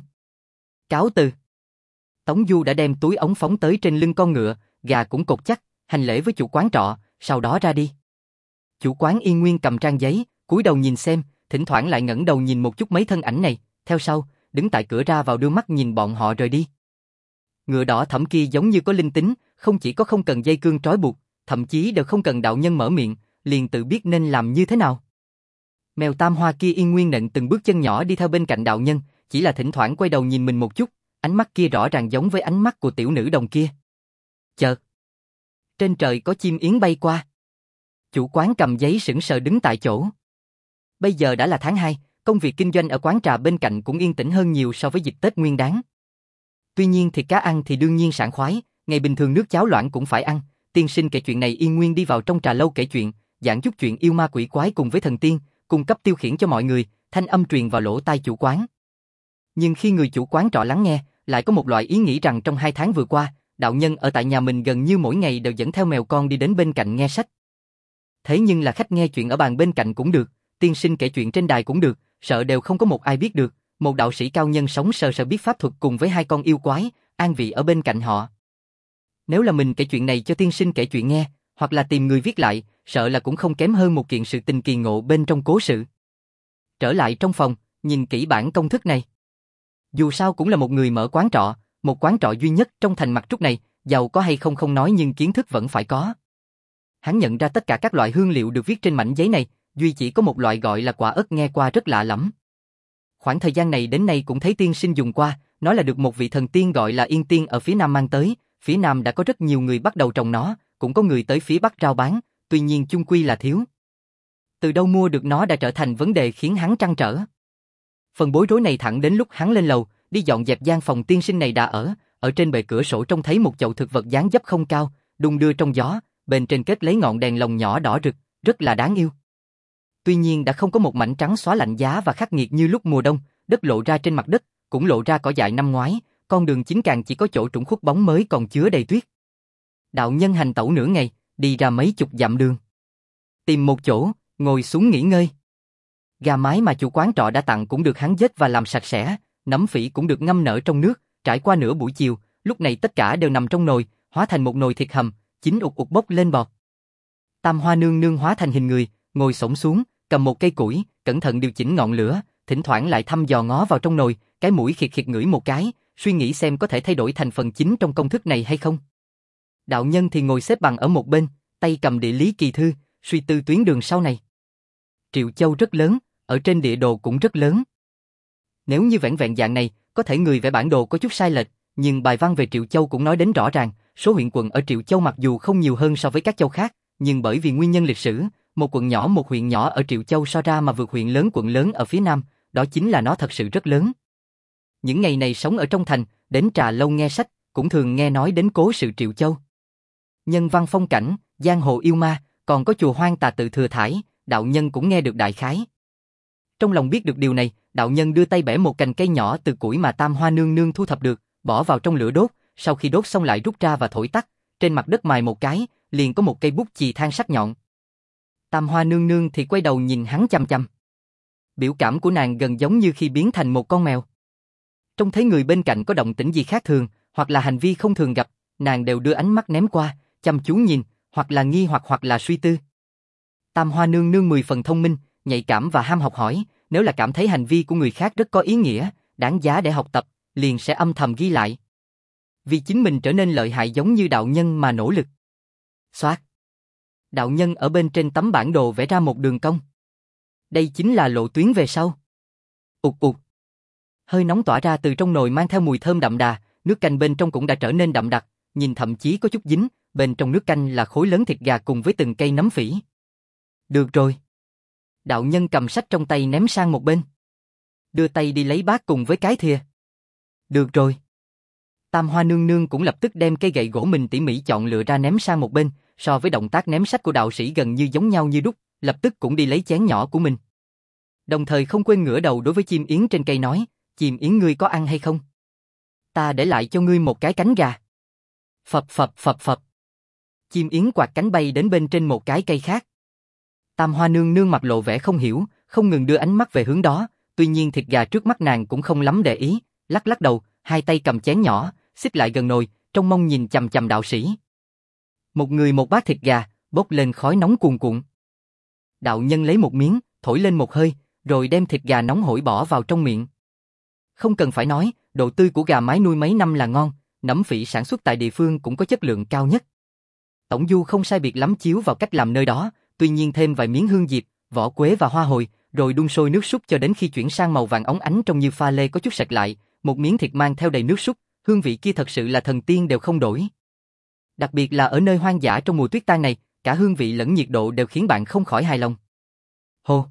Cáo từ. Tống Du đã đem túi ống phóng tới trên lưng con ngựa, gà cũng cột chắc, hành lễ với chủ quán trọ, sau đó ra đi. Chủ quán Yên Nguyên cầm trang giấy, cúi đầu nhìn xem, thỉnh thoảng lại ngẩng đầu nhìn một chút mấy thân ảnh này, theo sau, đứng tại cửa ra vào đưa mắt nhìn bọn họ rời đi. Ngựa đỏ thẫm kia giống như có linh tính, không chỉ có không cần dây cương trói buộc, thậm chí đều không cần đạo nhân mở miệng, liền tự biết nên làm như thế nào. Mèo tam hoa kia Yên Nguyên nện từng bước chân nhỏ đi theo bên cạnh đạo nhân, chỉ là thỉnh thoảng quay đầu nhìn mình một chút, ánh mắt kia rõ ràng giống với ánh mắt của tiểu nữ đồng kia. Chợt, trên trời có chim yến bay qua. Chủ quán cầm giấy sững sờ đứng tại chỗ. Bây giờ đã là tháng hai, công việc kinh doanh ở quán trà bên cạnh cũng yên tĩnh hơn nhiều so với dịp Tết Nguyên Đán. Tuy nhiên thịt cá ăn thì đương nhiên sảng khoái, ngày bình thường nước cháo loãng cũng phải ăn. Tiên sinh kể chuyện này Yên Nguyên đi vào trong trà lâu kể chuyện, giảng chút chuyện yêu ma quỷ quái cùng với thần tiên, cung cấp tiêu khiển cho mọi người, thanh âm truyền vào lỗ tai chủ quán. Nhưng khi người chủ quán trọ lắng nghe, lại có một loại ý nghĩ rằng trong hai tháng vừa qua, đạo nhân ở tại nhà mình gần như mỗi ngày đều dẫn theo mèo con đi đến bên cạnh nghe sách. Thế nhưng là khách nghe chuyện ở bàn bên cạnh cũng được, tiên sinh kể chuyện trên đài cũng được, sợ đều không có một ai biết được, một đạo sĩ cao nhân sống sờ sờ biết pháp thuật cùng với hai con yêu quái, an vị ở bên cạnh họ. Nếu là mình kể chuyện này cho tiên sinh kể chuyện nghe, hoặc là tìm người viết lại, sợ là cũng không kém hơn một kiện sự tình kỳ ngộ bên trong cố sự. Trở lại trong phòng, nhìn kỹ bản công thức này. Dù sao cũng là một người mở quán trọ, một quán trọ duy nhất trong thành Mặt Trúc này, giàu có hay không không nói nhưng kiến thức vẫn phải có. Hắn nhận ra tất cả các loại hương liệu được viết trên mảnh giấy này, duy chỉ có một loại gọi là quả ớt nghe qua rất lạ lẫm. Khoảng thời gian này đến nay cũng thấy tiên sinh dùng qua, nói là được một vị thần tiên gọi là Yên Tiên ở phía Nam mang tới, phía Nam đã có rất nhiều người bắt đầu trồng nó, cũng có người tới phía Bắc rao bán, tuy nhiên chung quy là thiếu. Từ đâu mua được nó đã trở thành vấn đề khiến hắn trăn trở. Phần bối rối này thẳng đến lúc hắn lên lầu, đi dọn dẹp gian phòng tiên sinh này đã ở, ở trên bệ cửa sổ trông thấy một chậu thực vật dáng dấp không cao, đung đưa trong gió, bên trên kết lấy ngọn đèn lồng nhỏ đỏ rực, rất là đáng yêu. Tuy nhiên đã không có một mảnh trắng xóa lạnh giá và khắc nghiệt như lúc mùa đông, đất lộ ra trên mặt đất, cũng lộ ra cỏ dại năm ngoái, con đường chính càng chỉ có chỗ trũng khuất bóng mới còn chứa đầy tuyết. Đạo nhân hành tẩu nửa ngày, đi ra mấy chục dặm đường. Tìm một chỗ, ngồi xuống nghỉ ngơi. Gà mái mà chủ quán trọ đã tặng cũng được hắn giết và làm sạch sẽ, nấm phỉ cũng được ngâm nở trong nước, trải qua nửa buổi chiều, lúc này tất cả đều nằm trong nồi, hóa thành một nồi thịt hầm, chín ục ục bốc lên bọt. Tam Hoa nương nương hóa thành hình người, ngồi xổm xuống, cầm một cây củi, cẩn thận điều chỉnh ngọn lửa, thỉnh thoảng lại thăm dò ngó vào trong nồi, cái mũi khịt khịt ngửi một cái, suy nghĩ xem có thể thay đổi thành phần chính trong công thức này hay không. Đạo nhân thì ngồi xếp bằng ở một bên, tay cầm địa lý kỳ thư, suy tư tuyến đường sau này. Triệu Châu rất lớn, ở trên địa đồ cũng rất lớn. Nếu như vẹn vẹn dạng này, có thể người vẽ bản đồ có chút sai lệch, nhưng bài văn về Triệu Châu cũng nói đến rõ ràng, số huyện quận ở Triệu Châu mặc dù không nhiều hơn so với các châu khác, nhưng bởi vì nguyên nhân lịch sử, một quận nhỏ một huyện nhỏ ở Triệu Châu so ra mà vượt huyện lớn quận lớn ở phía Nam, đó chính là nó thật sự rất lớn. Những ngày này sống ở trong thành, đến trà lâu nghe sách, cũng thường nghe nói đến cố sự Triệu Châu. Nhân văn phong cảnh, giang hồ yêu ma, còn có chùa hoang tà tự thừa thải, đạo nhân cũng nghe được đại khái. Trong lòng biết được điều này, đạo nhân đưa tay bẻ một cành cây nhỏ từ củi mà Tam Hoa nương nương thu thập được, bỏ vào trong lửa đốt, sau khi đốt xong lại rút ra và thổi tắt, trên mặt đất mài một cái, liền có một cây bút chì than sắc nhọn. Tam Hoa nương nương thì quay đầu nhìn hắn chằm chằm. Biểu cảm của nàng gần giống như khi biến thành một con mèo. Trông thấy người bên cạnh có động tĩnh gì khác thường, hoặc là hành vi không thường gặp, nàng đều đưa ánh mắt ném qua, chăm chú nhìn, hoặc là nghi hoặc hoặc là suy tư. Tam Hoa nương nương mười phần thông minh, nhạy cảm và ham học hỏi, nếu là cảm thấy hành vi của người khác rất có ý nghĩa, đáng giá để học tập, liền sẽ âm thầm ghi lại. Vì chính mình trở nên lợi hại giống như đạo nhân mà nỗ lực. Xoát. Đạo nhân ở bên trên tấm bản đồ vẽ ra một đường cong. Đây chính là lộ tuyến về sau. Ụt ụt. Hơi nóng tỏa ra từ trong nồi mang theo mùi thơm đậm đà, nước canh bên trong cũng đã trở nên đậm đặc, nhìn thậm chí có chút dính, bên trong nước canh là khối lớn thịt gà cùng với từng cây nấm phỉ. Được rồi. Đạo nhân cầm sách trong tay ném sang một bên. Đưa tay đi lấy bát cùng với cái thìa. Được rồi. Tam Hoa nương nương cũng lập tức đem cây gậy gỗ mình tỉ mỉ chọn lựa ra ném sang một bên, so với động tác ném sách của đạo sĩ gần như giống nhau như đúc, lập tức cũng đi lấy chén nhỏ của mình. Đồng thời không quên ngửa đầu đối với chim yến trên cây nói, chim yến ngươi có ăn hay không? Ta để lại cho ngươi một cái cánh gà. Phập phập phập phập. Chim yến quạt cánh bay đến bên trên một cái cây khác. Tam Hoa nương nương mặt lộ vẻ không hiểu, không ngừng đưa ánh mắt về hướng đó, tuy nhiên thịt gà trước mắt nàng cũng không lắm để ý, lắc lắc đầu, hai tay cầm chén nhỏ, xích lại gần nồi, trong mong nhìn chằm chằm đạo sĩ. Một người một bát thịt gà, bốc lên khói nóng cuồn cuộn. Đạo nhân lấy một miếng, thổi lên một hơi, rồi đem thịt gà nóng hổi bỏ vào trong miệng. Không cần phải nói, độ tươi của gà mái nuôi mấy năm là ngon, nấm phỉ sản xuất tại địa phương cũng có chất lượng cao nhất. Tổng du không sai biệt lắm chiếu vào cách làm nơi đó, tuy nhiên thêm vài miếng hương diệp, vỏ quế và hoa hồi, rồi đun sôi nước súp cho đến khi chuyển sang màu vàng óng ánh trông như pha lê có chút sệt lại, một miếng thịt mang theo đầy nước súp, hương vị kia thật sự là thần tiên đều không đổi. Đặc biệt là ở nơi hoang dã trong mùa tuyết tan này, cả hương vị lẫn nhiệt độ đều khiến bạn không khỏi hài lòng. Hô!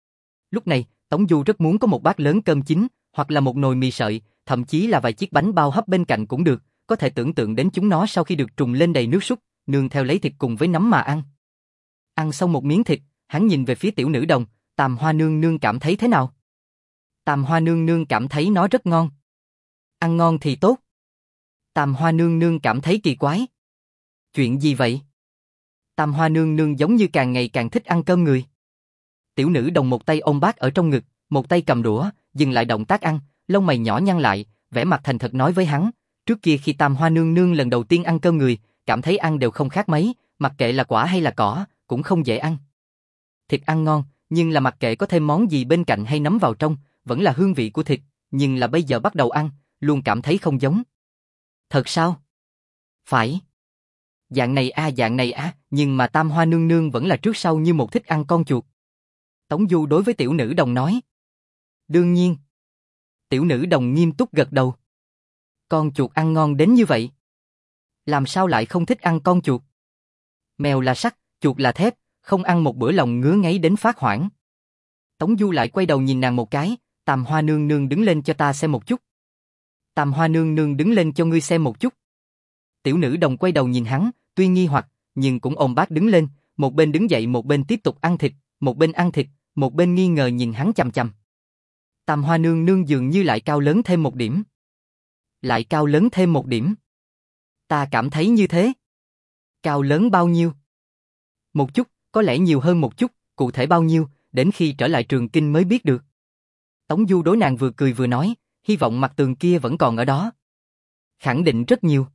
Lúc này, Tống Du rất muốn có một bát lớn cơm chín, hoặc là một nồi mì sợi, thậm chí là vài chiếc bánh bao hấp bên cạnh cũng được, có thể tưởng tượng đến chúng nó sau khi được trùng lên đầy nước súp, nương theo lấy thịt cùng với nấm mà ăn. Ăn xong một miếng thịt, hắn nhìn về phía tiểu nữ đồng, Tam Hoa nương nương cảm thấy thế nào? Tam Hoa nương nương cảm thấy nó rất ngon. Ăn ngon thì tốt. Tam Hoa nương nương cảm thấy kỳ quái. Chuyện gì vậy? Tam Hoa nương nương giống như càng ngày càng thích ăn cơm người. Tiểu nữ đồng một tay ôm bát ở trong ngực, một tay cầm đũa, dừng lại động tác ăn, lông mày nhỏ nhăn lại, vẻ mặt thành thật nói với hắn, trước kia khi Tam Hoa nương nương lần đầu tiên ăn cơm người, cảm thấy ăn đều không khác mấy, mặc kệ là quả hay là cỏ, cũng không dễ ăn. Thịt ăn ngon, nhưng là mặc kệ có thêm món gì bên cạnh hay nấm vào trong, vẫn là hương vị của thịt, nhưng là bây giờ bắt đầu ăn, luôn cảm thấy không giống. Thật sao? Phải. Dạng này a à, dạng này a, à, nhưng mà Tam Hoa nương nương vẫn là trước sau như một thích ăn con chuột. Tống Du đối với tiểu nữ đồng nói. Đương nhiên. Tiểu nữ đồng nghiêm túc gật đầu. Con chuột ăn ngon đến như vậy. Làm sao lại không thích ăn con chuột? Mèo là sắt, chuột là thép, không ăn một bữa lòng ngứa ngáy đến phát hoảng. Tống Du lại quay đầu nhìn nàng một cái, Tam Hoa nương nương đứng lên cho ta xem một chút. Tam Hoa nương nương đứng lên cho ngươi xem một chút. Tiểu nữ đồng quay đầu nhìn hắn, tuy nghi hoặc, nhưng cũng ôm bát đứng lên, một bên đứng dậy một bên tiếp tục ăn thịt, một bên ăn thịt, một bên nghi ngờ nhìn hắn chằm chằm. Tam Hoa nương nương dường như lại cao lớn thêm một điểm. Lại cao lớn thêm một điểm. Ta cảm thấy như thế. Cao lớn bao nhiêu? Một chút, có lẽ nhiều hơn một chút, cụ thể bao nhiêu, đến khi trở lại Trường Kinh mới biết được. Tống Du đối nàng vừa cười vừa nói, hy vọng mặt tường kia vẫn còn ở đó. Khẳng định rất nhiều.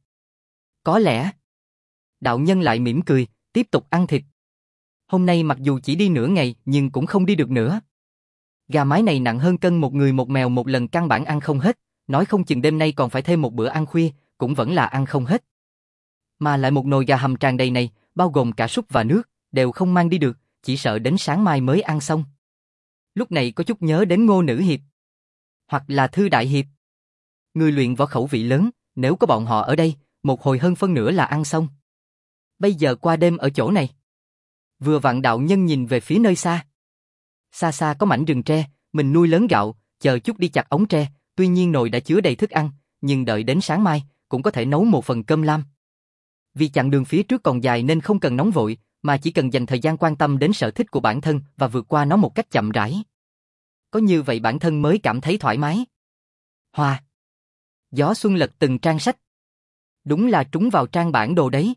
Có lẽ. Đạo nhân lại mỉm cười, tiếp tục ăn thịt. Hôm nay mặc dù chỉ đi nửa ngày nhưng cũng không đi được nữa. Gà mái này nặng hơn cân một người một mèo một lần căn bản ăn không hết, nói không chừng đêm nay còn phải thêm một bữa ăn khuya, cũng vẫn là ăn không hết. Mà lại một nồi gà hầm tràn đầy này, bao gồm cả súp và nước, đều không mang đi được, chỉ sợ đến sáng mai mới ăn xong. Lúc này có chút nhớ đến Ngô Nữ Hiệp. Hoặc là Thư Đại Hiệp. Người luyện võ khẩu vị lớn, nếu có bọn họ ở đây, một hồi hơn phân nửa là ăn xong. Bây giờ qua đêm ở chỗ này. Vừa vặn đạo nhân nhìn về phía nơi xa. Xa xa có mảnh rừng tre, mình nuôi lớn gạo, chờ chút đi chặt ống tre, tuy nhiên nồi đã chứa đầy thức ăn, nhưng đợi đến sáng mai, cũng có thể nấu một phần cơm lam. Vì chặng đường phía trước còn dài nên không cần nóng vội, mà chỉ cần dành thời gian quan tâm đến sở thích của bản thân và vượt qua nó một cách chậm rãi. Có như vậy bản thân mới cảm thấy thoải mái. Hoa. Gió xuân lật từng trang sách. Đúng là trúng vào trang bản đồ đấy.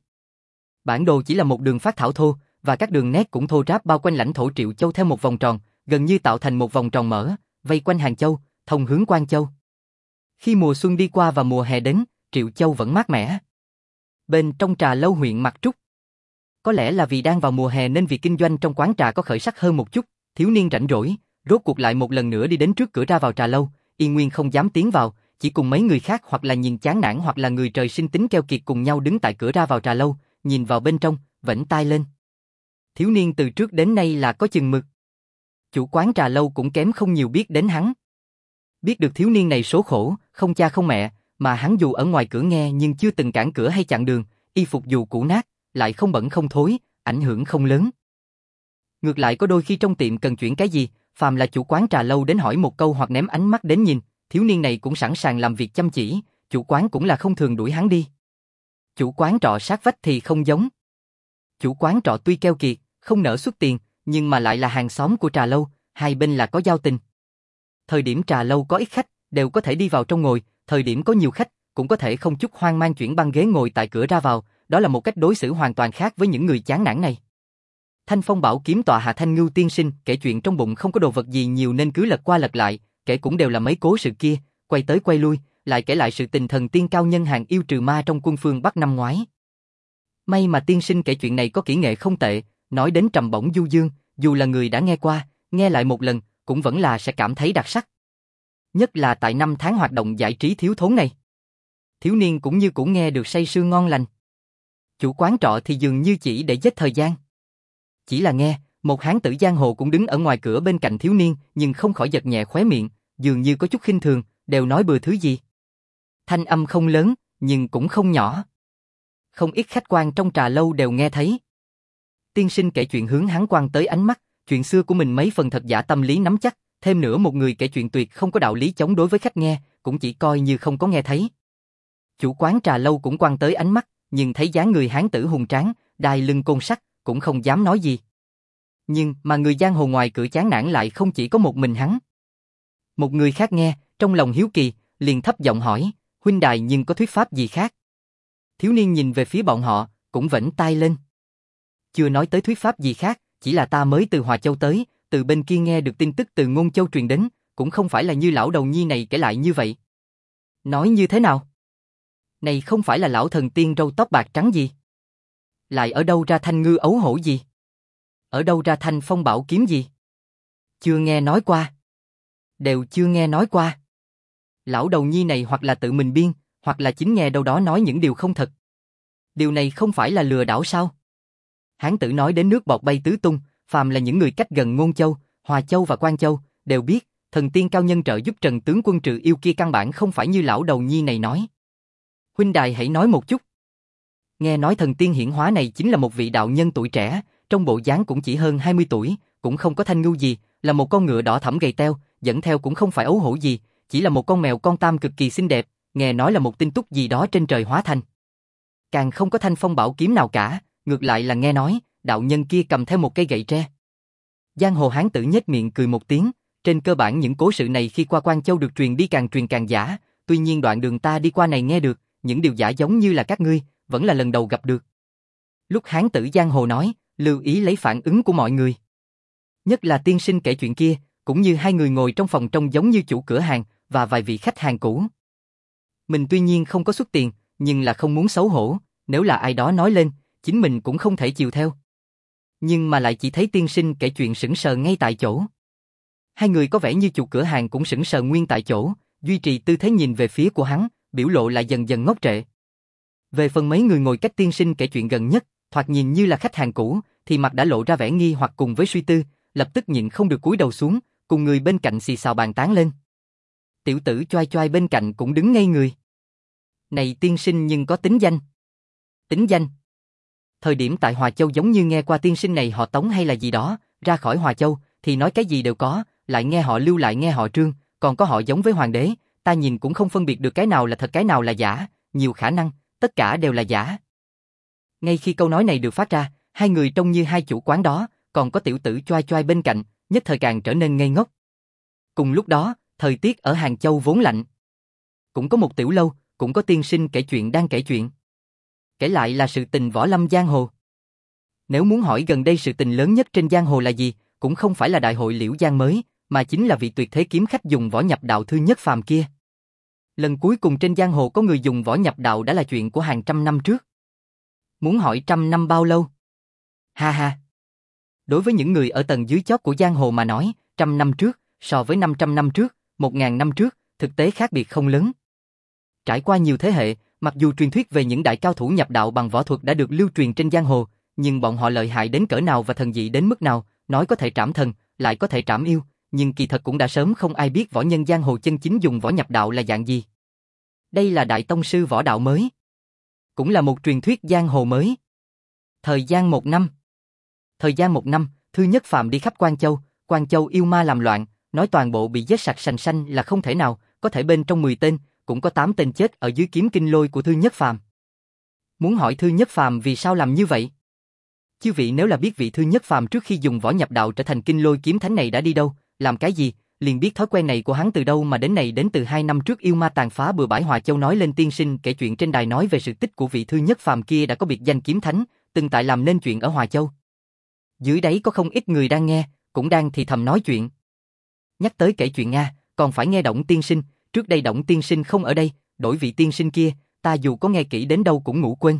Bản đồ chỉ là một đường phác thảo thô, và các đường nét cũng thô ráp bao quanh lãnh thổ Triệu Châu theo một vòng tròn, gần như tạo thành một vòng tròn mở, vây quanh Hàng Châu, thông hướng Quan Châu. Khi mùa xuân đi qua và mùa hè đến, Triệu Châu vẫn mát mẻ. Bên trong trà lâu huyện Mặc Trúc. Có lẽ là vì đang vào mùa hè nên việc kinh doanh trong quán trà có khởi sắc hơn một chút, thiếu niên rảnh rỗi, rốt cuộc lại một lần nữa đi đến trước cửa ra vào trà lâu, Yên Nguyên không dám tiến vào, chỉ cùng mấy người khác hoặc là nhìn chán nản hoặc là người trời sinh tính keo kiệt cùng nhau đứng tại cửa ra vào trà lâu, nhìn vào bên trong, vểnh tai lên. Thiếu niên từ trước đến nay là có chừng mực. Chủ quán trà lâu cũng kém không nhiều biết đến hắn. Biết được thiếu niên này số khổ, không cha không mẹ, mà hắn dù ở ngoài cửa nghe nhưng chưa từng cản cửa hay chặn đường, y phục dù cũ nát, lại không bẩn không thối, ảnh hưởng không lớn. Ngược lại có đôi khi trong tiệm cần chuyển cái gì, phàm là chủ quán trà lâu đến hỏi một câu hoặc ném ánh mắt đến nhìn, thiếu niên này cũng sẵn sàng làm việc chăm chỉ, chủ quán cũng là không thường đuổi hắn đi. Chủ quán trọ sát vách thì không giống. Chủ quán trọ tuy keo kiệt, không nỡ xuất tiền, nhưng mà lại là hàng xóm của trà lâu, hai bên là có giao tình. Thời điểm trà lâu có ít khách, đều có thể đi vào trong ngồi, thời điểm có nhiều khách, cũng có thể không chút hoang mang chuyển băng ghế ngồi tại cửa ra vào, đó là một cách đối xử hoàn toàn khác với những người chán nản này. Thanh Phong bảo kiếm tọa hạ Thanh Ngưu tiên sinh, kể chuyện trong bụng không có đồ vật gì nhiều nên cứ lật qua lật lại, kể cũng đều là mấy cố sự kia, quay tới quay lui, lại kể lại sự tình thần tiên cao nhân hàng yêu trừ ma trong quân phương Bắc năm ngoái. May mà tiên sinh kể chuyện này có kỹ nghệ không tệ, nói đến trầm bổng du dương, dù là người đã nghe qua, nghe lại một lần, cũng vẫn là sẽ cảm thấy đặc sắc. Nhất là tại năm tháng hoạt động giải trí thiếu thốn này. Thiếu niên cũng như cũng nghe được say sưa ngon lành. Chủ quán trọ thì dường như chỉ để giết thời gian. Chỉ là nghe, một hán tử giang hồ cũng đứng ở ngoài cửa bên cạnh thiếu niên, nhưng không khỏi giật nhẹ khóe miệng, dường như có chút khinh thường, đều nói bừa thứ gì. Thanh âm không lớn, nhưng cũng không nhỏ. Không ít khách quan trong trà lâu đều nghe thấy. Tiên sinh kể chuyện hướng hắn quan tới ánh mắt, chuyện xưa của mình mấy phần thật giả tâm lý nắm chắc, thêm nữa một người kể chuyện tuyệt không có đạo lý chống đối với khách nghe, cũng chỉ coi như không có nghe thấy. Chủ quán trà lâu cũng quan tới ánh mắt, nhưng thấy dáng người hán tử hùng tráng, đai lưng côn sắt, cũng không dám nói gì. Nhưng mà người giang hồ ngoài cửa chán nản lại không chỉ có một mình hắn. Một người khác nghe, trong lòng hiếu kỳ, liền thấp giọng hỏi, huynh đài nhưng có thuyết pháp gì khác? Thiếu niên nhìn về phía bọn họ, cũng vểnh tai lên. Chưa nói tới thuyết pháp gì khác, chỉ là ta mới từ Hòa Châu tới, từ bên kia nghe được tin tức từ Ngôn Châu truyền đến, cũng không phải là như lão đầu nhi này kể lại như vậy. Nói như thế nào? Này không phải là lão thần tiên râu tóc bạc trắng gì? Lại ở đâu ra thanh ngư ấu hổ gì? Ở đâu ra thanh phong bảo kiếm gì? Chưa nghe nói qua. Đều chưa nghe nói qua. Lão đầu nhi này hoặc là tự mình biên, hoặc là chính nghe đâu đó nói những điều không thật. Điều này không phải là lừa đảo sao? Hán tử nói đến nước bọt bay tứ tung, phàm là những người cách gần Ngôn Châu, Hòa Châu và Quan Châu, đều biết, thần tiên cao nhân trợ giúp Trần tướng quân trừ yêu kia căn bản không phải như lão đầu nhi này nói. Huynh đài hãy nói một chút. Nghe nói thần tiên hiển hóa này chính là một vị đạo nhân tuổi trẻ, trong bộ dáng cũng chỉ hơn hai mươi tuổi, cũng không có thanh ngưu gì, là một con ngựa đỏ thẫm gầy teo, dẫn theo cũng không phải ấu hổ gì, chỉ là một con mèo con tam cực kỳ xinh đẹp, nghe nói là một tinh túc gì đó trên trời hóa thành. Càng không có thanh phong bảo kiếm nào cả, ngược lại là nghe nói, đạo nhân kia cầm theo một cây gậy tre. Giang hồ hán tử nhếch miệng cười một tiếng, trên cơ bản những cố sự này khi qua Quan Châu được truyền đi càng truyền càng giả, tuy nhiên đoạn đường ta đi qua này nghe được, những điều giả giống như là các ngươi, vẫn là lần đầu gặp được. Lúc hán tử giang hồ nói, lưu ý lấy phản ứng của mọi người. Nhất là tiên sinh kể chuyện kia, cũng như hai người ngồi trong phòng trông giống như chủ cửa hàng và vài vị khách hàng cũ. Mình tuy nhiên không có xuất tiền, nhưng là không muốn xấu hổ, nếu là ai đó nói lên, chính mình cũng không thể chiều theo. Nhưng mà lại chỉ thấy tiên sinh kể chuyện sững sờ ngay tại chỗ. Hai người có vẻ như chủ cửa hàng cũng sững sờ nguyên tại chỗ, duy trì tư thế nhìn về phía của hắn, biểu lộ lại dần dần ngốc trệ. Về phần mấy người ngồi cách tiên sinh kể chuyện gần nhất, thoạt nhìn như là khách hàng cũ, thì mặt đã lộ ra vẻ nghi hoặc cùng với suy tư, lập tức nhịn không được cúi đầu xuống, cùng người bên cạnh xì xào bàn tán lên. Tiểu tử choai choai bên cạnh cũng đứng ngây người. Này tiên sinh nhưng có tính danh. Tính danh. Thời điểm tại Hòa Châu giống như nghe qua tiên sinh này họ Tống hay là gì đó, ra khỏi Hòa Châu, thì nói cái gì đều có, lại nghe họ Lưu lại nghe họ Trương, còn có họ giống với hoàng đế, ta nhìn cũng không phân biệt được cái nào là thật cái nào là giả, nhiều khả năng, tất cả đều là giả. Ngay khi câu nói này được phát ra, hai người trông như hai chủ quán đó, còn có tiểu tử choai choai bên cạnh, nhất thời càng trở nên ngây ngốc. Cùng lúc đó, thời tiết ở Hàng Châu vốn lạnh. Cũng có một tiểu lâu, cũng có tiên sinh kể chuyện đang kể chuyện. Kể lại là sự tình võ lâm giang hồ. Nếu muốn hỏi gần đây sự tình lớn nhất trên giang hồ là gì, cũng không phải là đại hội Liễu Giang mới, mà chính là vị tuyệt thế kiếm khách dùng võ nhập đạo thư nhất phàm kia. Lần cuối cùng trên giang hồ có người dùng võ nhập đạo đã là chuyện của hàng trăm năm trước. Muốn hỏi trăm năm bao lâu? Ha ha. Đối với những người ở tầng dưới chót của giang hồ mà nói, trăm năm trước, so với năm trăm năm trước, một ngàn năm trước, thực tế khác biệt không lớn. Trải qua nhiều thế hệ, mặc dù truyền thuyết về những đại cao thủ nhập đạo bằng võ thuật đã được lưu truyền trên giang hồ, nhưng bọn họ lợi hại đến cỡ nào và thần dị đến mức nào, nói có thể trảm thần, lại có thể trảm yêu, nhưng kỳ thật cũng đã sớm không ai biết võ nhân giang hồ chân chính dùng võ nhập đạo là dạng gì. Đây là đại tông sư võ đạo mới, cũng là một truyền thuyết giang hồ mới. Thời gian một năm. Thời gian một năm, Thư Nhất Phàm đi khắp Quan Châu, Quan Châu yêu ma làm loạn, nói toàn bộ bị giết sạch sành xanh là không thể nào, có thể bên trong mười tên, cũng có tám tên chết ở dưới kiếm kinh lôi của Thư Nhất Phàm. Muốn hỏi Thư Nhất Phàm vì sao làm như vậy? Chư vị nếu là biết vị Thư Nhất Phàm trước khi dùng võ nhập đạo trở thành kinh lôi kiếm thánh này đã đi đâu, làm cái gì, liền biết thói quen này của hắn từ đâu mà đến này đến từ hai năm trước yêu ma tàn phá bừa bãi Hòa Châu nói lên tiên sinh kể chuyện trên đài nói về sự tích của vị Thư Nhất Phàm kia đã có biệt danh kiếm thánh, từng tại làm nên chuyện ở Hòa Châu. Dưới đáy có không ít người đang nghe, cũng đang thì thầm nói chuyện. Nhắc tới kể chuyện Nga, còn phải nghe Đổng tiên sinh, trước đây Đổng tiên sinh không ở đây, đổi vị tiên sinh kia, ta dù có nghe kỹ đến đâu cũng ngủ quên.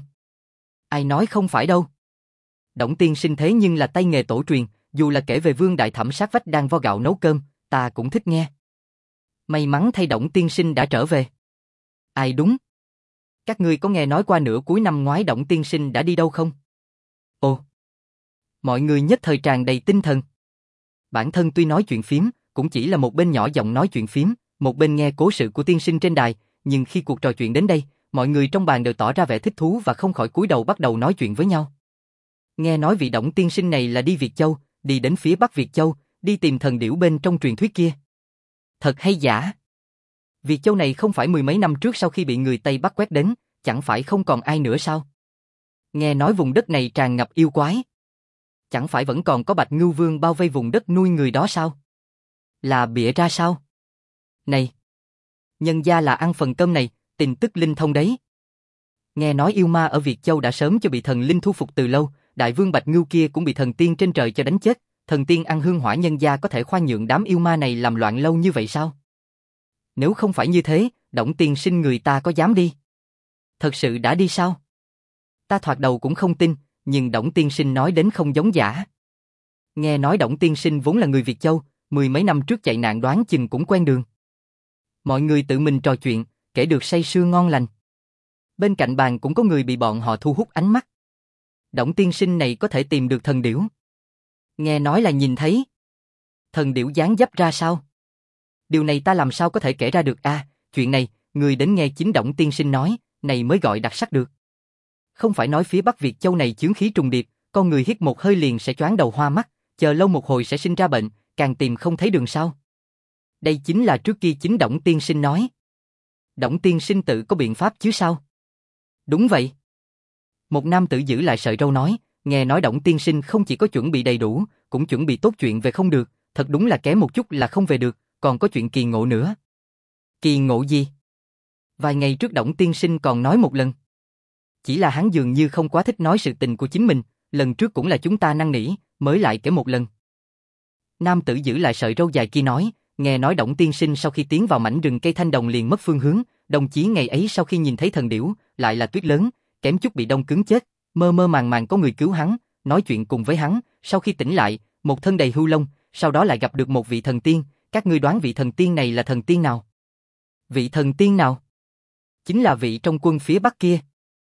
Ai nói không phải đâu. Đổng tiên sinh thế nhưng là tay nghề tổ truyền, dù là kể về Vương Đại Thẩm sát vách đang vo gạo nấu cơm, ta cũng thích nghe. May mắn thay Đổng tiên sinh đã trở về. Ai đúng? Các ngươi có nghe nói qua nửa cuối năm ngoái Đổng tiên sinh đã đi đâu không? Ồ. Mọi người nhất thời tràn đầy tinh thần. Bản thân tuy nói chuyện phím, cũng chỉ là một bên nhỏ giọng nói chuyện phím, một bên nghe cố sự của tiên sinh trên đài, nhưng khi cuộc trò chuyện đến đây, mọi người trong bàn đều tỏ ra vẻ thích thú và không khỏi cúi đầu bắt đầu nói chuyện với nhau. Nghe nói vị Đổng tiên sinh này là đi Việt Châu, đi đến phía Bắc Việt Châu, đi tìm thần điểu bên trong truyền thuyết kia. Thật hay giả? Việt Châu này không phải mười mấy năm trước sau khi bị người Tây Bắc quét đến, chẳng phải không còn ai nữa sao? Nghe nói vùng đất này tràn ngập yêu quái. Chẳng phải vẫn còn có Bạch Ngưu Vương bao vây vùng đất nuôi người đó sao? Là bịa ra sao? Này! Nhân gia là ăn phần cơm này, tin tức linh thông đấy. Nghe nói yêu ma ở Việt Châu đã sớm cho bị thần linh thu phục từ lâu, đại vương Bạch Ngưu kia cũng bị thần tiên trên trời cho đánh chết, thần tiên ăn hương hỏa nhân gia có thể khoan nhượng đám yêu ma này làm loạn lâu như vậy sao? Nếu không phải như thế, Đổng tiên sinh người ta có dám đi? Thật sự đã đi sao? Ta thoạt đầu cũng không tin, nhưng Đổng tiên sinh nói đến không giống giả. Nghe nói Đổng tiên sinh vốn là người Việt Châu, mười mấy năm trước chạy nạn đoán chừng cũng quen đường. Mọi người tự mình trò chuyện, kể được say sưa ngon lành. Bên cạnh bàn cũng có người bị bọn họ thu hút ánh mắt. Đổng tiên sinh này có thể tìm được thần điểu. Nghe nói là nhìn thấy. Thần điểu dáng dấp ra sao? Điều này ta làm sao có thể kể ra được a? À, chuyện này, người đến nghe chính Đổng tiên sinh nói, này mới gọi đặc sắc được. Không phải nói phía Bắc Việt Châu này chướng khí trùng điệp, con người hít một hơi liền sẽ choáng đầu hoa mắt, chờ lâu một hồi sẽ sinh ra bệnh, càng tìm không thấy đường sao. Đây chính là trước kia chính Đổng tiên sinh nói. Đổng tiên sinh tự có biện pháp chứ sao? Đúng vậy. Một nam tử giữ lại sợi râu nói, nghe nói Đổng tiên sinh không chỉ có chuẩn bị đầy đủ, cũng chuẩn bị tốt chuyện về không được, thật đúng là kém một chút là không về được, còn có chuyện kỳ ngộ nữa. Kỳ ngộ gì? Vài ngày trước Đổng tiên sinh còn nói một lần. Chỉ là hắn dường như không quá thích nói sự tình của chính mình, lần trước cũng là chúng ta năn nỉ, mới lại kể một lần. Nam tử giữ lại sợi râu dài kia nói, nghe nói Đổng tiên sinh sau khi tiến vào mảnh rừng cây thanh đồng liền mất phương hướng, đồng chí ngày ấy sau khi nhìn thấy thần điểu, lại là tuyết lớn, kém chút bị đông cứng chết, mơ mơ màng màng có người cứu hắn, nói chuyện cùng với hắn, sau khi tỉnh lại, một thân đầy hưu lông, sau đó lại gặp được một vị thần tiên, các ngươi đoán vị thần tiên này là thần tiên nào? Vị thần tiên nào? Chính là vị trong quân phía Bắc kia.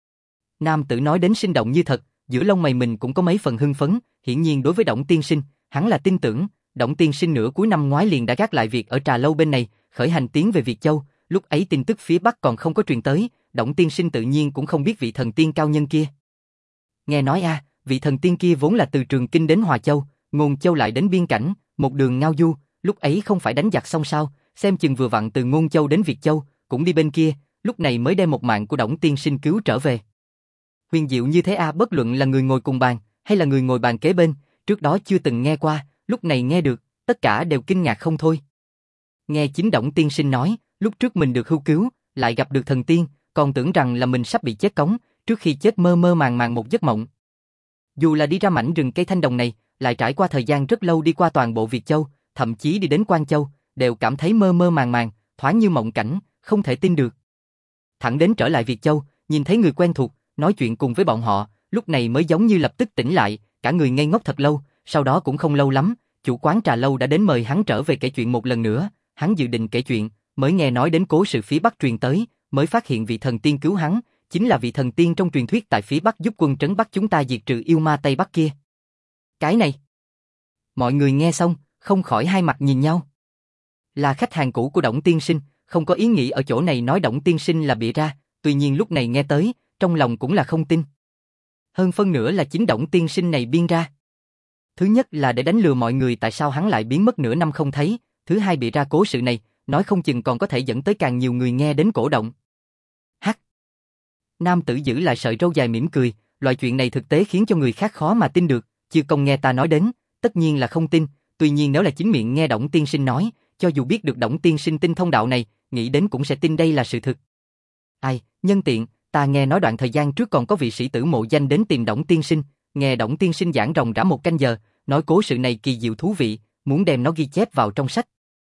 Nam tử nói đến sinh động như thật, giữa lông mày mình cũng có mấy phần hưng phấn, hiển nhiên đối với Đổng tiên sinh, hắn là tin tưởng, Đổng tiên sinh nửa cuối năm ngoái liền đã gác lại việc ở Trà Lâu bên này, khởi hành tiến về Việt Châu, lúc ấy tin tức phía Bắc còn không có truyền tới, Đổng tiên sinh tự nhiên cũng không biết vị thần tiên cao nhân kia. Nghe nói a, à, vị thần tiên kia vốn là từ Trường Kinh đến Hòa Châu, Ngôn Châu lại đến biên cảnh, một đường ngao du, lúc ấy không phải đánh giặc xong sao, xem chừng vừa vặn từ Ngôn Châu đến Việt Châu, cũng đi bên kia, lúc này mới đem một mạng của Đổng tiên sinh cứu trở về. Huyền diệu như thế a, à, bất luận là người ngồi cùng bàn, hay là người ngồi bàn kế bên, trước đó chưa từng nghe qua, lúc này nghe được, tất cả đều kinh ngạc không thôi. Nghe chính Đổng tiên sinh nói, lúc trước mình được hưu cứu, lại gặp được thần tiên, còn tưởng rằng là mình sắp bị chết cống, trước khi chết mơ mơ màng màng một giấc mộng. Dù là đi ra mảnh rừng cây thanh đồng này, lại trải qua thời gian rất lâu đi qua toàn bộ Việt Châu, thậm chí đi đến Quan Châu, đều cảm thấy mơ mơ màng màng, thoáng như mộng cảnh, không thể tin được. Thẳng đến trở lại Việt Châu, nhìn thấy người quen thuộc, nói chuyện cùng với bọn họ, lúc này mới giống như lập tức tỉnh lại, cả người ngây ngốc thật lâu, sau đó cũng không lâu lắm, chủ quán trà lâu đã đến mời hắn trở về kể chuyện một lần nữa, hắn dự định kể chuyện, mới nghe nói đến cố sự phía Bắc truyền tới, mới phát hiện vị thần tiên cứu hắn, chính là vị thần tiên trong truyền thuyết tại phía Bắc giúp quân trấn Bắc chúng ta diệt trừ yêu ma Tây Bắc kia. Cái này. Mọi người nghe xong, không khỏi hai mặt nhìn nhau. Là khách hàng cũ của Đổng tiên sinh, không có ý nghĩ ở chỗ này nói Đổng tiên sinh là bịa ra, tuy nhiên lúc này nghe tới, trong lòng cũng là không tin. Hơn phân nửa là chính Đổng tiên sinh này biên ra. Thứ nhất là để đánh lừa mọi người tại sao hắn lại biến mất nửa năm không thấy, thứ hai bịa ra cố sự này, nói không chừng còn có thể dẫn tới càng nhiều người nghe đến cổ động. Hắc. Nam tử giữ lại sợi râu dài mỉm cười, loại chuyện này thực tế khiến cho người khác khó mà tin được, chưa công nghe ta nói đến, tất nhiên là không tin, tuy nhiên nếu là chính miệng nghe Đổng tiên sinh nói, cho dù biết được Đổng tiên sinh tin thông đạo này, nghĩ đến cũng sẽ tin đây là sự thực. Ai, nhân tiện, ta nghe nói đoạn thời gian trước còn có vị sĩ tử mộ danh đến tìm Đổng tiên sinh, nghe Đổng tiên sinh giảng ròng rã một canh giờ, nói cố sự này kỳ diệu thú vị, muốn đem nó ghi chép vào trong sách.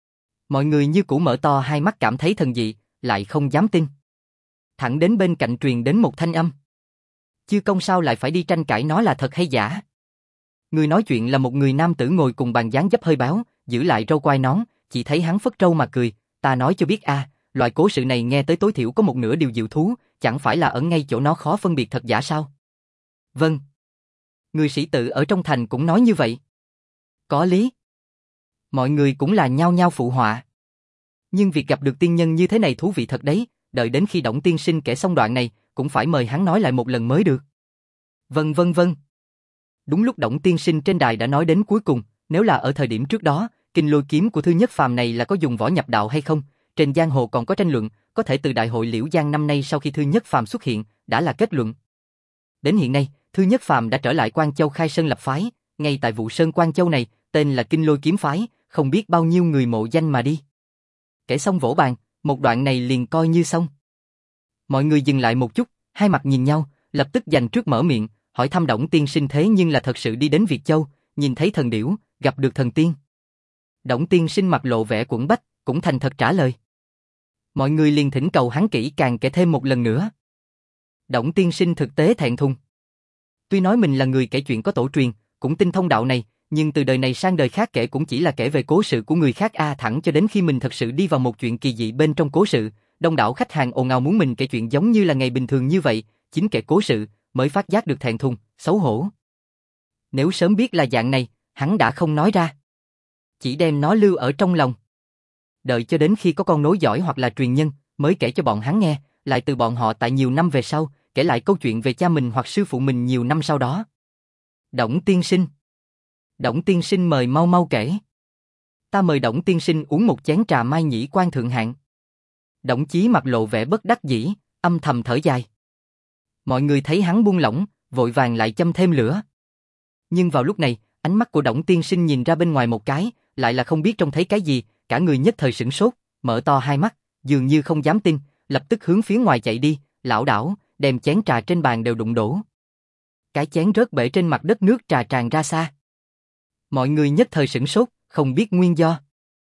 Mọi người như cũ mở to hai mắt cảm thấy thần dị, lại không dám tin. Thẳng đến bên cạnh truyền đến một thanh âm. Chư công sao lại phải đi tranh cãi nó là thật hay giả? Người nói chuyện là một người nam tử ngồi cùng bàn dáng dấp hơi báo, giữ lại râu quai nón, chỉ thấy hắn phất râu mà cười, ta nói cho biết a, à, loại cố sự này nghe tới tối thiểu có một nửa điều diệu thú, chẳng phải là ở ngay chỗ nó khó phân biệt thật giả sao? Vâng. Người sĩ tử ở trong thành cũng nói như vậy. Có lý. Mọi người cũng là nhao nhao phụ họa. Nhưng việc gặp được tiên nhân như thế này thú vị thật đấy, đợi đến khi Đổng tiên sinh kể xong đoạn này, cũng phải mời hắn nói lại một lần mới được. Vâng vâng vâng. Đúng lúc Đổng tiên sinh trên đài đã nói đến cuối cùng, nếu là ở thời điểm trước đó, kinh lôi kiếm của Thư Nhất Phàm này là có dùng võ nhập đạo hay không, trên giang hồ còn có tranh luận, có thể từ đại hội Liễu Giang năm nay sau khi Thư Nhất Phàm xuất hiện, đã là kết luận. Đến hiện nay, Thư Nhất Phàm đã trở lại Quan Châu khai sơn lập phái, ngay tại vụ sơn Quan Châu này, tên là Kinh Lôi Kiếm Phái, không biết bao nhiêu người mộ danh mà đi. Kể xong vỗ bàn, một đoạn này liền coi như xong. Mọi người dừng lại một chút, hai mặt nhìn nhau, lập tức dành trước mở miệng, hỏi thăm Đổng tiên sinh thế nhưng là thật sự đi đến Việt Châu, nhìn thấy thần điểu, gặp được thần tiên. Đổng tiên sinh mặt lộ vẻ quẫn bách, cũng thành thật trả lời. Mọi người liền thỉnh cầu hắn kỹ càng kể thêm một lần nữa. Đổng tiên sinh thực tế thẹn thùng. Tuy nói mình là người kể chuyện có tổ truyền, cũng tin thông đạo này, nhưng từ đời này sang đời khác kể cũng chỉ là kể về cố sự của người khác a à, thẳng cho đến khi mình thật sự đi vào một chuyện kỳ dị bên trong cố sự, đông đảo khách hàng ồn ào muốn mình kể chuyện giống như là ngày bình thường như vậy, chính kể cố sự mới phát giác được thẹn thùng, xấu hổ. Nếu sớm biết là dạng này, hắn đã không nói ra, chỉ đem nó lưu ở trong lòng. Đợi cho đến khi có con nối dõi hoặc là truyền nhân, mới kể cho bọn hắn nghe, lại từ bọn họ tại nhiều năm về sau, kể lại câu chuyện về cha mình hoặc sư phụ mình nhiều năm sau đó. Đổng tiên sinh. Đổng tiên sinh mời mau mau kể. Ta mời Đổng tiên sinh uống một chén trà mai nhĩ quan thượng hạng. Đổng Chí mặt lộ vẻ bất đắc dĩ, âm thầm thở dài. Mọi người thấy hắn buông lỏng, vội vàng lại châm thêm lửa. Nhưng vào lúc này, ánh mắt của Đổng tiên sinh nhìn ra bên ngoài một cái, lại là không biết trông thấy cái gì, cả người nhất thời sửng sốt, mở to hai mắt, dường như không dám tin, lập tức hướng phía ngoài chạy đi, lảo đảo, đem chén trà trên bàn đều đụng đổ. Cái chén rớt bể trên mặt đất, nước trà tràn ra xa. Mọi người nhất thời sửng sốt, không biết nguyên do.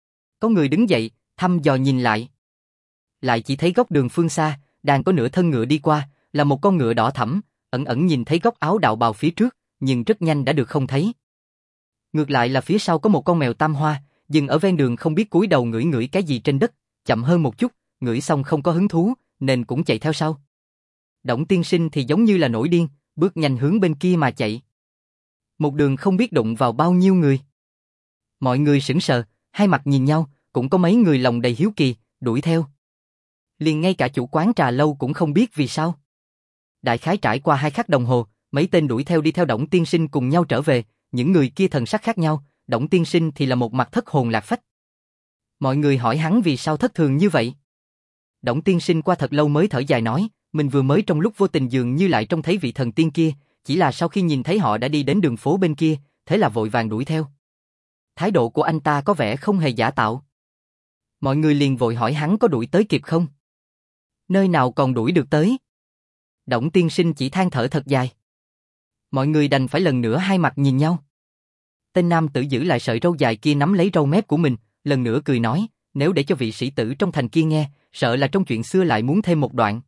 Có người đứng dậy, thăm dò nhìn lại. Lại chỉ thấy góc đường phương xa, đang có nửa thân ngựa đi qua, là một con ngựa đỏ thẫm, ẩn ẩn nhìn thấy góc áo đạo bào phía trước, nhưng rất nhanh đã được không thấy. Ngược lại là phía sau có một con mèo tam hoa, dừng ở ven đường không biết cúi đầu ngửi ngửi cái gì trên đất, chậm hơn một chút, ngửi xong không có hứng thú, nên cũng chạy theo sau. Đổng tiên sinh thì giống như là nổi điên, bước nhanh hướng bên kia mà chạy. Một đường không biết đụng vào bao nhiêu người. Mọi người sững sờ, hai mặt nhìn nhau, cũng có mấy người lòng đầy hiếu kỳ, đuổi theo. Liền ngay cả chủ quán trà lâu cũng không biết vì sao. Đại khái trải qua hai khắc đồng hồ, mấy tên đuổi theo đi theo Đổng tiên sinh cùng nhau trở về, những người kia thần sắc khác nhau, Đổng tiên sinh thì là một mặt thất hồn lạc phách. Mọi người hỏi hắn vì sao thất thường như vậy. Đổng tiên sinh qua thật lâu mới thở dài nói, mình vừa mới trong lúc vô tình dường như lại trông thấy vị thần tiên kia, chỉ là sau khi nhìn thấy họ đã đi đến đường phố bên kia, thế là vội vàng đuổi theo. Thái độ của anh ta có vẻ không hề giả tạo. Mọi người liền vội hỏi hắn có đuổi tới kịp không? Nơi nào còn đuổi được tới? Đổng tiên sinh chỉ than thở thật dài. Mọi người đành phải lần nữa hai mặt nhìn nhau. Tên nam tử giữ lại sợi râu dài kia nắm lấy râu mép của mình, lần nữa cười nói, nếu để cho vị sĩ tử trong thành kia nghe, sợ là trong chuyện xưa lại muốn thêm một đoạn.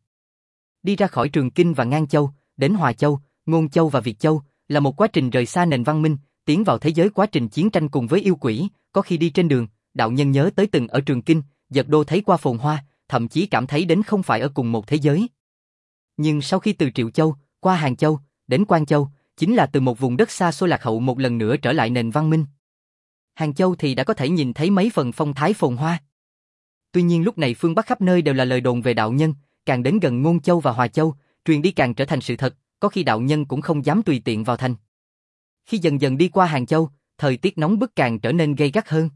Đi ra khỏi Trường Kinh và Ngang Châu, đến Hòa Châu, Ngôn Châu và Việt Châu, là một quá trình rời xa nền văn minh, tiến vào thế giới quá trình chiến tranh cùng với yêu quỷ, có khi đi trên đường, đạo nhân nhớ tới từng ở Trường Kinh, giật đô thấy qua phồn hoa, thậm chí cảm thấy đến không phải ở cùng một thế giới. Nhưng sau khi từ Triệu Châu, qua Hàng Châu, đến Quan Châu, chính là từ một vùng đất xa xôi lạc hậu một lần nữa trở lại nền văn minh. Hàng Châu thì đã có thể nhìn thấy mấy phần phong thái phồn hoa. Tuy nhiên lúc này phương Bắc khắp nơi đều là lời đồn về đạo nhân, càng đến gần Ngôn Châu và Hòa Châu, truyền đi càng trở thành sự thật, có khi đạo nhân cũng không dám tùy tiện vào thành. Khi dần dần đi qua Hàng Châu, thời tiết nóng bức càng trở nên gay gắt hơn.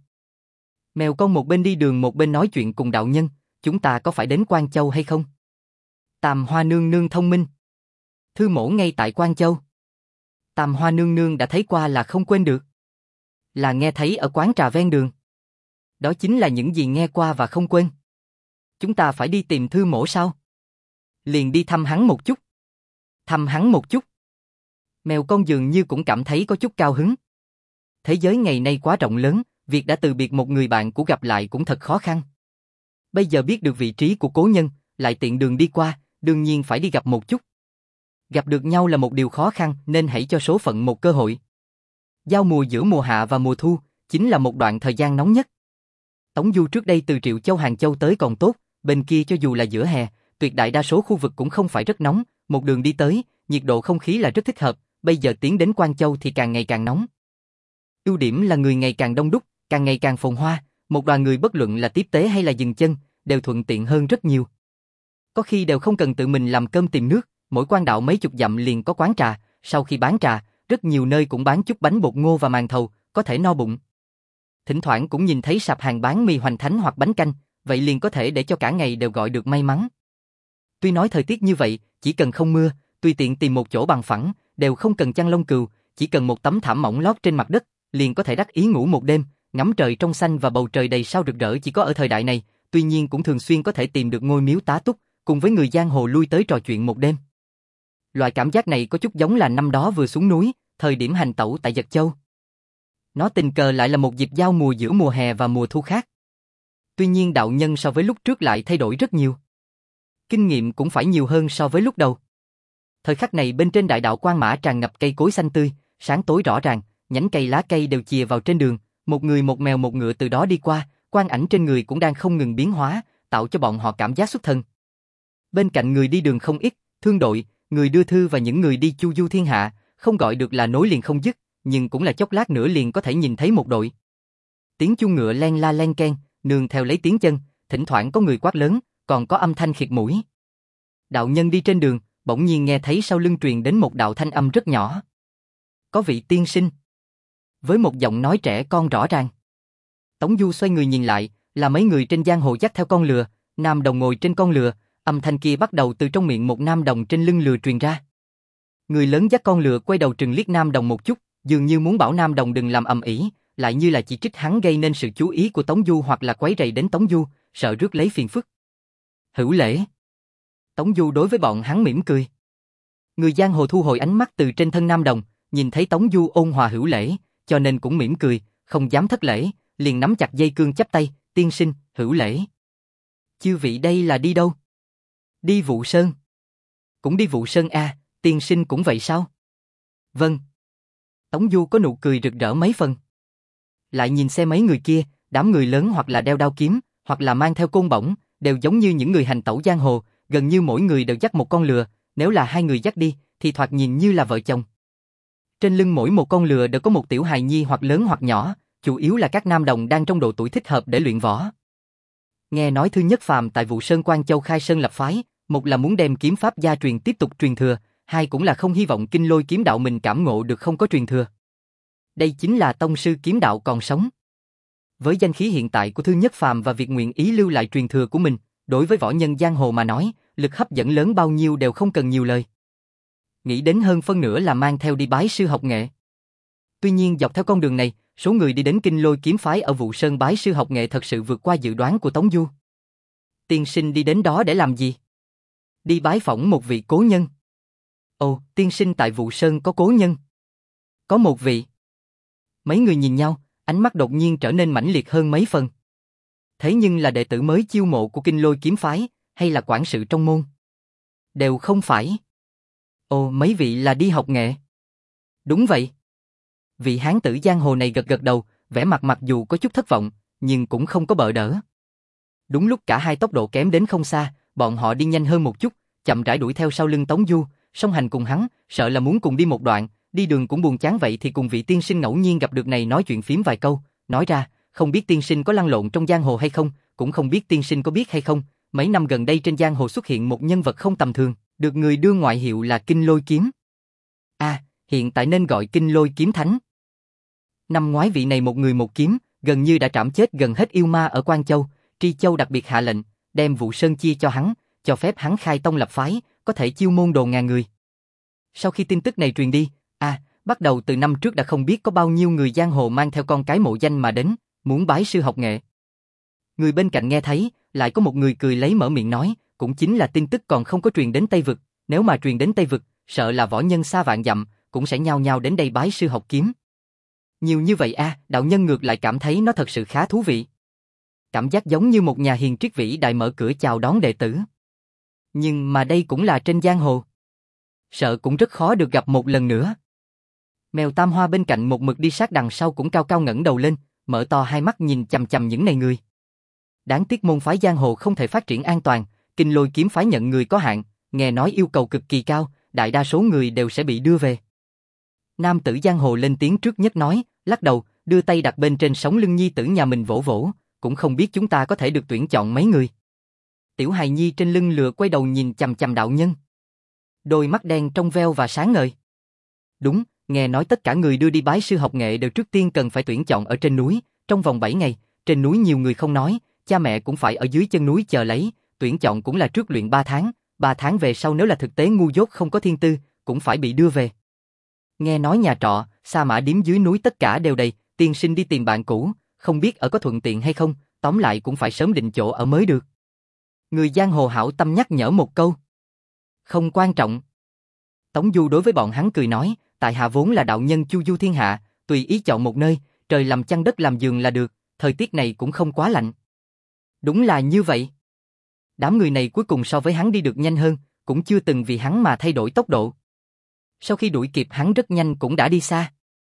Mèo con một bên đi đường một bên nói chuyện cùng đạo nhân, chúng ta có phải đến Quan Châu hay không? Tam Hoa nương nương thông minh. Thư mổ ngay tại Quan Châu. Tam Hoa nương nương đã thấy qua là không quên được. Là nghe thấy ở quán trà ven đường. Đó chính là những gì nghe qua và không quên. Chúng ta phải đi tìm Thư mổ sao? Liền đi thăm hắn một chút. Thăm hắn một chút. Mèo con dường như cũng cảm thấy có chút cao hứng. Thế giới ngày nay quá rộng lớn, việc đã từ biệt một người bạn cũ gặp lại cũng thật khó khăn. Bây giờ biết được vị trí của cố nhân, lại tiện đường đi qua, đương nhiên phải đi gặp một chút. Gặp được nhau là một điều khó khăn nên hãy cho số phận một cơ hội. Giao mùa giữa mùa hạ và mùa thu, chính là một đoạn thời gian nóng nhất. Tống Du trước đây từ Triệu Châu Hàng Châu tới còn tốt, bên kia cho dù là giữa hè, tuyệt đại đa số khu vực cũng không phải rất nóng, một đường đi tới, nhiệt độ không khí là rất thích hợp, bây giờ tiến đến Quan Châu thì càng ngày càng nóng. Ưu điểm là người ngày càng đông đúc, càng ngày càng phồn hoa, một đoàn người bất luận là tiếp tế hay là dừng chân, đều thuận tiện hơn rất nhiều. Có khi đều không cần tự mình làm cơm tìm nước, mỗi quan đạo mấy chục dặm liền có quán trà, sau khi bán trà, rất nhiều nơi cũng bán chút bánh bột ngô và màn thầu, có thể no bụng. Thỉnh thoảng cũng nhìn thấy sạp hàng bán mì hoành thánh hoặc bánh canh, vậy liền có thể để cho cả ngày đều gọi được may mắn. Tuy nói thời tiết như vậy, chỉ cần không mưa, tùy tiện tìm một chỗ bằng phẳng, đều không cần chăn lông cừu, chỉ cần một tấm thảm mỏng lót trên mặt đất, liền có thể đắc ý ngủ một đêm, ngắm trời trong xanh và bầu trời đầy sao rực rỡ chỉ có ở thời đại này, tuy nhiên cũng thường xuyên có thể tìm được ngôi miếu tá túc, cùng với người giang hồ lui tới trò chuyện một đêm. Loại cảm giác này có chút giống là năm đó vừa xuống núi, thời điểm hành tẩu tại Dật Châu. Nó tình cờ lại là một dịp giao mùa giữa mùa hè và mùa thu khác. Tuy nhiên đạo nhân so với lúc trước lại thay đổi rất nhiều. Kinh nghiệm cũng phải nhiều hơn so với lúc đầu. Thời khắc này bên trên đại đạo Quan Mã tràn ngập cây cối xanh tươi, sáng tối rõ ràng, nhánh cây lá cây đều chìa vào trên đường, một người một mèo một ngựa từ đó đi qua, quang ảnh trên người cũng đang không ngừng biến hóa, tạo cho bọn họ cảm giác xuất thân. Bên cạnh người đi đường không ít, thương đội, người đưa thư và những người đi chu du thiên hạ, không gọi được là nối liền không dứt, nhưng cũng là chốc lát nữa liền có thể nhìn thấy một đội. Tiếng chuông ngựa len la len keng, nương theo lấy tiếng chân, thỉnh thoảng có người quát lớn, còn có âm thanh khịt mũi. Đạo nhân đi trên đường, bỗng nhiên nghe thấy sau lưng truyền đến một đạo thanh âm rất nhỏ. Có vị tiên sinh. Với một giọng nói trẻ con rõ ràng. Tống Du xoay người nhìn lại, là mấy người trên giang hồ dắt theo con lừa, nam đồng ngồi trên con lừa, âm thanh kia bắt đầu từ trong miệng một nam đồng trên lưng lừa truyền ra. Người lớn dắt con lừa quay đầu trừng liếc nam đồng một chút, dường như muốn bảo nam đồng đừng làm ầm ĩ, lại như là chỉ trích hắn gây nên sự chú ý của Tống Du hoặc là quấy rầy đến Tống Du, sợ rước lấy phiền phức. Hữu lễ. Tống Du đối với bọn hắn mỉm cười. Người giang hồ thu hồi ánh mắt từ trên thân nam đồng, nhìn thấy Tống Du ôn hòa hữu lễ, cho nên cũng mỉm cười, không dám thất lễ, liền nắm chặt dây cương chắp tay, tiên sinh, hữu lễ. Chư vị đây là đi đâu? Đi Vụ Sơn. Cũng đi Vụ Sơn à, tiên sinh cũng vậy sao? Vâng. Tống Du có nụ cười rực rỡ mấy phần. Lại nhìn xem mấy người kia, đám người lớn hoặc là đeo đao kiếm, hoặc là mang theo côn bổng, đều giống như những người hành tẩu giang hồ, gần như mỗi người đều dắt một con lừa, nếu là hai người dắt đi, thì thoạt nhìn như là vợ chồng. Trên lưng mỗi một con lừa đều có một tiểu hài nhi hoặc lớn hoặc nhỏ, chủ yếu là các nam đồng đang trong độ tuổi thích hợp để luyện võ. Nghe nói Thư Nhất Phàm tại Vụ Sơn Quan Châu khai sơn lập phái, một là muốn đem kiếm pháp gia truyền tiếp tục truyền thừa, hai cũng là không hy vọng Kinh Lôi kiếm đạo mình cảm ngộ được không có truyền thừa. Đây chính là tông sư kiếm đạo còn sống. Với danh khí hiện tại của Thư Nhất Phàm và việc nguyện ý lưu lại truyền thừa của mình, đối với võ nhân giang hồ mà nói, lực hấp dẫn lớn bao nhiêu đều không cần nhiều lời. Nghĩ đến hơn phân nửa là mang theo đi bái sư học nghệ. Tuy nhiên dọc theo con đường này, số người đi đến Kinh Lôi kiếm phái ở Vụ Sơn bái sư học nghệ thật sự vượt qua dự đoán của Tống Du. Tiên sinh đi đến đó để làm gì? Đi bái phỏng một vị cố nhân. Ồ, tiên sinh tại Vụ Sơn có cố nhân? Có một vị. Mấy người nhìn nhau, ánh mắt đột nhiên trở nên mãnh liệt hơn mấy phần. Thế nhưng là đệ tử mới chiêu mộ của Kinh Lôi kiếm phái, hay là quản sự trong môn? Đều không phải. Ồ, mấy vị là đi học nghệ. Đúng vậy. Vị hán tử giang hồ này gật gật đầu, vẻ mặt mặc dù có chút thất vọng, nhưng cũng không có bợ đỡ. Đúng lúc cả hai tốc độ kém đến không xa, bọn họ đi nhanh hơn một chút, chậm rãi đuổi theo sau lưng Tống Du, song hành cùng hắn, sợ là muốn cùng đi một đoạn, đi đường cũng buồn chán vậy thì cùng vị tiên sinh ngẫu nhiên gặp được này nói chuyện phím vài câu, nói ra, không biết tiên sinh có lăn lộn trong giang hồ hay không, cũng không biết tiên sinh có biết hay không, mấy năm gần đây trên giang hồ xuất hiện một nhân vật không tầm thường, được người đưa ngoại hiệu là Kinh Lôi Kiếm. À, hiện tại nên gọi Kinh Lôi Kiếm Thánh. Năm ngoái vị này một người một kiếm, gần như đã trảm chết gần hết yêu ma ở Quan Châu, Tri Châu đặc biệt hạ lệnh, đem vụ sơn chia cho hắn, cho phép hắn khai tông lập phái, có thể chiêu môn đồ ngàn người. Sau khi tin tức này truyền đi, à, bắt đầu từ năm trước đã không biết có bao nhiêu người giang hồ mang theo con cái mộ danh mà đến, muốn bái sư học nghệ. Người bên cạnh nghe thấy, lại có một người cười lấy mở miệng nói, cũng chính là tin tức còn không có truyền đến Tây Vực, nếu mà truyền đến Tây Vực, sợ là võ nhân xa vạn dặm, cũng sẽ nhao nhao đến đây bái sư học kiếm. Nhiều như vậy a, à, đạo nhân ngược lại cảm thấy nó thật sự khá thú vị. Cảm giác giống như một nhà hiền triết vĩ đại mở cửa chào đón đệ tử. Nhưng mà đây cũng là trên giang hồ. Sợ cũng rất khó được gặp một lần nữa. Mèo Tam Hoa bên cạnh một mực đi sát đằng sau cũng cao cao ngẩng đầu lên, mở to hai mắt nhìn chằm chằm những này người. Đáng tiếc môn phái giang hồ không thể phát triển an toàn, Kinh Lôi Kiếm phái nhận người có hạn, nghe nói yêu cầu cực kỳ cao, đại đa số người đều sẽ bị đưa về. Nam tử giang hồ lên tiếng trước nhất nói, lắc đầu, đưa tay đặt bên trên sống lưng nhi tử nhà mình vỗ vỗ, cũng không biết chúng ta có thể được tuyển chọn mấy người. Tiểu hài nhi trên lưng lừa quay đầu nhìn chằm chằm đạo nhân. Đôi mắt đen trong veo và sáng ngời. Đúng, nghe nói tất cả người đưa đi bái sư học nghệ đều trước tiên cần phải tuyển chọn ở trên núi, trong vòng bảy ngày, trên núi nhiều người không nói, cha mẹ cũng phải ở dưới chân núi chờ lấy, tuyển chọn cũng là trước luyện ba tháng, ba tháng về sau nếu là thực tế ngu dốt không có thiên tư, cũng phải bị đưa về. Nghe nói nhà trọ, sa mã điếm dưới núi tất cả đều đầy, tiên sinh đi tìm bạn cũ, không biết ở có thuận tiện hay không, tóm lại cũng phải sớm định chỗ ở mới được. Người giang hồ hảo tâm nhắc nhở một câu. Không quan trọng. Tống Du đối với bọn hắn cười nói, tại hạ vốn là đạo nhân chu du thiên hạ, tùy ý chọn một nơi, trời làm chăn đất làm giường là được, thời tiết này cũng không quá lạnh. Đúng là như vậy. Đám người này cuối cùng so với hắn đi được nhanh hơn, cũng chưa từng vì hắn mà thay đổi tốc độ. Sau khi đuổi kịp hắn rất nhanh cũng đã đi xa.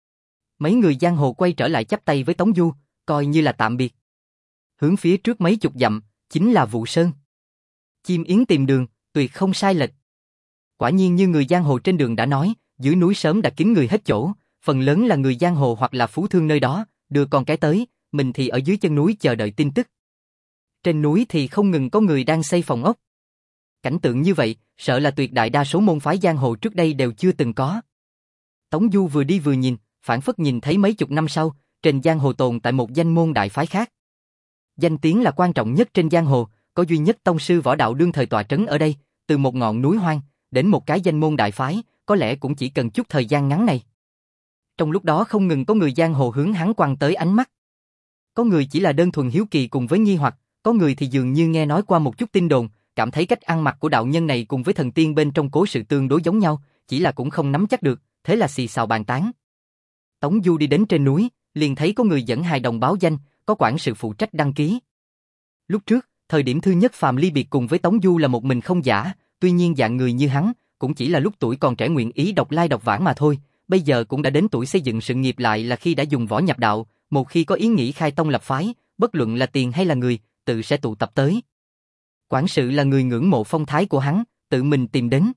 Mấy người giang hồ quay trở lại chắp tay với Tống Du, coi như là tạm biệt. Hướng phía trước mấy chục dặm, chính là Vụ Sơn. Chim yến tìm đường, tuyệt không sai lệch. Quả nhiên như người giang hồ trên đường đã nói, dưới núi sớm đã kín người hết chỗ, phần lớn là người giang hồ hoặc là phú thương nơi đó, đưa con cái tới, mình thì ở dưới chân núi chờ đợi tin tức. Trên núi thì không ngừng có người đang xây phòng ốc. Cảnh tượng như vậy, sợ là tuyệt đại đa số môn phái giang hồ trước đây đều chưa từng có. Tống Du vừa đi vừa nhìn, phảng phất nhìn thấy mấy chục năm sau, trên giang hồ tồn tại một danh môn đại phái khác. Danh tiếng là quan trọng nhất trên giang hồ, có duy nhất tông sư võ đạo đương thời tọa trấn ở đây, từ một ngọn núi hoang đến một cái danh môn đại phái, có lẽ cũng chỉ cần chút thời gian ngắn này. Trong lúc đó không ngừng có người giang hồ hướng hắn quăng tới ánh mắt. Có người chỉ là đơn thuần hiếu kỳ cùng với nghi hoặc, có người thì dường như nghe nói qua một chút tin đồn, cảm thấy cách ăn mặc của đạo nhân này cùng với thần tiên bên trong cố sự tương đối giống nhau, chỉ là cũng không nắm chắc được, thế là xì xào bàn tán. Tống Du đi đến trên núi, liền thấy có người dẫn hài đồng báo danh, có quản sự phụ trách đăng ký. Lúc trước, thời điểm Thư Nhất Phàm ly biệt cùng với Tống Du là một mình không giả, tuy nhiên dạng người như hắn, cũng chỉ là lúc tuổi còn trẻ nguyện ý độc lai độc vãng mà thôi, bây giờ cũng đã đến tuổi xây dựng sự nghiệp lại là khi đã dùng võ nhập đạo, một khi có ý nghĩ khai tông lập phái, bất luận là tiền hay là người, tự sẽ tụ tập tới. Quản sự là người ngưỡng mộ phong thái của hắn, tự mình tìm đến.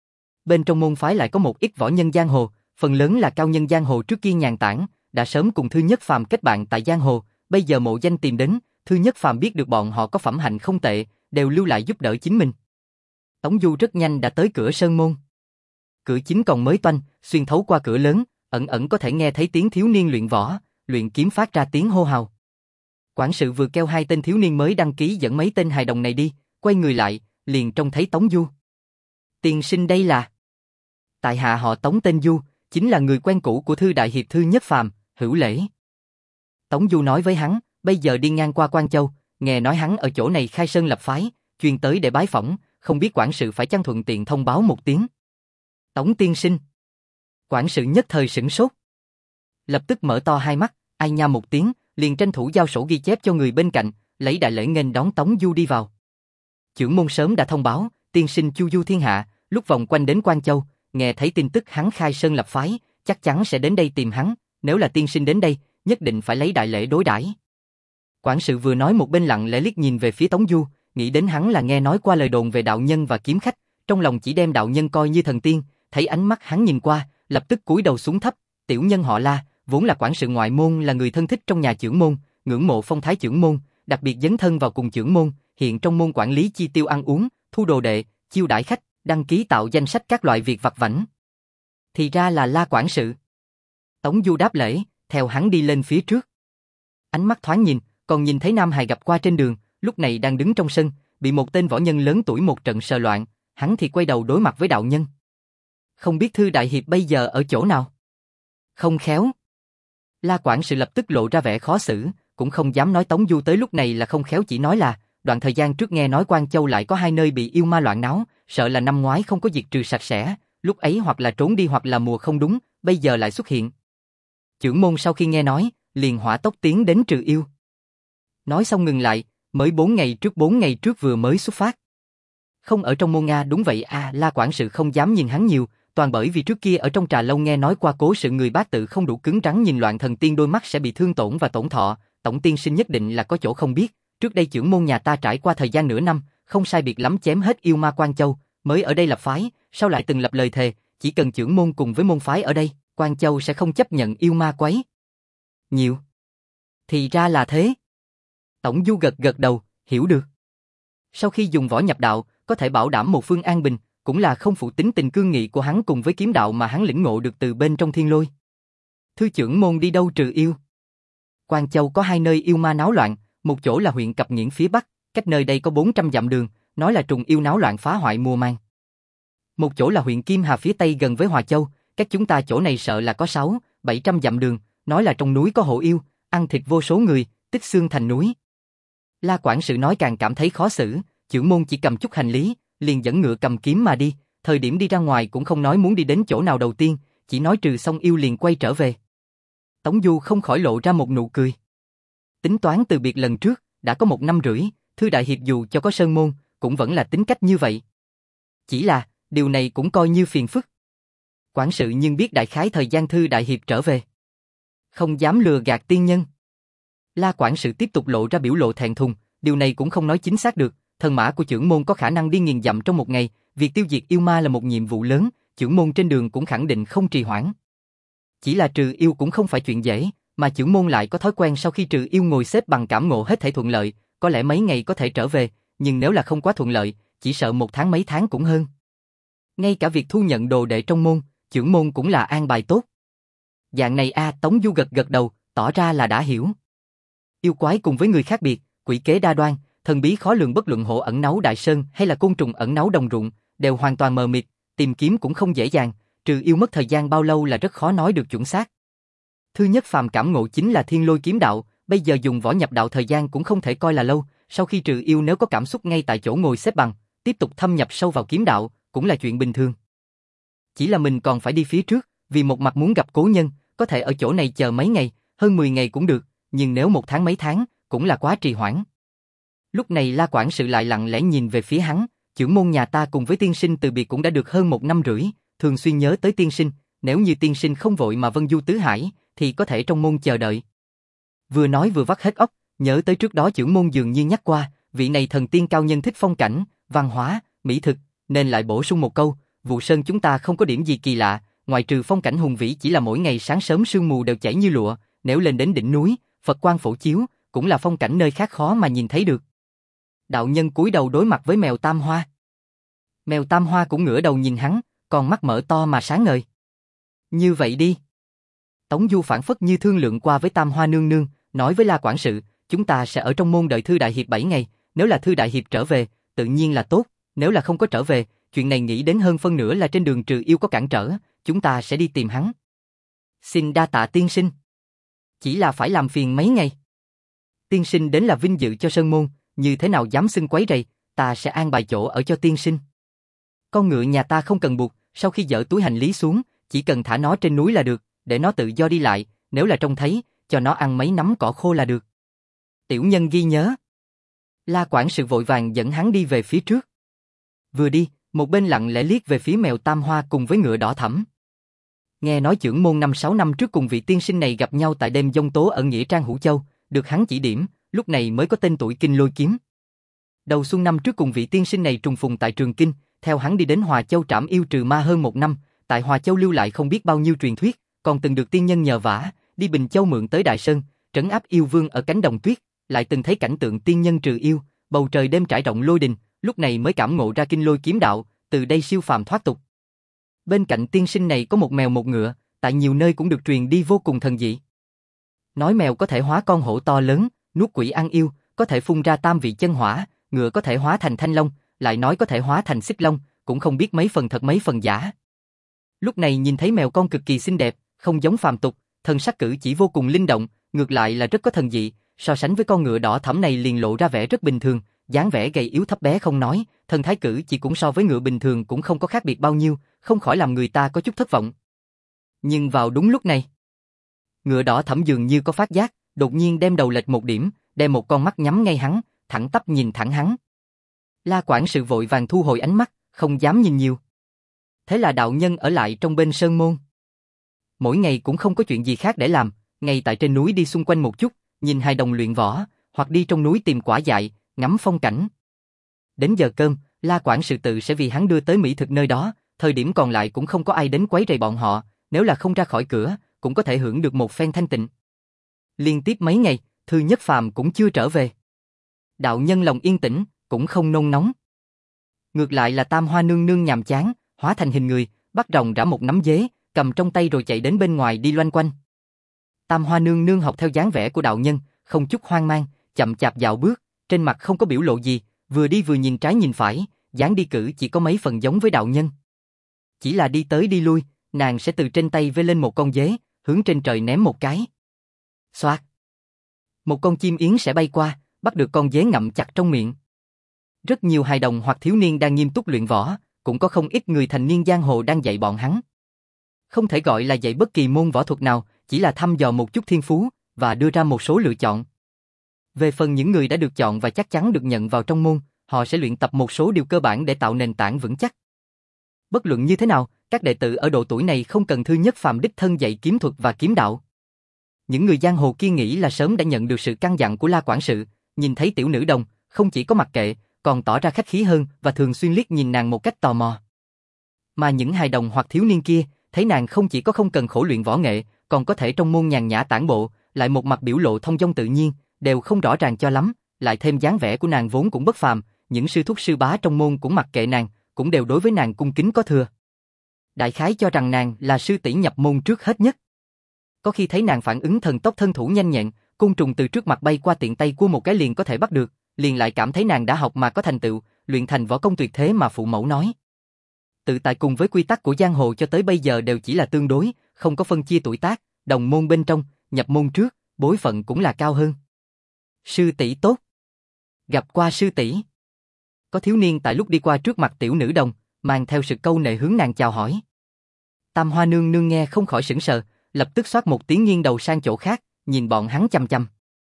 Bên trong môn phái lại có một ít võ nhân giang hồ, phần lớn là cao nhân giang hồ trước kia nhàn tản, đã sớm cùng Thư Nhất Phàm kết bạn tại giang hồ, bây giờ mộ danh tìm đến, Thư Nhất Phàm biết được bọn họ có phẩm hạnh không tệ, đều lưu lại giúp đỡ chính mình. Tống Du rất nhanh đã tới cửa sơn môn. Cửa chính còn mới toanh, xuyên thấu qua cửa lớn, ẩn ẩn có thể nghe thấy tiếng thiếu niên luyện võ, luyện kiếm phát ra tiếng hô hào. Quản sự vừa kêu hai tên thiếu niên mới đăng ký dẫn mấy tên hài đồng này đi, quay người lại, liền trông thấy Tống Du. Tiên sinh đây là... Tại hạ họ Tống tên Du, chính là người quen cũ của Thư đại hiệp Thư Nhất Phàm, Hữu Lễ. Tống Du nói với hắn, bây giờ đi ngang qua Quan Châu, nghe nói hắn ở chỗ này khai sơn lập phái, chuyên tới để bái phỏng, không biết quản sự phải chăng thuận tiện thông báo một tiếng. Tống tiên sinh. Quản sự nhất thời sửng sốt. Lập tức mở to hai mắt, ai nha một tiếng, liền tranh thủ giao sổ ghi chép cho người bên cạnh, lấy đại lễ nghênh đón Tống Du đi vào. Chưởng môn sớm đã thông báo, tiên sinh chu du thiên hạ, lúc vòng quanh đến Quan Châu, nghe thấy tin tức hắn khai sơn lập phái, chắc chắn sẽ đến đây tìm hắn, nếu là tiên sinh đến đây, nhất định phải lấy đại lễ đối đãi. Quản sự vừa nói một bên lặng lẽ liếc nhìn về phía Tống Du, nghĩ đến hắn là nghe nói qua lời đồn về đạo nhân và kiếm khách, trong lòng chỉ đem đạo nhân coi như thần tiên, thấy ánh mắt hắn nhìn qua, lập tức cúi đầu xuống thấp, tiểu nhân họ La, vốn là quản sự ngoại môn, là người thân thích trong nhà chưởng môn, ngưỡng mộ phong thái chưởng môn, đặc biệt dấn thân vào cùng chưởng môn, hiện trong môn quản lý chi tiêu ăn uống, thu đồ đệ, chiêu đãi khách, đăng ký tạo danh sách các loại việc vặt vãnh. Thì ra là La quản sự. Tống Du đáp lễ, theo hắn đi lên phía trước. Ánh mắt thoáng nhìn, còn nhìn thấy Nam Hài gặp qua trên đường, lúc này đang đứng trong sân, bị một tên võ nhân lớn tuổi một trận sờ loạn, hắn thì quay đầu đối mặt với đạo nhân. Không biết Thư đại hiệp bây giờ ở chỗ nào? Không khéo. La quản sự lập tức lộ ra vẻ khó xử, cũng không dám nói Tống Du tới lúc này là không khéo, chỉ nói là đoạn thời gian trước nghe nói Quan Châu lại có hai nơi bị yêu ma loạn náo, sợ là năm ngoái không có diệt trừ sạch sẽ, lúc ấy hoặc là trốn đi hoặc là mùa không đúng, bây giờ lại xuất hiện. Chưởng môn sau khi nghe nói, liền hỏa tốc tiến đến trừ yêu. Nói xong ngừng lại, mới bốn ngày trước bốn ngày trước vừa mới xuất phát. Không ở trong môn Nga, đúng vậy à, La quản sự không dám nhìn hắn nhiều, toàn bởi vì trước kia ở trong trà lâu nghe nói qua cố sự người bát tự không đủ cứng rắn nhìn loạn thần tiên đôi mắt sẽ bị thương tổn và tổn thọ, Tổng tiên sinh nhất định là có chỗ không biết, trước đây chưởng môn nhà ta trải qua thời gian nửa năm, không sai biệt lắm chém hết yêu ma Quan Châu, mới ở đây lập phái, sau lại từng lập lời thề, chỉ cần chưởng môn cùng với môn phái ở đây, Quan Châu sẽ không chấp nhận yêu ma quấy. Nhiều. Thì ra là thế. Tổng Du gật gật đầu, hiểu được. Sau khi dùng võ nhập đạo, có thể bảo đảm một phương an bình, cũng là không phụ tính tình cương nghị của hắn cùng với kiếm đạo mà hắn lĩnh ngộ được từ bên trong thiên lôi. Thư chưởng môn đi đâu trừ yêu? Quan Châu có hai nơi yêu ma náo loạn, một chỗ là huyện Cập Nghiễn phía bắc, cách nơi đây có bốn trăm dặm đường, nói là trùng yêu náo loạn phá hoại mùa màng. Một chỗ là huyện Kim Hà phía tây gần với Hòa Châu, cách chúng ta chỗ này sợ là có sáu, bảy trăm dặm đường, nói là trong núi có hổ yêu, ăn thịt vô số người, tích xương thành núi. La quản sự nói càng cảm thấy khó xử, chưởng môn chỉ cầm chút hành lý, liền dẫn ngựa cầm kiếm mà đi, thời điểm đi ra ngoài cũng không nói muốn đi đến chỗ nào đầu tiên, chỉ nói trừ xong yêu liền quay trở về. Tống Du không khỏi lộ ra một nụ cười. Tính toán từ biệt lần trước, đã có một năm rưỡi, Thư đại hiệp dù cho có sơn môn, cũng vẫn là tính cách như vậy. Chỉ là, điều này cũng coi như phiền phức. Quản sự nhưng biết đại khái thời gian Thư đại hiệp trở về. Không dám lừa gạt tiên nhân. La quản sự tiếp tục lộ ra biểu lộ thẹn thùng, điều này cũng không nói chính xác được, thần mã của chưởng môn có khả năng đi nghìn dặm trong một ngày, việc tiêu diệt yêu ma là một nhiệm vụ lớn, chưởng môn trên đường cũng khẳng định không trì hoãn. Chỉ là trừ yêu cũng không phải chuyện dễ, mà chưởng môn lại có thói quen sau khi trừ yêu ngồi xếp bằng cảm ngộ hết thảy thuận lợi, có lẽ mấy ngày có thể trở về, nhưng nếu là không quá thuận lợi, chỉ sợ một tháng mấy tháng cũng hơn. Ngay cả việc thu nhận đồ đệ trong môn, chưởng môn cũng là an bài tốt. Dạng này a, Tống Du gật gật đầu, tỏ ra là đã hiểu. Yêu quái cùng với người khác biệt, quỷ kế đa đoan, thần bí khó lường, bất luận hổ ẩn náu đại sơn hay là côn trùng ẩn náu đồng ruộng, đều hoàn toàn mờ mịt, tìm kiếm cũng không dễ dàng, trừ yêu mất thời gian bao lâu là rất khó nói được chuẩn xác. Thứ nhất phàm cảm ngộ chính là thiên lôi kiếm đạo, bây giờ dùng võ nhập đạo thời gian cũng không thể coi là lâu, sau khi trừ yêu nếu có cảm xúc ngay tại chỗ ngồi xếp bằng, tiếp tục thâm nhập sâu vào kiếm đạo, cũng là chuyện bình thường. Chỉ là mình còn phải đi phía trước, vì một mặt muốn gặp cố nhân, có thể ở chỗ này chờ mấy ngày, hơn mười ngày cũng được, nhưng nếu một tháng mấy tháng, cũng là quá trì hoãn. Lúc này La quản sự lại lặng lẽ nhìn về phía hắn, chưởng môn nhà ta cùng với tiên sinh từ biệt cũng đã được hơn một năm rưỡi, thường xuyên nhớ tới tiên sinh, nếu như tiên sinh không vội mà vân du tứ hải, thì có thể trong môn chờ đợi. Vừa nói vừa vắt hết óc, nhớ tới trước đó chưởng môn dường như nhắc qua, vị này thần tiên cao nhân thích phong cảnh, văn hóa, mỹ thực, nên lại bổ sung một câu, vụ sơn chúng ta không có điểm gì kỳ lạ, ngoại trừ phong cảnh hùng vĩ chỉ là mỗi ngày sáng sớm sương mù đều chảy như lụa, nếu lên đến đỉnh núi, Phật quang phổ chiếu, cũng là phong cảnh nơi khác khó mà nhìn thấy được. Đạo nhân cúi đầu đối mặt với mèo Tam Hoa. Mèo Tam Hoa cũng ngửa đầu nhìn hắn, còn mắt mở to mà sáng ngời. Như vậy đi. Tống Du phản phất như thương lượng qua với Tam Hoa nương nương, nói với La quản sự, chúng ta sẽ ở trong môn đợi Thư đại hiệp bảy ngày, nếu là Thư đại hiệp trở về, tự nhiên là tốt, nếu là không có trở về, chuyện này nghĩ đến hơn phân nửa là trên đường trừ yêu có cản trở, chúng ta sẽ đi tìm hắn. Xin đa tạ tiên sinh. Chỉ là phải làm phiền mấy ngày. Tiên sinh đến là vinh dự cho sơn môn, như thế nào dám xưng quấy rầy, ta sẽ an bài chỗ ở cho tiên sinh. Con ngựa nhà ta không cần buộc, sau khi dỡ túi hành lý xuống, chỉ cần thả nó trên núi là được, để nó tự do đi lại, nếu là trông thấy, cho nó ăn mấy nắm cỏ khô là được. Tiểu nhân ghi nhớ. La quản sự vội vàng dẫn hắn đi về phía trước. Vừa đi, một bên lặng lẽ liếc về phía mèo Tam Hoa cùng với ngựa đỏ thẫm. Nghe nói chưởng môn năm sáu năm trước cùng vị tiên sinh này gặp nhau tại đêm giông tố ở nghĩa trang Hữu Châu, được hắn chỉ điểm, lúc này mới có tên tuổi Kinh Lôi Kiếm. Đầu xuân năm trước cùng vị tiên sinh này trùng phùng tại Trường Kinh, theo hắn đi đến Hòa Châu trảm yêu trừ ma hơn một năm, tại Hòa Châu lưu lại không biết bao nhiêu truyền thuyết, còn từng được tiên nhân nhờ vả, đi Bình Châu mượn tới Đại Sơn, trấn áp yêu vương ở cánh đồng tuyết, lại từng thấy cảnh tượng tiên nhân trừ yêu, bầu trời đêm trải rộng lôi đình, lúc này mới cảm ngộ ra kinh lôi kiếm đạo, từ đây siêu phàm thoát tục. Bên cạnh tiên sinh này có một mèo một ngựa, tại nhiều nơi cũng được truyền đi vô cùng thần dị. Nói mèo có thể hóa con hổ to lớn, nuốt quỷ ăn yêu, có thể phun ra tam vị chân hỏa, ngựa có thể hóa thành thanh long, lại nói có thể hóa thành xích long, cũng không biết mấy phần thật mấy phần giả. Lúc này nhìn thấy mèo con cực kỳ xinh đẹp, không giống phàm tục, thần sắc cử chỉ vô cùng linh động, ngược lại là rất có thần dị, so sánh với con ngựa đỏ thẫm này liền lộ ra vẻ rất bình thường, dáng vẻ gầy yếu thấp bé không nói, thần thái cử chỉ cũng so với ngựa bình thường cũng không có khác biệt bao nhiêu, không khỏi làm người ta có chút thất vọng. Nhưng vào đúng lúc này, ngựa đỏ thẫm dường như có phát giác, đột nhiên đem đầu lệch một điểm, đem một con mắt nhắm ngay hắn, thẳng tắp nhìn thẳng hắn. La quản sự vội vàng thu hồi ánh mắt, không dám nhìn nhiều. Thế là đạo nhân ở lại trong bên sơn môn. Mỗi ngày cũng không có chuyện gì khác để làm, ngay tại trên núi đi xung quanh một chút, nhìn hài đồng luyện võ, hoặc đi trong núi tìm quả dại, ngắm phong cảnh. Đến giờ cơm, La quản sự tự sẽ vì hắn đưa tới mỹ thực nơi đó, thời điểm còn lại cũng không có ai đến quấy rầy bọn họ, nếu là không ra khỏi cửa, cũng có thể hưởng được một phen thanh tịnh. Liên tiếp mấy ngày, Thư Nhất Phàm cũng chưa trở về. Đạo nhân lòng yên tĩnh, cũng không nôn nóng. Ngược lại là Tam Hoa nương nương nhàm chán, hóa thành hình người, bắt rồng rã một nắm dế, cầm trong tay rồi chạy đến bên ngoài đi loanh quanh. Tam Hoa nương nương học theo dáng vẻ của đạo nhân, không chút hoang mang, chậm chạp dạo bước, trên mặt không có biểu lộ gì, vừa đi vừa nhìn trái nhìn phải, dáng đi cử chỉ có mấy phần giống với đạo nhân. Chỉ là đi tới đi lui, nàng sẽ từ trên tay vê lên một con dế, hướng trên trời ném một cái. Xoạt! Một con chim yến sẽ bay qua, bắt được con dế ngậm chặt trong miệng. Rất nhiều hài đồng hoặc thiếu niên đang nghiêm túc luyện võ, cũng có không ít người thành niên giang hồ đang dạy bọn hắn. Không thể gọi là dạy bất kỳ môn võ thuật nào, chỉ là thăm dò một chút thiên phú, và đưa ra một số lựa chọn. Về phần những người đã được chọn và chắc chắn được nhận vào trong môn, họ sẽ luyện tập một số điều cơ bản để tạo nền tảng vững chắc. Bất luận như thế nào, các đệ tử ở độ tuổi này không cần Thư Nhất Phàm đích thân dạy kiếm thuật và kiếm đạo. Những người giang hồ kia nghĩ là sớm đã nhận được sự căn dặn của La quản sự, nhìn thấy tiểu nữ đồng, không chỉ có mặc kệ, còn tỏ ra khách khí hơn và thường xuyên liếc nhìn nàng một cách tò mò. Mà những hài đồng hoặc thiếu niên kia, thấy nàng không chỉ có không cần khổ luyện võ nghệ, còn có thể trong môn nhàn nhã tản bộ, lại một mặt biểu lộ thông dong tự nhiên, đều không rõ ràng cho lắm, lại thêm dáng vẻ của nàng vốn cũng bất phàm, những sư thúc sư bá trong môn cũng mặc kệ nàng, cũng đều đối với nàng cung kính có thừa. Đại khái cho rằng nàng là sư tỷ nhập môn trước hết nhất. Có khi thấy nàng phản ứng thần tốc thân thủ nhanh nhẹn, côn trùng từ trước mặt bay qua tiện tay cua một cái liền có thể bắt được, liền lại cảm thấy nàng đã học mà có thành tựu, luyện thành võ công tuyệt thế mà phụ mẫu nói. Tự tại cùng với quy tắc của giang hồ cho tới bây giờ đều chỉ là tương đối, không có phân chia tuổi tác, đồng môn bên trong, nhập môn trước, bối phận cũng là cao hơn. Sư tỷ tốt. Gặp qua sư tỷ. Có thiếu niên tại lúc đi qua trước mặt tiểu nữ đồng, mang theo sự câu nệ hướng nàng chào hỏi. Tam Hoa nương nương nghe không khỏi sững sờ, lập tức xoát một tiếng nghiêng đầu sang chỗ khác, nhìn bọn hắn chăm chăm.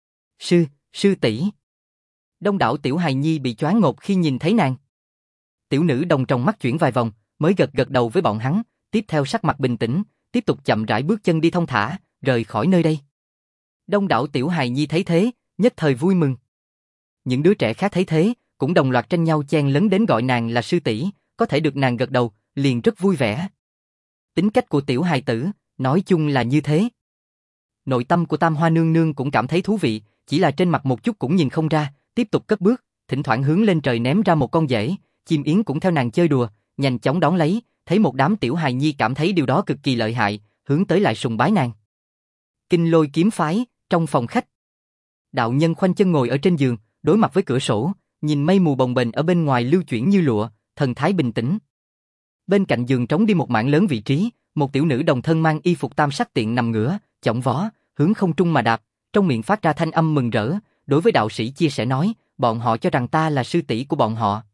Sư, sư tỷ. Đông đảo tiểu hài nhi bị choáng ngộp khi nhìn thấy nàng. Tiểu nữ đồng trong mắt chuyển vài vòng, mới gật gật đầu với bọn hắn, tiếp theo sắc mặt bình tĩnh, tiếp tục chậm rãi bước chân đi thong thả, rời khỏi nơi đây. Đông đảo tiểu hài nhi thấy thế, nhất thời vui mừng. Những đứa trẻ khác thấy thế, cũng đồng loạt tranh nhau chen lấn đến gọi nàng là sư tỷ, có thể được nàng gật đầu, liền rất vui vẻ. Tính cách của tiểu hài tử, nói chung là như thế. Nội tâm của Tam Hoa nương nương cũng cảm thấy thú vị, chỉ là trên mặt một chút cũng nhìn không ra, tiếp tục cất bước, thỉnh thoảng hướng lên trời ném ra một con dễ, chim yến cũng theo nàng chơi đùa, nhanh chóng đón lấy, thấy một đám tiểu hài nhi cảm thấy điều đó cực kỳ lợi hại, hướng tới lại sùng bái nàng. Kinh Lôi kiếm phái, trong phòng khách. Đạo nhân khoanh chân ngồi ở trên giường, đối mặt với cửa sổ, nhìn mây mù bồng bềnh ở bên ngoài lưu chuyển như lụa, thần thái bình tĩnh. Bên cạnh giường trống đi một mảng lớn vị trí, một tiểu nữ đồng thân mang y phục tam sắc tiện nằm ngửa, chỏng vó, hướng không trung mà đạp, trong miệng phát ra thanh âm mừng rỡ, đối với đạo sĩ chia sẻ nói, bọn họ cho rằng ta là sư tỷ của bọn họ.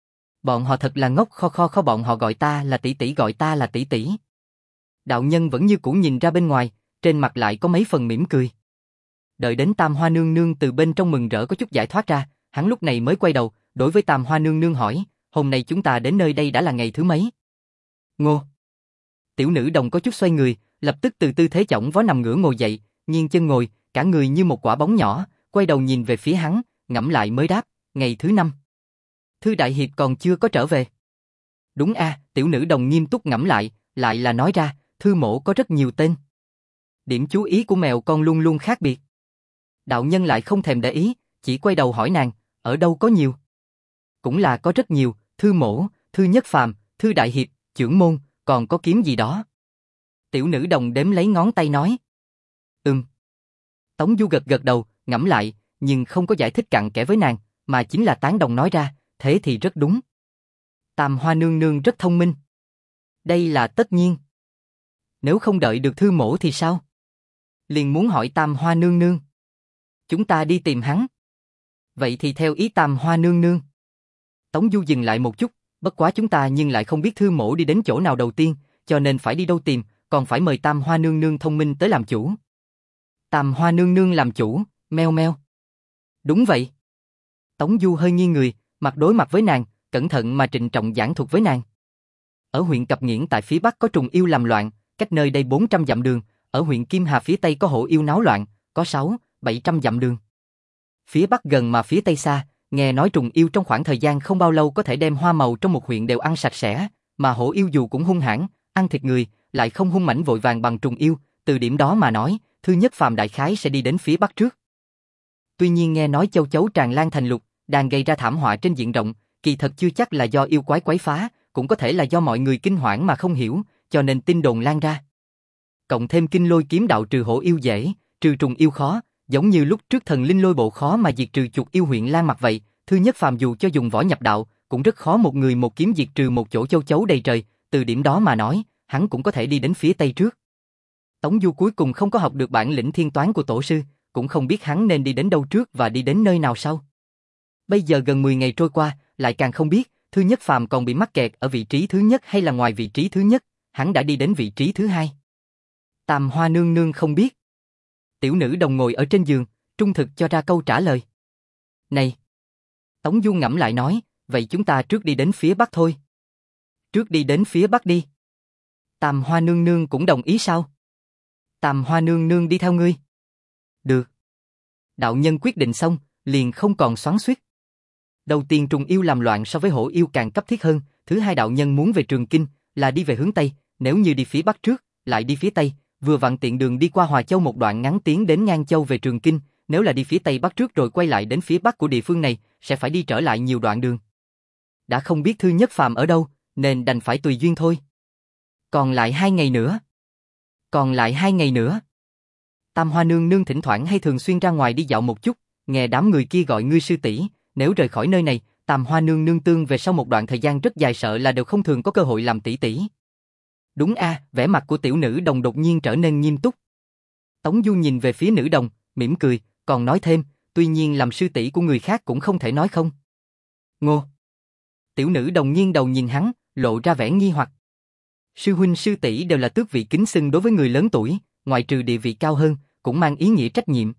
Bọn họ thật là ngốc, kho kho kho, bọn họ gọi ta là tỷ tỷ, gọi ta là tỷ tỷ. Đạo nhân vẫn như cũ nhìn ra bên ngoài, trên mặt lại có mấy phần mỉm cười. Đợi đến Tam Hoa nương nương từ bên trong mừng rỡ có chút giải thoát ra, hắn lúc này mới quay đầu, đối với Tam Hoa nương nương hỏi, hôm nay chúng ta đến nơi đây đã là ngày thứ mấy? Ngô. Tiểu nữ đồng có chút xoay người, lập tức từ tư thế chỏng vó nằm ngửa ngồi dậy, nghiêng chân ngồi, cả người như một quả bóng nhỏ, quay đầu nhìn về phía hắn, ngẫm lại mới đáp, ngày thứ năm. Thư đại hiệp còn chưa có trở về. Đúng a, tiểu nữ đồng nghiêm túc ngẫm lại, lại là nói ra, Thư Mỗ có rất nhiều tên. Điểm chú ý của mèo con luôn luôn khác biệt. Đạo nhân lại không thèm để ý, chỉ quay đầu hỏi nàng, ở đâu có nhiều? Cũng là có rất nhiều, Thư Mỗ, Thư Nhất Phàm, Thư Đại Hiệp, Chưởng Môn, còn có kiếm gì đó. Tiểu nữ đồng đếm lấy ngón tay nói. Ừm. Tống Du gật gật đầu, ngẫm lại, nhưng không có giải thích cặn kẽ với nàng, mà chính là tán đồng nói ra, thế thì rất đúng. Tam Hoa nương nương rất thông minh. Đây là tất nhiên. Nếu không đợi được Thư Mỗ thì sao? Liền muốn hỏi Tam Hoa nương nương. Chúng ta đi tìm hắn. Vậy thì theo ý Tam Hoa nương nương. Tống Du dừng lại một chút, bất quá chúng ta nhưng lại không biết Thư Mỗ đi đến chỗ nào đầu tiên, cho nên phải đi đâu tìm, còn phải mời Tam Hoa nương nương thông minh tới làm chủ. Tam Hoa nương nương làm chủ, meo meo. Đúng vậy. Tống Du hơi nghiêng người, mặt đối mặt với nàng, cẩn thận mà trịnh trọng giảng thuật với nàng. Ở huyện Cập Nghiễn tại phía bắc có trùng yêu làm loạn, cách nơi đây bốn trăm dặm đường, ở huyện Kim Hà phía tây có hổ yêu náo loạn, có sáu, bảy trăm dặm đường. Phía bắc gần mà phía tây xa, nghe nói trùng yêu trong khoảng thời gian không bao lâu có thể đem hoa màu trong một huyện đều ăn sạch sẽ, mà hổ yêu dù cũng hung hãn, ăn thịt người, lại không hung mãnh vội vàng bằng trùng yêu, từ điểm đó mà nói, Thư Nhất Phàm đại khái sẽ đi đến phía bắc trước. Tuy nhiên nghe nói châu chấu tràn lan thành lục, đang gây ra thảm họa trên diện rộng, kỳ thật chưa chắc là do yêu quái quấy phá, cũng có thể là do mọi người kinh hoảng mà không hiểu, cho nên tin đồn lan ra. Cộng thêm kinh lôi kiếm đạo trừ hổ yêu dễ, trừ trùng yêu khó, giống như lúc trước thần linh lôi bộ khó mà diệt trừ chuột yêu huyện Lan Mặt vậy, Thư Nhất Phàm dù cho dùng võ nhập đạo, cũng rất khó một người một kiếm diệt trừ một chỗ châu chấu đầy trời, từ điểm đó mà nói, hắn cũng có thể đi đến phía tây trước. Tống Du cuối cùng không có học được bản lĩnh thiên toán của tổ sư, cũng không biết hắn nên đi đến đâu trước và đi đến nơi nào sau. Bây giờ gần mười ngày trôi qua, lại càng không biết, Thư Nhất Phàm còn bị mắc kẹt ở vị trí thứ nhất hay là ngoài vị trí thứ nhất, hắn đã đi đến vị trí thứ hai. Tam Hoa nương nương không biết. Tiểu nữ đồng ngồi ở trên giường, trung thực cho ra câu trả lời. Này! Tống Du ngẫm lại nói, vậy chúng ta trước đi đến phía bắc thôi. Trước đi đến phía bắc đi. Tam Hoa nương nương cũng đồng ý sao? Tam Hoa nương nương đi theo ngươi. Được. Đạo nhân quyết định xong, liền không còn xoắn xuýt. Đầu tiên trùng yêu làm loạn so với hổ yêu càng cấp thiết hơn, thứ hai đạo nhân muốn về Trường Kinh, là đi về hướng Tây, nếu như đi phía Bắc trước, lại đi phía Tây, vừa vặn tiện đường đi qua Hòa Châu một đoạn ngắn tiến đến Ngang Châu về Trường Kinh, nếu là đi phía Tây Bắc trước rồi quay lại đến phía Bắc của địa phương này, sẽ phải đi trở lại nhiều đoạn đường. Đã không biết Thư Nhất Phàm ở đâu, nên đành phải tùy duyên thôi. Còn lại hai ngày nữa. Còn lại hai ngày nữa. Tam Hoa nương nương thỉnh thoảng hay thường xuyên ra ngoài đi dạo một chút, nghe đám người kia gọi ngươi sư tỷ, nếu rời khỏi nơi này, Tam Hoa nương nương tương về sau một đoạn thời gian rất dài sợ là đều không thường có cơ hội làm tỷ tỷ. Đúng a, vẻ mặt của tiểu nữ đồng đột nhiên trở nên nghiêm túc. Tống Du nhìn về phía nữ đồng, mỉm cười, còn nói thêm, tuy nhiên làm sư tỷ của người khác cũng không thể nói không. Ngô. Tiểu nữ đồng nghiêng đầu nhìn hắn, lộ ra vẻ nghi hoặc. Sư huynh sư tỷ đều là tước vị kính xưng đối với người lớn tuổi, ngoại trừ địa vị cao hơn, cũng mang ý nghĩa trách nhiệm.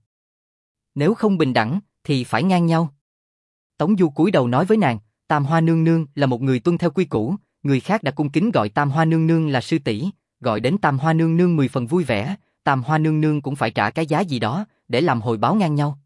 Nếu không bình đẳng, thì phải ngang nhau. Tống Du cúi đầu nói với nàng, Tam Hoa nương nương là một người tuân theo quy củ, người khác đã cung kính gọi Tam Hoa nương nương là sư tỷ, gọi đến Tam Hoa nương nương mười phần vui vẻ, Tam Hoa nương nương cũng phải trả cái giá gì đó, để làm hồi báo ngang nhau.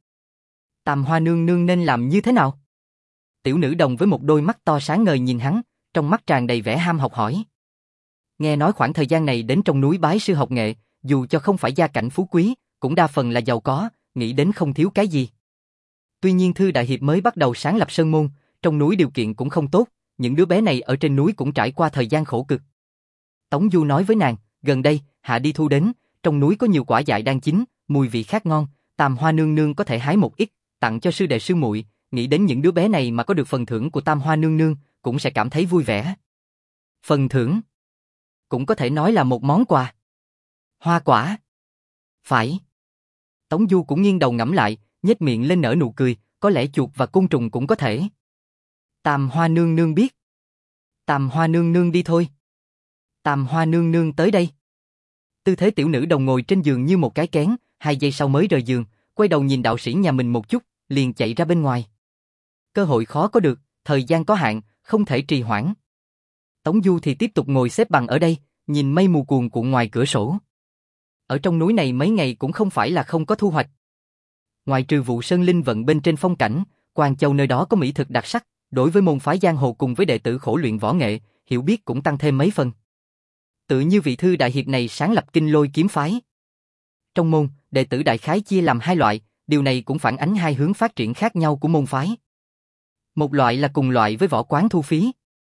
Tam Hoa nương nương nên làm như thế nào? Tiểu nữ đồng với một đôi mắt to sáng ngời nhìn hắn, trong mắt tràn đầy vẻ ham học hỏi. Nghe nói khoảng thời gian này đến trong núi bái sư học nghệ, dù cho không phải gia cảnh phú quý, cũng đa phần là giàu có, nghĩ đến không thiếu cái gì. Tuy nhiên Thư Đại Hiệp mới bắt đầu sáng lập sơn môn, trong núi điều kiện cũng không tốt, những đứa bé này ở trên núi cũng trải qua thời gian khổ cực. Tống Du nói với nàng, gần đây, hạ đi thu đến, trong núi có nhiều quả dại đang chín, mùi vị khác ngon, Tam Hoa nương nương có thể hái một ít, tặng cho sư đệ sư muội, nghĩ đến những đứa bé này mà có được phần thưởng của Tam Hoa nương nương, cũng sẽ cảm thấy vui vẻ. Phần thưởng? Cũng có thể nói là một món quà. Hoa quả? Phải. Tống Du cũng nghiêng đầu ngẫm lại, nhếch miệng lên nở nụ cười, có lẽ chuột và côn trùng cũng có thể. Tam Hoa nương nương biết. Tam Hoa nương nương đi thôi. Tam Hoa nương nương tới đây. Tư thế tiểu nữ đồng ngồi trên giường như một cái kén, hai giây sau mới rời giường, quay đầu nhìn đạo sĩ nhà mình một chút, liền chạy ra bên ngoài. Cơ hội khó có được, thời gian có hạn, không thể trì hoãn. Tống Du thì tiếp tục ngồi xếp bằng ở đây, nhìn mây mù cuồn cuộn ngoài cửa sổ. Ở trong núi này mấy ngày cũng không phải là không có thu hoạch. Ngoài trừ vụ sơn linh vận bên trên phong cảnh, Quan Châu nơi đó có mỹ thực đặc sắc, đối với môn phái giang hồ cùng với đệ tử khổ luyện võ nghệ, hiểu biết cũng tăng thêm mấy phần. Tự như vị thư đại hiệp này sáng lập Kinh Lôi kiếm phái. Trong môn, đệ tử đại khái chia làm hai loại, điều này cũng phản ánh hai hướng phát triển khác nhau của môn phái. Một loại là cùng loại với võ quán thu phí.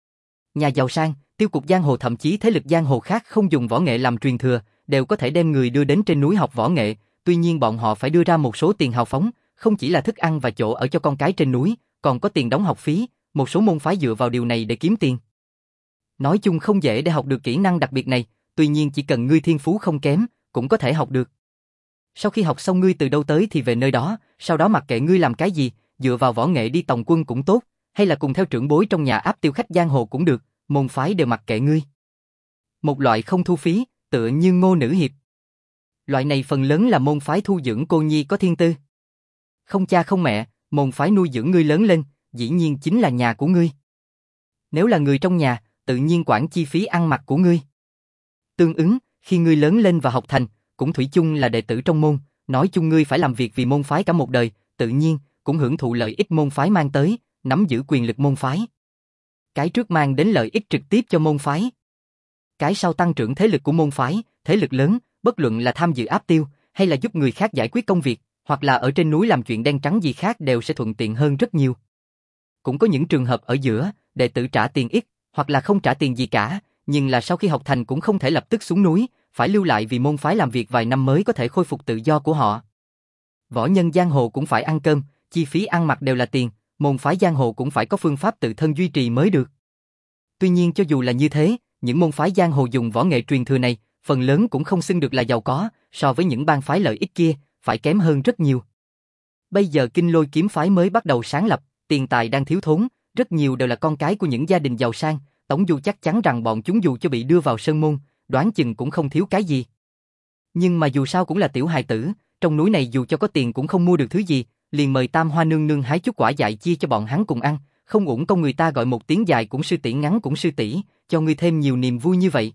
Nhà giàu sang, tiêu cục giang hồ thậm chí thế lực giang hồ khác không dùng võ nghệ làm truyền thừa, đều có thể đem người đưa đến trên núi học võ nghệ, tuy nhiên bọn họ phải đưa ra một số tiền hào phóng, không chỉ là thức ăn và chỗ ở cho con cái trên núi, còn có tiền đóng học phí, một số môn phái dựa vào điều này để kiếm tiền. Nói chung không dễ để học được kỹ năng đặc biệt này, tuy nhiên chỉ cần ngươi thiên phú không kém, cũng có thể học được. Sau khi học xong ngươi từ đâu tới thì về nơi đó, sau đó mặc kệ ngươi làm cái gì, dựa vào võ nghệ đi tòng quân cũng tốt, hay là cùng theo trưởng bối trong nhà áp tiêu khách giang hồ cũng được, môn phái đều mặc kệ ngươi. Một loại không thu phí, tựa như Ngô Nữ Hiệp. Loại này phần lớn là môn phái thu dưỡng cô nhi có thiên tư. Không cha không mẹ, môn phái nuôi dưỡng ngươi lớn lên, dĩ nhiên chính là nhà của ngươi. Nếu là người trong nhà, tự nhiên quản chi phí ăn mặc của ngươi. Tương ứng, khi ngươi lớn lên và học thành, cũng thủy chung là đệ tử trong môn, nói chung ngươi phải làm việc vì môn phái cả một đời, tự nhiên cũng hưởng thụ lợi ích môn phái mang tới, nắm giữ quyền lực môn phái. Cái trước mang đến lợi ích trực tiếp cho môn phái. Cái sau tăng trưởng thế lực của môn phái, thế lực lớn, bất luận là tham dự áp tiêu, hay là giúp người khác giải quyết công việc, hoặc là ở trên núi làm chuyện đen trắng gì khác đều sẽ thuận tiện hơn rất nhiều. Cũng có những trường hợp ở giữa, đệ tử trả tiền ít, hoặc là không trả tiền gì cả, nhưng là sau khi học thành cũng không thể lập tức xuống núi, phải lưu lại vì môn phái làm việc vài năm mới có thể khôi phục tự do của họ. Võ nhân giang hồ cũng phải ăn cơm, chi phí ăn mặc đều là tiền, môn phái giang hồ cũng phải có phương pháp tự thân duy trì mới được. Tuy nhiên cho dù là như thế, những môn phái giang hồ dùng võ nghệ truyền thừa này, phần lớn cũng không xưng được là giàu có, so với những bang phái lợi ích kia, phải kém hơn rất nhiều. Bây giờ Kinh Lôi kiếm phái mới bắt đầu sáng lập, tiền tài đang thiếu thốn, rất nhiều đều là con cái của những gia đình giàu sang, Tống Du chắc chắn rằng bọn chúng dù cho bị đưa vào sơn môn, đoán chừng cũng không thiếu cái gì. Nhưng mà dù sao cũng là tiểu hài tử, trong núi này dù cho có tiền cũng không mua được thứ gì, liền mời Tam Hoa nương nương hái chút quả dại chia cho bọn hắn cùng ăn, không uổng công người ta gọi một tiếng dài cũng sư tỷ ngắn cũng sư tỷ, cho ngươi thêm nhiều niềm vui như vậy.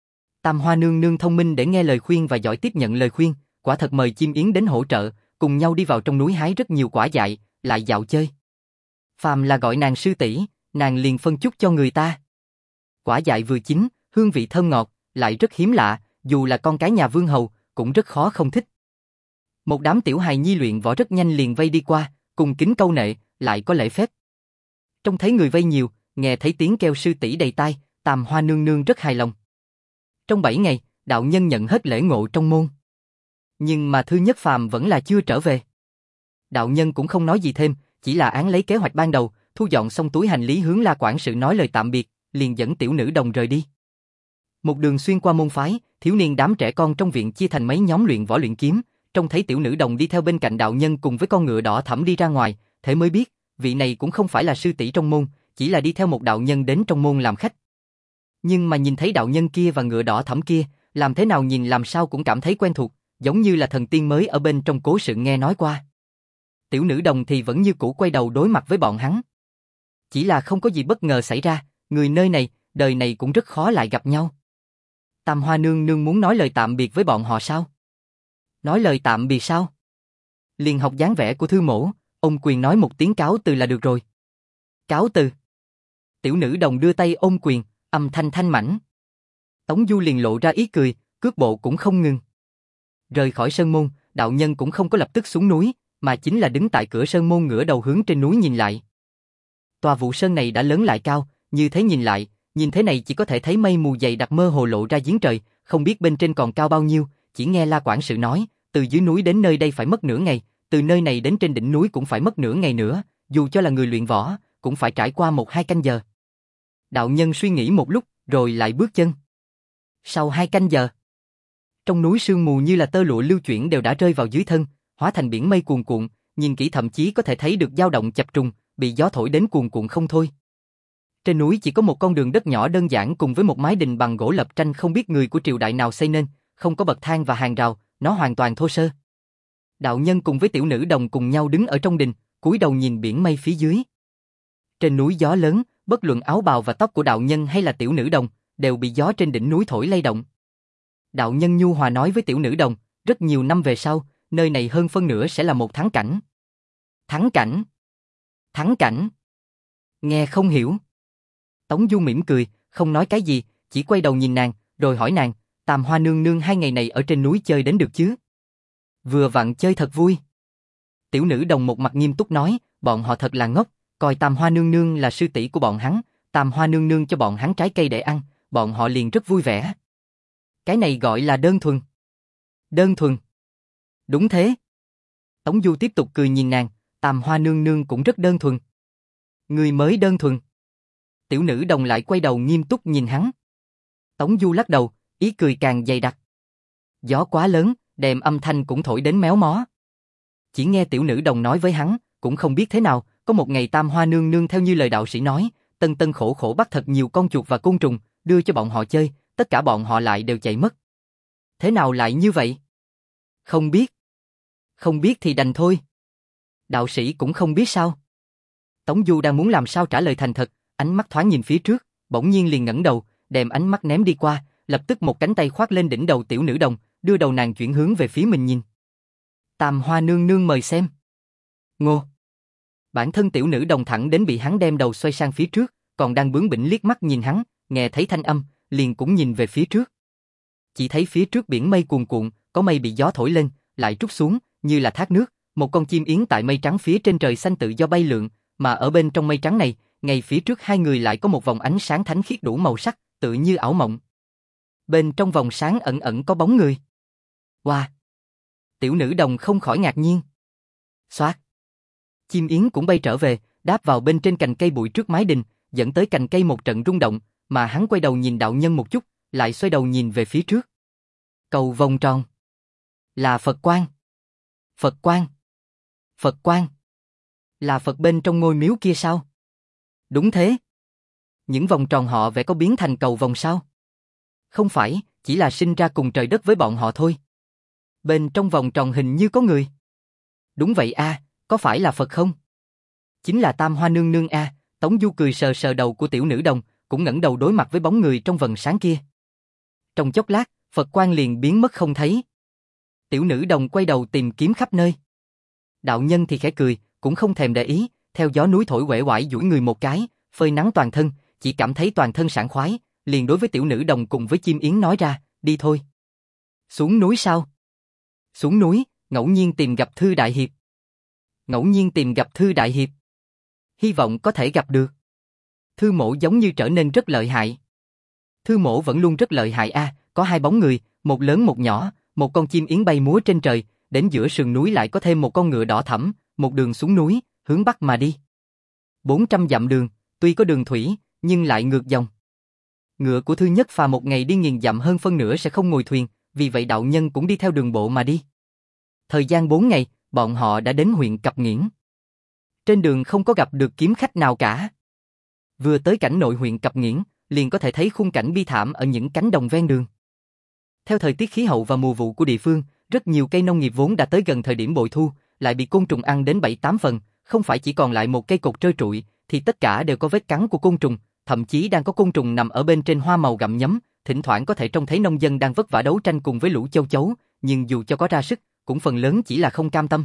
Tam Hoa nương nương thông minh để nghe lời khuyên và giỏi tiếp nhận lời khuyên, quả thật mời Chim Yến đến hỗ trợ, cùng nhau đi vào trong núi hái rất nhiều quả dại, lại dạo chơi. Phàm là gọi nàng sư tỷ, nàng liền phân chút cho người ta. Quả dại vừa chín, hương vị thơm ngọt, lại rất hiếm lạ, dù là con cái nhà vương hầu, cũng rất khó không thích. Một đám tiểu hài nhi luyện võ rất nhanh liền vây đi qua, cùng kính câu nệ, lại có lễ phép. Trông thấy người vây nhiều, nghe thấy tiếng kêu sư tỷ đầy tai, Tam Hoa nương nương rất hài lòng. Trong bảy ngày, đạo nhân nhận hết lễ ngộ trong môn. Nhưng mà Thư Nhất Phàm vẫn là chưa trở về. Đạo nhân cũng không nói gì thêm, chỉ là án lấy kế hoạch ban đầu, thu dọn xong túi hành lý hướng La quản sự nói lời tạm biệt, liền dẫn tiểu nữ đồng rời đi. Một đường xuyên qua môn phái, thiếu niên đám trẻ con trong viện chia thành mấy nhóm luyện võ luyện kiếm, trông thấy tiểu nữ đồng đi theo bên cạnh đạo nhân cùng với con ngựa đỏ thẫm đi ra ngoài, thế mới biết, vị này cũng không phải là sư tỷ trong môn, chỉ là đi theo một đạo nhân đến trong môn làm khách. Nhưng mà nhìn thấy đạo nhân kia và ngựa đỏ thẫm kia, làm thế nào nhìn làm sao cũng cảm thấy quen thuộc, giống như là thần tiên mới ở bên trong cố sự nghe nói qua. Tiểu nữ đồng thì vẫn như cũ quay đầu đối mặt với bọn hắn. Chỉ là không có gì bất ngờ xảy ra, người nơi này, đời này cũng rất khó lại gặp nhau. Tam Hoa nương nương muốn nói lời tạm biệt với bọn họ sao? Nói lời tạm biệt sao? Liền học dáng vẻ của Thư mổ, ôm quyền nói một tiếng cáo từ là được rồi. Cáo từ. Tiểu nữ đồng đưa tay ôm quyền, âm thanh thanh mảnh. Tống Du liền lộ ra ý cười, cước bộ cũng không ngừng. Rời khỏi sơn môn, đạo nhân cũng không có lập tức xuống núi, mà chính là đứng tại cửa sơn môn ngửa đầu hướng trên núi nhìn lại. Tòa Vụ Sơn này đã lớn lại cao, như thế nhìn lại, nhìn thế này chỉ có thể thấy mây mù dày đặc mơ hồ lộ ra giếng trời, không biết bên trên còn cao bao nhiêu, chỉ nghe La quản sự nói, từ dưới núi đến nơi đây phải mất nửa ngày, từ nơi này đến trên đỉnh núi cũng phải mất nửa ngày nữa, dù cho là người luyện võ, cũng phải trải qua một hai canh giờ. Đạo nhân suy nghĩ một lúc, rồi lại bước chân. Sau hai canh giờ, trong núi sương mù như là tơ lụa lưu chuyển đều đã rơi vào dưới thân, hóa thành biển mây cuồn cuộn, nhìn kỹ thậm chí có thể thấy được dao động chập trùng, bị gió thổi đến cuồn cuộn không thôi. Trên núi chỉ có một con đường đất nhỏ đơn giản cùng với một mái đình bằng gỗ lập tranh không biết người của triều đại nào xây nên, không có bậc thang và hàng rào, nó hoàn toàn thô sơ. Đạo nhân cùng với tiểu nữ đồng cùng nhau đứng ở trong đình, cúi đầu nhìn biển mây phía dưới. Trên núi gió lớn, bất luận áo bào và tóc của đạo nhân hay là tiểu nữ đồng, đều bị gió trên đỉnh núi thổi lay động. Đạo nhân nhu hòa nói với tiểu nữ đồng, rất nhiều năm về sau, nơi này hơn phân nửa sẽ là một thắng cảnh. Thắng cảnh? Thắng cảnh? Nghe không hiểu. Tống Du mỉm cười, không nói cái gì, chỉ quay đầu nhìn nàng, rồi hỏi nàng, Tam Hoa nương nương hai ngày này ở trên núi chơi đến được chứ? Vừa vặn chơi thật vui. Tiểu nữ đồng một mặt nghiêm túc nói, bọn họ thật là ngốc, coi Tam Hoa nương nương là sư tỷ của bọn hắn, Tam Hoa nương nương cho bọn hắn trái cây để ăn, bọn họ liền rất vui vẻ. Cái này gọi là đơn thuần. Đơn thuần. Đúng thế. Tống Du tiếp tục cười nhìn nàng, Tam Hoa nương nương cũng rất đơn thuần. Người mới đơn thuần. Tiểu nữ đồng lại quay đầu nghiêm túc nhìn hắn. Tống Du lắc đầu, ý cười càng dày đặc. Gió quá lớn, đệm âm thanh cũng thổi đến méo mó. Chỉ nghe tiểu nữ đồng nói với hắn, cũng không biết thế nào, có một ngày Tam Hoa nương nương theo như lời đạo sĩ nói, tân tân khổ khổ bắt thật nhiều con chuột và côn trùng, đưa cho bọn họ chơi, tất cả bọn họ lại đều chạy mất. Thế nào lại như vậy? Không biết. Không biết thì đành thôi. Đạo sĩ cũng không biết sao? Tống Du đang muốn làm sao trả lời thành thật, ánh mắt thoáng nhìn phía trước, bỗng nhiên liền ngẩng đầu, đem ánh mắt ném đi qua, lập tức một cánh tay khoác lên đỉnh đầu tiểu nữ đồng, đưa đầu nàng chuyển hướng về phía mình nhìn. Tam Hoa nương nương mời xem. Ngô. Bản thân tiểu nữ đồng thẳng đến bị hắn đem đầu xoay sang phía trước, còn đang bướng bỉnh liếc mắt nhìn hắn, nghe thấy thanh âm, liền cũng nhìn về phía trước. Chỉ thấy phía trước biển mây cuồn cuộn, có mây bị gió thổi lên, lại trút xuống, như là thác nước, một con chim yến tại mây trắng phía trên trời xanh tự do bay lượn, mà ở bên trong mây trắng này, ngay phía trước hai người lại có một vòng ánh sáng thánh khiết đủ màu sắc, tự như ảo mộng. Bên trong vòng sáng ẩn ẩn có bóng người. Wow! Tiểu nữ đồng không khỏi ngạc nhiên. Xoát! Chim yến cũng bay trở về, đáp vào bên trên cành cây bụi trước mái đình, dẫn tới cành cây một trận rung động, mà hắn quay đầu nhìn đạo nhân một chút, lại xoay đầu nhìn về phía trước. Cầu vòng tròn. Là Phật Quan. Phật Quan. Phật Quan. Là Phật bên trong ngôi miếu kia sao? Đúng thế. Những vòng tròn họ vẽ có biến thành cầu vòng sao? Không phải, chỉ là sinh ra cùng trời đất với bọn họ thôi. Bên trong vòng tròn hình như có người. Đúng vậy a, à, có phải là Phật không? Chính là Tam Hoa nương nương a, à. Tống Du cười sờ sờ đầu của tiểu nữ đồng, cũng ngẩng đầu đối mặt với bóng người trong vầng sáng kia. Trong chốc lát, Phật Quan liền biến mất không thấy. Tiểu nữ đồng quay đầu tìm kiếm khắp nơi. Đạo nhân thì khẽ cười, cũng không thèm để ý, theo gió núi thổi uể oải duỗi người một cái, phơi nắng toàn thân, chỉ cảm thấy toàn thân sảng khoái, liền đối với tiểu nữ đồng cùng với chim yến nói ra, đi thôi. Xuống núi sao? Xuống núi, ngẫu nhiên tìm gặp Thư Đại Hiệp. Ngẫu nhiên tìm gặp Thư Đại Hiệp. Hy vọng có thể gặp được. Thư Mỗ giống như trở nên rất lợi hại. Thư Mỗ vẫn luôn rất lợi hại a, à, có hai bóng người, một lớn một nhỏ, một con chim yến bay múa trên trời, đến giữa sườn núi lại có thêm một con ngựa đỏ thẫm, một đường xuống núi, hướng bắc mà đi. bốn trăm dặm đường, tuy có đường thủy, nhưng lại ngược dòng. Ngựa của Thư Nhất Phà một ngày đi nghìn dặm hơn phân nửa sẽ không ngồi thuyền, vì vậy đạo nhân cũng đi theo đường bộ mà đi. Thời gian bốn ngày, bọn họ đã đến huyện Cập Nghiễn. Trên đường không có gặp được kiếm khách nào cả. Vừa tới cảnh nội huyện Cập Nghiễn, liền có thể thấy khung cảnh bi thảm ở những cánh đồng ven đường. Theo thời tiết khí hậu và mùa vụ của địa phương, rất nhiều cây nông nghiệp vốn đã tới gần thời điểm bội thu, lại bị côn trùng ăn đến bảy tám phần, không phải chỉ còn lại một cây cột trơ trụi, thì tất cả đều có vết cắn của côn trùng, thậm chí đang có côn trùng nằm ở bên trên hoa màu gặm nhấm, thỉnh thoảng có thể trông thấy nông dân đang vất vả đấu tranh cùng với lũ châu chấu, nhưng dù cho có ra sức, cũng phần lớn chỉ là không cam tâm.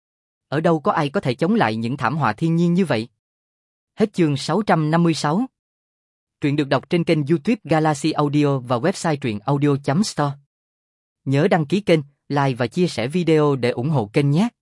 Ở đâu có ai có thể chống lại những thảm họa thiên nhiên như vậy? Hết chương sáu trăm năm mươi sáu. Truyện được đọc trên kênh YouTube Galaxy Audio và website truyện audio chấm store. Nhớ đăng ký kênh, like và chia sẻ video để ủng hộ kênh nhé.